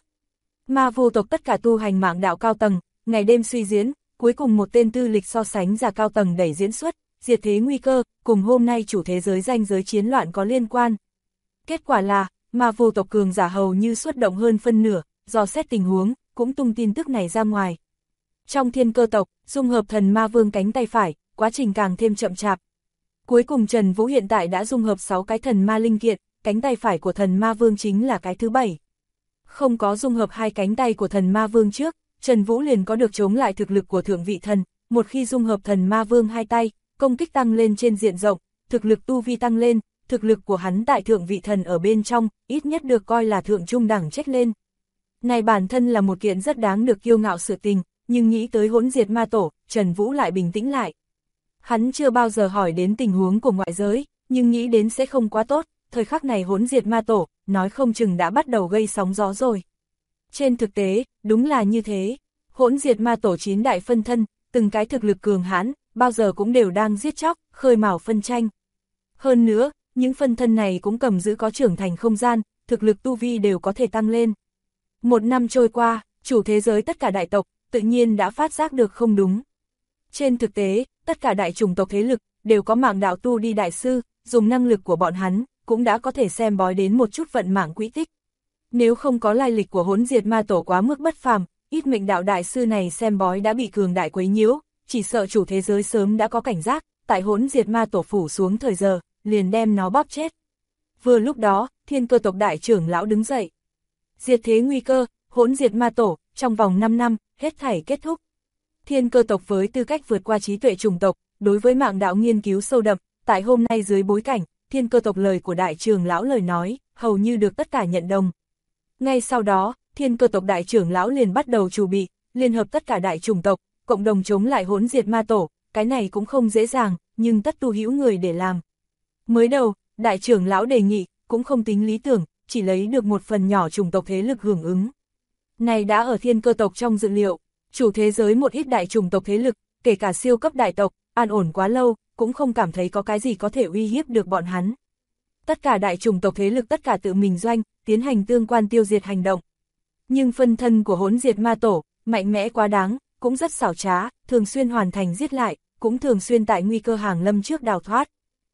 Ma vô tộc tất cả tu hành mạng đạo cao tầng, ngày đêm suy diễn, cuối cùng một tên tư lịch so sánh giả cao tầng đẩy diễn xuất, diệt thế nguy cơ, cùng hôm nay chủ thế giới ranh giới chiến loạn có liên quan. Kết quả là, ma vô tộc cường giả hầu như xuất động hơn phân nửa, dò xét tình huống, cũng tung tin tức này ra ngoài. Trong thiên cơ tộc, dung hợp thần ma vương cánh tay phải, quá trình càng thêm chậm chạp. Cuối cùng Trần Vũ hiện tại đã dung hợp 6 cái thần ma linh kiện, cánh tay phải của thần ma vương chính là cái thứ 7. Không có dung hợp 2 cánh tay của thần ma vương trước, Trần Vũ liền có được chống lại thực lực của thượng vị thần, một khi dung hợp thần ma vương 2 tay, công kích tăng lên trên diện rộng, thực lực tu vi tăng lên, thực lực của hắn tại thượng vị thần ở bên trong, ít nhất được coi là thượng trung đẳng trách lên. Này bản thân là một kiện rất đáng được kiêu ngạo sự tình, nhưng nghĩ tới hỗn diệt ma tổ, Trần Vũ lại bình tĩnh lại. Hắn chưa bao giờ hỏi đến tình huống của ngoại giới, nhưng nghĩ đến sẽ không quá tốt, thời khắc này hỗn diệt ma tổ, nói không chừng đã bắt đầu gây sóng gió rồi. Trên thực tế, đúng là như thế, hỗn diệt ma tổ 9 đại phân thân, từng cái thực lực cường hãn, bao giờ cũng đều đang giết chóc, khơi mào phân tranh. Hơn nữa, những phân thân này cũng cầm giữ có trưởng thành không gian, thực lực tu vi đều có thể tăng lên. Một năm trôi qua, chủ thế giới tất cả đại tộc, tự nhiên đã phát giác được không đúng. Trên thực tế, tất cả đại chủng tộc thế lực, đều có mạng đạo tu đi đại sư, dùng năng lực của bọn hắn, cũng đã có thể xem bói đến một chút vận mạng quỹ tích. Nếu không có lai lịch của hỗn diệt ma tổ quá mức bất phàm, ít mệnh đạo đại sư này xem bói đã bị cường đại quấy nhiễu, chỉ sợ chủ thế giới sớm đã có cảnh giác, tại hỗn diệt ma tổ phủ xuống thời giờ, liền đem nó bóp chết. Vừa lúc đó, thiên cơ tộc đại trưởng lão đứng dậy. Diệt thế nguy cơ, hỗn diệt ma tổ, trong vòng 5 năm, hết thảy kết thúc. Thiên cơ tộc với tư cách vượt qua trí tuệ chủng tộc, đối với mạng đạo nghiên cứu sâu đậm, tại hôm nay dưới bối cảnh, thiên cơ tộc lời của đại trưởng lão lời nói, hầu như được tất cả nhận đồng. Ngay sau đó, thiên cơ tộc đại trưởng lão liền bắt đầu chuẩn bị, liên hợp tất cả đại chủng tộc, cộng đồng chống lại hỗn diệt ma tổ, cái này cũng không dễ dàng, nhưng tất tu hữu người để làm. Mới đầu, đại trưởng lão đề nghị, cũng không tính lý tưởng, chỉ lấy được một phần nhỏ chủng tộc thế lực hưởng ứng. Này đã ở thiên cơ tộc trong dự liệu, chủ thế giới một ít đại chủng tộc thế lực, kể cả siêu cấp đại tộc, an ổn quá lâu, cũng không cảm thấy có cái gì có thể uy hiếp được bọn hắn. Tất cả đại chủng tộc thế lực tất cả tự mình doanh, tiến hành tương quan tiêu diệt hành động. Nhưng phân thân của hỗn diệt ma tổ, mạnh mẽ quá đáng, cũng rất xảo trá, thường xuyên hoàn thành giết lại, cũng thường xuyên tại nguy cơ hàng lâm trước đào thoát.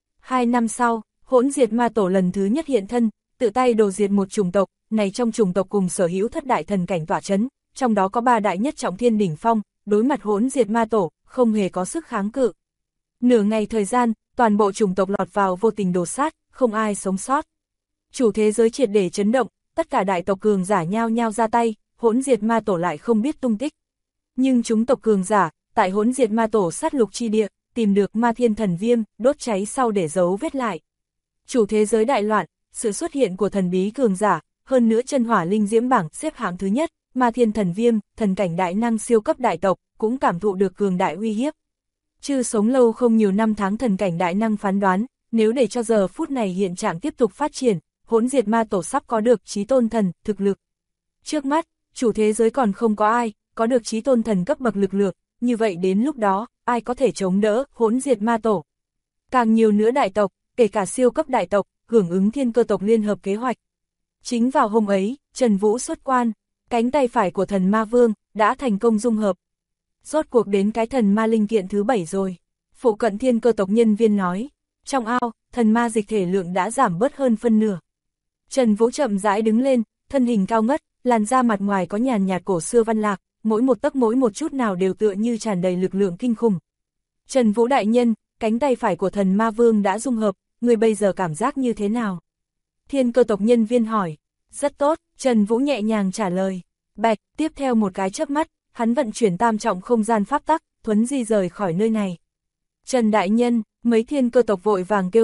2 năm sau, hỗn diệt ma tổ lần thứ nhất hiện thân, tự tay đồ diệt một chủng tộc, này trong chủng tộc cùng sở hữu thất đại thần cảnh tỏa chấn, trong đó có 3 đại nhất trọng thiên đỉnh phong, đối mặt hỗn diệt ma tổ, không hề có sức kháng cự. Nửa ngày thời gian, toàn bộ chủng tộc lọt vào vô tình đổ sát, không ai sống sót. Chủ thế giới triệt để chấn động, tất cả đại tộc cường giả nhao nhao ra tay, hỗn diệt ma tổ lại không biết tung tích. Nhưng chúng tộc cường giả, tại hỗn diệt ma tổ sát lục chi địa, tìm được Ma Thiên Thần Viêm, đốt cháy sau để giấu vết lại. Chủ thế giới đại loạn, sự xuất hiện của thần bí cường giả, hơn nữa chân hỏa linh diễm bảng xếp hạng thứ nhất, Ma Thiên Thần Viêm, thần cảnh đại năng siêu cấp đại tộc, cũng cảm thụ được cường đại uy hiếp. Chứ sống lâu không nhiều năm tháng thần cảnh đại năng phán đoán, nếu để cho giờ phút này hiện trạng tiếp tục phát triển, hỗn diệt ma tổ sắp có được chí tôn thần, thực lực. Trước mắt, chủ thế giới còn không có ai, có được chí tôn thần cấp bậc lực lượng, như vậy đến lúc đó, ai có thể chống đỡ hỗn diệt ma tổ. Càng nhiều nữa đại tộc, kể cả siêu cấp đại tộc, hưởng ứng thiên cơ tộc liên hợp kế hoạch. Chính vào hôm ấy, Trần Vũ xuất quan, cánh tay phải của thần ma vương, đã thành công dung hợp. Rốt cuộc đến cái thần ma linh kiện thứ 7 rồi. Phụ cận thiên cơ tộc nhân viên nói, trong ao, thần ma dịch thể lượng đã giảm bớt hơn phân nửa. Trần Vũ chậm rãi đứng lên, thân hình cao ngất, làn da mặt ngoài có nhàn nhạt cổ xưa văn lạc, mỗi một tấc mỗi một chút nào đều tựa như tràn đầy lực lượng kinh khủng. Trần Vũ đại nhân, cánh tay phải của thần ma vương đã dung hợp, người bây giờ cảm giác như thế nào? Thiên cơ tộc nhân viên hỏi. Rất tốt, Trần Vũ nhẹ nhàng trả lời. Bạch, tiếp theo một cái chớp mắt, hắn vận chuyển tam trọng không gian pháp tắc, thuấn di rời khỏi nơi này. Trần đại nhân, mấy thiên cơ tộc vội vàng kêu to,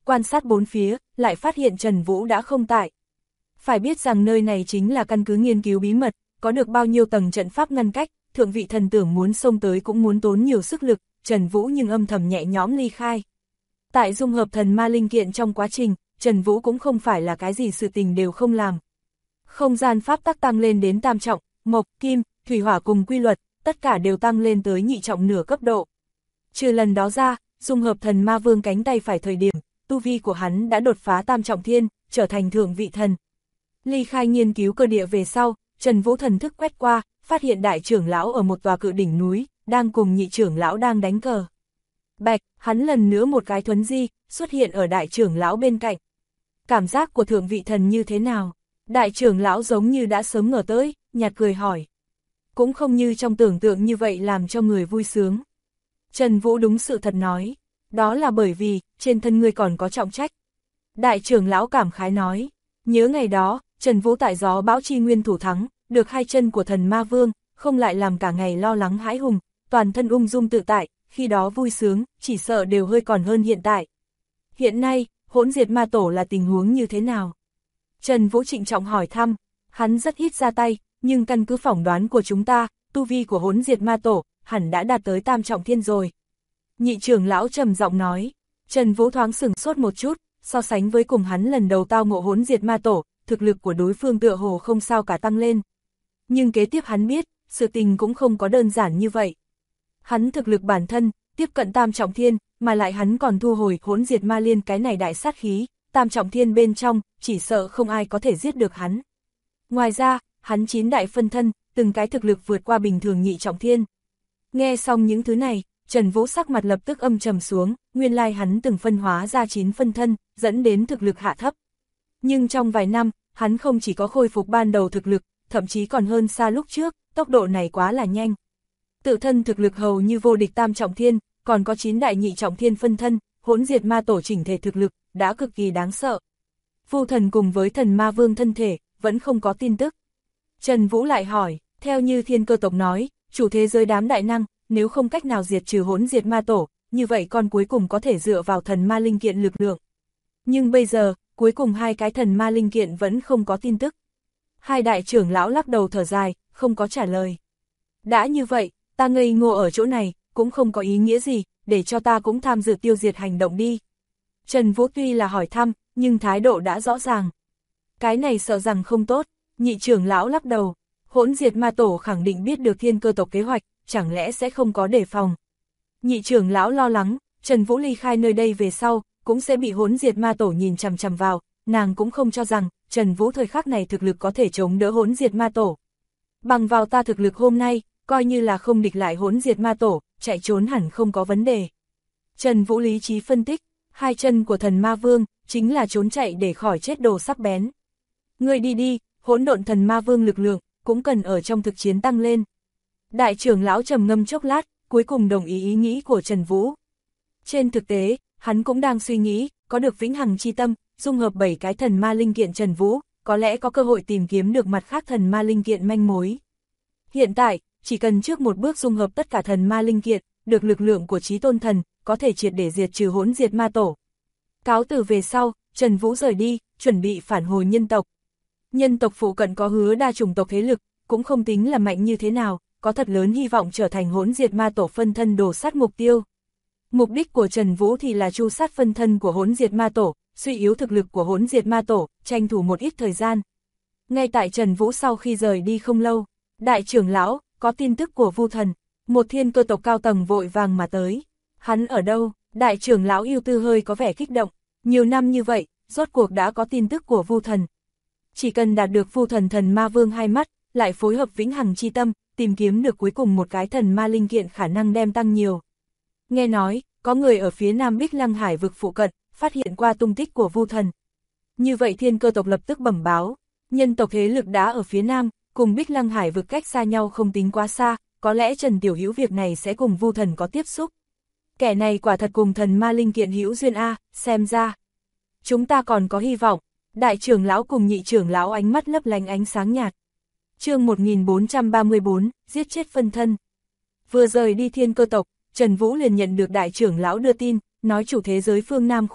quan sát bốn phía, lại phát hiện Trần Vũ đã không tại. Phải biết rằng nơi này chính là căn cứ nghiên cứu bí mật, có được bao nhiêu tầng trận pháp ngăn cách, thượng vị thần tưởng muốn xông tới cũng muốn tốn nhiều sức lực, Trần Vũ nhưng âm thầm nhẹ nhõm ly khai. Tại dung hợp thần ma linh kiện trong quá trình, Trần Vũ cũng không phải là cái gì sự tình đều không làm. Không gian pháp tắc tăng lên đến tam trọng, mộc, kim, thủy hỏa cùng quy luật, tất cả đều tăng lên tới nhị trọng nửa cấp độ. Trừ lần đó ra, dung hợp thần ma vương cánh tay phải thời điểm, tu vi của hắn đã đột phá tam trọng thiên, trở thành thượng vị thần. Ly khai nghiên cứu cơ địa về sau, Trần Vũ thần thức quét qua, phát hiện đại trưởng lão ở một tòa cự đỉnh núi, đang cùng nhị trưởng lão đang đánh cờ. Bạch, hắn lần nữa một cái thuấn di, xuất hiện ở đại trưởng lão bên cạnh. Cảm giác của thượng vị thần như thế nào? Đại trưởng lão giống như đã sớm ngờ tới, nhạt cười hỏi. Cũng không như trong tưởng tượng như vậy làm cho người vui sướng. Trần Vũ đúng sự thật nói, đó là bởi vì, trên thân ngươi còn có trọng trách. Đại trưởng lão cảm khái nói, nhớ ngày đó, Trần Vũ tại gió bão chi nguyên thủ thắng, được hai chân của thần ma vương, không lại làm cả ngày lo lắng hãi hùng, toàn thân ung dung tự tại, khi đó vui sướng, chỉ sợ đều hơi còn hơn hiện tại. Hiện nay, hỗn diệt ma tổ là tình huống như thế nào? Trần Vũ trịnh trọng hỏi thăm, hắn rất ít ra tay, nhưng căn cứ phỏng đoán của chúng ta, tu vi của hỗn diệt ma tổ, hẳn đã đạt tới tam trọng thiên rồi. Nhị trưởng lão trầm giọng nói, Trần Vũ thoáng sửng sốt một chút, so sánh với cùng hắn lần đầu tao ngộ hỗn diệt ma tổ, thực lực của đối phương tựa hồ không sao cả tăng lên. Nhưng kế tiếp hắn biết, sự tình cũng không có đơn giản như vậy. Hắn thực lực bản thân, tiếp cận tam trọng thiên, mà lại hắn còn thu hồi hỗn diệt ma liên cái này đại sát khí, tam trọng thiên bên trong, chỉ sợ không ai có thể giết được hắn. Ngoài ra, hắn 9 đại phân thân, từng cái thực lực vượt qua bình thường nhị trọng thiên. Nghe xong những thứ này, Trần Vũ sắc mặt lập tức âm trầm xuống, nguyên lai hắn từng phân hóa ra 9 phân thân, dẫn đến thực lực hạ thấp. Nhưng trong vài năm, hắn không chỉ có khôi phục ban đầu thực lực, thậm chí còn hơn xa lúc trước, tốc độ này quá là nhanh. Tự thân thực lực hầu như vô địch tam trọng thiên, còn có 9 đại nhị trọng thiên phân thân, hỗn diệt ma tổ chỉnh thể thực lực, đã cực kỳ đáng sợ. Vu thần cùng với thần ma vương thân thể, vẫn không có tin tức. Trần Vũ lại hỏi, theo như thiên cơ tộc nói, chủ thế giới đám đại năng, nếu không cách nào diệt trừ hỗn diệt ma tổ, như vậy con cuối cùng có thể dựa vào thần ma linh kiện lực lượng. Nhưng bây giờ, cuối cùng hai cái thần ma linh kiện vẫn không có tin tức. Hai đại trưởng lão lắc đầu thở dài, không có trả lời. Đã như vậy, ta ngây ngô ở chỗ này, cũng không có ý nghĩa gì, để cho ta cũng tham dự tiêu diệt hành động đi. Trần Vũ tuy là hỏi thăm, nhưng thái độ đã rõ ràng. Cái này sợ rằng không tốt, nhị trưởng lão lắc đầu, hỗn diệt ma tổ khẳng định biết được thiên cơ tộc kế hoạch, chẳng lẽ sẽ không có đề phòng. Nhị trưởng lão lo lắng, Trần Vũ ly khai nơi đây về sau, cũng sẽ bị hỗn diệt ma tổ nhìn chằm chằm vào, nàng cũng không cho rằng, Trần Vũ thời khắc này thực lực có thể chống đỡ hỗn diệt ma tổ. Bằng vào ta thực lực hôm nay, coi như là không địch lại hỗn diệt ma tổ, chạy trốn hẳn không có vấn đề. Trần Vũ lý trí phân tích, hai chân của thần ma vương, chính là trốn chạy để khỏi chết đồ sắc bén. Ngươi đi đi, hỗn độn thần ma vương lực lượng, cũng cần ở trong thực chiến tăng lên. Đại trưởng lão trầm ngâm chốc lát, cuối cùng đồng ý ý nghĩ của Trần Vũ. Trên thực tế, hắn cũng đang suy nghĩ, có được vĩnh hằng chi tâm, dung hợp 7 cái thần ma linh kiện Trần Vũ, có lẽ có cơ hội tìm kiếm được mặt khác thần ma linh kiện manh mối. Hiện tại, chỉ cần trước một bước dung hợp tất cả thần ma linh kiện, được lực lượng của chí tôn thần, có thể triệt để diệt trừ hỗn diệt ma tổ. Cáo từ về sau, Trần Vũ rời đi, chuẩn bị phản hồi nhân tộc. Nhân tộc phụ cận có Hứa Đa chủng tộc thế lực, cũng không tính là mạnh như thế nào, có thật lớn hy vọng trở thành hỗn diệt ma tổ phân thân đồ sát mục tiêu. Mục đích của Trần Vũ thì là tru sát phân thân của hỗn diệt ma tổ, suy yếu thực lực của hỗn diệt ma tổ, tranh thủ một ít thời gian. Ngay tại Trần Vũ sau khi rời đi không lâu, đại trưởng lão, có tin tức của Vu thần, một thiên cơ tộc cao tầng vội vàng mà tới. Hắn ở đâu? Đại trưởng lão yêu tư hơi có vẻ kích động, nhiều năm như vậy, rốt cuộc đã có tin tức của Vu thần. Chỉ cần đạt được Vu thần thần ma vương hai mắt, lại phối hợp vĩnh hằng chi tâm, tìm kiếm được cuối cùng một cái thần ma linh kiện khả năng đem tăng nhiều. Nghe nói, có người ở phía nam Bích Lăng Hải vực phụ cận, phát hiện qua tung tích của Vu thần. Như vậy thiên cơ tộc lập tức bẩm báo, nhân tộc thế lực đã ở phía nam, cùng Bích Lăng Hải vực cách xa nhau không tính quá xa, có lẽ Trần Tiểu Hữu việc này sẽ cùng Vu thần có tiếp xúc. Kẻ này quả thật cùng thần ma linh kiện hữu duyên a, xem ra. Chúng ta còn có hy vọng, đại trưởng lão cùng nhị trưởng lão ánh mắt lấp lánh ánh sáng nhạt. Chương 1434, giết chết phân thân. Vừa rời đi thiên cơ tộc, Trần Vũ liền nhận được đại trưởng lão đưa tin, nói chủ thế giới phương Nam khu vực,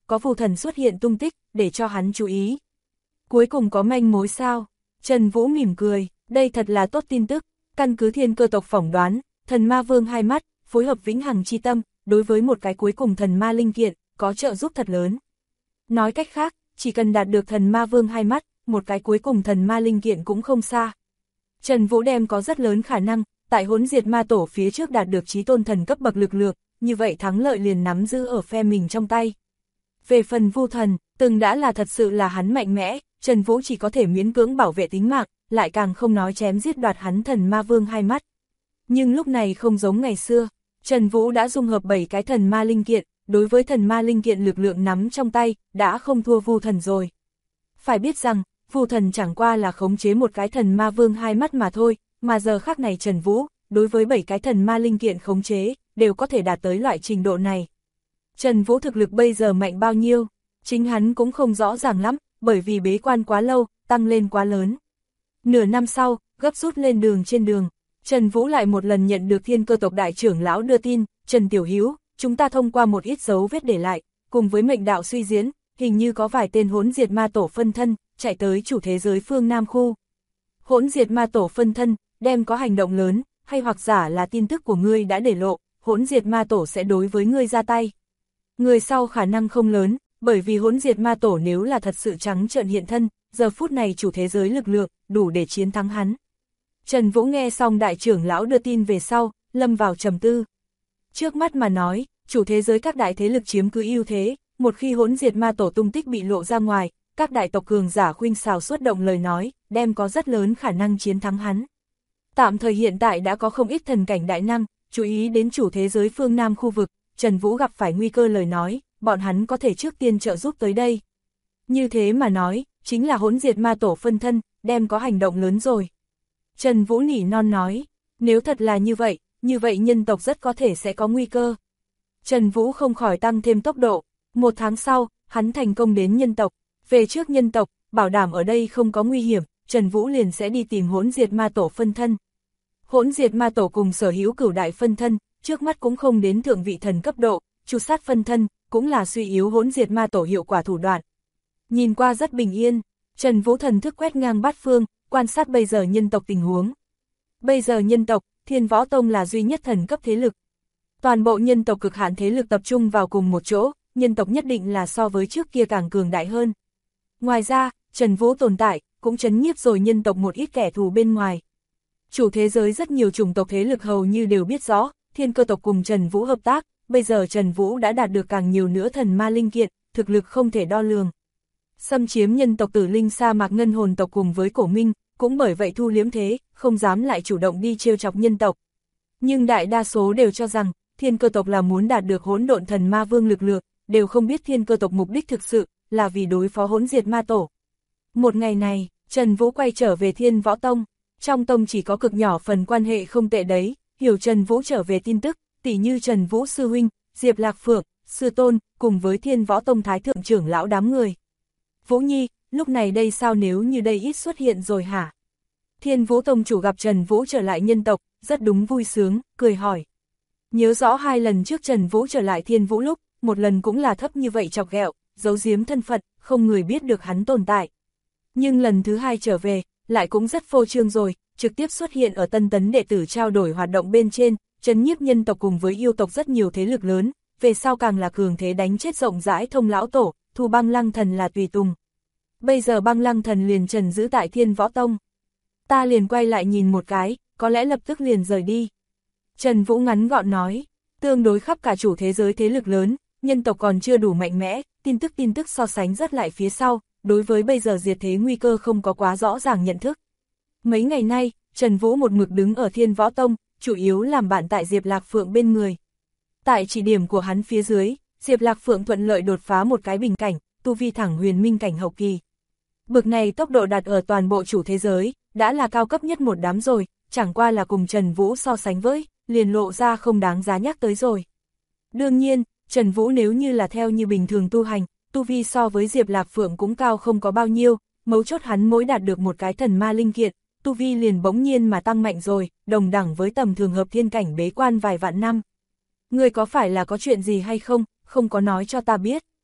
có phù thần xuất hiện tung tích, để cho hắn chú ý. Cuối cùng có manh mối sao? Trần Vũ mỉm cười, đây thật là tốt tin tức, căn cứ thiên cơ tộc phỏng đoán, thần ma vương hai mắt, phối hợp vĩnh hằng chi tâm, đối với một cái cuối cùng thần ma linh kiện, có trợ giúp thật lớn. Nói cách khác, chỉ cần đạt được thần ma vương hai mắt, một cái cuối cùng thần ma linh kiện cũng không xa. Trần Vũ đem có rất lớn khả năng, tại hỗn diệt ma tổ phía trước đạt được chí tôn thần cấp bậc lực lượng, như vậy thắng lợi liền nắm giữ ở phe mình trong tay. Về phần Vu thần, từng đã là thật sự là hắn mạnh mẽ, Trần Vũ chỉ có thể miễn cưỡng bảo vệ tính mạng, lại càng không nói chém giết đoạt hắn thần ma vương hai mắt. Nhưng lúc này không giống ngày xưa, Trần Vũ đã dung hợp 7 cái thần ma linh kiện, đối với thần ma linh kiện lực lượng nắm trong tay, đã không thua Vu thần rồi. Phải biết rằng, Vu thần chẳng qua là khống chế một cái thần ma vương hai mắt mà thôi, mà giờ khắc này Trần Vũ, đối với 7 cái thần ma linh kiện khống chế, đều có thể đạt tới loại trình độ này. Trần Vũ thực lực bây giờ mạnh bao nhiêu, chính hắn cũng không rõ ràng lắm, bởi vì bế quan quá lâu, tăng lên quá lớn. Nửa năm sau, gấp rút lên đường trên đường, Trần Vũ lại một lần nhận được thiên cơ tộc đại trưởng lão đưa tin, Trần Tiểu Hữu, chúng ta thông qua một ít dấu vết để lại, cùng với mệnh đạo suy diễn, hình như có vài tên hỗn diệt ma tổ phân thân, chạy tới chủ thế giới phương Nam khu. Hỗn diệt ma tổ phân thân, đem có hành động lớn, hay hoặc giả là tin tức của ngươi đã để lộ, hỗn diệt ma tổ sẽ đối với ngươi ra tay. Người sau khả năng không lớn, bởi vì hỗn diệt ma tổ nếu là thật sự trắng trợn hiện thân, giờ phút này chủ thế giới lực lượng, đủ để chiến thắng hắn. Trần Vũ nghe xong đại trưởng lão đưa tin về sau, lâm vào trầm tư. Trước mắt mà nói, chủ thế giới các đại thế lực chiếm cứ ưu thế, một khi hỗn diệt ma tổ tung tích bị lộ ra ngoài, các đại tộc cường giả khuynh xào xuất động lời nói, đem có rất lớn khả năng chiến thắng hắn. Tạm thời hiện tại đã có không ít thần cảnh đại năng, chú ý đến chủ thế giới phương Nam khu vực, Trần Vũ gặp phải nguy cơ lời nói, bọn hắn có thể trước tiên trợ giúp tới đây. Như thế mà nói, chính là hỗn diệt ma tổ phân thân, đem có hành động lớn rồi. Trần Vũ nỉ non nói, nếu thật là như vậy nhân tộc rất có thể sẽ có nguy cơ. Trần Vũ không khỏi tăng thêm tốc độ, 1 tháng sau, hắn thành công đến nhân tộc, về trước nhân tộc, bảo đảm ở đây không có nguy hiểm, Trần Vũ liền sẽ đi tìm hỗn diệt ma tổ phân thân. Hỗn diệt ma tổ cùng sở hữu cửu đại phân thân, trước mắt cũng không đến thượng vị thần cấp độ, chu sát phân thân, cũng là suy yếu hỗn diệt ma tổ hiệu quả thủ đoạn. Nhìn qua rất bình yên, Trần Vũ thần thức quét ngang bát phương, quan sát bây giờ nhân tộc tình huống. Bây giờ nhân tộc, Thiên Võ Tông là duy nhất thần cấp thế lực. Toàn bộ nhân tộc cực hạn thế lực tập trung vào cùng một chỗ, nhân tộc nhất định là so với trước kia càng cường đại hơn. Ngoài ra, Trần Vũ tồn tại, cũng trấn nhiếp rồi nhân tộc một ít kẻ thù bên ngoài. Chủ thế giới rất nhiều chủng tộc thế lực hầu như đều biết rõ, thiên cơ tộc cùng Trần Vũ hợp tác, bây giờ Trần Vũ đã đạt được càng nhiều nữa thần ma linh kiện, thực lực không thể đo lường. Xâm chiếm nhân tộc Tử Linh sa mạc ngân hồn tộc cùng với Cổ Minh, cũng bởi vậy thu liếm thế, không dám lại chủ động đi trêu chọc nhân tộc. Nhưng đại đa số đều cho rằng, thiên cơ tộc là muốn đạt được hỗn độn thần ma vương lực lượng, đều không biết thiên cơ tộc mục đích thực sự, là vì đối phó hỗn diệt ma tổ. Một ngày này, Trần Vũ quay trở về Thiên Võ Tông, trong tông chỉ có cực nhỏ phần quan hệ không tệ đấy, hiểu Trần Vũ trở về tin tức, tỉ như Trần Vũ sư huynh, Diệp Lạc Phượng, sư tôn, cùng với Thiên Võ Tông thái thượng trưởng lão đám người. Vũ Nhi, lúc này đây sao nếu như đây ít xuất hiện rồi hả? Thiên Vũ Tông chủ gặp Trần Vũ trở lại nhân tộc, rất đúng vui sướng, cười hỏi. Nhớ rõ 2 lần trước Trần Vũ trở lại Thiên Vũ lúc, một lần cũng là thấp như vậy chọc ghẹo, giấu giếm thân phận, không người biết được hắn tồn tại. Nhưng lần thứ 2 trở về, lại cũng rất phô trương rồi, trực tiếp xuất hiện ở Tân Tấn đệ tử trao đổi hoạt động bên trên, trấn nhiếp nhân tộc cùng với yêu tộc rất nhiều thế lực lớn, về sau càng là cường thế đánh chết rộng rãi Thông lão tổ, thu Băng Lăng Thần là tùy tùng. Bây giờ Băng Lăng Thần liền trần giữ tại Thiên Võ Tông. Ta liền quay lại nhìn một cái, có lẽ lập tức liền rời đi. Trần Vũ ngắn gọn nói, tương đối khắp cả chủ thế giới thế lực lớn, nhân tộc còn chưa đủ mạnh mẽ, tin tức so sánh rất lại phía sau, đối với bây giờ diệt thế nguy cơ không có quá rõ ràng nhận thức. Mấy ngày nay, Trần Vũ một mực đứng ở Thiên Võ Tông, chủ yếu làm bạn tại Diệp Lạc Phượng bên người. Tại chỉ điểm của hắn phía dưới, Diệp Lạc Phượng thuận lợi đột phá một cái bình cảnh, tu vi thẳng huyền minh cảnh hậu kỳ. Bực này tốc độ đạt ở toàn bộ chủ thế giới, đã là cao cấp nhất một đám rồi, chẳng qua là cùng Trần Vũ so sánh với, liền lộ ra không đáng giá nhắc tới rồi. Đương nhiên, Trần Vũ nếu như là theo như bình thường tu hành, tu vi so với Diệp Lạc Phượng cũng cao không có bao nhiêu, mấu chốt hắn mỗi đạt được một cái thần ma linh kiện, tu vi liền bỗng nhiên mà tăng mạnh rồi, đồng đẳng với tầm thường hợp thiên cảnh bế quan vài vạn năm. Ngươi có phải là có chuyện gì hay không, không có nói cho ta biết.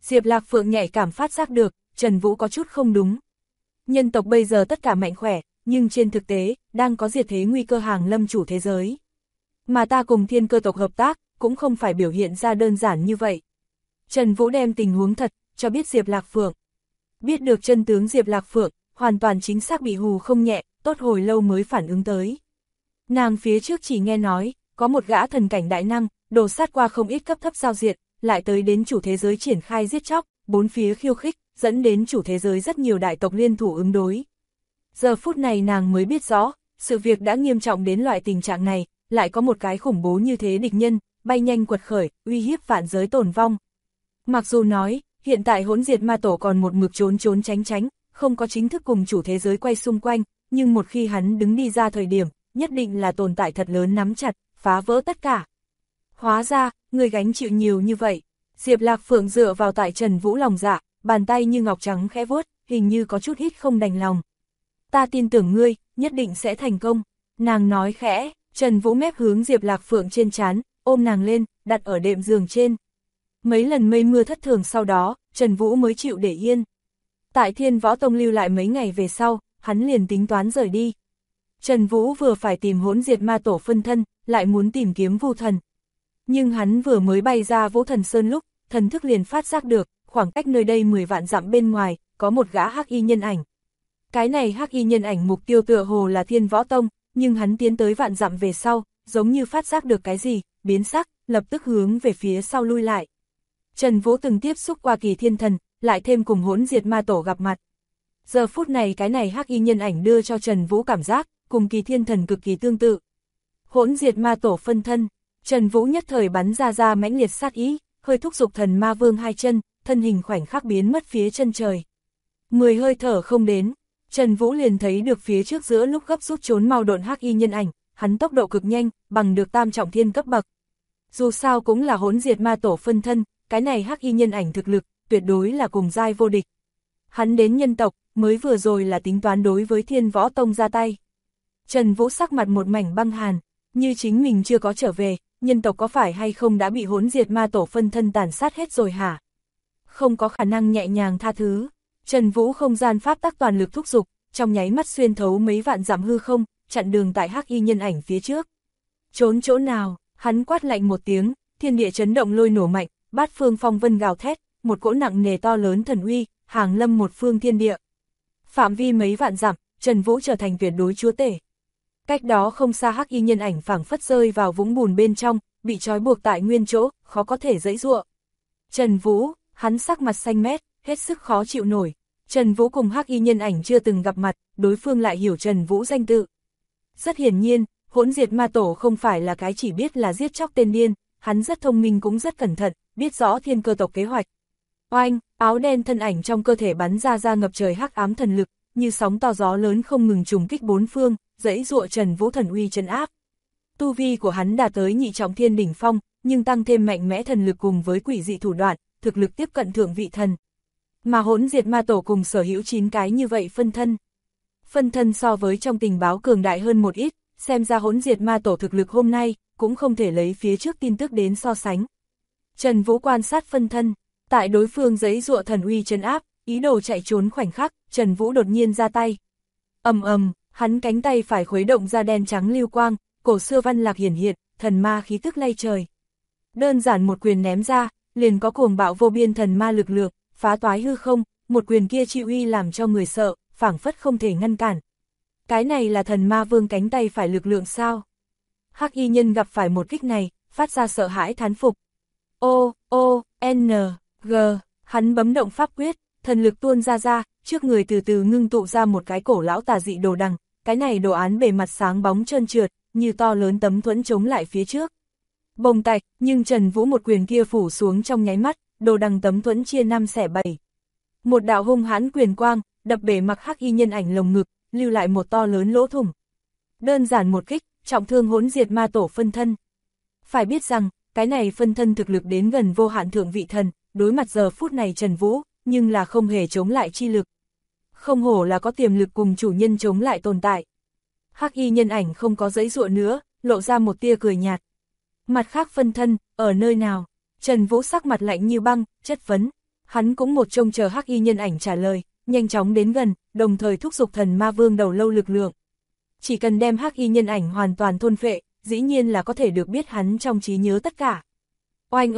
Diệp Lạc Phượng nhạy cảm phát giác được, Trần Vũ có chút không đúng. Nhân tộc bây giờ tất cả mạnh khỏe, nhưng trên thực tế, đang có diệt thế nguy cơ hàng lâm chủ thế giới. Mà ta cùng thiên cơ tộc hợp tác, cũng không phải biểu hiện ra đơn giản như vậy. Trần Vũ đem tình huống thật, cho biết Diệp Lạc Phượng. Biết được chân tướng Diệp Lạc Phượng, hoàn toàn chính xác bị hù không nhẹ, tốt hồi lâu mới phản ứng tới. Nàng phía trước chỉ nghe nói, có một gã thần cảnh đại năng, đổ sát qua không ít cấp thấp giao diệt, lại tới đến chủ thế giới triển khai giết chóc, bốn phía khiêu khích, dẫn đến chủ thế giới rất nhiều đại tộc liên thủ ứng đối. Giờ phút này nàng mới biết rõ, sự việc đã nghiêm trọng đến loại tình trạng này, lại có một cái khủng bố như thế địch nhân, bay nhanh quật khởi, uy hiếp vạn giới tồn vong. Mặc dù nói, hiện tại Hỗn Diệt Ma Tổ còn một mực trốn trốn tránh tránh, không có chính thức cùng chủ thế giới quay xung quanh, nhưng một khi hắn đứng đi ra thời điểm, nhất định là tồn tại thật lớn nắm chặt, phá vỡ tất cả. Hóa ra, người gánh chịu nhiều như vậy. Diệp Lạc Phượng dựa vào tại Trần Vũ lòng dạ, bàn tay như ngọc trắng khẽ vuốt, hình như có chút hít không đành lòng. Ta tin tưởng ngươi, nhất định sẽ thành công. Nàng nói khẽ, Trần Vũ mép hướng Diệp Lạc Phượng trên trán, ôm nàng lên, đặt ở đệm giường trên. Mấy lần mây mưa thất thường sau đó, Trần Vũ mới chịu để yên. Tại Thiên Võ Tông lưu lại mấy ngày về sau, hắn liền tính toán rời đi. Trần Vũ vừa phải tìm Hỗn Diệt Ma Tổ phân thân, lại muốn tìm kiếm Vu Thần. Nhưng hắn vừa mới bay ra Vũ Thần Sơn lúc, thần thức liền phát giác được, khoảng cách nơi đây 10 vạn dặm bên ngoài, có một gã hắc y nhân ảnh. Cái này hắc y nhân ảnh mục tiêu tựa hồ là Thiên Võ Tông, nhưng hắn tiến tới vạn dặm về sau, giống như phát giác được cái gì, biến sắc, lập tức hướng về phía sau lui lại. Trần Vũ từng tiếp xúc qua Kỳ Thiên Thần, lại thêm cùng Hỗn Diệt Ma Tổ gặp mặt. Giờ phút này cái này hắc y nhân ảnh đưa cho Trần Vũ cảm giác, cùng Kỳ Thiên Thần cực kỳ tương tự. Hỗn Diệt Ma Tổ phân thân, Trần Vũ nhất thời bắn ra mãnh liệt sát ý, hơi thúc giục Thần Ma Vương hai chân, thân hình khoảnh khắc biến mất phía chân trời. 10 hơi thở không đến, Trần Vũ liền thấy được phía trước giữa lúc gấp rút trốn mau độn hắc y nhân ảnh, hắn tốc độ cực nhanh, bằng được tam trọng thiên cấp bậc. Dù sao cũng là Hỗn Diệt Ma Tổ phân thân, cái này hắc y nhân ảnh thực lực, tuyệt đối là cùng giai vô địch. Hắn đến nhân tộc, mới vừa rồi là tính toán đối với Thiên Võ Tông ra tay. Trần Vũ sắc mặt một mảnh băng hàn, như chính mình chưa có trở về, nhân tộc có phải hay không đã bị Hỗn Diệt Ma Tổ phân thân tàn sát hết rồi hả? Không có khả năng nhẹ nhàng tha thứ. Trần Vũ không gian pháp tắc toàn lực thúc giục, trong nháy mắt xuyên thấu mấy vạn dặm hư không, chặn đường tại hắc y nhân ảnh phía trước. Trốn chỗ nào? Hắn quát lạnh một tiếng, thiên địa chấn động lôi nổ mạnh, bát phương phong vân gào thét, một cỗ nặng nề to lớn thần uy, hàng lâm một phương thiên địa. Phạm vi mấy vạn dặm, Trần Vũ trở thành tuyệt đối chúa tể. Cách đó không xa hắc y nhân ảnh phảng phất rơi vào vũng bùn bên trong, bị trói buộc tại nguyên chỗ, khó có thể giãy giụa. Trần Vũ, hắn sắc mặt xanh mét, hết sức khó chịu nổi. Trần Vũ cùng hắc y nhân ảnh chưa từng gặp mặt, đối phương lại hiểu Trần Vũ danh tự. Rất hiển nhiên, Hỗn Diệt Ma Tổ không phải là cái chỉ biết là giết chóc tên điên, hắn rất thông minh cũng rất cẩn thận, biết rõ thiên cơ tộc kế hoạch. Oanh, áo đen thân ảnh trong cơ thể bắn ra ngập trời hắc ám thần lực, như sóng to gió lớn không ngừng trùng kích bốn phương, giãy giụa Trần Vũ thần uy trấn áp. Tu vi của hắn đạt tới nhị trọng thiên đỉnh phong, nhưng tăng thêm mạnh mẽ thần lực cùng với quỷ dị thủ đoạn, thực lực tiếp cận thượng vị thần. Mà Hỗn Diệt Ma Tổ cùng sở hữu 9 cái như vậy phân thân. Phân thân so với trong tình báo cường đại hơn một ít, xem ra Hỗn Diệt Ma Tổ thực lực hôm nay, cũng không thể lấy phía trước tin tức đến so sánh. Trần Vũ quan sát phân thân, tại đối phương giãy giụa thần uy trấn áp, ý đồ chạy trốn khoảnh khắc, Trần Vũ đột nhiên ra tay. Ầm ầm, hắn cánh tay phải khuấy động ra đen trắng lưu quang, cổ xưa văn lạc hiển hiện, thần ma khí tức lay trời. Đơn giản một quyền ném ra, liền có cuồng bạo vô biên thần ma lực lượng, phá toái hư không, một quyền kia chi uy làm cho người sợ, phảng phất không thể ngăn cản. Cái này là thần ma vương cánh tay phải lực lượng sao? Hắc y nhân gặp phải một kích này, phát ra sợ hãi thán phục. N, G, hắn bấm động pháp quyết, thần lực tuôn ra, trước người từ từ ngưng tụ ra một cái cổ lão tà dị đồ đằng, cái này đồ án bề mặt sáng bóng trơn trượt, như to lớn tấm thuẫn chống lại phía trước. Bồng tạch, nhưng Trần Vũ một quyền kia phủ xuống trong nháy mắt, đồ đằng tấm thuẫn chia 5 xẻ 7. Một đạo hung hãn quyền quang, đập bể mặc hắc y nhân ảnh lồng ngực, lưu lại một to lớn lỗ thủng. Đơn giản một kích, trọng thương Hỗn Diệt Ma Tổ phân thân. Phải biết rằng, cái này phân thân thực lực đến gần vô hạn thượng vị thần, đối mặt giờ phút này Trần Vũ, nhưng là không hề chống lại chi lực. Không hổ là có tiềm lực cùng chủ nhân chống lại tồn tại. Hắc y nhân ảnh không có giãy giụa nữa, lộ ra một tia cười nhạt. Mặt khác phân thân, ở nơi nào? Trần Vũ sắc mặt lạnh như băng, chất vấn. Hắn cũng một trông chờ hắc y nhân ảnh trả lời, nhanh chóng đến gần, đồng thời thúc giục thần ma vương đầu lâu lực lượng. Chỉ cần đem hắc y nhân ảnh hoàn toàn thôn phệ, dĩ nhiên là có thể được biết hắn trong trí nhớ tất cả. Oanh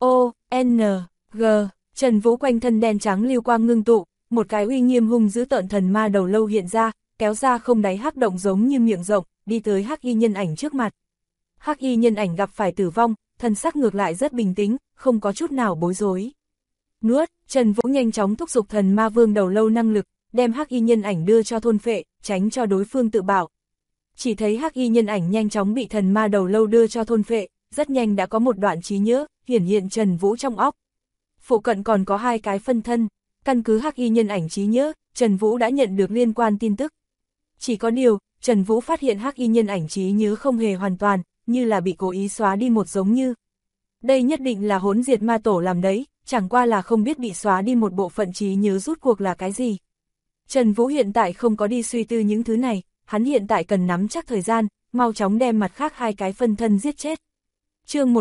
n, g, Trần Vũ quanh thân đen trắng lưu quang ngưng tụ, một cái uy nghiêm hung dữ tợn thần ma đầu lâu hiện ra, kéo ra không đáy hắc động giống như miệng rộng, đi tới hắc y nhân ảnh trước mặt. Hắc y nhân ảnh gặp phải tử vong, thần sắc ngược lại rất bình tĩnh, không có chút nào bối rối. Nuốt, Trần Vũ nhanh chóng thúc giục thần ma vương đầu lâu năng lực, đem hắc y nhân ảnh đưa cho thôn phệ, tránh cho đối phương tự bảo. Chỉ thấy hắc y nhân ảnh nhanh chóng bị thần ma đầu lâu đưa cho thôn phệ, rất nhanh đã có một đoạn trí nhớ hiển hiện Trần Vũ trong óc. Phụ cận còn có 2 cái phân thân, căn cứ hắc y nhân ảnh trí nhớ, Trần Vũ đã nhận được liên quan tin tức. Chỉ có điều, Trần Vũ phát hiện hắc y nhân ảnh trí nhớ không hề hoàn toàn, như là bị cố ý xóa đi một giống như. Đây nhất định là Hỗn Diệt Ma Tổ làm đấy, chẳng qua là không biết bị xóa đi một bộ phận trí nhớ rút cuộc là cái gì. Trần Vũ hiện tại không có đi suy tư những thứ này, hắn hiện tại cần nắm chắc thời gian, mau chóng đem mặt khác 2 cái phân thân giết chết. Chương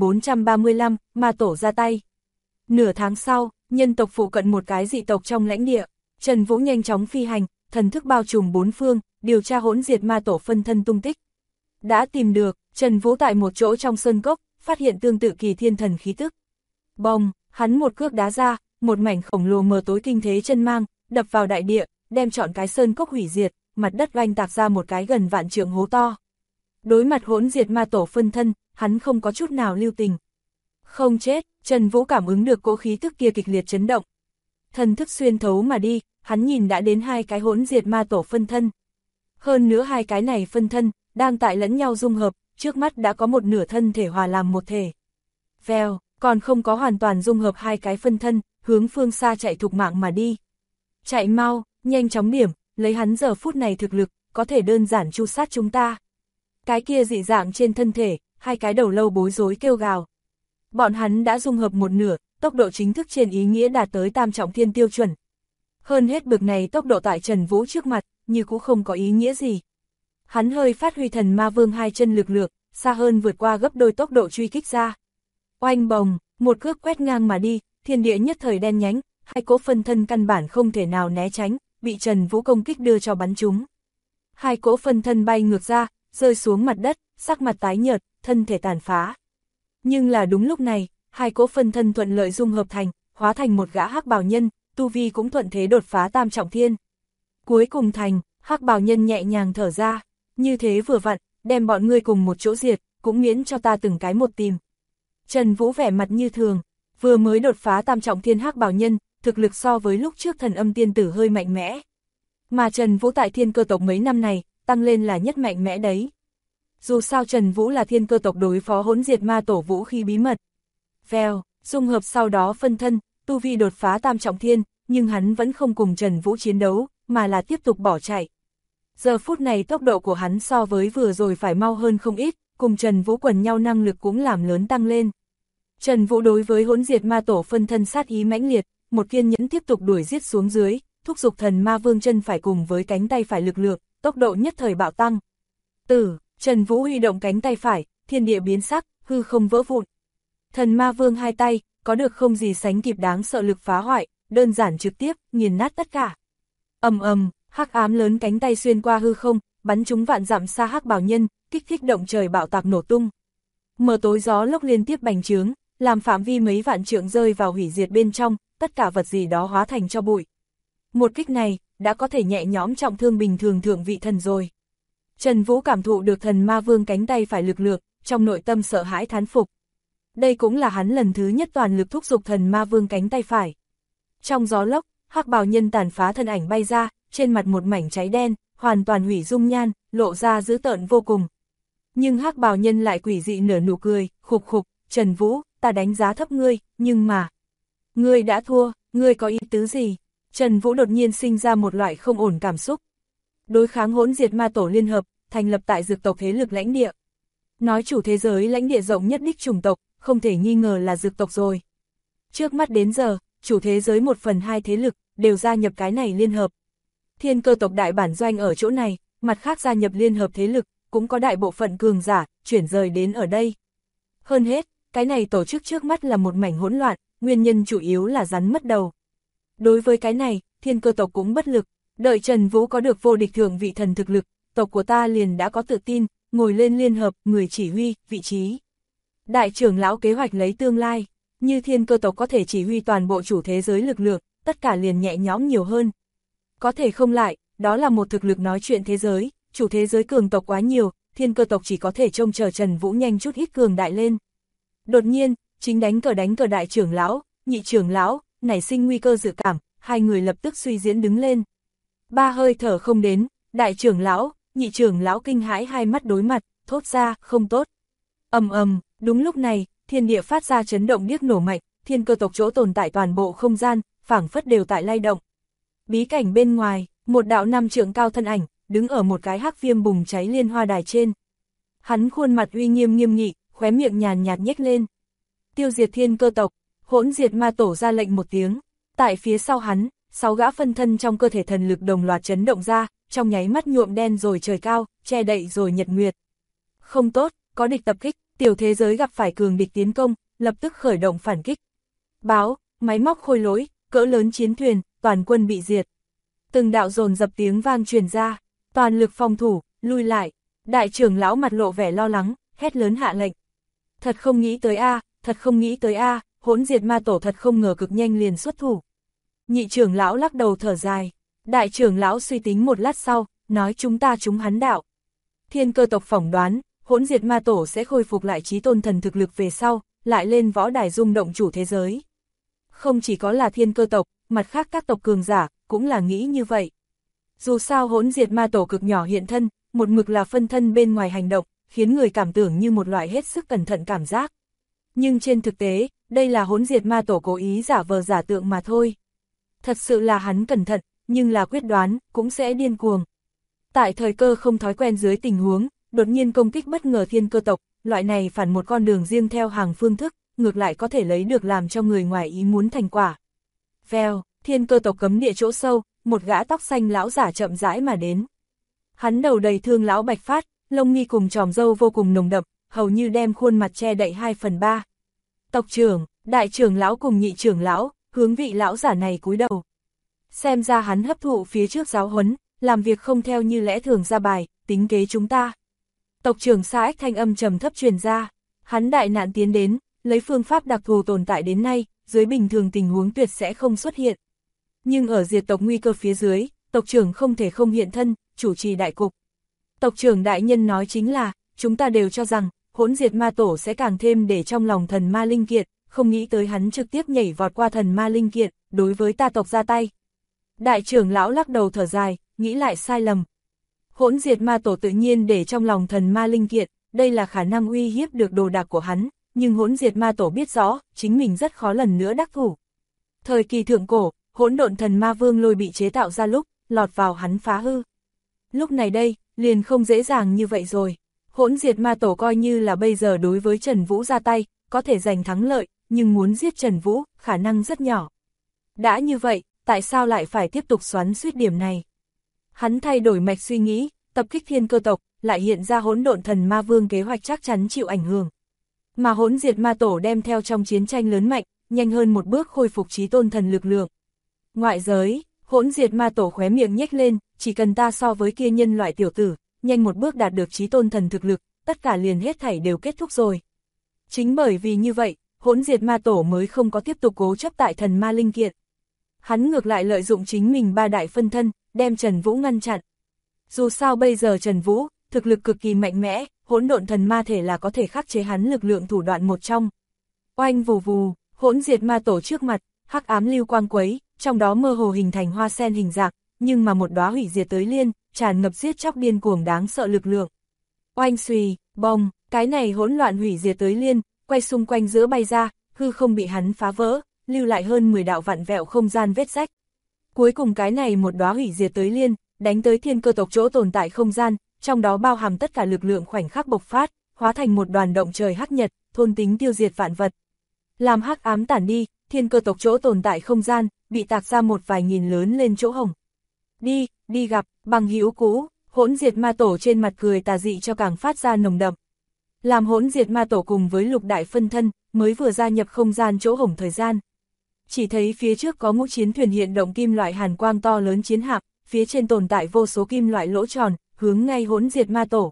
1435, Ma Tổ ra tay. Nửa tháng sau, nhân tộc phụ cận một cái dị tộc trong lãnh địa, Trần Vũ nhanh chóng phi hành, thần thức bao trùm 4 phương, điều tra Hỗn Diệt Ma Tổ phân thân tung tích. Đã tìm được, Trần Vũ tại một chỗ trong sơn cốc, phát hiện tương tự kỳ thiên thần khí tức. Bông, hắn một cước đá ra, một mảnh khổng lồ mờ tối kinh thế chân mang, đập vào đại địa, đem trọn cái sơn cốc hủy diệt, mặt đất oanh tạc ra một cái gần vạn trượng hố to. Đối mặt Hỗn Diệt Ma Tổ phân thân, hắn không có chút nào lưu tình. Không chết, Trần Vũ cảm ứng được cỗ khí tức kia kịch liệt chấn động. Thần thức xuyên thấu mà đi, hắn nhìn đã đến 2 cái Hỗn Diệt Ma Tổ phân thân. Hơn nữa 2 cái này phân thân, đang tại lẫn nhau dung hợp, trước mắt đã có một nửa thân thể hòa làm một thể. Vèo, còn không có hoàn toàn dung hợp 2 cái phân thân, hướng phương xa chạy thục mạng mà đi. Chạy mau, nhanh chóng điểm, lấy hắn giờ phút này thực lực, có thể đơn giản tru sát chúng ta. Cái kia dị dạng trên thân thể, 2 cái đầu lâu bối rối kêu gào. Bọn hắn đã dung hợp một nửa, tốc độ chính thức trên ý nghĩa đạt tới tam trọng thiên tiêu chuẩn. Hơn hết bực này tốc độ tại Trần Vũ trước mặt, như cũng không có ý nghĩa gì. Hắn hơi phát huy thần ma vương 2 chân lực lượng, xa hơn vượt qua gấp đôi tốc độ truy kích ra. Oanh bồng, một cước quét ngang mà đi, thiên địa nhất thời đen nhánh, 2 cỗ phân thân căn bản không thể nào né tránh, bị Trần Vũ công kích đưa cho bắn trúng. 2 cỗ phân thân bay ngược ra, rơi xuống mặt đất, sắc mặt tái nhợt, thân thể tàn phá. Nhưng là đúng lúc này, 2 cỗ phân thân thuận lợi dung hợp thành, hóa thành một gã hắc bào nhân, tu vi cũng thuận thế đột phá tam trọng thiên. Cuối cùng thành, hắc bào nhân nhẹ nhàng thở ra, như thế vừa vặn, đem bọn ngươi cùng một chỗ diệt, cũng miễn cho ta từng cái một tìm. Trần Vũ vẻ mặt như thường, vừa mới đột phá tam trọng thiên hắc bào nhân, thực lực so với lúc trước thần âm tiên tử hơi mạnh mẽ. Mà Trần Vũ tại thiên cơ tộc mấy năm này, tăng lên là nhất mạnh mẽ đấy. Dù sao Trần Vũ là thiên cơ tộc đối phó Hỗn Diệt Ma Tổ vũ khí bí mật. Vèo, dung hợp sau đó phân thân, tu vi đột phá tam trọng thiên, nhưng hắn vẫn không cùng Trần Vũ chiến đấu, mà là tiếp tục bỏ chạy. Giờ phút này tốc độ của hắn so với vừa rồi phải mau hơn không ít, cùng Trần Vũ quần nhau năng lực cũng làm lớn tăng lên. Trần Vũ đối với Hỗn Diệt Ma Tổ phân thân sát ý mãnh liệt, một kiên nhẫn tiếp tục đuổi giết xuống dưới, thúc giục thần ma vương chân phải cùng với cánh tay phải lực lượng, tốc độ nhất thời bạo tăng. Trần Vũ huy động cánh tay phải, thiên địa biến sắc, hư không vỡ vụn. Thần ma vương 2 tay, có được không gì sánh kịp đáng sợ lực phá hoại, đơn giản trực tiếp, nghiền nát tất cả. Ầm ầm, hắc ám lớn cánh tay xuyên qua hư không, bắn trúng vạn dặm xa hắc bào nhân, kích thích động trời bạo tạc nổ tung. Mờ tối gió lốc liên tiếp bành trướng, làm phạm vi mấy vạn trượng rơi vào hủy diệt bên trong, tất cả vật gì đó hóa thành cho bụi. Một kích này, đã có thể nhẹ nhõm trọng thương bình thường thượng vị thần rồi. Trần Vũ cảm thụ được thần ma vương cánh tay phải lực lượng, trong nội tâm sợ hãi thán phục. Đây cũng là hắn lần thứ nhất toàn lực thúc giục thần ma vương cánh tay phải. Trong gió lốc, hắc bào nhân tàn phá thân ảnh bay ra, trên mặt một mảnh cháy đen, hoàn toàn hủy dung nhan, lộ ra dữ tợn vô cùng. Nhưng hắc bào nhân lại quỷ dị nở nụ cười, khục khục, Trần Vũ, ta đánh giá thấp ngươi, nhưng mà... Ngươi đã thua, ngươi có ý tứ gì? Trần Vũ đột nhiên sinh ra một loại không ổn cảm xúc. Đối kháng Hỗn Diệt Ma Tổ liên hợp, thành lập tại dược tộc thế lực lãnh địa. Nói chủ thế giới lãnh địa rộng nhất đích chủng tộc, không thể nghi ngờ là dược tộc rồi. Trước mắt đến giờ, chủ thế giới 1/2 thế lực, đều gia nhập cái này liên hợp. Thiên cơ tộc đại bản doanh ở chỗ này, mặt khác gia nhập liên hợp thế lực, cũng có đại bộ phận cường giả, chuyển rời đến ở đây. Hơn hết, cái này tổ chức trước mắt là một mảnh hỗn loạn, nguyên nhân chủ yếu là rắn mất đầu. Đối với cái này, thiên cơ tộc cũng bất lực, đợi Trần Vũ có được vô địch thượng vị thần thực lực, tộc của ta liền đã có tự tin, ngồi lên liên hợp, người chỉ huy, vị trí. Đại trưởng lão kế hoạch lấy tương lai, như thiên cơ tộc có thể chỉ huy toàn bộ chủ thế giới lực lượng, tất cả liền nhẹ nhõm nhiều hơn. Có thể không lại, đó là một thực lực nói chuyện thế giới, chủ thế giới cường tộc quá nhiều, thiên cơ tộc chỉ có thể trông chờ Trần Vũ nhanh chút ít cường đại lên. Đột nhiên, chính đánh cờ đại trưởng lão, nhị trưởng lão, nảy sinh nguy cơ dự cảm, hai người lập tức suy diễn đứng lên. Ba hơi thở không đến, đại trưởng lão, nhị trưởng lão kinh hãi hai mắt đối mặt, thốt ra, không tốt. Ầm ầm, đúng lúc này, thiên địa phát ra chấn động điếc nổ mạnh, thiên cơ tộc chỗ tồn tại toàn bộ không gian, phảng phất đều tại lay động. Bí cảnh bên ngoài, một đạo 5 trượng cao thân ảnh, đứng ở một cái hắc viêm bùng cháy liên hoa đài trên. Hắn khuôn mặt uy nghiêm nghiêm nghị, khóe miệng nhàn nhạt nhếch lên. Tiêu diệt thiên cơ tộc, Hỗn Diệt Ma Tổ ra lệnh một tiếng. Tại phía sau hắn, 6 gã phân thân trong cơ thể thần lực đồng loạt chấn động ra, trong nháy mắt nhuộm đen rồi trời cao, che đậy rồi nhật nguyệt. Không tốt, có địch tập kích, tiểu thế giới gặp phải cường địch tiến công, lập tức khởi động phản kích. Báo, máy móc khôi lỗi, cỡ lớn chiến thuyền, toàn quân bị diệt. Từng đạo dồn dập tiếng vang truyền ra, toàn lực phòng thủ, lui lại. Đại trưởng lão mặt lộ vẻ lo lắng, hét lớn hạ lệnh. Thật không nghĩ tới a, thật không nghĩ tới a, Hỗn Diệt Ma Tổ thật không ngờ cực nhanh liền xuất thủ. Nhị trưởng lão lắc đầu thở dài, đại trưởng lão suy tính một lát sau, nói chúng ta trúng hắn đạo. Thiên cơ tộc phỏng đoán, Hỗn Diệt Ma Tổ sẽ khôi phục lại chí tôn thần thực lực về sau, lại lên võ đài rung động chủ thế giới. Không chỉ có là thiên cơ tộc, mặt khác các tộc cường giả, cũng là nghĩ như vậy. Dù sao Hỗn Diệt Ma Tổ cực nhỏ hiện thân, một mực là phân thân bên ngoài hành động, khiến người cảm tưởng như một loại hết sức cẩn thận cảm giác. Nhưng trên thực tế, đây là Hỗn Diệt Ma Tổ cố ý giả vờ giả tượng mà thôi. Thật sự là hắn cẩn thận, nhưng là quyết đoán, cũng sẽ điên cuồng. Tại thời cơ không thói quen dưới tình huống, đột nhiên công kích bất ngờ thiên cơ tộc, loại này phản một con đường riêng theo hàng phương thức, ngược lại có thể lấy được làm cho người ngoài ý muốn thành quả. Vèo, thiên cơ tộc cấm địa chỗ sâu, một gã tóc xanh lão giả chậm rãi mà đến. Hắn đầu đầy thương lão bạch phát, lông mi cùng tròm râu vô cùng nồng đậm, hầu như đem khuôn mặt che đậy 2/3. Tộc trưởng, đại trưởng lão cùng nhị trưởng lão, hướng vị lão giả này cúi đầu. Xem ra hắn hấp thụ phía trước giáo huấn, làm việc không theo như lẽ thường ra bài, tính kế chúng ta. Tộc trưởng Sa Ếch thanh âm trầm thấp truyền ra, hắn đại nạn tiến đến, lấy phương pháp đặc thù tồn tại đến nay, dưới bình thường tình huống tuyệt sẽ không xuất hiện. Nhưng ở diệt tộc nguy cơ phía dưới, tộc trưởng không thể không hiện thân, chủ trì đại cục. Tộc trưởng đại nhân nói chính là, chúng ta đều cho rằng, Hỗn Diệt Ma Tổ sẽ càng thêm để trong lòng thần ma linh kiện, không nghĩ tới hắn trực tiếp nhảy vọt qua thần ma linh kiện, đối với ta tộc ra tay. Đại trưởng lão lắc đầu thở dài, nghĩ lại sai lầm. Hỗn Diệt Ma Tổ tự nhiên để trong lòng thần ma linh kiện, đây là khả năng uy hiếp được đồ đạc của hắn, nhưng Hỗn Diệt Ma Tổ biết rõ, chính mình rất khó lần nữa đắc thủ. Thời kỳ thượng cổ, Hỗn Độn Thần Ma Vương Lôi bị chế tạo ra lúc, lọt vào hắn phá hư. Lúc này đây, liền không dễ dàng như vậy rồi. Hỗn Diệt Ma Tổ coi như là bây giờ đối với Trần Vũ ra tay, có thể giành thắng lợi, nhưng muốn giết Trần Vũ, khả năng rất nhỏ. Đã như vậy, tại sao lại phải tiếp tục xoắn xuýt điểm này? Hắn thay đổi mạch suy nghĩ, tập kích thiên cơ tộc, lại hiện ra Hỗn Độn Thần Ma Vương kế hoạch chắc chắn chịu ảnh hưởng. Mà Hỗn Diệt Ma Tổ đem theo trong chiến tranh lớn mạnh, nhanh hơn một bước khôi phục chí tôn thần lực lượng. Ngoại giới, Hỗn Diệt Ma Tổ khóe miệng nhếch lên, chỉ cần ta so với kia nhân loại tiểu tử, nhanh một bước đạt được chí tôn thần thực lực, tất cả liền hết thảy đều kết thúc rồi. Chính bởi vì như vậy, Hỗn Diệt Ma Tổ mới không có tiếp tục cố chấp tại thần ma linh kiện. Hắn ngược lại lợi dụng chính mình 3 đại phân thân, đem Trần Vũ ngăn chặn. Dù sao bây giờ Trần Vũ, thực lực cực kỳ mạnh mẽ, Hỗn Độn Thần Ma thể là có thể khắc chế hắn lực lượng thủ đoạn một trong. Oanh vù vù, Hỗn Diệt Ma Tổ trước mặt, hắc ám lưu quang quấy, trong đó mơ hồ hình thành hoa sen hình dạng, nhưng mà một đóa hủy diệt tới liên, tràn ngập giết chóc điên cuồng đáng sợ lực lượng. Oanh xùy, bong, cái này hỗn loạn hủy diệt tới liên, quay xung quanh giữa bay ra, hư không bị hắn phá vỡ, lưu lại hơn 10 đạo vặn vẹo không gian vết rách. Cuối cùng cái này một đóa hủy diệt tới liên, đánh tới thiên cơ tộc chỗ tồn tại không gian, trong đó bao hàm tất cả lực lượng khoảnh khắc bộc phát, hóa thành một đoàn động trời hắc nhật, thôn tính tiêu diệt vạn vật. Làm hắc ám tản đi, thiên cơ tộc chỗ tồn tại không gian, bị tạc ra một vài nghìn lớn lên chỗ hổng. Đi gặp, bằng hữu cũ, Hỗn Diệt Ma Tổ trên mặt cười tà dị cho càng phát ra nồng đậm. Làm Hỗn Diệt Ma Tổ cùng với lục đại phân thân, mới vừa gia nhập không gian chỗ hổng thời gian, Chỉ thấy phía trước có ngũ chiến thuyền hiện động kim loại hàn quang to lớn chiến hạm, phía trên tồn tại vô số kim loại lỗ tròn, hướng ngay Hỗn Diệt Ma Tổ.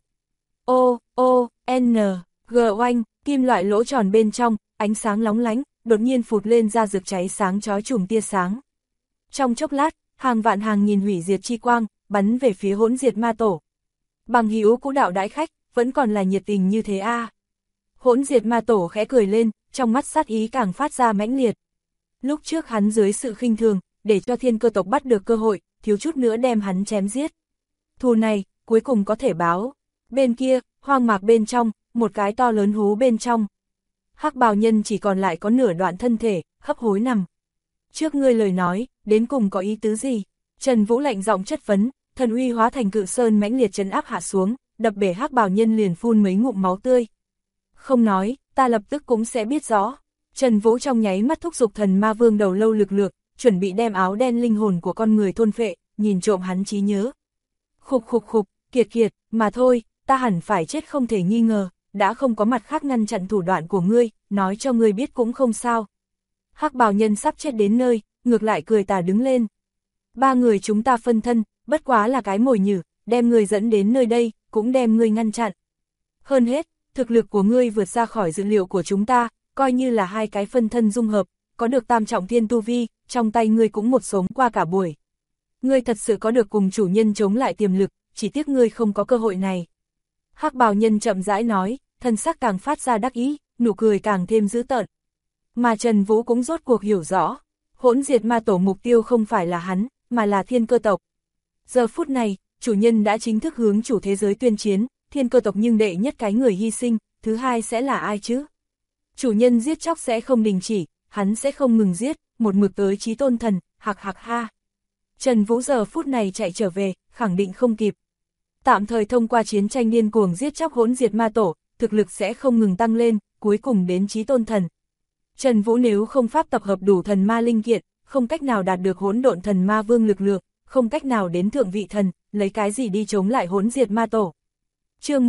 G oanh, kim loại lỗ tròn bên trong, ánh sáng lóng lánh, đột nhiên phụt lên ra rực cháy sáng chói chùm tia sáng. Trong chốc lát, hàng vạn hàng nghìn hủy diệt chi quang, bắn về phía Hỗn Diệt Ma Tổ. Bằng hữu cũ đạo đãi khách, vẫn còn là nhiệt tình như thế a. Hỗn Diệt Ma Tổ khẽ cười lên, trong mắt sát ý càng phát ra mãnh liệt. Lúc trước hắn dưới sự khinh thường, để cho Thiên Cơ tộc bắt được cơ hội, thiếu chút nữa đem hắn chém giết. Thù này, cuối cùng có thể báo. Bên kia, hoang mạc bên trong, một cái to lớn hố bên trong. Hắc bào nhân chỉ còn lại có nửa đoạn thân thể, hấp hối nằm. Trước ngươi lời nói, đến cùng có ý tứ gì? Trần Vũ lạnh giọng chất vấn, thần uy hóa thành cự sơn mãnh liệt trấn áp hạ xuống, đập bể hắc bào nhân liền phun mấy ngụm máu tươi. Không nói, ta lập tức cũng sẽ biết rõ. Trần Vũ trong nháy mắt thúc giục thần ma vương đầu lâu lực lượng, chuẩn bị đem áo đen linh hồn của con người thôn phệ, nhìn trộm hắn trí nhớ. Khục, kiệt, mà thôi, ta hẳn phải chết không thể nghi ngờ, đã không có mặt khác ngăn chặn thủ đoạn của ngươi, nói cho ngươi biết cũng không sao. Hắc bào nhân sắp chết đến nơi, ngược lại cười tà đứng lên. Ba người chúng ta phân thân, bất quá là cái mồi nhử, đem ngươi dẫn đến nơi đây, cũng đem ngươi ngăn chặn. Hơn hết, thực lực của ngươi vượt ra khỏi dữ liệu của chúng ta, coi như là hai cái phân thân dung hợp, có được tam trọng thiên tu vi, trong tay ngươi cũng một sống qua cả buổi. Ngươi thật sự có được cùng chủ nhân chống lại tiềm lực, chỉ tiếc ngươi không có cơ hội này. Hắc bào nhân chậm rãi nói, thân sắc càng phát ra đắc ý, nụ cười càng thêm dữ tợn. Mà Trần Vũ cũng rốt cuộc hiểu rõ, Hỗn Diệt Ma Tổ mục tiêu không phải là hắn, mà là Thiên Cơ tộc. Giờ phút này, chủ nhân đã chính thức hướng chủ thế giới tuyên chiến, Thiên Cơ tộc nhưng đệ nhất cái người hy sinh, thứ hai sẽ là ai chứ? Chủ nhân giết chóc sẽ không đình chỉ, hắn sẽ không ngừng giết, một mực tới chí tôn thần, hạc ha. Trần Vũ giờ phút này chạy trở về, khẳng định không kịp. Tạm thời thông qua chiến tranh điên cuồng giết chóc Hỗn Diệt Ma Tổ, thực lực sẽ không ngừng tăng lên, cuối cùng đến chí tôn thần. Trần Vũ nếu không pháp tập hợp đủ thần ma linh kiện, không cách nào đạt được hỗn độn thần ma vương lực lượng, không cách nào đến thượng vị thần, lấy cái gì đi chống lại Hỗn Diệt Ma Tổ. Chương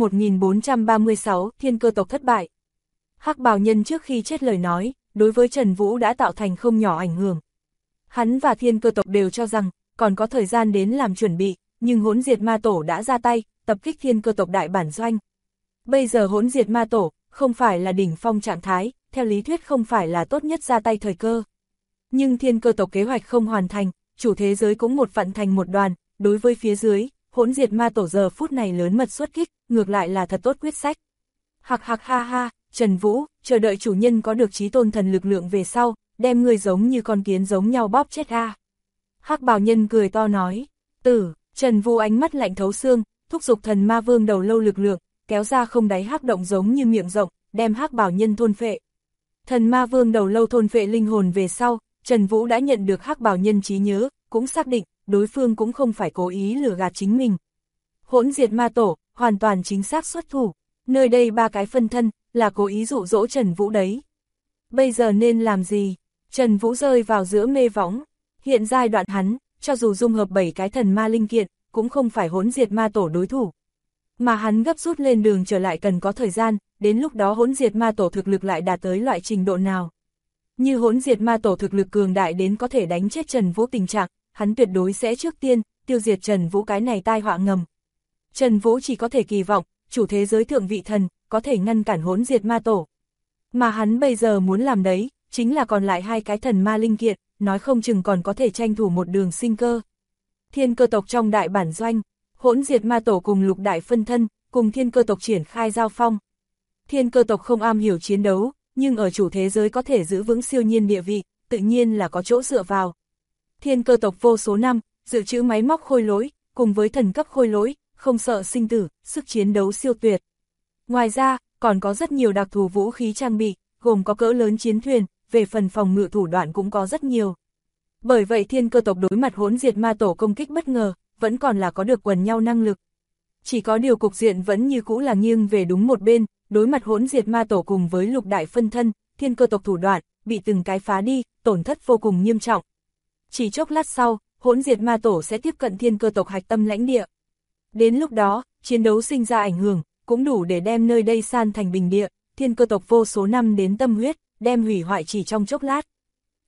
1436, Thiên Cơ tộc thất bại. Hắc bào nhân trước khi chết lời nói, đối với Trần Vũ đã tạo thành không nhỏ ảnh hưởng. Hắn và Thiên Cơ tộc đều cho rằng, còn có thời gian đến làm chuẩn bị, nhưng Hỗn Diệt Ma Tổ đã ra tay, tập kích Thiên Cơ tộc đại bản doanh. Bây giờ Hỗn Diệt Ma Tổ, không phải là đỉnh phong trạng thái, theo lý thuyết không phải là tốt nhất ra tay thời cơ. Nhưng Thiên Cơ tộc kế hoạch không hoàn thành, chủ thế giới cũng một vặn thành một đoàn, đối với phía dưới, Hỗn Diệt Ma Tổ giờ phút này lớn mật xuất kích, ngược lại là thật tốt quyết sách. Hạc ha, Trần Vũ, chờ đợi chủ nhân có được chí tôn thần lực lượng về sau, đem người giống như con kiến giống nhau bóp chết a. Hắc bào nhân cười to nói, Trần Vũ ánh mắt lạnh thấu xương, thúc giục thần ma vương đầu lâu lực lượng, kéo ra không đáy hắc động giống như miệng rộng, đem hắc bào nhân thôn phệ. Thần ma vương đầu lâu thôn phệ linh hồn về sau, Trần Vũ đã nhận được hắc bào nhân trí nhớ, cũng xác định, đối phương cũng không phải cố ý lừa gạt chính mình. Hỗn Diệt Ma Tổ, hoàn toàn chính xác xuất thủ, nơi đây ba cái phân thân, là cố ý dụ dỗ Trần Vũ đấy. Bây giờ nên làm gì? Trần Vũ rơi vào giữa mê võng, hiện giai đoạn hắn, cho dù dung hợp 7 cái thần ma linh kiện, cũng không phải Hỗn Diệt Ma Tổ đối thủ. Mà hắn gấp rút lên đường trở lại cần có thời gian, đến lúc đó Hỗn Diệt Ma Tổ thực lực lại đạt tới loại trình độ nào. Như Hỗn Diệt Ma Tổ thực lực cường đại đến có thể đánh chết Trần Vũ tình trạng, hắn tuyệt đối sẽ trước tiên, tiêu diệt Trần Vũ cái này tai họa ngầm. Trần Vũ chỉ có thể kỳ vọng, chủ thế giới thượng vị thần, có thể ngăn cản Hỗn Diệt Ma Tổ. Mà hắn bây giờ muốn làm đấy, chính là còn lại hai cái thần ma linh kiện, nói không chừng còn có thể tranh thủ một đường sinh cơ. Thiên Cơ tộc trong đại bản doanh, Hỗn Diệt Ma Tổ cùng lục đại phân thân, cùng Thiên Cơ tộc triển khai giao phong. Thiên Cơ tộc không am hiểu chiến đấu, nhưng ở chủ thế giới có thể giữ vững siêu nhiên địa vị, tự nhiên là có chỗ dựa vào. Thiên Cơ tộc vô số năm, dự trữ máy móc khôi lỗi, cùng với thần cấp khôi lỗi, không sợ sinh tử, sức chiến đấu siêu tuyệt. Ngoài ra, còn có rất nhiều đặc thù vũ khí trang bị, gồm có cỡ lớn chiến thuyền, về phần phòng ngự thủ đoạn cũng có rất nhiều. Bởi vậy Thiên Cơ tộc đối mặt Hỗn Diệt Ma Tổ công kích bất ngờ, vẫn còn là có được quần nhau năng lực. Chỉ có điều cục diện vẫn như cũ là nghiêng về đúng một bên, đối mặt Hỗn Diệt Ma Tổ cùng với lục đại phân thân, Thiên Cơ tộc thủ đoạn, bị từng cái phá đi, tổn thất vô cùng nghiêm trọng. Chỉ chốc lát sau, Hỗn Diệt Ma Tổ sẽ tiếp cận Thiên Cơ tộc hạch tâm lãnh địa. Đến lúc đó, chiến đấu sinh ra ảnh hưởng, cũng đủ để đem nơi đây san thành bình địa, Thiên Cơ tộc vô số năm đến tâm huyết, đem hủy hoại chỉ trong chốc lát.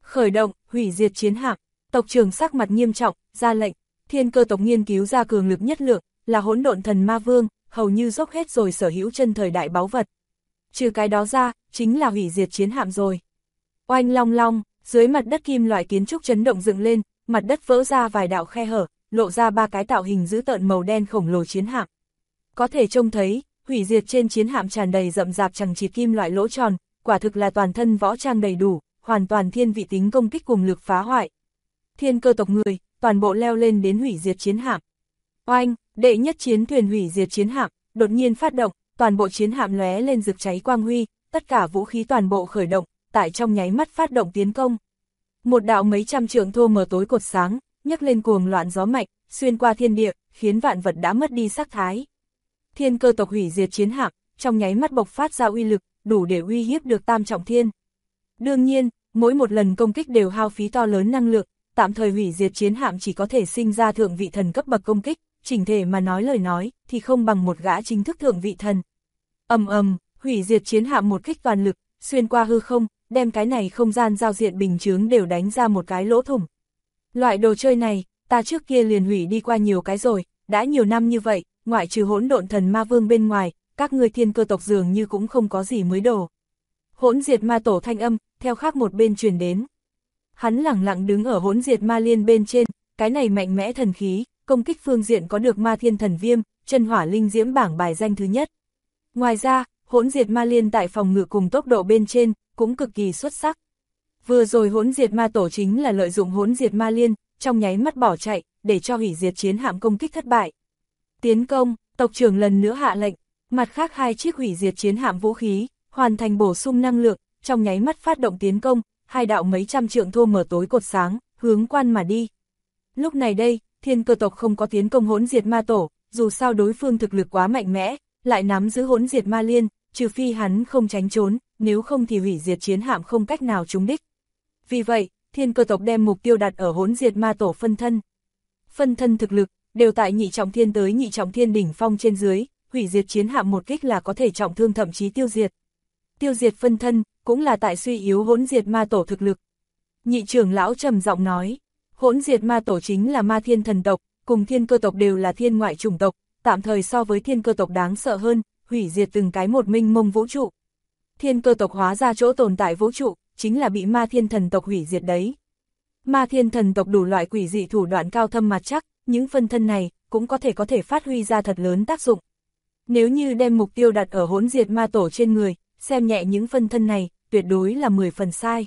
Khởi động, hủy diệt chiến hạm. Tộc trưởng sắc mặt nghiêm trọng, ra lệnh. Thiên Cơ tộc nghiên cứu ra cường lực nhất lượng, là hỗn độn thần ma vương, hầu như dốc hết rồi sở hữu chân thời đại báu vật. Trừ cái đó ra, chính là hủy diệt chiến hạm rồi. Oanh long long, dưới mặt đất kim loại kiến trúc chấn động dựng lên, mặt đất vỡ ra vài đạo khe hở, lộ ra 3 cái tạo hình dữ tợn màu đen khổng lồ chiến hạm. Có thể trông thấy, hủy diệt trên chiến hạm tràn đầy rậm rạp chằng chịt kim loại lỗ tròn, quả thực là toàn thân võ trang đầy đủ, hoàn toàn thiên vị tính công kích cùng lực phá hoại. Thiên Cơ tộc người, toàn bộ leo lên đến hủy diệt chiến hạm. Oanh, đệ nhất chiến thuyền hủy diệt chiến hạm, đột nhiên phát động, toàn bộ chiến hạm lóe lên rực cháy quang huy, tất cả vũ khí toàn bộ khởi động, tại trong nháy mắt phát động tiến công. Một đạo mấy trăm trượng thô mờ tối cột sáng, nhấc lên cuồng loạn gió mạnh, xuyên qua thiên địa, khiến vạn vật đã mất đi sắc thái. Thiên Cơ tộc hủy diệt chiến hạm, trong nháy mắt bộc phát ra uy lực, đủ để uy hiếp được Tam Trọng Thiên. Đương nhiên, mỗi một lần công kích đều hao phí to lớn năng lượng, tạm thời hủy diệt chiến hạm chỉ có thể sinh ra thượng vị thần cấp bậc công kích, chỉnh thể mà nói lời nói, thì không bằng một gã chính thức thượng vị thần. Hủy diệt chiến hạm một kích toàn lực, xuyên qua hư không, đem cái này không gian giao diện bình chướng đều đánh ra một cái lỗ thủng. Loại đồ chơi này, ta trước kia liền hủy đi qua nhiều cái rồi, đã nhiều năm như vậy, ngoại trừ hỗn độn thần ma vương bên ngoài, các ngươi Thiên Cơ tộc dường như cũng không có gì mới đồ. Hỗn diệt ma tổ thanh âm, theo khác một bên truyền đến. Hắn lẳng lặng đứng ở hỗn diệt ma liên bên trên, cái này mạnh mẽ thần khí, công kích phương diện có được ma thiên thần viêm, chân hỏa linh diễm bảng bài danh thứ nhất. Ngoài ra, hỗn diệt ma liên tại phòng ngự cùng tốc độ bên trên, cũng cực kỳ xuất sắc. Vừa rồi hỗn diệt ma tổ chính là lợi dụng hỗn diệt ma liên, trong nháy mắt bỏ chạy, để cho hủy diệt chiến hạm công kích thất bại. Tiến công, tộc trưởng lần nữa hạ lệnh, mặt khác 2 chiếc hủy diệt chiến hạm vũ khí, hoàn thành bổ sung năng lượng, trong nháy mắt phát động tiến công, 2 đạo mấy trăm trượng thô mở tối cột sáng, hướng quan mà đi. Lúc này đây, Thiên Cơ tộc không có tiến công hỗn diệt ma tổ, dù sao đối phương thực lực quá mạnh mẽ, lại nắm giữ hỗn diệt ma liên, trừ phi hắn không tránh trốn, nếu không thì hủy diệt chiến hạm không cách nào trúng đích. Vì vậy, Thiên Cơ tộc đem mục tiêu đặt ở hỗn diệt ma tổ phân thân. Phân thân thực lực, đều tại nhị trọng thiên tới nhị trọng thiên đỉnh phong trên dưới, hủy diệt chiến hạm một kích là có thể trọng thương thậm chí tiêu diệt. Tiêu diệt phân thân, cũng là tại suy yếu hỗn diệt ma tổ thực lực. Nhị trưởng lão trầm giọng nói, hỗn diệt ma tổ chính là ma thiên thần tộc, cùng Thiên Cơ tộc đều là thiên ngoại chủng tộc, tạm thời so với Thiên Cơ tộc đáng sợ hơn, hủy diệt từng cái một mênh mông vũ trụ. Thiên Cơ tộc hóa ra chỗ tồn tại vũ trụ, chính là bị ma thiên thần tộc hủy diệt đấy. Ma thiên thần tộc đủ loại quỷ dị thủ đoạn cao thâm mặt chắc, những phân thân này cũng có thể phát huy ra thật lớn tác dụng. Nếu như đem mục tiêu đặt ở hỗn diệt ma tổ trên người, xem nhẹ những phân thân này, tuyệt đối là 10 phần sai.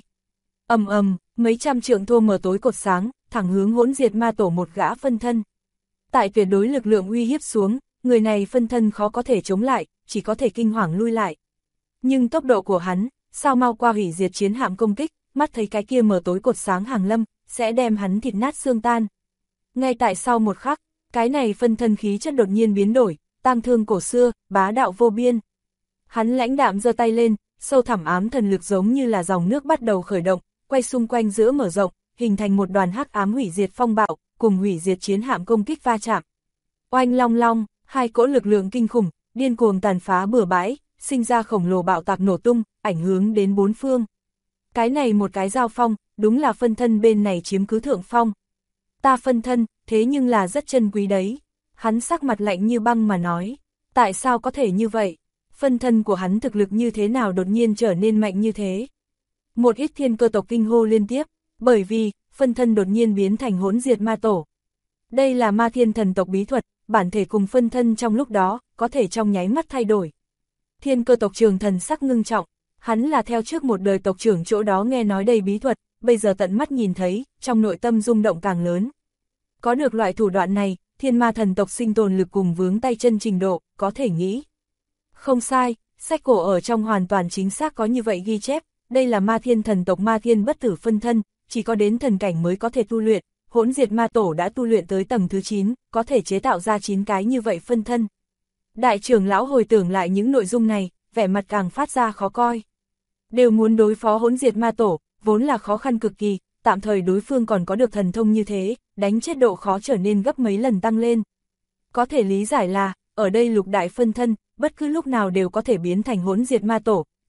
Mấy trăm trượng thô mờ tối cột sáng, thẳng hướng hỗn diệt ma tổ một gã phân thân. Tại tuyệt đối lực lượng uy hiếp xuống, người này phân thân khó có thể chống lại, chỉ có thể kinh hoàng lui lại. Nhưng tốc độ của hắn, sao mau qua hủy diệt chiến hạm công kích, mắt thấy cái kia mờ tối cột sáng hàng lâm, sẽ đem hắn thịt nát xương tan. Ngay tại sau một khắc, cái này phân thân khí chất đột nhiên biến đổi, tang thương cổ xưa, bá đạo vô biên. Hắn lãnh đạm giơ tay lên, sâu thẳm ám thần lực giống như là dòng nước bắt đầu khởi động, quay xung quanh giữa mở rộng, hình thành một đoàn hắc ám hủy diệt phong bạo, cùng hủy diệt chiến hạm công kích va chạm. Oanh long long, 2 cỗ lực lượng kinh khủng, điên cuồng tàn phá bừa bãi, sinh ra khổng lồ bạo tạc nổ tung, ảnh hưởng đến 4 phương. Cái này một cái giao phong, đúng là phân thân bên này chiếm cứ thượng phong. Ta phân thân, thế nhưng là rất chân quý đấy. Hắn sắc mặt lạnh như băng mà nói, tại sao có thể như vậy? Phân thân của hắn thực lực như thế nào đột nhiên trở nên mạnh như thế? Một ít Thiên Cơ tộc kinh hô liên tiếp, bởi vì, phân thân đột nhiên biến thành hỗn diệt ma tổ. Đây là ma thiên thần tộc bí thuật, bản thể cùng phân thân trong lúc đó, có thể trong nháy mắt thay đổi. Thiên Cơ tộc trưởng thần sắc ngưng trọng, hắn là theo trước một đời tộc trưởng chỗ đó nghe nói đầy bí thuật, bây giờ tận mắt nhìn thấy, trong nội tâm rung động càng lớn. Có được loại thủ đoạn này, thiên ma thần tộc sinh tồn lực cùng vướng tay chân trình độ, có thể nghĩ. Không sai, sách cổ ở trong hoàn toàn chính xác có như vậy ghi chép, đây là ma thiên thần tộc ma thiên bất tử phân thân, chỉ có đến thần cảnh mới có thể tu luyện, hỗn diệt ma tổ đã tu luyện tới tầng thứ 9, có thể chế tạo ra 9 cái như vậy phân thân. Đại trưởng lão hồi tưởng lại những nội dung này, vẻ mặt càng phát ra khó coi. Đều muốn đối phó hỗn diệt ma tổ, vốn là khó khăn cực kỳ, tạm thời đối phương còn có được thần thông như thế, đánh chết độ khó trở nên gấp mấy lần tăng lên. Có thể lý giải là, ở đây lục đại phân thân, bất cứ lúc nào đều có thể biến thành hỗn diệt ma tổ,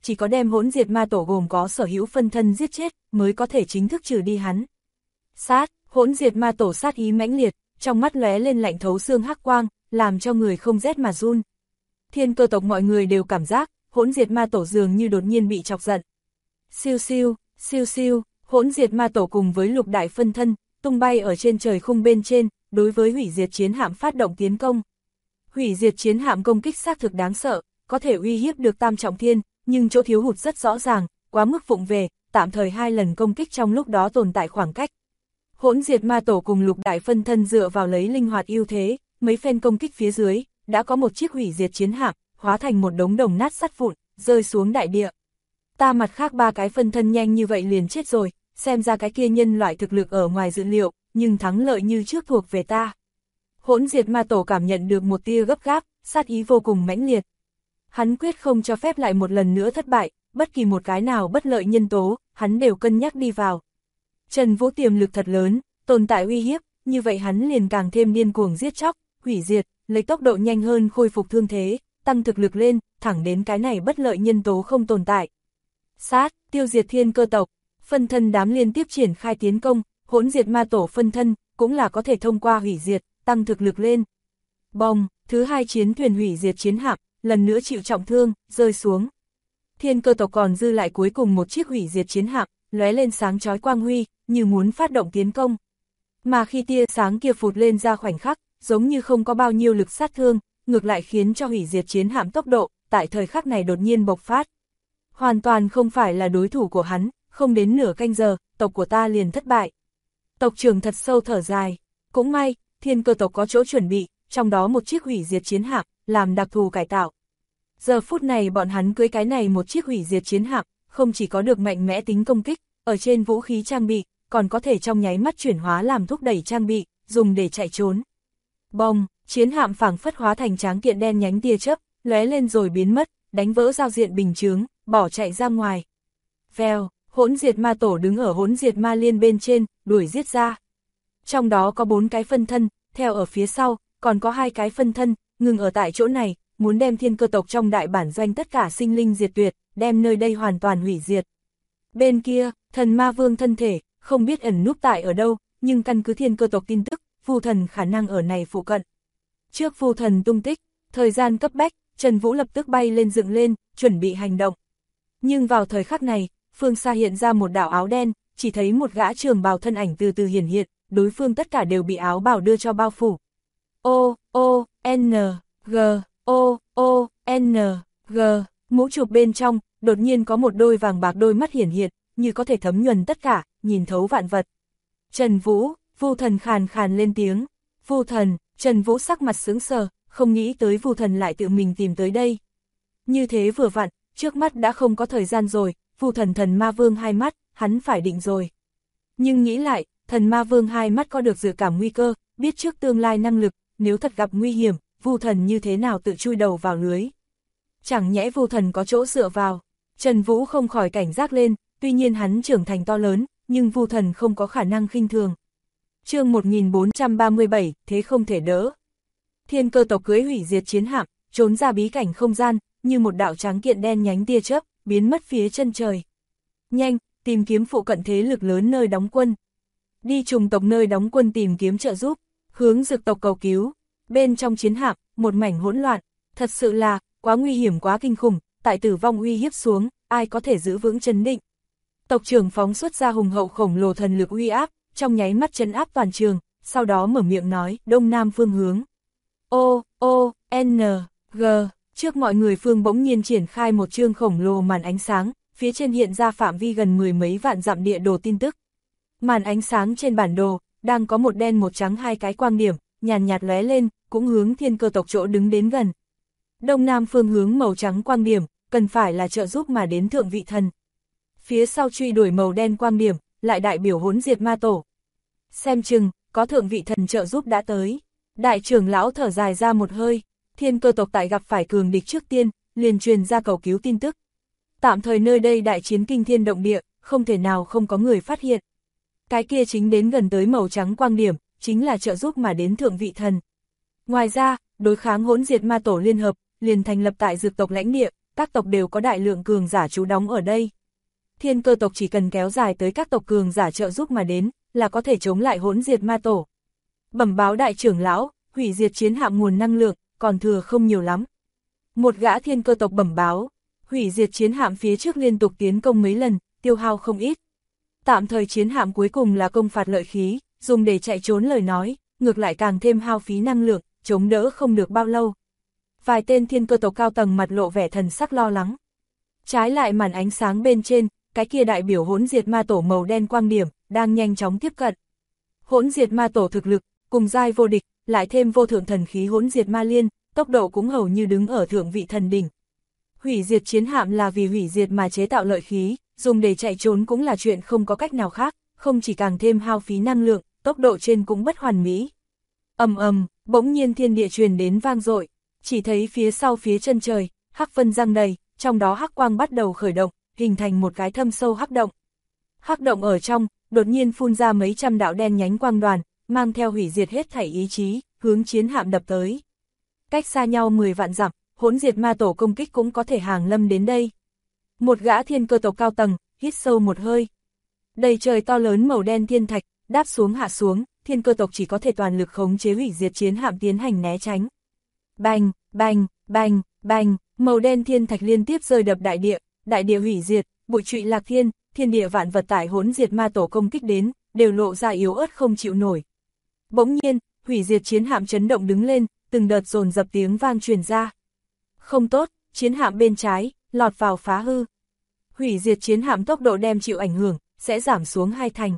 chỉ có đem hỗn diệt ma tổ gồm có sở hữu phân thân giết chết, mới có thể chính thức trừ đi hắn. Sát, hỗn diệt ma tổ sát ý mãnh liệt, trong mắt lóe lên lạnh thấu xương hắc quang, làm cho người không rét mà run. Thiên Cơ tộc mọi người đều cảm giác, hỗn diệt ma tổ dường như đột nhiên bị chọc giận. Siêu siêu, siêu siêu, hỗn diệt ma tổ cùng với lục đại phân thân, tung bay ở trên trời khung bên trên, đối với hủy diệt chiến hạm phát động tiến công. Hủy diệt chiến hạm công kích xác thực đáng sợ, có thể uy hiếp được tam trọng thiên, nhưng chỗ thiếu hụt rất rõ ràng, quá mức vụng về, tạm thời 2 lần công kích trong lúc đó tồn tại khoảng cách. Hỗn diệt ma tổ cùng lục đại phân thân dựa vào lấy linh hoạt ưu thế, mấy phen công kích phía dưới, đã có một chiếc hủy diệt chiến hạm, hóa thành một đống đồng nát sắt vụn, rơi xuống đại địa. Ta mặt khác 3 cái phân thân nhanh như vậy liền chết rồi, xem ra cái kia nhân loại thực lực ở ngoài dự liệu, nhưng thắng lợi như trước thuộc về ta. Hỗn diệt ma tổ cảm nhận được một tia gấp gáp, sát ý vô cùng mãnh liệt. Hắn quyết không cho phép lại một lần nữa thất bại, bất kỳ một cái nào bất lợi nhân tố, hắn đều cân nhắc đi vào. Trần Vũ tiềm lực thật lớn, tồn tại uy hiếp, như vậy hắn liền càng thêm điên cuồng giết chóc, hủy diệt, lấy tốc độ nhanh hơn khôi phục thương thế, tăng thực lực lên, thẳng đến cái này bất lợi nhân tố không tồn tại. Sát, tiêu diệt Thiên Cơ tộc, phân thân đám liên tiếp triển khai tiến công, hỗn diệt ma tổ phân thân, cũng là có thể thông qua hủy diệt, tăng thực lực lên. Bom, thứ 2 chiến thuyền hủy diệt chiến hạm, lần nữa chịu trọng thương, rơi xuống. Thiên Cơ tộc còn dư lại cuối cùng một chiếc hủy diệt chiến hạm, lóe lên sáng chói quang huy, như muốn phát động tiến công. Mà khi tia sáng kia phụt lên ra khoảnh khắc, giống như không có bao nhiêu lực sát thương, ngược lại khiến cho hủy diệt chiến hạm tốc độ, tại thời khắc này đột nhiên bộc phát. Hoàn toàn không phải là đối thủ của hắn, không đến nửa canh giờ, tộc của ta liền thất bại. Tộc trưởng thật sâu thở dài, cũng may, Thiên Cơ tộc có chỗ chuẩn bị, trong đó một chiếc hủy diệt chiến hạm, làm đặc thù cải tạo. Giờ phút này bọn hắn cưới cái này một chiếc hủy diệt chiến hạm, không chỉ có được mạnh mẽ tính công kích, ở trên vũ khí trang bị, còn có thể trong nháy mắt chuyển hóa làm thúc đẩy trang bị, dùng để chạy trốn. Bom, chiến hạm phảng phất hóa thành tráng kiện đen nhánh tia chớp, lóe lên rồi biến mất, đánh vỡ giao diện bình chướng, bỏ chạy ra ngoài. Vèo, hỗn diệt ma tổ đứng ở hỗn diệt ma liên bên trên, đuổi giết ra. Trong đó có 4 cái phân thân, theo ở phía sau, còn có 2 cái phân thân, ngừng ở tại chỗ này, muốn đem Thiên Cơ tộc trong đại bản doanh tất cả sinh linh diệt tuyệt, đem nơi đây hoàn toàn hủy diệt. Bên kia, thần ma vương thân thể, không biết ẩn núp tại ở đâu, nhưng căn cứ Thiên Cơ tộc tin tức, Vu Thần khả năng ở này phụ cận. Trước Vu Thần tung tích, thời gian cấp bách, Trần Vũ lập tức bay lên dựng lên, chuẩn bị hành động. Nhưng vào thời khắc này, phương xa hiện ra một đạo áo đen, chỉ thấy một gã trường bào thân ảnh từ từ hiển hiện, đối phương tất cả đều bị áo bào đưa cho bao phủ. O, O, N, G, O, O, N, G, mũ chụp bên trong, đột nhiên có một đôi vàng bạc đôi mắt hiển hiện, như có thể thấm nhuần tất cả, nhìn thấu vạn vật. Trần Vũ, Vu Thần khàn khàn lên tiếng. Vu Thần, Trần Vũ sắc mặt sững sờ, không nghĩ tới Vu Thần lại tự mình tìm tới đây. Như thế vừa vặn, trước mắt đã không có thời gian rồi, Vu Thần thần ma vương hai mắt, hắn phải định rồi. Nhưng nghĩ lại, thần ma vương hai mắt có được dự cảm nguy cơ, biết trước tương lai năng lực, nếu thật gặp nguy hiểm, Vu Thần như thế nào tự chui đầu vào lưới. Chẳng nhẽ Vu Thần có chỗ dựa vào. Trần Vũ không khỏi cảnh giác lên, tuy nhiên hắn trưởng thành to lớn, nhưng Vu Thần không có khả năng khinh thường. Chương 1437, thế không thể đỡ. Thiên Cơ tộc cưới hủy diệt chiến hạm, trốn ra bí cảnh không gian, như một đạo tráng kiện đen nhánh tia chớp, biến mất phía chân trời. Nhanh, tìm kiếm phụ cận thế lực lớn nơi đóng quân. Đi trùng tộc nơi đóng quân tìm kiếm trợ giúp, hướng Dực tộc cầu cứu. Bên trong chiến hạm, một mảnh hỗn loạn, thật sự là quá nguy hiểm quá kinh khủng, tại tử vong uy hiếp xuống, ai có thể giữ vững trấn định. Tộc trưởng phóng xuất ra hùng hậu khổng lồ thần lực uy áp, trong nháy mắt trấn áp toàn trường, sau đó mở miệng nói, đông nam phương hướng. O, O, N, G, trước mọi người phương bỗng nhiên triển khai một chương khổng lồ màn ánh sáng, phía trên hiện ra phạm vi gần 10 mấy vạn dặm địa đồ tin tức. Màn ánh sáng trên bản đồ, đang có một đen một trắng hai cái quang điểm, nhàn nhạt lóe lên, cũng hướng Thiên Cơ tộc chỗ đứng đến gần. Đông nam phương hướng màu trắng quang điểm, cần phải là trợ giúp mà đến thượng vị thần. Phía sau truy đuổi màu đen quang điểm, lại đại biểu hỗn diệt ma tổ. Xem chừng, có thượng vị thần trợ giúp đã tới. Đại trưởng lão thở dài ra một hơi, Thiên Cơ tộc tại gặp phải cường địch trước tiên, liền truyền ra cầu cứu tin tức. Tạm thời nơi đây đại chiến kinh thiên động địa, không thể nào không có người phát hiện. Cái kia chính đến gần tới màu trắng quang điểm, chính là trợ giúp mà đến thượng vị thần. Ngoài ra, đối kháng hỗn diệt ma tổ liên hợp, liền thành lập tại Dực tộc lãnh địa, các tộc đều có đại lượng cường giả trú đóng ở đây. Thiên cơ tộc chỉ cần kéo dài tới các tộc cường giả trợ giúp mà đến, là có thể chống lại hỗn diệt ma tổ. Bẩm báo đại trưởng lão, hủy diệt chiến hạm nguồn năng lượng, còn thừa không nhiều lắm. Một gã thiên cơ tộc bẩm báo, hủy diệt chiến hạm phía trước liên tục tiến công mấy lần, tiêu hao không ít. Tạm thời chiến hạm cuối cùng là công phạt lợi khí, dùng để chạy trốn lời nói, ngược lại càng thêm hao phí năng lượng, chống đỡ không được bao lâu. Vài tên thiên cơ tộc cao tầng mặt lộ vẻ thần sắc lo lắng. Trái lại màn ánh sáng bên trên, cái kia đại biểu hỗn diệt ma tổ màu đen quang điểm, đang nhanh chóng tiếp cận. Hỗn diệt ma tổ thực lực, cùng giai vô địch, lại thêm vô thượng thần khí hỗn diệt ma liên, tốc độ cũng hầu như đứng ở thượng vị thần đỉnh. Hủy diệt chiến hạm là vì hủy diệt mà chế tạo lợi khí, dùng để chạy trốn cũng là chuyện không có cách nào khác, không chỉ càng thêm hao phí năng lượng, tốc độ trên cũng bất hoàn mỹ. Ầm ầm, bỗng nhiên thiên địa truyền đến vang dội, chỉ thấy phía sau phía chân trời, hắc vân giăng đầy, trong đó hắc quang bắt đầu khởi động, hình thành một cái thâm sâu hắc động. Hắc động ở trong, đột nhiên phun ra mấy trăm đạo đen nhánh quang đoàn, mang theo hủy diệt hết thảy ý chí, hướng chiến hạm đập tới. Cách xa nhau 10 vạn dặm, hỗn diệt ma tổ công kích cũng có thể hàng lâm đến đây. Một gã thiên cơ tộc cao tầng, hít sâu một hơi. Đầy trời to lớn màu đen thiên thạch, đáp xuống hạ xuống, thiên cơ tộc chỉ có thể toàn lực khống chế hủy diệt chiến hạm tiến hành né tránh. Bành, bành, bành, bành, màu đen thiên thạch liên tiếp rơi đập đại địa hủy diệt, bụi trụy lạc thiên, thiên địa vạn vật tại hỗn diệt ma tổ công kích đến, đều lộ ra yếu ớt không chịu nổi. Bỗng nhiên, hủy diệt chiến hạm chấn động đứng lên, từng đợt dồn dập tiếng vang truyền ra. Không tốt, chiến hạm bên trái, lọt vào phá hư. Hủy diệt chiến hạm tốc độ đem chịu ảnh hưởng, sẽ giảm xuống 2 thành.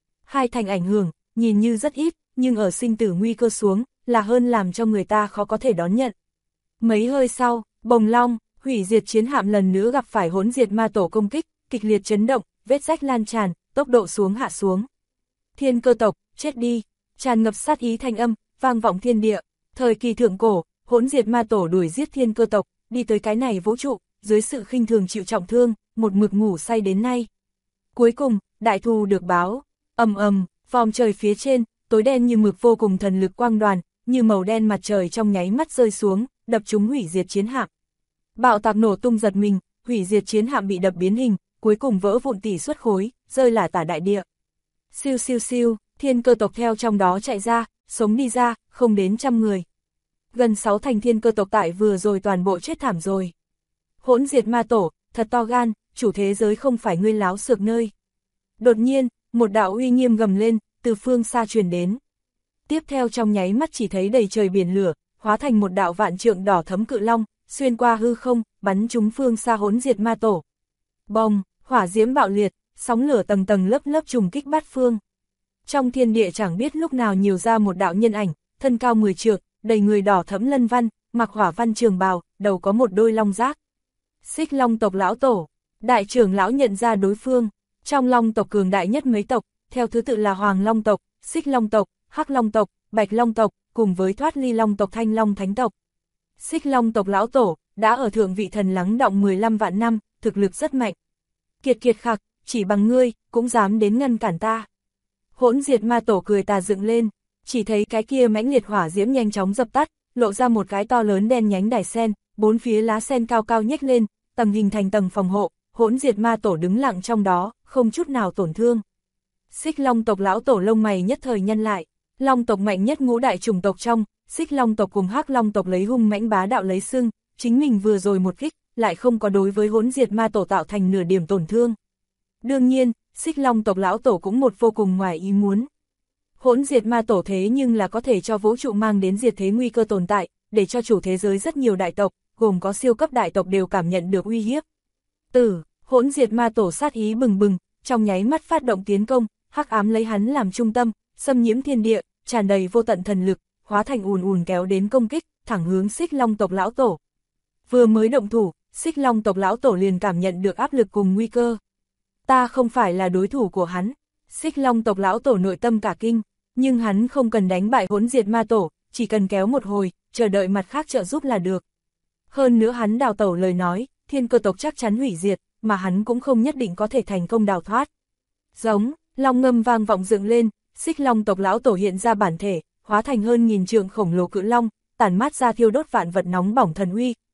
2 thành ảnh hưởng, nhìn như rất ít, nhưng ở sinh tử nguy cơ xuống, là hơn làm cho người ta khó có thể đón nhận. Mấy hơi sau, bồng long, hủy diệt chiến hạm lần nữa gặp phải hỗn diệt ma tổ công kích, kịch liệt chấn động, vết rách lan tràn, tốc độ hạ xuống. Thiên cơ tộc, chết đi, tràn ngập sát ý thanh âm, vang vọng thiên địa. Thời kỳ thượng cổ, hỗn diệt ma tổ đuổi giết thiên cơ tộc, đi tới cái này vũ trụ, dưới sự khinh thường chịu trọng thương, một mực ngủ say đến nay. Cuối cùng, đại thù được báo, ầm ầm, vòm trời phía trên, tối đen như mực vô cùng thần lực quang đoàn, như màu đen mặt trời trong nháy mắt rơi xuống, đập trúng hủy diệt chiến hạm. Bạo tạc nổ tung giật mình, hủy diệt chiến hạm bị đập biến hình, cuối cùng vỡ vụn tỷ suất khối, rơi lả tả đại địa. Siêu siêu siêu, thiên cơ tộc theo trong đó chạy ra, sống đi ra, không đến 100 người. Gần 6 thành thiên cơ tộc tại vừa rồi toàn bộ chết thảm rồi. Hỗn diệt ma tổ, thật to gan, chủ thế giới không phải ngươi láo xược nơi. Đột nhiên, một đạo uy nghiêm gầm lên, từ phương xa truyền đến. Tiếp theo trong nháy mắt chỉ thấy đầy trời biển lửa, hóa thành một đạo vạn trượng đỏ thấm cự long, xuyên qua hư không, bắn trúng phương xa hỗn diệt ma tổ. Bồng, hỏa diễm bạo liệt, sóng lửa tầng tầng lớp lớp trùng kích bát phương. Trong thiên địa chẳng biết lúc nào nhiều ra một đạo nhân ảnh, thân cao 10 trượng, đầy người đỏ thẫm lân văn, mặc hỏa văn trường bào, đầu có một đôi long giác. Xích Long tộc lão tổ, đại trưởng lão nhận ra đối phương, trong Long tộc cường đại nhất mấy tộc, theo thứ tự là Hoàng Long tộc, Xích Long tộc, Hắc Long tộc, Bạch Long tộc, cùng với thoát ly Long tộc Thanh Long Thánh tộc. Xích Long tộc lão tổ, đã ở thượng vị thần lắng đọng 15 vạn năm, thực lực rất mạnh. Kiệt kiệt khặc, chỉ bằng ngươi, cũng dám đến ngăn cản ta. Hỗn diệt ma tổ cười tà dựng lên, chỉ thấy cái kia mãnh liệt hỏa diễm nhanh chóng dập tắt, lộ ra một cái to lớn đen nhánh đài sen, 4 phía lá sen cao cao nhếch lên, tầng hình thành tầng phòng hộ, hỗn diệt ma tổ đứng lặng trong đó, không chút nào tổn thương. Xích Long tộc lão tổ lông mày nhất thời nhăn lại, Long tộc mạnh nhất ngũ đại chủng tộc trong, Xích Long tộc cùng Hắc Long tộc lấy hung mãnh bá đạo lấy xưng, chính mình vừa rồi một kích, lại không có đối với hỗn diệt ma tổ tạo thành nửa điểm tổn thương. Đương nhiên, Xích Long tộc lão tổ cũng một vô cùng ngoài ý muốn. Hỗn diệt ma tổ thế nhưng là có thể cho vũ trụ mang đến diệt thế nguy cơ tồn tại, để cho chủ thế giới rất nhiều đại tộc, gồm có siêu cấp đại tộc đều cảm nhận được uy hiếp. Hỗn diệt ma tổ sát ý bừng bừng, trong nháy mắt phát động tiến công, hắc ám lấy hắn làm trung tâm, xâm nhiễm thiên địa, tràn đầy vô tận thần lực, hóa thành ùn ùn kéo đến công kích, thẳng hướng Xích Long tộc lão tổ. Vừa mới động thủ, Xích Long tộc lão tổ liền cảm nhận được áp lực cùng nguy cơ. Ta không phải là đối thủ của hắn. Xích Long tộc lão tổ nội tâm cả kinh, nhưng hắn không cần đánh bại hỗn diệt ma tổ, chỉ cần kéo một hồi, chờ đợi mặt khác trợ giúp là được. Hơn nữa hắn đào tẩu lời nói, thiên cơ tộc chắc chắn hủy diệt, mà hắn cũng không nhất định có thể thành công đào thoát. Giống, long ngâm vang vọng dựng lên, Xích Long tộc lão tổ hiện ra bản thể, hóa thành hơn 1000 trượng khổng lồ cự long, tản mát ra thiêu đốt vạn vật nóng bỏng thần uy,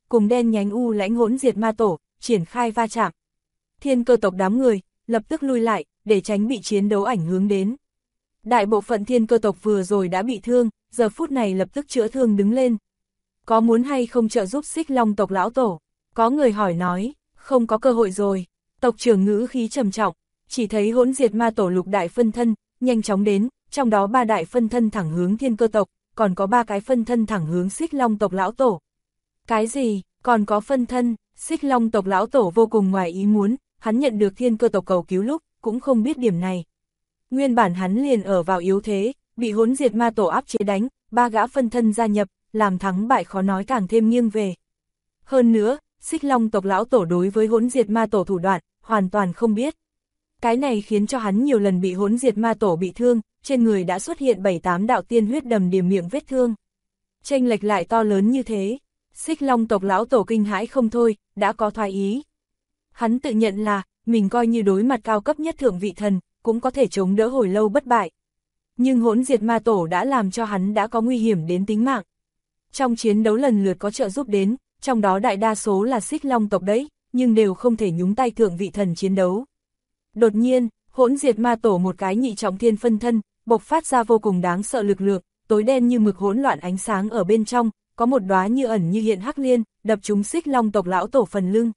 cùng đen nhánh u lãnh hỗn diệt ma tổ, triển khai va chạm. Thiên cơ tộc đám người, lập tức lui lại, để tránh bị chiến đấu ảnh hưởng đến. Đại bộ phận thiên cơ tộc vừa rồi đã bị thương, giờ phút này lập tức chữa thương đứng lên. Có muốn hay không trợ giúp Xích Long tộc lão tổ? Có người hỏi nói, không có cơ hội rồi. Tộc trưởng ngữ khí trầm trọng, chỉ thấy hỗn diệt ma tổ lục đại phân thân, nhanh chóng đến, trong đó 3 đại phân thân thẳng hướng thiên cơ tộc, còn có 3 cái phân thân thẳng hướng Xích Long tộc lão tổ. Cái gì, còn có phân thân? Xích Long tộc lão tổ vô cùng ngoài ý muốn, hắn nhận được thiên cơ tộc cầu cứu lúc, cũng không biết điểm này. Nguyên bản hắn liền ở vào yếu thế, bị hỗn diệt ma tổ áp chế đánh, 3 gã phân thân gia nhập, làm thắng bại khó nói càng thêm nghiêng về. Hơn nữa, Xích Long tộc lão tổ đối với hỗn diệt ma tổ thủ đoạn, hoàn toàn không biết. Cái này khiến cho hắn nhiều lần bị hỗn diệt ma tổ bị thương, trên người đã xuất hiện 7-8 đạo tiên huyết đầm đìa miệng vết thương. Chênh lệch lại to lớn như thế, Xích Long tộc lão tổ kinh hãi không thôi, đã có thoái ý. Hắn tự nhận là, mình coi như đối mặt cao cấp nhất thượng vị thần, cũng có thể chống đỡ hồi lâu bất bại. Nhưng hỗn diệt ma tổ đã làm cho hắn đã có nguy hiểm đến tính mạng. Trong chiến đấu lần lượt có trợ giúp đến, trong đó đại đa số là Xích Long tộc đấy, nhưng đều không thể nhúng tay thượng vị thần chiến đấu. Đột nhiên, hỗn diệt ma tổ một cái nhị trọng thiên phân thân, bộc phát ra vô cùng đáng sợ lực lượng, tối đen như mực hỗn loạn ánh sáng ở bên trong, có một đóa như ẩn như hiện hắc liên, đập trúng Xích Long tộc lão tổ phần lưng.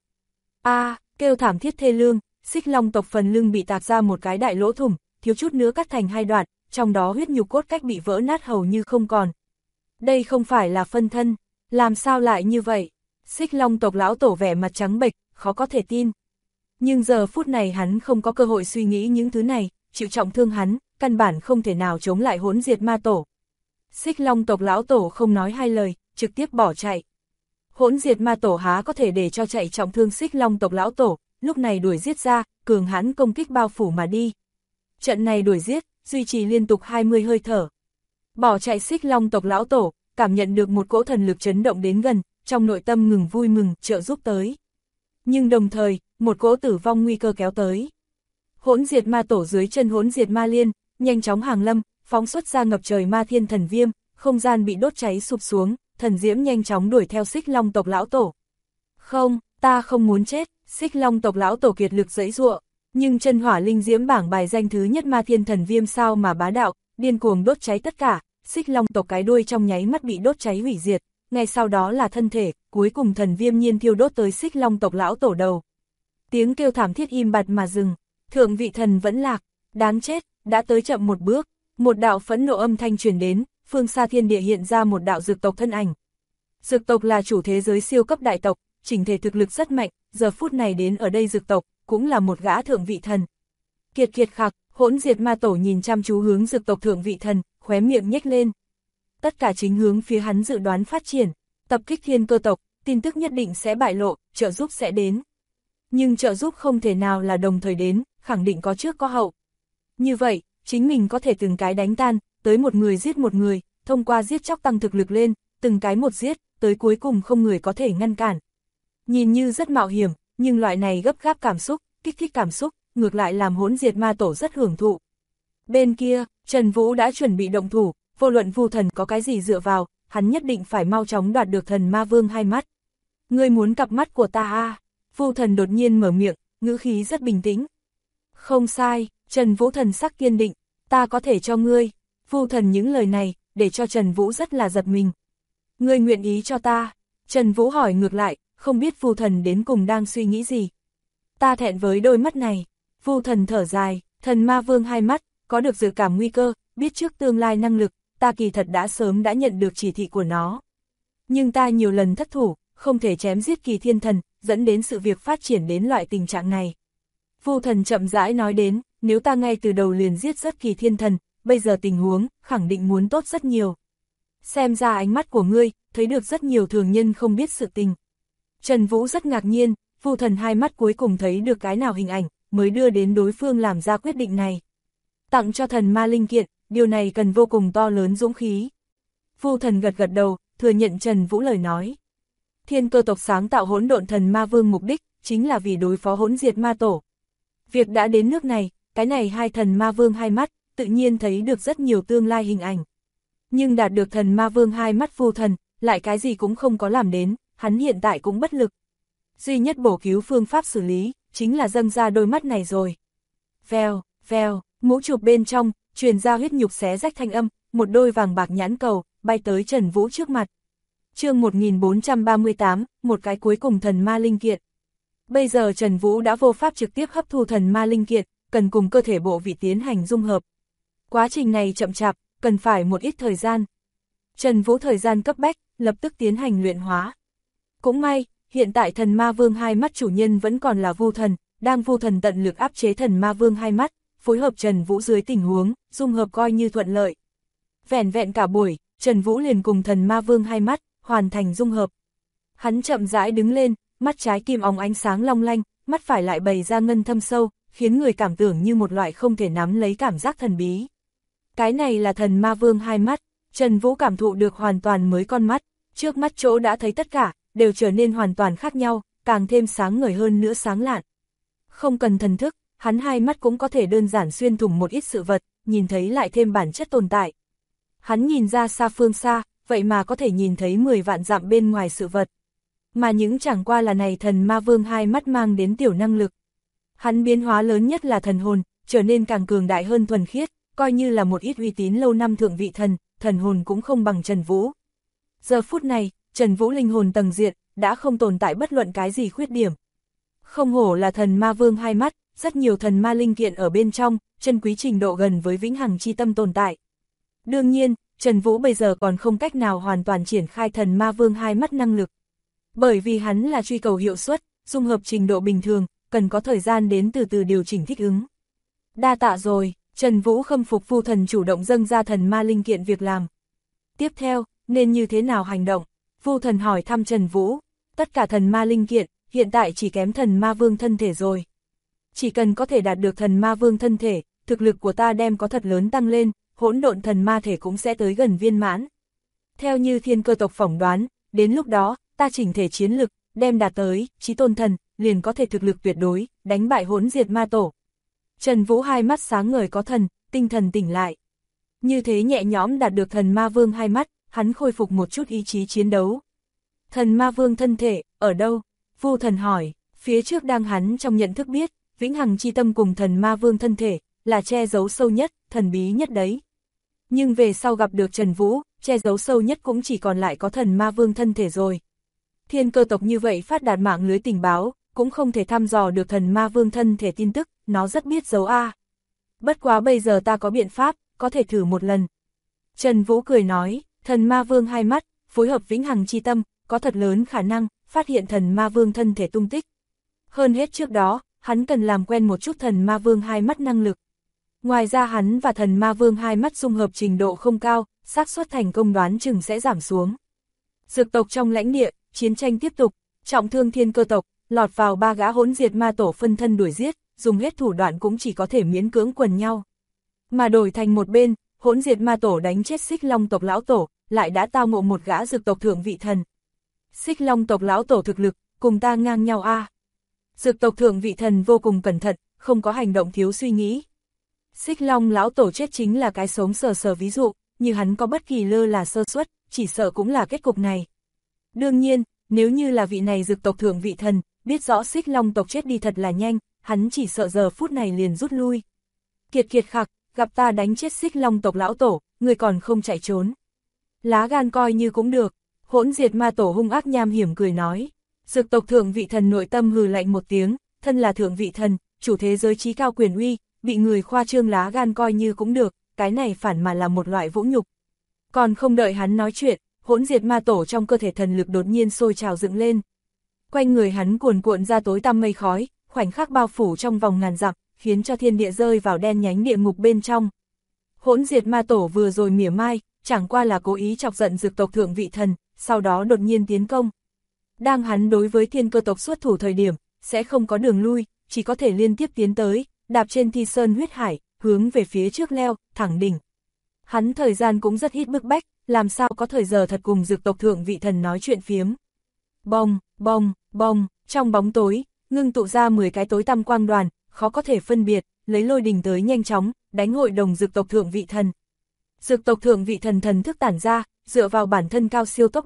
Kêu thảm thiết thê lương, Xích Long tộc phần lưng bị tạc ra một cái đại lỗ thủng, thiếu chút nữa cắt thành 2 đoạn, trong đó huyết nhục cốt cách bị vỡ nát hầu như không còn. Đây không phải là phân thân, làm sao lại như vậy? Xích Long tộc lão tổ vẻ mặt trắng bệch, khó có thể tin. Nhưng giờ phút này hắn không có cơ hội suy nghĩ những thứ này, chịu trọng thương hắn, căn bản không thể nào chống lại hỗn diệt ma tổ. Xích Long tộc lão tổ không nói 2 lời, trực tiếp bỏ chạy. Hỗn diệt ma tổ há có thể để cho chạy trọng thương Xích Long tộc lão tổ, lúc này đuổi giết ra, cường hãn công kích bao phủ mà đi. Trận này đuổi giết, duy trì liên tục 20 hơi thở. Bỏ chạy Xích Long tộc lão tổ, cảm nhận được một cỗ thần lực chấn động đến gần, trong nội tâm ngừng vui mừng, trợ giúp tới. Nhưng đồng thời, một cỗ tử vong nguy cơ kéo tới. Hỗn diệt ma tổ dưới chân hỗn diệt ma liên, nhanh chóng hàng lâm, phóng xuất ra ngập trời ma thiên thần viêm, không gian bị đốt cháy sụp xuống, thần diễm nhanh chóng đuổi theo Xích Long tộc lão tổ. Không, ta không muốn chết, Xích Long tộc lão tổ kiệt lực giãy giụa, nhưng chân hỏa linh diễm bảng bài danh thứ nhất ma thiên thần viêm sao mà bá đạo, điên cuồng đốt cháy tất cả, Xích Long tộc cái đuôi trong nháy mắt bị đốt cháy hủy diệt, ngay sau đó là thân thể, cuối cùng thần viêm nhiên thiêu đốt tới Xích Long tộc lão tổ đầu. Tiếng kêu thảm thiết im bặt mà dừng, thượng vị thần vẫn lạc, đáng chết, đã tới chậm một bước, một đạo phẫn nộ âm thanh truyền đến, phương xa thiên địa hiện ra một đạo dược tộc thân ảnh. Dược tộc là chủ thế giới siêu cấp đại tộc, chỉnh thể thực lực rất mạnh, giờ phút này đến ở đây dược tộc, cũng là một gã thượng vị thần. Kiệt kiệt khạc, hỗn diệt ma tổ nhìn chăm chú hướng dược tộc thượng vị thần, khóe miệng nhếch lên. Tất cả chính hướng phía hắn dự đoán phát triển, tập kích thiên cơ tộc, tin tức nhất định sẽ bại lộ, trợ giúp sẽ đến. Nhưng trợ giúp không thể nào là đồng thời đến, khẳng định có trước có hậu. Như vậy, chính mình có thể từng cái đánh tan, tới một người giết một người, thông qua giết chóc tăng thực lực lên, từng cái một giết, tới cuối cùng không người có thể ngăn cản. Nhìn như rất mạo hiểm, nhưng loại này gấp gáp cảm xúc, kích thích cảm xúc, ngược lại làm hỗn diệt ma tổ rất hưởng thụ. Bên kia, Trần Vũ đã chuẩn bị động thủ, vô luận Vu Thần có cái gì dựa vào, hắn nhất định phải mau chóng đoạt được thần ma vương 2 mắt. Ngươi muốn cặp mắt của ta à? Vu Thần đột nhiên mở miệng, ngữ khí rất bình tĩnh. Không sai, Trần Vũ thần sắc kiên định, ta có thể cho ngươi. Vu Thần những lời này, để cho Trần Vũ rất là giật mình. Ngươi nguyện ý cho ta? Trần Vũ hỏi ngược lại, không biết Vu Thần đến cùng đang suy nghĩ gì. Ta thẹn với đôi mắt này. Vu Thần thở dài, thần ma vương 2 mắt, có được dự cảm nguy cơ, biết trước tương lai năng lực, ta kỳ thật đã sớm đã nhận được chỉ thị của nó. Nhưng ta nhiều lần thất thủ, không thể chém giết Kỳ Thiên Thần, dẫn đến sự việc phát triển đến loại tình trạng này. Vu Thần chậm rãi nói đến, nếu ta ngay từ đầu liền giết rất Kỳ Thiên Thần, bây giờ tình huống, khẳng định muốn tốt rất nhiều. Xem ra ánh mắt của ngươi, thấy được rất nhiều thường nhân không biết sự tình. Trần Vũ rất ngạc nhiên, Vu Thần 2 mắt cuối cùng thấy được cái nào hình ảnh, mới đưa đến đối phương làm ra quyết định này. Tặng cho thần ma linh kiện, điều này cần vô cùng to lớn dũng khí. Vu Thần gật gật đầu, thừa nhận Trần Vũ lời nói. Thiên cơ tộc sáng tạo hỗn độn thần ma vương mục đích, chính là vì đối phó hỗn diệt ma tổ. Việc đã đến nước này, cái này 2 thần ma vương 2 mắt, tự nhiên thấy được rất nhiều tương lai hình ảnh. Nhưng đạt được thần ma vương 2 mắt Vu Thần, lại cái gì cũng không có làm đến, hắn hiện tại cũng bất lực. Duy nhất bổ cứu phương pháp xử lý, chính là dâng ra đôi mắt này rồi. Vèo, vèo, mũ chụp bên trong, truyền ra huyết nhục xé rách thanh âm, một đôi vàng bạc nhãn cầu, bay tới Trần Vũ trước mặt. Chương 1438, một cái cuối cùng thần ma linh kiện. Bây giờ Trần Vũ đã vô pháp trực tiếp hấp thu thần ma linh kiện, cần cùng cơ thể bộ vị tiến hành dung hợp. Quá trình này chậm chạp, cần phải một ít thời gian. Trần Vũ thời gian cấp bách, lập tức tiến hành luyện hóa. Cũng may, hiện tại thần ma vương hai mắt chủ nhân vẫn còn là Vu Thần, đang Vu Thần tận lực áp chế thần ma vương hai mắt, phối hợp Trần Vũ dưới tình huống, dung hợp coi như thuận lợi. Vẻn vẹn cả buổi, Trần Vũ liền cùng thần ma vương hai mắt, hoàn thành dung hợp. Hắn chậm rãi đứng lên, mắt trái kim óng ánh sáng long lanh, mắt phải lại bày ra ngân thâm sâu, khiến người cảm tưởng như một loại không thể nắm lấy cảm giác thần bí. Cái này là thần ma vương hai mắt, Trần Vũ cảm thụ được hoàn toàn mới con mắt, trước mắt chỗ đã thấy tất cả, đều trở nên hoàn toàn khác nhau, càng thêm sáng ngời hơn nữa sáng lạn. Không cần thần thức, hắn hai mắt cũng có thể đơn giản xuyên thủng một ít sự vật, nhìn thấy lại thêm bản chất tồn tại. Hắn nhìn ra xa phương xa, vậy mà có thể nhìn thấy 10 vạn dặm bên ngoài sự vật. Mà những chẳng qua là này thần ma vương hai mắt mang đến tiểu năng lực. Hắn biến hóa lớn nhất là thần hồn, trở nên càng cường đại hơn thuần khiết, coi như là một ít uy tín lâu năm thượng vị thần, thần hồn cũng không bằng Trần Vũ. Giờ phút này, Trần Vũ linh hồn tầng diện, đã không tồn tại bất luận cái gì khuyết điểm. Không hổ là thần ma vương hai mắt, rất nhiều thần ma linh kiện ở bên trong, chân quý trình độ gần với vĩnh hằng chi tâm tồn tại. Đương nhiên, Trần Vũ bây giờ còn không cách nào hoàn toàn triển khai thần ma vương hai mắt năng lực. Bởi vì hắn là truy cầu hiệu suất, dung hợp trình độ bình thường, cần có thời gian đến từ từ điều chỉnh thích ứng. Đa tạ rồi, Trần Vũ khâm phục Vu Thần chủ động dâng ra thần ma linh kiện việc làm. Tiếp theo, nên như thế nào hành động? Vu Thần hỏi thăm Trần Vũ. Tất cả thần ma linh kiện, hiện tại chỉ kém thần ma vương thân thể rồi. Chỉ cần có thể đạt được thần ma vương thân thể, thực lực của ta đem có thật lớn tăng lên, hỗn độn thần ma thể cũng sẽ tới gần viên mãn. Theo như thiên cơ tộc phỏng đoán, đến lúc đó, ta chỉnh thể chiến lực, đem đạt tới, chí tôn thần, liền có thể thực lực tuyệt đối, đánh bại hỗn diệt ma tổ. Trần Vũ hai mắt sáng ngời có thần, tinh thần tỉnh lại. Như thế nhẹ nhõm đạt được thần ma vương hai mắt, hắn khôi phục một chút ý chí chiến đấu. Thần ma vương thân thể, ở đâu? Vu Thần hỏi, phía trước đang hắn trong nhận thức biết, vĩnh hằng chi tâm cùng thần ma vương thân thể, là che giấu sâu nhất, thần bí nhất đấy. Nhưng về sau gặp được Trần Vũ, che giấu sâu nhất cũng chỉ còn lại có thần ma vương thân thể rồi. Thiên cơ tộc như vậy phát đạt mạng lưới tình báo, cũng không thể thăm dò được thần ma vương thân thể tin tức, nó rất biết giấu a. Bất quá bây giờ ta có biện pháp, có thể thử một lần. Trần Vũ cười nói, thần ma vương hai mắt, phối hợp vĩnh hằng chi tâm, có thật lớn khả năng, phát hiện thần ma vương thân thể tung tích. Hơn hết trước đó, hắn cần làm quen một chút thần ma vương hai mắt năng lực. Ngoài ra hắn và thần ma vương hai mắt dung hợp trình độ không cao, xác suất thành công đoán chừng sẽ giảm xuống. Dược tộc trong lãnh địa, chiến tranh tiếp tục, trọng thương thiên cơ tộc, lọt vào 3 gã hỗn diệt ma tổ phân thân đuổi giết, dùng hết thủ đoạn cũng chỉ có thể miễn cưỡng quần nhau. Mà đổi thành một bên, hỗn diệt ma tổ đánh chết Xích Long tộc lão tổ, lại đã tao ngộ một gã dược tộc thượng vị thần. Xích Long tộc lão tổ thực lực, cùng ta ngang nhau a. Dược tộc thượng vị thần vô cùng cẩn thận, không có hành động thiếu suy nghĩ. Xích Long lão tổ chết chính là cái sống sờ sờ ví dụ, như hắn có bất kỳ lơ là sơ suất, chỉ sợ cũng là kết cục này. Đương nhiên, nếu như là vị này dược tộc thượng vị thần, biết rõ Xích Long tộc chết đi thật là nhanh, hắn chỉ sợ giờ phút này liền rút lui. Kiệt kiệt khặc, gặp ta đánh chết Xích Long tộc lão tổ, người còn không chạy trốn. Lá gan coi như cũng được, hỗn diệt ma tổ hung ác nham hiểm cười nói. Dược tộc thượng vị thần nội tâm hừ lạnh một tiếng, thân là thượng vị thần, chủ thế giới trí cao quyền uy, bị người khoa trương lá gan coi như cũng được, cái này phản mà là một loại vũ nhục. Còn không đợi hắn nói chuyện, hỗn diệt ma tổ trong cơ thể thần lực đột nhiên sôi trào dựng lên. Quanh người hắn cuồn cuộn ra tối tăm mây khói, khoảnh khắc bao phủ trong vòng ngàn dặm, khiến cho thiên địa rơi vào đen nhánh địa ngục bên trong. Hỗn diệt ma tổ vừa rồi mỉa mai, chẳng qua là cố ý chọc giận dược tộc thượng vị thần, sau đó đột nhiên tiến công. Đang hắn đối với thiên cơ tộc xuất thủ thời điểm, sẽ không có đường lui, chỉ có thể liên tiếp tiến tới, đạp trên thi sơn huyết hải, hướng về phía trước leo, thẳng đỉnh. Hắn thời gian cũng rất ít bức bách, làm sao có thời giờ thật cùng dược tộc thượng vị thần nói chuyện phiếm. Bong, bong, bong, trong bóng tối, ngưng tụ ra 10 cái tối tăm quang đoàn, khó có thể phân biệt, lấy lôi đình tới nhanh chóng, đánh hội đồng dược tộc thượng vị thần. Dược tộc thượng vị thần thần thức tản ra, dựa vào bản thân cao siêu tốc độ,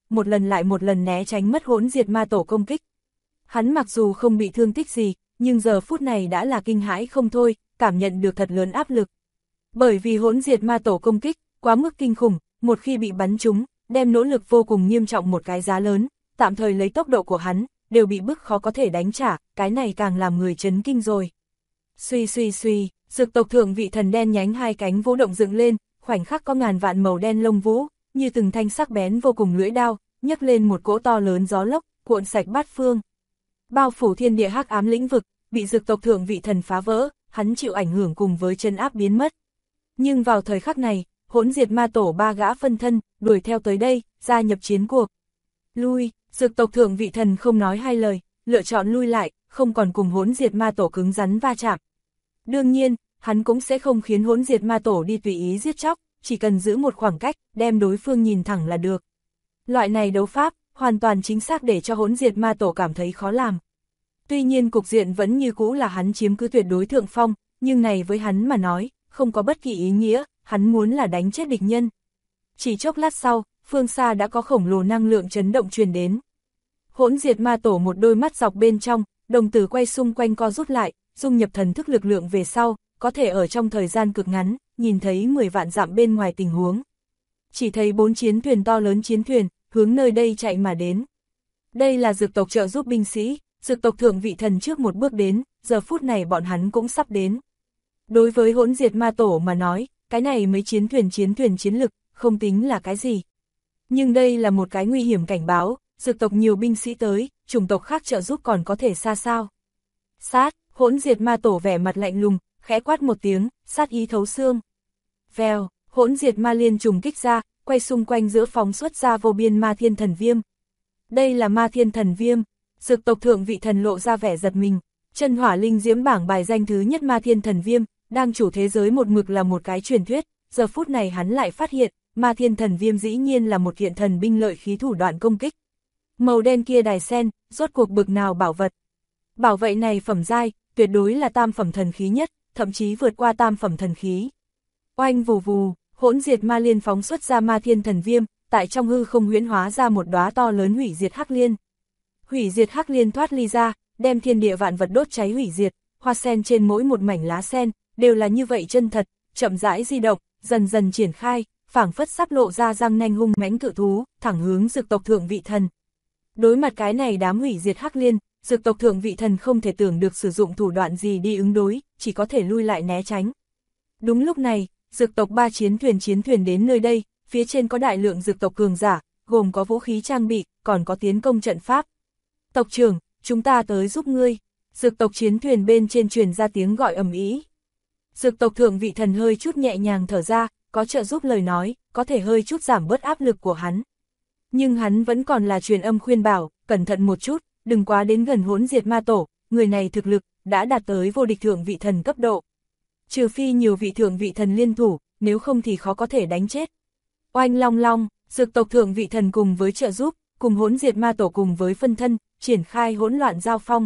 một lần lại một lần né tránh mất Hỗn Diệt Ma Tổ công kích. Hắn mặc dù không bị thương tích gì, nhưng giờ phút này đã là kinh hãi không thôi, cảm nhận được thật lớn áp lực. Bởi vì Hỗn Diệt Ma Tổ công kích, quá mức kinh khủng, một khi bị bắn trúng, đem nỗ lực vô cùng nghiêm trọng một cái giá lớn, tạm thời lấy tốc độ của hắn, đều bị bức khó có thể đánh trả, cái này càng làm người chấn kinh rồi. Suy suy suy, Dực tộc thượng vị thần đen nhánh hai cánh vũ động dựng lên, khoảnh khắc có ngàn vạn màu đen lông vũ, như từng thanh sắc bén vô cùng lưỡi đao, nhấc lên một cỗ to lớn gió lốc, cuộn sạch bát phương. Bao phủ thiên địa hắc ám lĩnh vực, bị Dực tộc thượng vị thần phá vỡ, hắn chịu ảnh hưởng cùng với chân áp biến mất. Nhưng vào thời khắc này, Hỗn Diệt Ma Tổ ba gã phân thân, đuổi theo tới đây, gia nhập chiến cuộc. Lui, Dực tộc thượng vị thần không nói hai lời, lựa chọn lui lại, không còn cùng Hỗn Diệt Ma Tổ cứng rắn va chạm. Đương nhiên, hắn cũng sẽ không khiến Hỗn Diệt Ma Tổ đi tùy ý giết chóc, chỉ cần giữ một khoảng cách, đem đối phương nhìn thẳng là được. Loại này đấu pháp, hoàn toàn chính xác để cho Hỗn Diệt Ma Tổ cảm thấy khó làm. Tuy nhiên cục diện vẫn như cũ là hắn chiếm cứ tuyệt đối thượng phong, nhưng này với hắn mà nói, không có bất kỳ ý nghĩa, hắn muốn là đánh chết địch nhân. Chỉ chốc lát sau, phương xa đã có khổng lồ năng lượng chấn động truyền đến. Hỗn Diệt Ma Tổ một đôi mắt dọc bên trong, đồng tử quay xung quanh co rút lại, dung nhập thần thức lực lượng về sau, có thể ở trong thời gian cực ngắn, nhìn thấy 10 vạn dặm bên ngoài tình huống. Chỉ thấy 4 chiến thuyền to lớn chiến thuyền, hướng nơi đây chạy mà đến. Đây là Dực tộc trợ giúp binh sĩ, Dực tộc thượng vị thần trước một bước đến, giờ phút này bọn hắn cũng sắp đến. Đối với Hỗn Diệt Ma Tổ mà nói, cái này mấy chiến thuyền chiến lực, không tính là cái gì. Nhưng đây là một cái nguy hiểm cảnh báo, Dực tộc nhiều binh sĩ tới, chủng tộc khác trợ giúp còn có thể xa sao. Sát, Hỗn Diệt Ma Tổ vẻ mặt lạnh lùng, khẽ quát một tiếng, sát ý thấu xương. Vèo, Hỗn Diệt Ma Liên trùng kích ra, quay xung quanh giữa phóng xuất ra vô biên Ma Thiên Thần Viêm. Đây là Ma Thiên Thần Viêm, Dực tộc thượng vị thần lộ ra vẻ giật mình, chân hỏa linh diễm bảng bài danh thứ nhất Ma Thiên Thần Viêm, đang chủ thế giới một mực là một cái truyền thuyết, giờ phút này hắn lại phát hiện, Ma Thiên Thần Viêm dĩ nhiên là một kiện thần binh lợi khí thủ đoạn công kích. Màu đen kia đài sen, rốt cuộc bực nào bảo vật. Bảo vệ này phẩm giai, tuyệt đối là tam phẩm thần khí nhất, thậm chí vượt qua tam phẩm thần khí. Oanh vù vù, Hỗn Diệt Ma Liên phóng xuất ra Ma Thiên Thần Viêm, tại trong hư không huyễn hóa ra một đóa to lớn hủy diệt hắc liên. Hủy diệt hắc liên thoát ly ra, đem thiên địa vạn vật đốt cháy hủy diệt, hoa sen trên mỗi một mảnh lá sen, đều là như vậy chân thật, chậm rãi di động, dần dần triển khai, phảng phất sắp lộ ra răng nanh hung mãnh cự thú, thẳng hướng Dực tộc thượng vị thần. Đối mặt cái này đám hủy diệt hắc liên, Dực tộc thượng vị thần không thể tưởng được sử dụng thủ đoạn gì đi ứng đối, chỉ có thể lui lại né tránh. Đúng lúc này, Dực tộc 3 chiến thuyền đến nơi đây, phía trên có đại lượng Dực tộc cường giả, gồm có vũ khí trang bị, còn có tiến công trận pháp. Tộc trưởng, chúng ta tới giúp ngươi. Dực tộc chiến thuyền bên trên truyền ra tiếng gọi ầm ĩ. Dực tộc thượng vị thần hơi chút nhẹ nhàng thở ra, có trợ giúp lời nói, có thể hơi chút giảm bớt áp lực của hắn. Nhưng hắn vẫn còn là truyền âm khuyên bảo, cẩn thận một chút, đừng quá đến gần Hỗn Diệt Ma Tổ, người này thực lực, đã đạt tới vô địch thượng vị thần cấp độ. Trừ phi nhiều vị thượng vị thần liên thủ, nếu không thì khó có thể đánh chết. Oanh long long, Dực tộc thượng vị thần cùng với trợ giúp, cùng Hỗn Diệt Ma Tổ cùng với phân thân, triển khai hỗn loạn giao phong.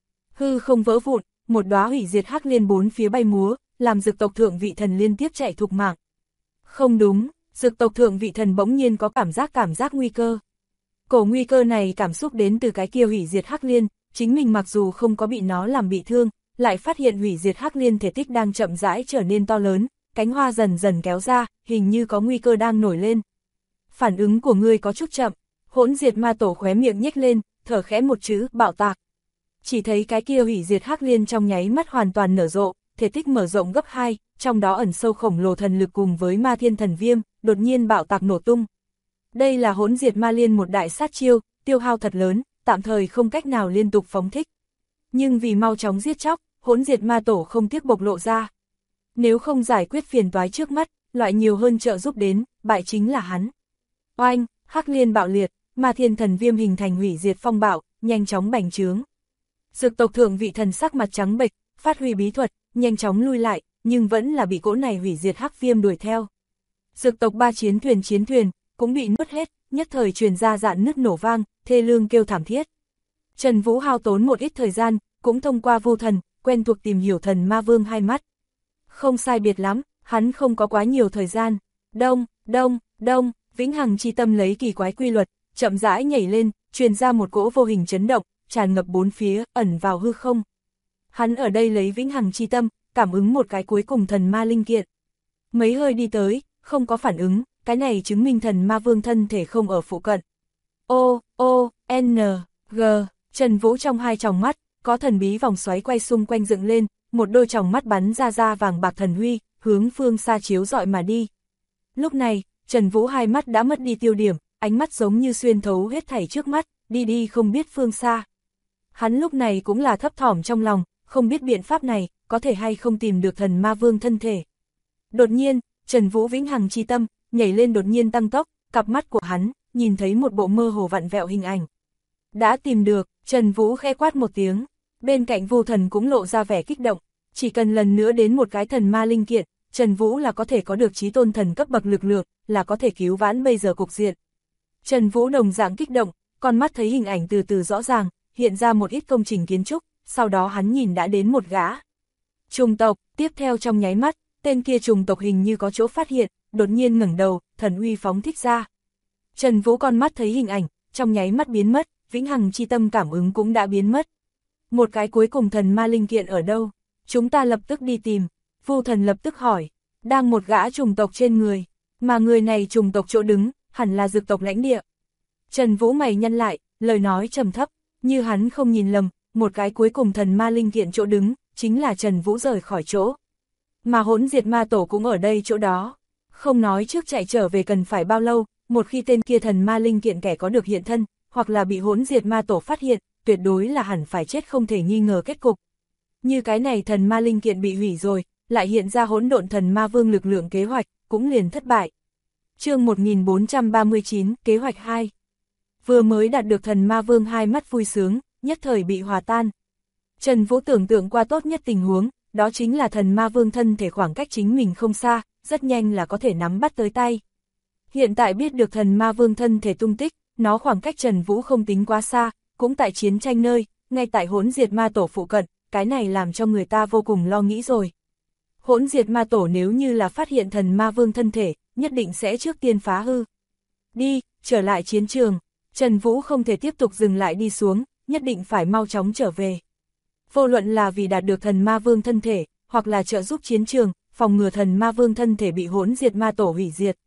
Hư không vỡ vụn, một đóa hủy diệt hắc liên bốn phía bay múa, làm Dực tộc thượng vị thần liên tiếp chạy thục mạng. Không đúng, Dực tộc thượng vị thần bỗng nhiên có cảm giác nguy cơ. Cổ nguy cơ này cảm xúc đến từ cái kia hủy diệt hắc liên, chính mình mặc dù không có bị nó làm bị thương, lại phát hiện hủy diệt hắc liên thể tích đang chậm rãi trở nên to lớn, cánh hoa dần dần kéo ra, hình như có nguy cơ đang nổi lên. Phản ứng của ngươi có chút chậm, Hỗn Diệt Ma Tổ khóe miệng nhếch lên, thở khẽ một chữ, bạo tạc. Chỉ thấy cái kia hủy diệt hắc liên trong nháy mắt hoàn toàn nở rộ, thể tích mở rộng gấp 2, trong đó ẩn sâu khổng lồ thần lực cùng với Ma Thiên Thần Viêm, đột nhiên bạo tạc nổ tung. Đây là Hỗn Diệt Ma Liên một đại sát chiêu, tiêu hao thật lớn, tạm thời không cách nào liên tục phóng thích. Nhưng vì mau chóng giết chóc, Hỗn Diệt Ma Tổ không tiếc bộc lộ ra. Nếu không giải quyết phiền toái trước mắt, loại nhiều hơn trợ giúp đến, bại chính là hắn. Oanh, hắc liên bạo liệt, Ma Thiên Thần Viêm hình thành hủy diệt phong bạo, nhanh chóng bành trướng. Dực tộc thượng vị thần sắc mặt trắng bệch, phát huy bí thuật, nhanh chóng lui lại, nhưng vẫn là bị cỗ này hủy diệt hắc viêm đuổi theo. Dực tộc 3 chiến thuyền cũng bị nuốt hết, nhất thời truyền ra dạn nứt nổ vang, thê lương kêu thảm thiết. Trần Vũ hao tốn một ít thời gian, cũng thông qua vô thần, quen thuộc tìm hiểu thần ma vương hai mắt. Không sai biệt lắm, hắn không có quá nhiều thời gian. Đông, vĩnh hằng chi tâm lấy kỳ quái quy luật, chậm rãi nhảy lên, truyền ra một cỗ vô hình chấn động, tràn ngập bốn phía, ẩn vào hư không. Hắn ở đây lấy vĩnh hằng chi tâm, cảm ứng một cái cuối cùng thần ma linh kiện. Mấy hơi đi tới, không có phản ứng, cái này chứng minh thần ma vương thân thể không ở phụ cận. G, Trần Vũ trong hai tròng mắt, có thần bí vòng xoáy quay xung quanh dựng lên, một đôi tròng mắt bắn ra vàng bạc thần huy, hướng phương xa chiếu rọi mà đi. Lúc này, Trần Vũ hai mắt đã mất đi tiêu điểm, ánh mắt giống như xuyên thấu hết thảy trước mắt, đi không biết phương xa. Hắn lúc này cũng là thấp thỏm trong lòng, không biết biện pháp này, có thể hay không tìm được thần ma vương thân thể. Đột nhiên, Trần Vũ vĩnh hằng chi tâm, nhảy lên đột nhiên tăng tốc, cặp mắt của hắn, nhìn thấy một bộ mơ hồ vặn vẹo hình ảnh. Đã tìm được, Trần Vũ khẽ quát một tiếng, bên cạnh Vu Thần cũng lộ ra vẻ kích động, chỉ cần lần nữa đến một cái thần ma linh kiện, Trần Vũ là có thể có được chí tôn thần cấp bậc lực lượng, là có thể cứu vãn bây giờ cục diện. Trần Vũ đồng dạng kích động, con mắt thấy hình ảnh từ từ rõ ràng, hiện ra một ít công trình kiến trúc, sau đó hắn nhìn đã đến một gã trùng tộc, tiếp theo trong nháy mắt, tên kia trùng tộc hình như có chỗ phát hiện, đột nhiên ngẩng đầu, thần uy phóng thích ra. Trần Vũ con mắt thấy hình ảnh, trong nháy mắt biến mất, vĩnh hằng chi tâm cảm ứng cũng đã biến mất. Một cái cuối cùng thần ma linh kiện ở đâu? Chúng ta lập tức đi tìm. Vu Thần lập tức hỏi, đang một gã trùng tộc trên người, mà người này trùng tộc chỗ đứng, hẳn là dược tộc lãnh địa. Trần Vũ mày nhăn lại, lời nói trầm thấp, như hắn không nhìn lầm, một cái cuối cùng thần ma linh kiện chỗ đứng, chính là Trần Vũ rời khỏi chỗ. Mà Hỗn Diệt Ma Tổ cũng ở đây chỗ đó. Không nói trước chạy trở về cần phải bao lâu, một khi tên kia thần ma linh kiện kẻ có được hiện thân, hoặc là bị Hỗn Diệt Ma Tổ phát hiện, tuyệt đối là hẳn phải chết không thể nghi ngờ kết cục. Như cái này thần ma linh kiện bị hủy rồi, lại hiện ra hỗn độn thần ma vương lực lượng kế hoạch, cũng liền thất bại. Chương 1439, kế hoạch 2. Vừa mới đạt được thần ma vương hai mắt vui sướng, nhất thời bị hòa tan. Trần Vũ tưởng tượng qua tốt nhất tình huống, đó chính là thần ma vương thân thể khoảng cách chính mình không xa, rất nhanh là có thể nắm bắt tới tay. Hiện tại biết được thần ma vương thân thể tung tích, nó khoảng cách Trần Vũ không tính quá xa, cũng tại chiến tranh nơi, ngay tại Hỗn Diệt Ma Tổ phụ cận, cái này làm cho người ta vô cùng lo nghĩ rồi. Hỗn Diệt Ma Tổ nếu như là phát hiện thần ma vương thân thể, nhất định sẽ trước tiên phá hư. Đi, trở lại chiến trường, Trần Vũ không thể tiếp tục dừng lại đi xuống, nhất định phải mau chóng trở về. Vô luận là vì đạt được thần ma vương thân thể, hoặc là trợ giúp chiến trường, phòng ngừa thần ma vương thân thể bị Hỗn Diệt Ma Tổ hủy diệt.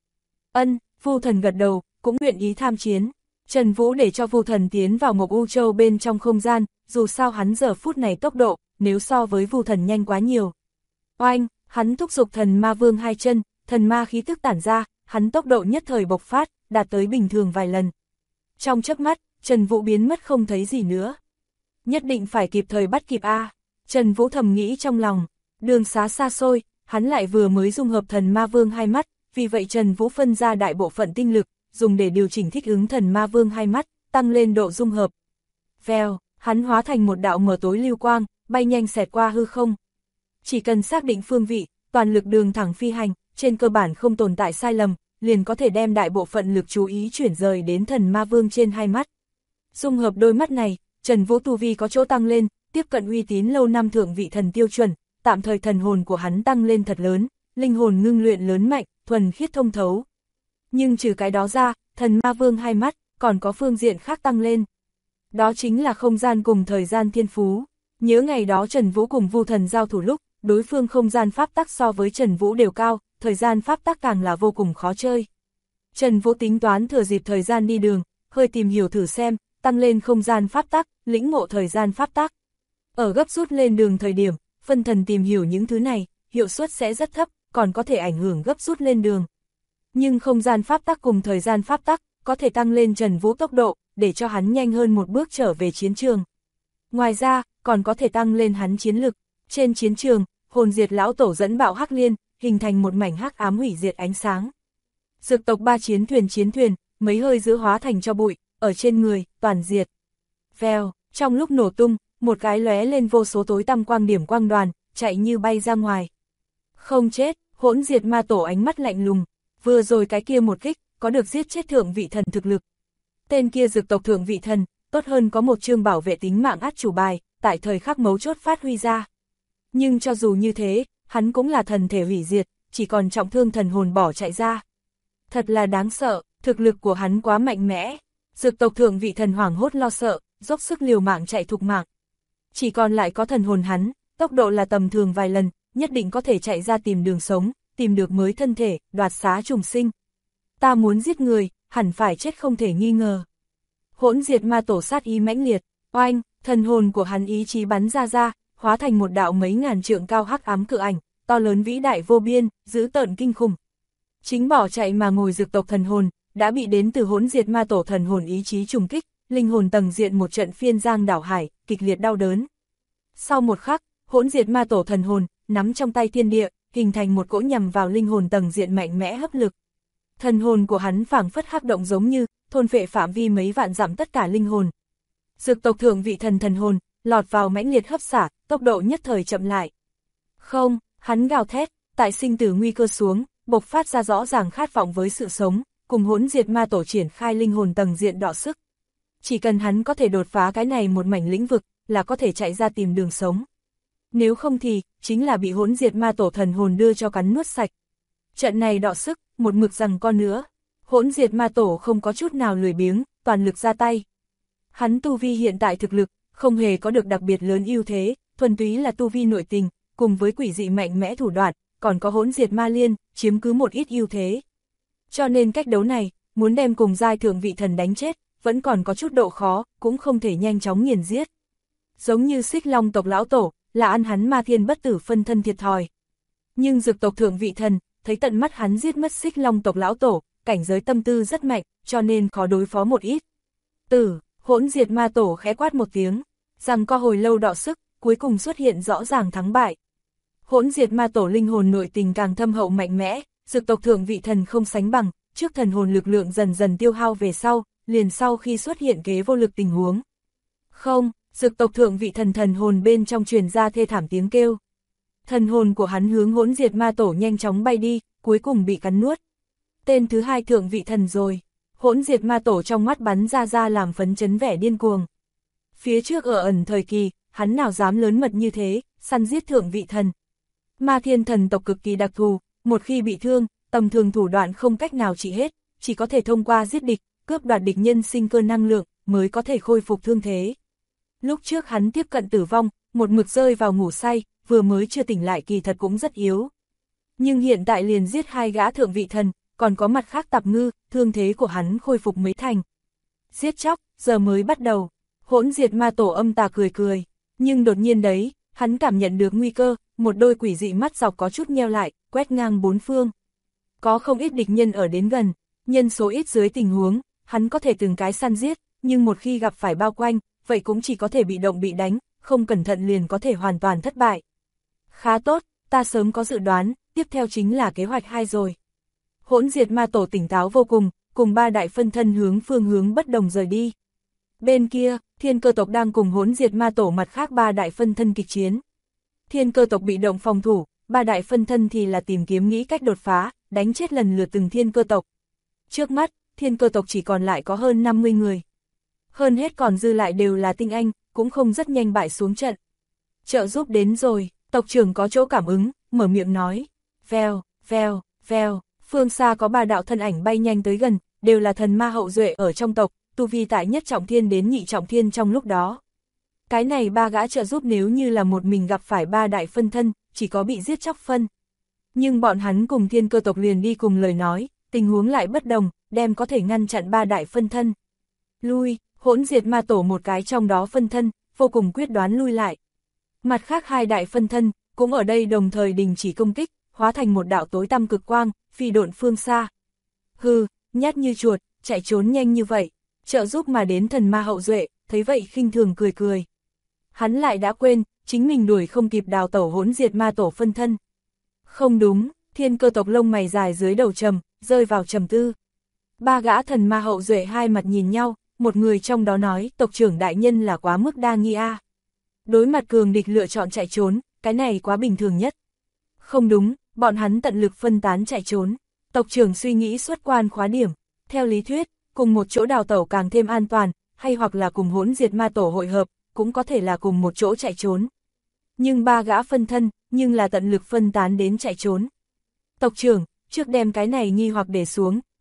Vu Thần gật đầu, cũng nguyện ý tham chiến. Trần Vũ để cho Vu Thần tiến vào Mộc U Châu bên trong không gian, dù sao hắn giờ phút này tốc độ, nếu so với Vu Thần nhanh quá nhiều. Oanh, hắn thúc giục thần ma vương hai chân, thần ma khí tức tản ra, hắn tốc độ nhất thời bộc phát, đạt tới bình thường vài lần. Trong chớp mắt, Trần Vũ biến mất không thấy gì nữa. Nhất định phải kịp thời bắt kịp a. Trần Vũ thầm nghĩ trong lòng, đường xá xa xôi, hắn lại vừa mới dung hợp thần ma vương hai mắt, vì vậy Trần Vũ phân ra đại bộ phận tinh lực, dùng để điều chỉnh thích ứng thần ma vương hai mắt, tăng lên độ dung hợp. Vèo, hắn hóa thành một đạo mờ tối lưu quang, bay nhanh xẹt qua hư không. Chỉ cần xác định phương vị, toàn lực đường thẳng phi hành, trên cơ bản không tồn tại sai lầm, liền có thể đem đại bộ phận lực chú ý chuyển rời đến thần ma vương trên hai mắt. Dung hợp đôi mắt này, Trần Vũ tu vi có chỗ tăng lên, tiếp cận uy tín lâu năm thượng vị thần tiêu chuẩn, tạm thời thần hồn của hắn tăng lên thật lớn, linh hồn ngưng luyện lớn mạnh, thuần khiết thông thấu. Nhưng trừ cái đó ra, thần ma vương hai mắt, còn có phương diện khác tăng lên. Đó chính là không gian cùng thời gian thiên phú. Nhớ ngày đó Trần Vũ cùng Vu Thần giao thủ lúc, đối phương không gian pháp tắc so với Trần Vũ đều cao, thời gian pháp tắc càng là vô cùng khó chơi. Trần Vũ tính toán thừa dịp thời gian đi đường, hơi tìm hiểu thử xem, tăng lên không gian pháp tắc, lĩnh ngộ thời gian pháp tắc. Ở gấp rút lên đường thời điểm, phân thần tìm hiểu những thứ này, hiệu suất sẽ rất thấp, còn có thể ảnh hưởng gấp rút lên đường. Nhưng không gian pháp tắc cùng thời gian pháp tắc, có thể tăng lên Trần Vũ tốc độ, để cho hắn nhanh hơn một bước trở về chiến trường. Ngoài ra, còn có thể tăng lên hắn chiến lực. Trên chiến trường, Hồn Diệt lão tổ dẫn bạo hắc liên, hình thành một mảnh hắc ám hủy diệt ánh sáng. Dược tộc ba chiến thuyền, mấy hơi giữa hóa thành cho bụi, ở trên người, toàn diệt. Vèo, trong lúc nổ tung, một cái lóe lên vô số tối tăm quang điểm quang đoàn, chạy như bay ra ngoài. Không chết, Hỗn Diệt Ma Tổ ánh mắt lạnh lùng, vừa rồi cái kia một kích, có được giết chết thượng vị thần thực lực. Tên kia dược tộc thượng vị thần, tốt hơn có một chương bảo vệ tính mạng át chủ bài, tại thời khắc mấu chốt phát huy ra. Nhưng cho dù như thế, hắn cũng là thần thể hủy diệt, chỉ còn trọng thương thần hồn bỏ chạy ra. Thật là đáng sợ, thực lực của hắn quá mạnh mẽ. Dực tộc thượng vị thần hoảng hốt lo sợ, dốc sức liều mạng chạy thục mạng. Chỉ còn lại có thần hồn hắn, tốc độ là tầm thường vài lần, nhất định có thể chạy ra tìm đường sống, tìm được mới thân thể, đoạt xá trùng sinh. Ta muốn giết người, hẳn phải chết không thể nghi ngờ. Hỗn diệt ma tổ sát ý mãnh liệt, oanh, thần hồn của hắn ý chí bắn ra, hóa thành một đạo mấy ngàn trượng cao hắc ám cự ảnh, to lớn vĩ đại vô biên, dữ tợn kinh khủng. Chính bỏ chạy mà ngồi dực tộc thần hồn, đã bị đến từ hỗn diệt ma tổ thần hồn ý chí trùng kích, linh hồn tầng diện một trận phiên giang đảo hải, kịch liệt đau đớn. Sau một khắc, hỗn diệt ma tổ thần hồn, nắm trong tay thiên địa, hình thành một cỗ nhằm vào linh hồn tầng diện mạnh mẽ hấp lực. Thần hồn của hắn phảng phất hắc động giống như, thôn phệ phạm vi mấy vạn dặm tất cả linh hồn. Dực tộc thượng vị thần hồn, lọt vào mãnh liệt hấp xả, tốc độ nhất thời chậm lại. Không, hắn gào thét, tại sinh tử nguy cơ xuống, bộc phát ra rõ ràng khát vọng với sự sống, cùng hỗn diệt ma tổ triển khai linh hồn tầng diện đọ sức. Chỉ cần hắn có thể đột phá cái này một mảnh lĩnh vực, là có thể chạy ra tìm đường sống. Nếu không thì, chính là bị hỗn diệt ma tổ thần hồn đưa cho cắn nuốt sạch. Trận này đọ sức, một mực rằng con nữa. Hỗn diệt ma tổ không có chút nào lười biếng, toàn lực ra tay. Hắn tu vi hiện tại thực lực, không hề có được đặc biệt lớn ưu thế, thuần túy là tu vi nội tình, cùng với quỷ dị mạnh mẽ thủ đoạn, còn có hỗn diệt ma liên, chiếm cứ một ít ưu thế. Cho nên cách đấu này, muốn đem cùng giai thượng vị thần đánh chết, vẫn còn có chút độ khó, cũng không thể nhanh chóng nghiền giết. Giống như Xích Long tộc lão tổ, là ăn hắn ma thiên bất tử phân thân thiệt thòi. Nhưng dực tộc thượng vị thần, thấy tận mắt hắn giết mất Xích Long tộc lão tổ, cảnh giới tâm tư rất mạnh, cho nên khó đối phó một ít. Hỗn diệt ma tổ khẽ quát một tiếng, rằng co hồi lâu đọ sức, cuối cùng xuất hiện rõ ràng thắng bại. Hỗn diệt ma tổ linh hồn nội tình càng thâm hậu mạnh mẽ, dực tộc thượng vị thần không sánh bằng, trước thần hồn lực lượng dần dần tiêu hao về sau, liền sau khi xuất hiện kế vô lực tình huống. Không, dực tộc thượng vị thần hồn bên trong truyền ra thê thảm tiếng kêu. Thần hồn của hắn hướng hỗn diệt ma tổ nhanh chóng bay đi, cuối cùng bị cắn nuốt. Tên thứ hai thượng vị thần rồi. Hỗn diệt ma tổ trong mắt bắn ra làm phấn chấn vẻ điên cuồng. Phía trước ở ẩn thời kỳ, hắn nào dám lớn mật như thế, săn giết thượng vị thần. Ma thiên thần tộc cực kỳ đặc thù, một khi bị thương, tầm thường thủ đoạn không cách nào trị hết, chỉ có thể thông qua giết địch, cướp đoạt địch nhân sinh cơ năng lượng, mới có thể khôi phục thương thế. Lúc trước hắn tiếp cận tử vong, một mực rơi vào ngủ say, vừa mới chưa tỉnh lại kỳ thật cũng rất yếu. Nhưng hiện tại liền giết hai gã thượng vị thần, còn có mặt khác tạp ngư, thương thế của hắn khôi phục mấy thành. Giết chóc, giờ mới bắt đầu. Hỗn diệt ma tổ âm tà cười, nhưng đột nhiên đấy, hắn cảm nhận được nguy cơ, một đôi quỷ dị mắt dọc có chút nheo lại, quét ngang bốn phương. Có không ít địch nhân ở đến gần, nhân số ít dưới tình huống, hắn có thể từng cái săn giết, nhưng một khi gặp phải bao quanh, vậy cũng chỉ có thể bị động bị đánh, không cẩn thận liền có thể hoàn toàn thất bại. Khá tốt, ta sớm có dự đoán, tiếp theo chính là kế hoạch 2 rồi. Hỗn diệt ma tổ tỉnh táo vô cùng ba đại phân thân phương hướng bất đồng rời đi. Bên kia, thiên cơ tộc đang cùng hỗn diệt ma tổ mặt khác ba đại phân thân kịch chiến. Thiên cơ tộc bị động phòng thủ, ba đại phân thân thì là tìm kiếm nghĩ cách đột phá, đánh chết lần lượt từng thiên cơ tộc. Trước mắt, thiên cơ tộc chỉ còn lại có hơn 50 người. Hơn hết còn dư lại đều là tinh anh, cũng không rất nhanh bại xuống trận. Trợ giúp đến rồi, tộc trưởng có chỗ cảm ứng, mở miệng nói. Vèo, vèo, vèo, phương xa có ba đạo thân ảnh bay nhanh tới gần, đều là thần ma hậu duệ ở trong tộc, tu vi tại nhất trọng thiên đến nhị trọng thiên trong lúc đó. Cái này ba gã trợ giúp nếu như là một mình gặp phải ba đại phân thân, chỉ có bị giết chóc phân. Nhưng bọn hắn cùng thiên cơ tộc liền đi cùng lời nói, tình huống lại bất đồng, đem có thể ngăn chặn ba đại phân thân. Lui, hỗn diệt ma tổ một cái trong đó phân thân, vô cùng quyết đoán lui lại. Mặt khác hai đại phân thân, cũng ở đây đồng thời đình chỉ công kích, hóa thành một đạo tối tăm cực quang, phi độn phương xa. Hừ, nhát như chuột, chạy trốn nhanh như vậy, trợ giúp mà đến thần ma hậu duệ, thấy vậy khinh thường cười. Hắn lại đã quên, chính mình đuổi không kịp đào tẩu hỗn diệt ma tổ phân thân. Không đúng, thiên cơ tộc lông mày dài dưới đầu trầm, rơi vào trầm tư. Ba gã thần ma hậu duệ hai mặt nhìn nhau, một người trong đó nói tộc trưởng đại nhân là quá mức đa nghi a. Đối mặt cường địch lựa chọn chạy trốn, cái này quá bình thường nhất. Không đúng, bọn hắn tận lực phân tán chạy trốn. Tộc trưởng suy nghĩ xuất quan khóa điểm. Theo lý thuyết, cùng một chỗ đào tẩu càng thêm an toàn, hay hoặc là cùng hỗn diệt ma tổ hội hợp, cũng có thể là cùng một chỗ chạy trốn. Nhưng ba gã phân thân, nhưng là tận lực phân tán đến chạy trốn. Tộc trưởng, trước đem cái này nghi hoặc để xuống,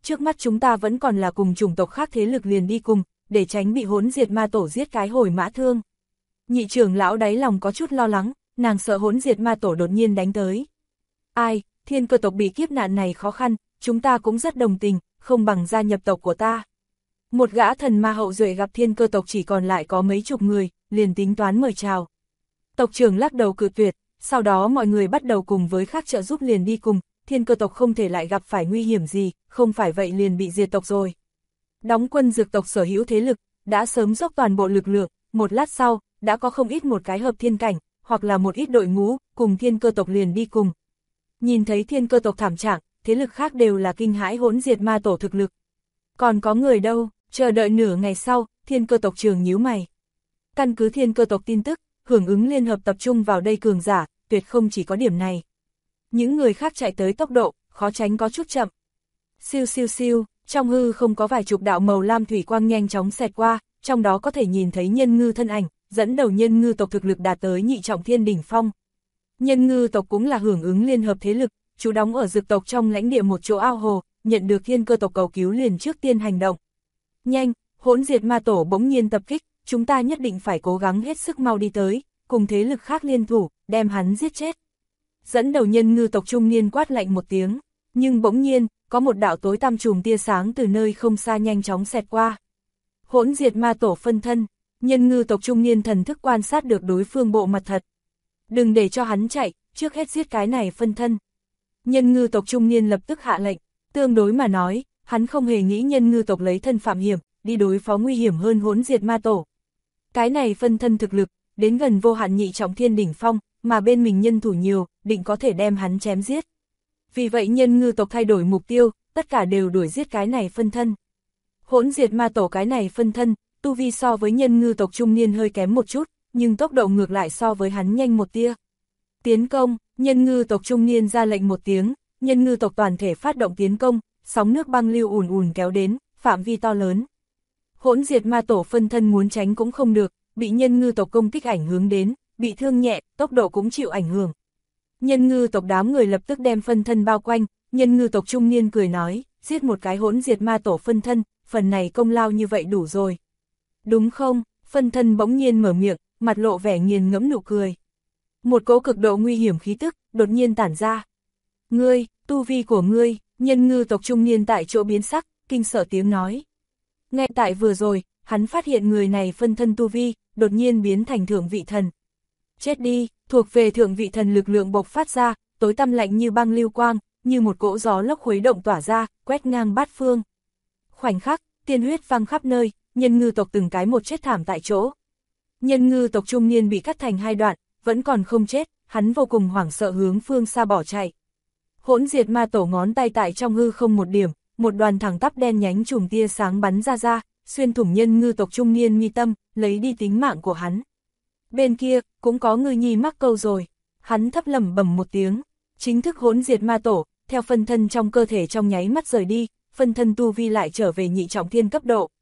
trước mắt chúng ta vẫn còn là cùng chủng tộc khác thế lực liền đi cùng, để tránh bị Hỗn Diệt Ma Tổ giết cái hồi mã thương. Nhị trưởng lão đáy lòng có chút lo lắng, nàng sợ Hỗn Diệt Ma Tổ đột nhiên đánh tới. Ai, thiên cơ tộc bị kiếp nạn này khó khăn, chúng ta cũng rất đồng tình, không bằng gia nhập tộc của ta. Một gã thần ma hậu duệ gặp thiên cơ tộc chỉ còn lại có mấy chục người, liền tính toán mời chào. Tộc trưởng lắc đầu cự tuyệt, sau đó mọi người bắt đầu cùng với khác trợ giúp liền đi cùng, thiên cơ tộc không thể lại gặp phải nguy hiểm gì, không phải vậy liền bị diệt tộc rồi. Đóng quân dược tộc sở hữu thế lực, đã sớm dốc toàn bộ lực lượng, một lát sau, đã có không ít một cái hợp thiên cảnh, hoặc là một ít đội ngũ, cùng thiên cơ tộc liền đi cùng. Nhìn thấy thiên cơ tộc thảm trạng, thế lực khác đều là kinh hãi Hỗn Diệt Ma Tổ thực lực. Còn có người đâu, chờ đợi nửa ngày sau, thiên cơ tộc trường nhíu mày. Căn cứ thiên cơ tộc tin tức, hưởng ứng liên hợp tập trung vào đây cường giả, tuyệt không chỉ có điểm này. Những người khác chạy tới tốc độ, khó tránh có chút chậm. Siêu siêu siêu, trong hư không có vài chục đạo màu lam thủy quang nhanh chóng xẹt qua, trong đó có thể nhìn thấy Nhân Ngư thân ảnh, dẫn đầu Nhân Ngư tộc thực lực đạt tới nhị trọng thiên đỉnh phong. Nhân Ngư tộc cũng là hưởng ứng liên hợp thế lực, trú đóng ở dược tộc trong lãnh địa một chỗ ao hồ, nhận được thiên cơ tộc cầu cứu liền trước tiên hành động. Nhanh, Hỗn Diệt Ma Tổ bỗng nhiên tập kích, chúng ta nhất định phải cố gắng hết sức mau đi tới, cùng thế lực khác liên thủ, đem hắn giết chết. Dẫn đầu Nhân Ngư tộc trung niên quát lạnh một tiếng, nhưng bỗng nhiên, có một đạo tối tăm chùm tia sáng từ nơi không xa nhanh chóng xẹt qua. Hỗn Diệt Ma Tổ phân thân, Nhân Ngư tộc trung niên thần thức quan sát được đối phương bộ mặt thật. Đừng để cho hắn chạy, trước hết giết cái này phân thân. Nhân Ngư tộc trung niên lập tức hạ lệnh, tương đối mà nói, hắn không hề nghĩ Nhân Ngư tộc lấy thân phạm hiểm, đi đối phó nguy hiểm hơn Hỗn Diệt Ma Tổ. Cái này phân thân thực lực, đến gần vô hạn nhị trọng thiên đỉnh phong, mà bên mình nhân thủ nhiều, định có thể đem hắn chém giết. Vì vậy Nhân Ngư tộc thay đổi mục tiêu, tất cả đều đuổi giết cái này phân thân. Hỗn Diệt Ma Tổ cái này phân thân, tu vi so với Nhân Ngư tộc trung niên hơi kém một chút, nhưng tốc độ ngược lại so với hắn nhanh một tia. Tiến công, Nhân Ngư tộc trung niên ra lệnh một tiếng, Nhân Ngư tộc toàn thể phát động tiến công, sóng nước băng lưu ùn ùn kéo đến, phạm vi to lớn. Hỗn Diệt Ma Tổ phân thân muốn tránh cũng không được, bị Nhân Ngư tộc công kích ảnh hưởng đến, bị thương nhẹ, tốc độ cũng chịu ảnh hưởng. Nhân Ngư tộc đám người lập tức đem phân thân bao quanh, Nhân Ngư tộc trung niên cười nói, giết một cái Hỗn Diệt Ma Tổ phân thân, phần này công lao như vậy đủ rồi. Đúng không? Phân thân bỗng nhiên mở miệng, mặt lộ vẻ nghiền ngẫm nụ cười. Một cỗ cực độ nguy hiểm khí tức, đột nhiên tản ra. Ngươi, tu vi của ngươi, Nhân Ngư tộc trung niên tại chỗ biến sắc, kinh sợ tiếng nói. Ngay tại vừa rồi, hắn phát hiện người này phân thân tu vi, đột nhiên biến thành thượng vị thần. Chết đi, thuộc về thượng vị thần lực lượng bộc phát ra, tối tăm lạnh như băng lưu quang, như một cỗ gió lốc khuấy động tỏa ra, quét ngang bát phương. Khoảnh khắc, tiên huyết văng khắp nơi, Nhân Ngư tộc từng cái một chết thảm tại chỗ. Nhân Ngư tộc trung niên bị cắt thành hai đoạn, vẫn còn không chết, hắn vô cùng hoảng sợ hướng phương xa bỏ chạy. Hỗn Diệt Ma Tổ ngón tay tại trong hư không một điểm, một đoàn thẳng tắp đen nhánh chùm tia sáng bắn ra, xuyên thủng Nhân Ngư tộc trung niên mi tâm, lấy đi tính mạng của hắn. Bên kia, cũng có người nhi mắc câu rồi. Hắn thấp lẩm bẩm một tiếng, chính thức Hỗn Diệt Ma Tổ, theo phân thân trong cơ thể trong nháy mắt rời đi, phân thân tu vi lại trở về nhị trọng thiên cấp độ.